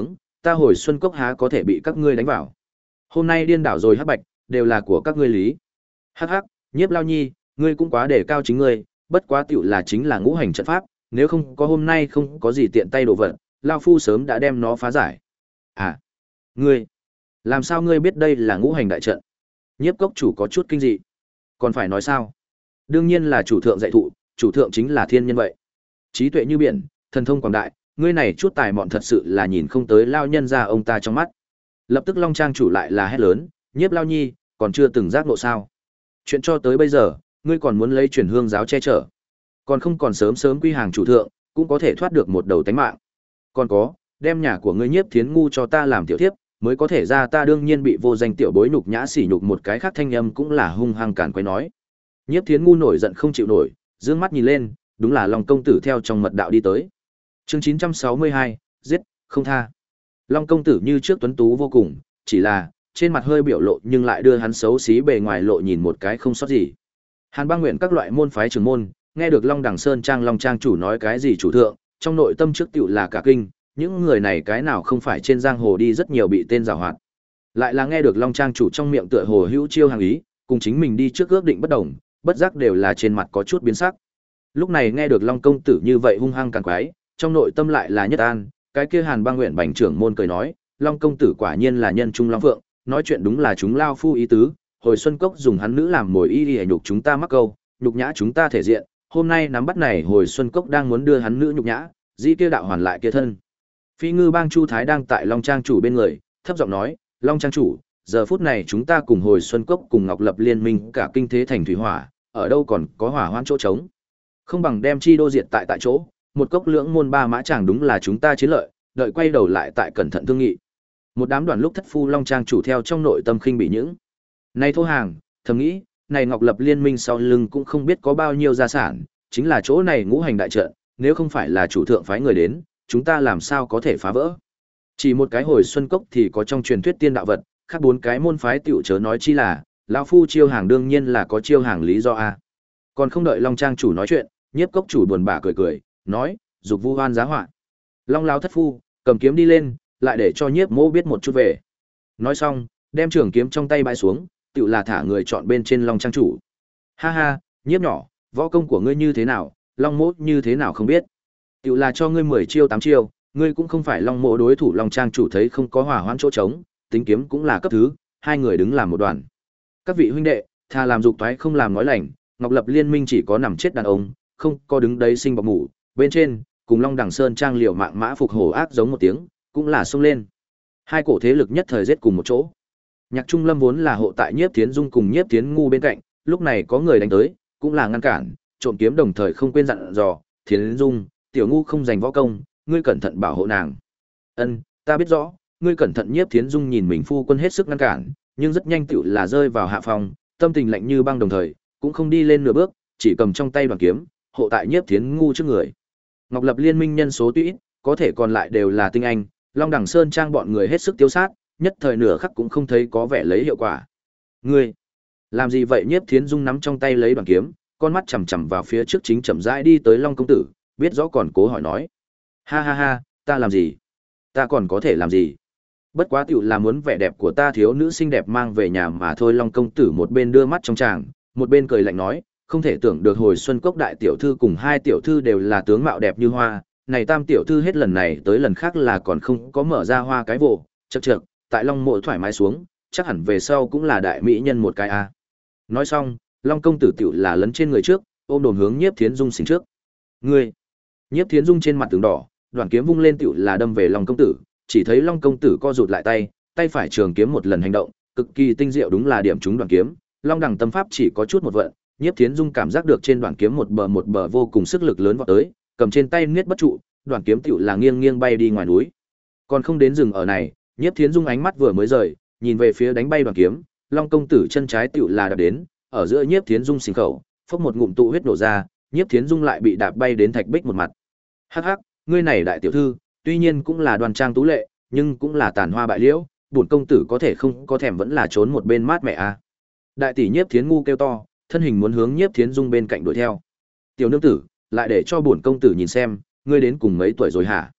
ta hồi xuân cốc há có thể bị các ngươi đánh vào. Hôm nay điên đảo rồi hắc bạch, đều là của các ngươi lý. Hắc hắc, Nhiếp Lao Nhi, ngươi cũng quá đề cao chính ngươi, bất quá tiểu là chính là ngũ hành trận pháp, nếu không có hôm nay không có gì tiện tay đồ vật, Lao Phu sớm đã đem nó phá giải. À, ngươi, làm sao ngươi biết đây là ngũ hành đại trận? Nhiếp cốc chủ có chút kinh dị. Còn phải nói sao? Đương nhiên là chủ thượng dạy thụ, chủ thượng chính là thiên nhân vậy. Trí tuệ như biển, thần thông quảng đại, ngươi này chút tài mọn thật sự là nhìn không tới lao nhân ra ông ta trong mắt. Lập tức Long Trang chủ lại là hét lớn, Nhiếp Lao Nhi, còn chưa từng giác ngộ sao? Chuyện cho tới bây giờ, ngươi còn muốn lấy truyền hương giáo che chở. Còn không còn sớm sớm quy hàng chủ thượng, cũng có thể thoát được một đầu tánh mạng. Còn có, đem nhà của ngươi Nhiếp Thiến ngu cho ta làm tiểu thiếp, mới có thể ra ta đương nhiên bị vô danh tiểu bối nhục nhã sỉ nhục một cái khác thanh âm cũng là hung hăng cản quấy nói. Nhiếp Thiến ngu nổi giận không chịu nổi, dương mắt nhìn lên, đúng là Long công tử theo trong mật đạo đi tới. Chương chín trăm sáu mươi hai, giết, không tha. Long công tử như trước tuấn tú vô cùng, chỉ là trên mặt hơi biểu lộ nhưng lại đưa hắn xấu xí bề ngoài lộ nhìn một cái không sót gì. Hàn Bang nguyện các loại môn phái trưởng môn, nghe được Long Đằng Sơn Trang Long Trang chủ nói cái gì chủ thượng, trong nội tâm trước tựu là cả kinh, những người này cái nào không phải trên giang hồ đi rất nhiều bị tên giàu hoạt. Lại là nghe được Long Trang chủ trong miệng tựa hồ hữu chiêu hàng ý, cùng chính mình đi trước ước định bất đồng, bất giác đều là trên mặt có chút biến sắc. Lúc này nghe được Long công tử như vậy hung hăng càng quái, trong nội tâm lại là nhất an, cái kia Hàn Bang nguyện bành trưởng môn cười nói, Long công tử quả nhiên là nhân trung long phượng, nói chuyện đúng là chúng lao phu ý tứ, hồi xuân cốc dùng hắn nữ làm mồi y y nhục chúng ta mắc câu, nhục nhã chúng ta thể diện, hôm nay nắm bắt này hồi xuân cốc đang muốn đưa hắn nữ nhục nhã, dĩ kia đạo hoàn lại kia thân. Phi ngư bang Chu Thái đang tại Long Trang chủ bên người, thấp giọng nói, Long Trang chủ, giờ phút này chúng ta cùng hồi xuân cốc cùng Ngọc Lập liên minh cả kinh thế thành thủy hỏa, ở đâu còn có hỏa hoãn chỗ trống. Không bằng đem chi đô diệt tại tại chỗ, một cốc lưỡng môn ba mã chẳng đúng là chúng ta chiến lợi, đợi quay đầu lại tại cẩn thận thương nghị. Một đám đoàn lúc thất phu Long Trang chủ theo trong nội tâm khinh bị những. Này thô hàng, thầm nghĩ, này Ngọc Lập liên minh sau lưng cũng không biết có bao nhiêu gia sản, chính là chỗ này ngũ hành đại trận, nếu không phải là chủ thượng phái người đến, chúng ta làm sao có thể phá vỡ. Chỉ một cái hồi xuân cốc thì có trong truyền thuyết tiên đạo vật, khác bốn cái môn phái tiểu chớ nói chi là, lão phu chiêu hàng đương nhiên là có chiêu hàng lý do a. Còn không đợi Long Trang chủ nói chuyện, Nhiếp cốc chủ buồn bã cười cười, nói, dục vu hoan giá họa. Long lão thất phu, cầm kiếm đi lên, lại để cho Nhiếp mỗ biết một chút về. Nói xong, đem trường kiếm trong tay bãi xuống, tự là thả người chọn bên trên Long Trang chủ. Ha ha, Nhiếp nhỏ, võ công của ngươi như thế nào, Long mỗ như thế nào không biết. Tự là cho ngươi mười chiêu tám chiêu, ngươi cũng không phải Long mỗ đối thủ. Long Trang chủ thấy không có hỏa hoãn chỗ trống, tính kiếm cũng là cấp thứ, hai người đứng làm một đoàn. Các vị huynh đệ, thà làm dục toái không làm nói lành, Ngọc Lập liên minh chỉ có nằm chết đàn ông, không có đứng đấy sinh bọc mủ, bên trên, cùng Long Đằng Sơn Trang liều mạng mã phục hổ ác giống một tiếng, cũng là xông lên. Hai cổ thế lực nhất thời giết cùng một chỗ. Nhạc Trung Lâm vốn là hộ tại Nhiếp Thiến Dung cùng Nhiếp Thiến ngu bên cạnh, lúc này có người đánh tới, cũng là ngăn cản, trộm kiếm đồng thời không quên dặn dò, Thiến Dung, tiểu ngu không giành võ công, ngươi cẩn thận bảo hộ nàng. Ân, ta biết rõ, ngươi cẩn thận. Nhiếp Thiến Dung nhìn mình phu quân hết sức ngăn cản, nhưng rất nhanh tựu là rơi vào hạ phòng, tâm tình lạnh như băng đồng thời, cũng không đi lên nửa bước, chỉ cầm trong tay đoàn kiếm, hộ tại Nhiếp Thiến ngu trước người. Ngọc Lập liên minh nhân số tuy ít, có thể còn lại đều là tinh anh, Long Đằng Sơn Trang bọn người hết sức tiêu sát, nhất thời nửa khắc cũng không thấy có vẻ lấy hiệu quả. Ngươi làm gì vậy? Nhiếp Thiến Dung nắm trong tay lấy đoàn kiếm, con mắt chằm chằm vào phía trước chính chậm rãi đi tới Long công tử, biết rõ còn cố hỏi nói. Ha ha ha, ta làm gì? Ta còn có thể làm gì? Bất quá tiểu là muốn vẻ đẹp của ta thiếu nữ xinh đẹp mang về nhà mà thôi. Long công tử một bên đưa mắt trong tràng, một bên cười lạnh nói, không thể tưởng được hồi xuân cốc đại tiểu thư cùng hai tiểu thư đều là tướng mạo đẹp như hoa, này tam tiểu thư hết lần này tới lần khác là còn không có mở ra hoa cái vồ, chậc chậc, tại Long mộ thoải mái xuống, chắc hẳn về sau cũng là đại mỹ nhân một cái a. Nói xong, Long công tử tiểu là lấn trên người trước, ôm đồn hướng Nhiếp Thiến Dung xình trước. Ngươi! Nhiếp Thiến Dung trên mặt tướng đỏ, đoạn kiếm vung lên tiểu là đâm về Long công tử, chỉ thấy Long công tử co rụt lại tay, tay phải trường kiếm một lần hành động, cực kỳ tinh diệu, đúng là điểm trúng đoạn kiếm. Long đẳng tâm pháp chỉ có chút một vận, Nhiếp Thiến Dung cảm giác được trên đoạn kiếm một bờ một bờ vô cùng sức lực lớn vọt tới, cầm trên tay niết bất trụ, đoạn kiếm tiểu là nghiêng nghiêng bay đi ngoài núi. Còn không đến dừng ở này, Nhiếp Thiến Dung ánh mắt vừa mới rời, nhìn về phía đánh bay đoạn kiếm, Long công tử chân trái tiểu là đạp đến, ở giữa Nhiếp Thiến Dung xình khẩu, phốc một ngụm tụ huyết nổ ra, Nhiếp Thiến Dung lại bị đạp bay đến thạch bích một mặt. Hắc hắc, ngươi này đại tiểu thư, tuy nhiên cũng là đoan trang tú lệ, nhưng cũng là tàn hoa bại liễu, bổn công tử có thể không có thèm vẫn là trốn một bên mát mẹ a. Đại tỷ Nhiếp Thiến ngu kêu to, thân hình muốn hướng Nhiếp Thiến Dung bên cạnh đuổi theo. Tiểu nương tử, lại để cho bổn công tử nhìn xem, ngươi đến cùng mấy tuổi rồi hả?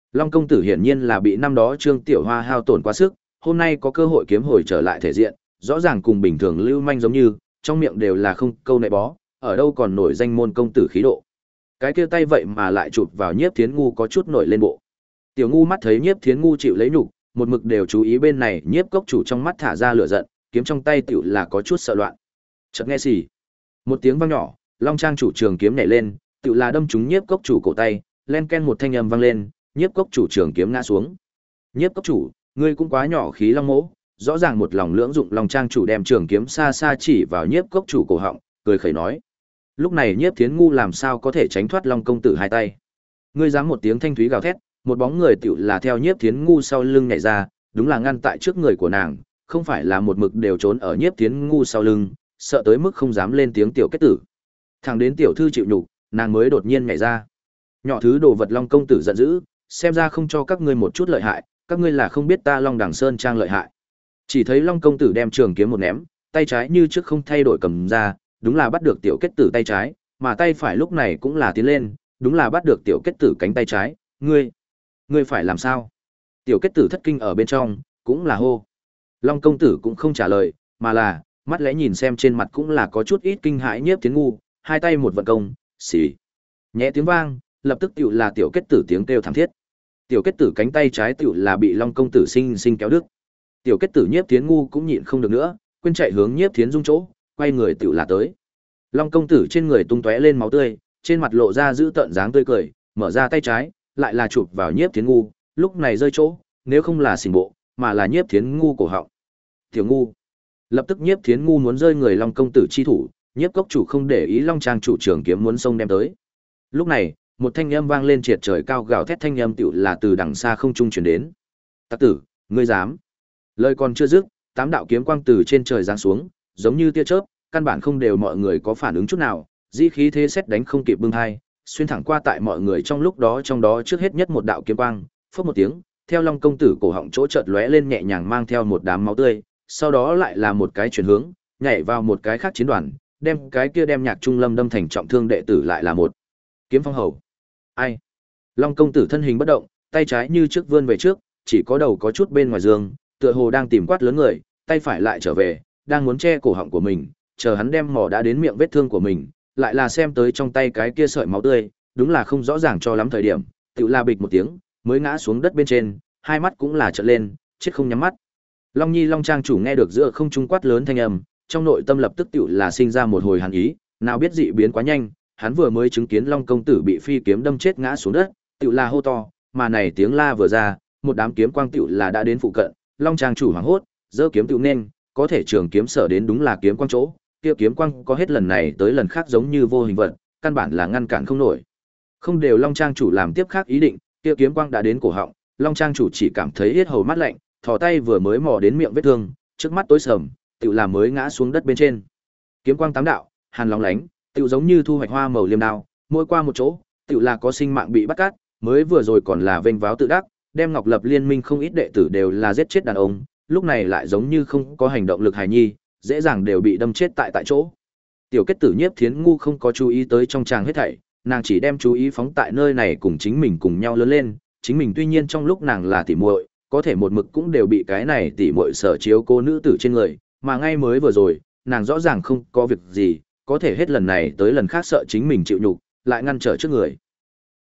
Long công tử hiển nhiên là bị năm đó Trương Tiểu Hoa hao tổn quá sức, hôm nay có cơ hội kiếm hồi trở lại thể diện, rõ ràng cùng bình thường lưu manh giống như, trong miệng đều là không câu nệ bó, ở đâu còn nổi danh môn công tử khí độ. Cái kia tay vậy mà lại chụp vào Nhiếp Thiến Ngu có chút nổi lên bộ. Tiểu Ngu mắt thấy Nhiếp Thiến Ngu chịu lấy nhục, một mực đều chú ý bên này, Nhiếp cốc chủ trong mắt thả ra lửa giận, kiếm trong tay tiểu là có chút sợ loạn. Chợt nghe xì, một tiếng vang nhỏ, Long Trang chủ trường kiếm nhảy lên, tiểu là đâm trúng Nhiếp cốc chủ cổ tay, len ken một thanh âm vang lên, Nhiếp cốc chủ trường kiếm ngã xuống. Nhiếp cốc chủ, ngươi cũng quá nhỏ khí Long mỗ, rõ ràng một lòng lưỡng dụng. Long Trang chủ đem trường kiếm xa xa chỉ vào Nhiếp cốc chủ cổ họng, cười khẩy nói. Lúc này Nhiếp Thiến Ngu làm sao có thể tránh thoát Long công tử hai tay. Ngươi dám một tiếng thanh thúy gào thét, một bóng người tiểu là theo Nhiếp Thiến Ngu sau lưng nhảy ra, đúng là ngăn tại trước người của nàng, không phải là một mực đều trốn ở Nhiếp Thiến Ngu sau lưng, sợ tới mức không dám lên tiếng tiểu kết tử. Thẳng đến tiểu thư chịu nhục, nàng mới đột nhiên nhảy ra. Nhỏ thứ đồ vật. Long công tử giận dữ, xem ra không cho các ngươi một chút lợi hại, các ngươi là không biết ta Long Đằng Sơn trang lợi hại. Chỉ thấy Long công tử đem trường kiếm một ném, tay trái như trước không thay đổi cầm ra, đúng là bắt được tiểu kết tử tay trái, mà tay phải lúc này cũng là tiến lên, đúng là bắt được tiểu kết tử cánh tay trái. Ngươi, ngươi phải làm sao? Tiểu kết tử thất kinh ở bên trong, cũng là hô. Long công tử cũng không trả lời, mà là mắt lẽ nhìn xem trên mặt cũng là có chút ít kinh hãi Nhiếp Thiến Ngu, hai tay một vận công, xì, nhẹ tiếng vang, lập tức tiểu là tiểu kết tử tiếng kêu thảm thiết. Tiểu kết tử cánh tay trái tiểu là bị Long công tử sinh sinh kéo đứt. Tiểu kết tử Nhiếp Thiến Ngu cũng nhịn không được nữa, quên chạy hướng Nhiếp Thiến Dung chỗ, quay người tiểu là tới. Long công tử trên người tung tóe lên máu tươi, trên mặt lộ ra dữ tợn dáng tươi cười, mở ra tay trái, lại là chụp vào Nhiếp Thiến Ngu, lúc này rơi chỗ, nếu không là xỉn bộ, mà là Nhiếp Thiến Ngu cổ họng. Tiểu Ngu. Lập tức Nhiếp Thiến Ngu muốn rơi người Long công tử chi thủ, Nhiếp cốc chủ không để ý Long Trang chủ trường kiếm muốn xông đem tới. Lúc này, một thanh âm vang lên triệt trời cao gào thét, thanh âm tiểu là từ đằng xa không trung truyền đến. Tặc tử, ngươi dám? Lời còn chưa dứt, tám đạo kiếm quang từ trên trời giáng xuống, giống như tia chớp, căn bản không đều mọi người có phản ứng chút nào, dĩ khí thế xét đánh không kịp bưng hai, xuyên thẳng qua tại mọi người trong lúc đó, trong đó trước hết nhất một đạo kiếm quang, phốc một tiếng, theo Long công tử cổ họng chỗ chợt lóe lên nhẹ nhàng mang theo một đám máu tươi, sau đó lại là một cái chuyển hướng, nhảy vào một cái khác chiến đoàn, đem cái kia đem Nhạc Trung Lâm đâm thành trọng thương đệ tử lại là một kiếm phong hầu. Ai? Long công tử thân hình bất động, tay trái như trước vươn về trước, chỉ có đầu có chút bên ngoài giường, tựa hồ đang tìm quát lớn người, tay phải lại trở về, đang muốn che cổ họng của mình, chờ hắn đem mỏ đã đến miệng vết thương của mình, lại là xem tới trong tay cái kia sợi máu tươi, đúng là không rõ ràng cho lắm thời điểm, tựu la bịch một tiếng, mới ngã xuống đất bên trên, hai mắt cũng là trợn lên, chết không nhắm mắt. Long Nhi Long Trang chủ nghe được giữa không trung quát lớn thanh âm, trong nội tâm lập tức tựu là sinh ra một hồi hàn ý, nào biết dị biến quá nhanh, hắn vừa mới chứng kiến Long công tử bị phi kiếm đâm chết ngã xuống đất, tựu là hô to, mà này tiếng la vừa ra, một đám kiếm quang tựu là đã đến phụ cận, Long Trang chủ hoảng hốt, giơ kiếm tựu nên, có thể trường kiếm sở đến đúng là kiếm quang chỗ, kia kiếm quang có hết lần này tới lần khác giống như vô hình vật, căn bản là ngăn cản không nổi. Không đều Long Trang chủ làm tiếp khác ý định, kia kiếm quang đã đến cổ họng, Long Trang chủ chỉ cảm thấy yết hầu mát lạnh, thò tay vừa mới mò đến miệng vết thương, trước mắt tối sầm, tựu là mới ngã xuống đất bên trên. Kiếm quang tám đạo, hàn lóng lánh, tựu giống như thu hoạch hoa màu liêm đao, mỗi qua một chỗ, tựu là có sinh mạng bị bắt cát, mới vừa rồi còn là vênh váo tự đắc, đem Ngọc Lập liên minh không ít đệ tử đều là giết chết đàn ông, lúc này lại giống như không có hành động lực hài nhi, dễ dàng đều bị đâm chết tại tại chỗ. Tiểu kết tử Nhiếp Thiến Ngu không có chú ý tới trong tràng hết thảy, nàng chỉ đem chú ý phóng tại nơi này cùng chính mình cùng nhau lớn lên, chính mình tuy nhiên trong lúc nàng là tỉ muội, có thể một mực cũng đều bị cái này tỉ muội sở chiếu cô nữ tử trên người, mà ngay mới vừa rồi, nàng rõ ràng không có việc gì, có thể hết lần này tới lần khác sợ chính mình chịu nhục, lại ngăn trở trước người.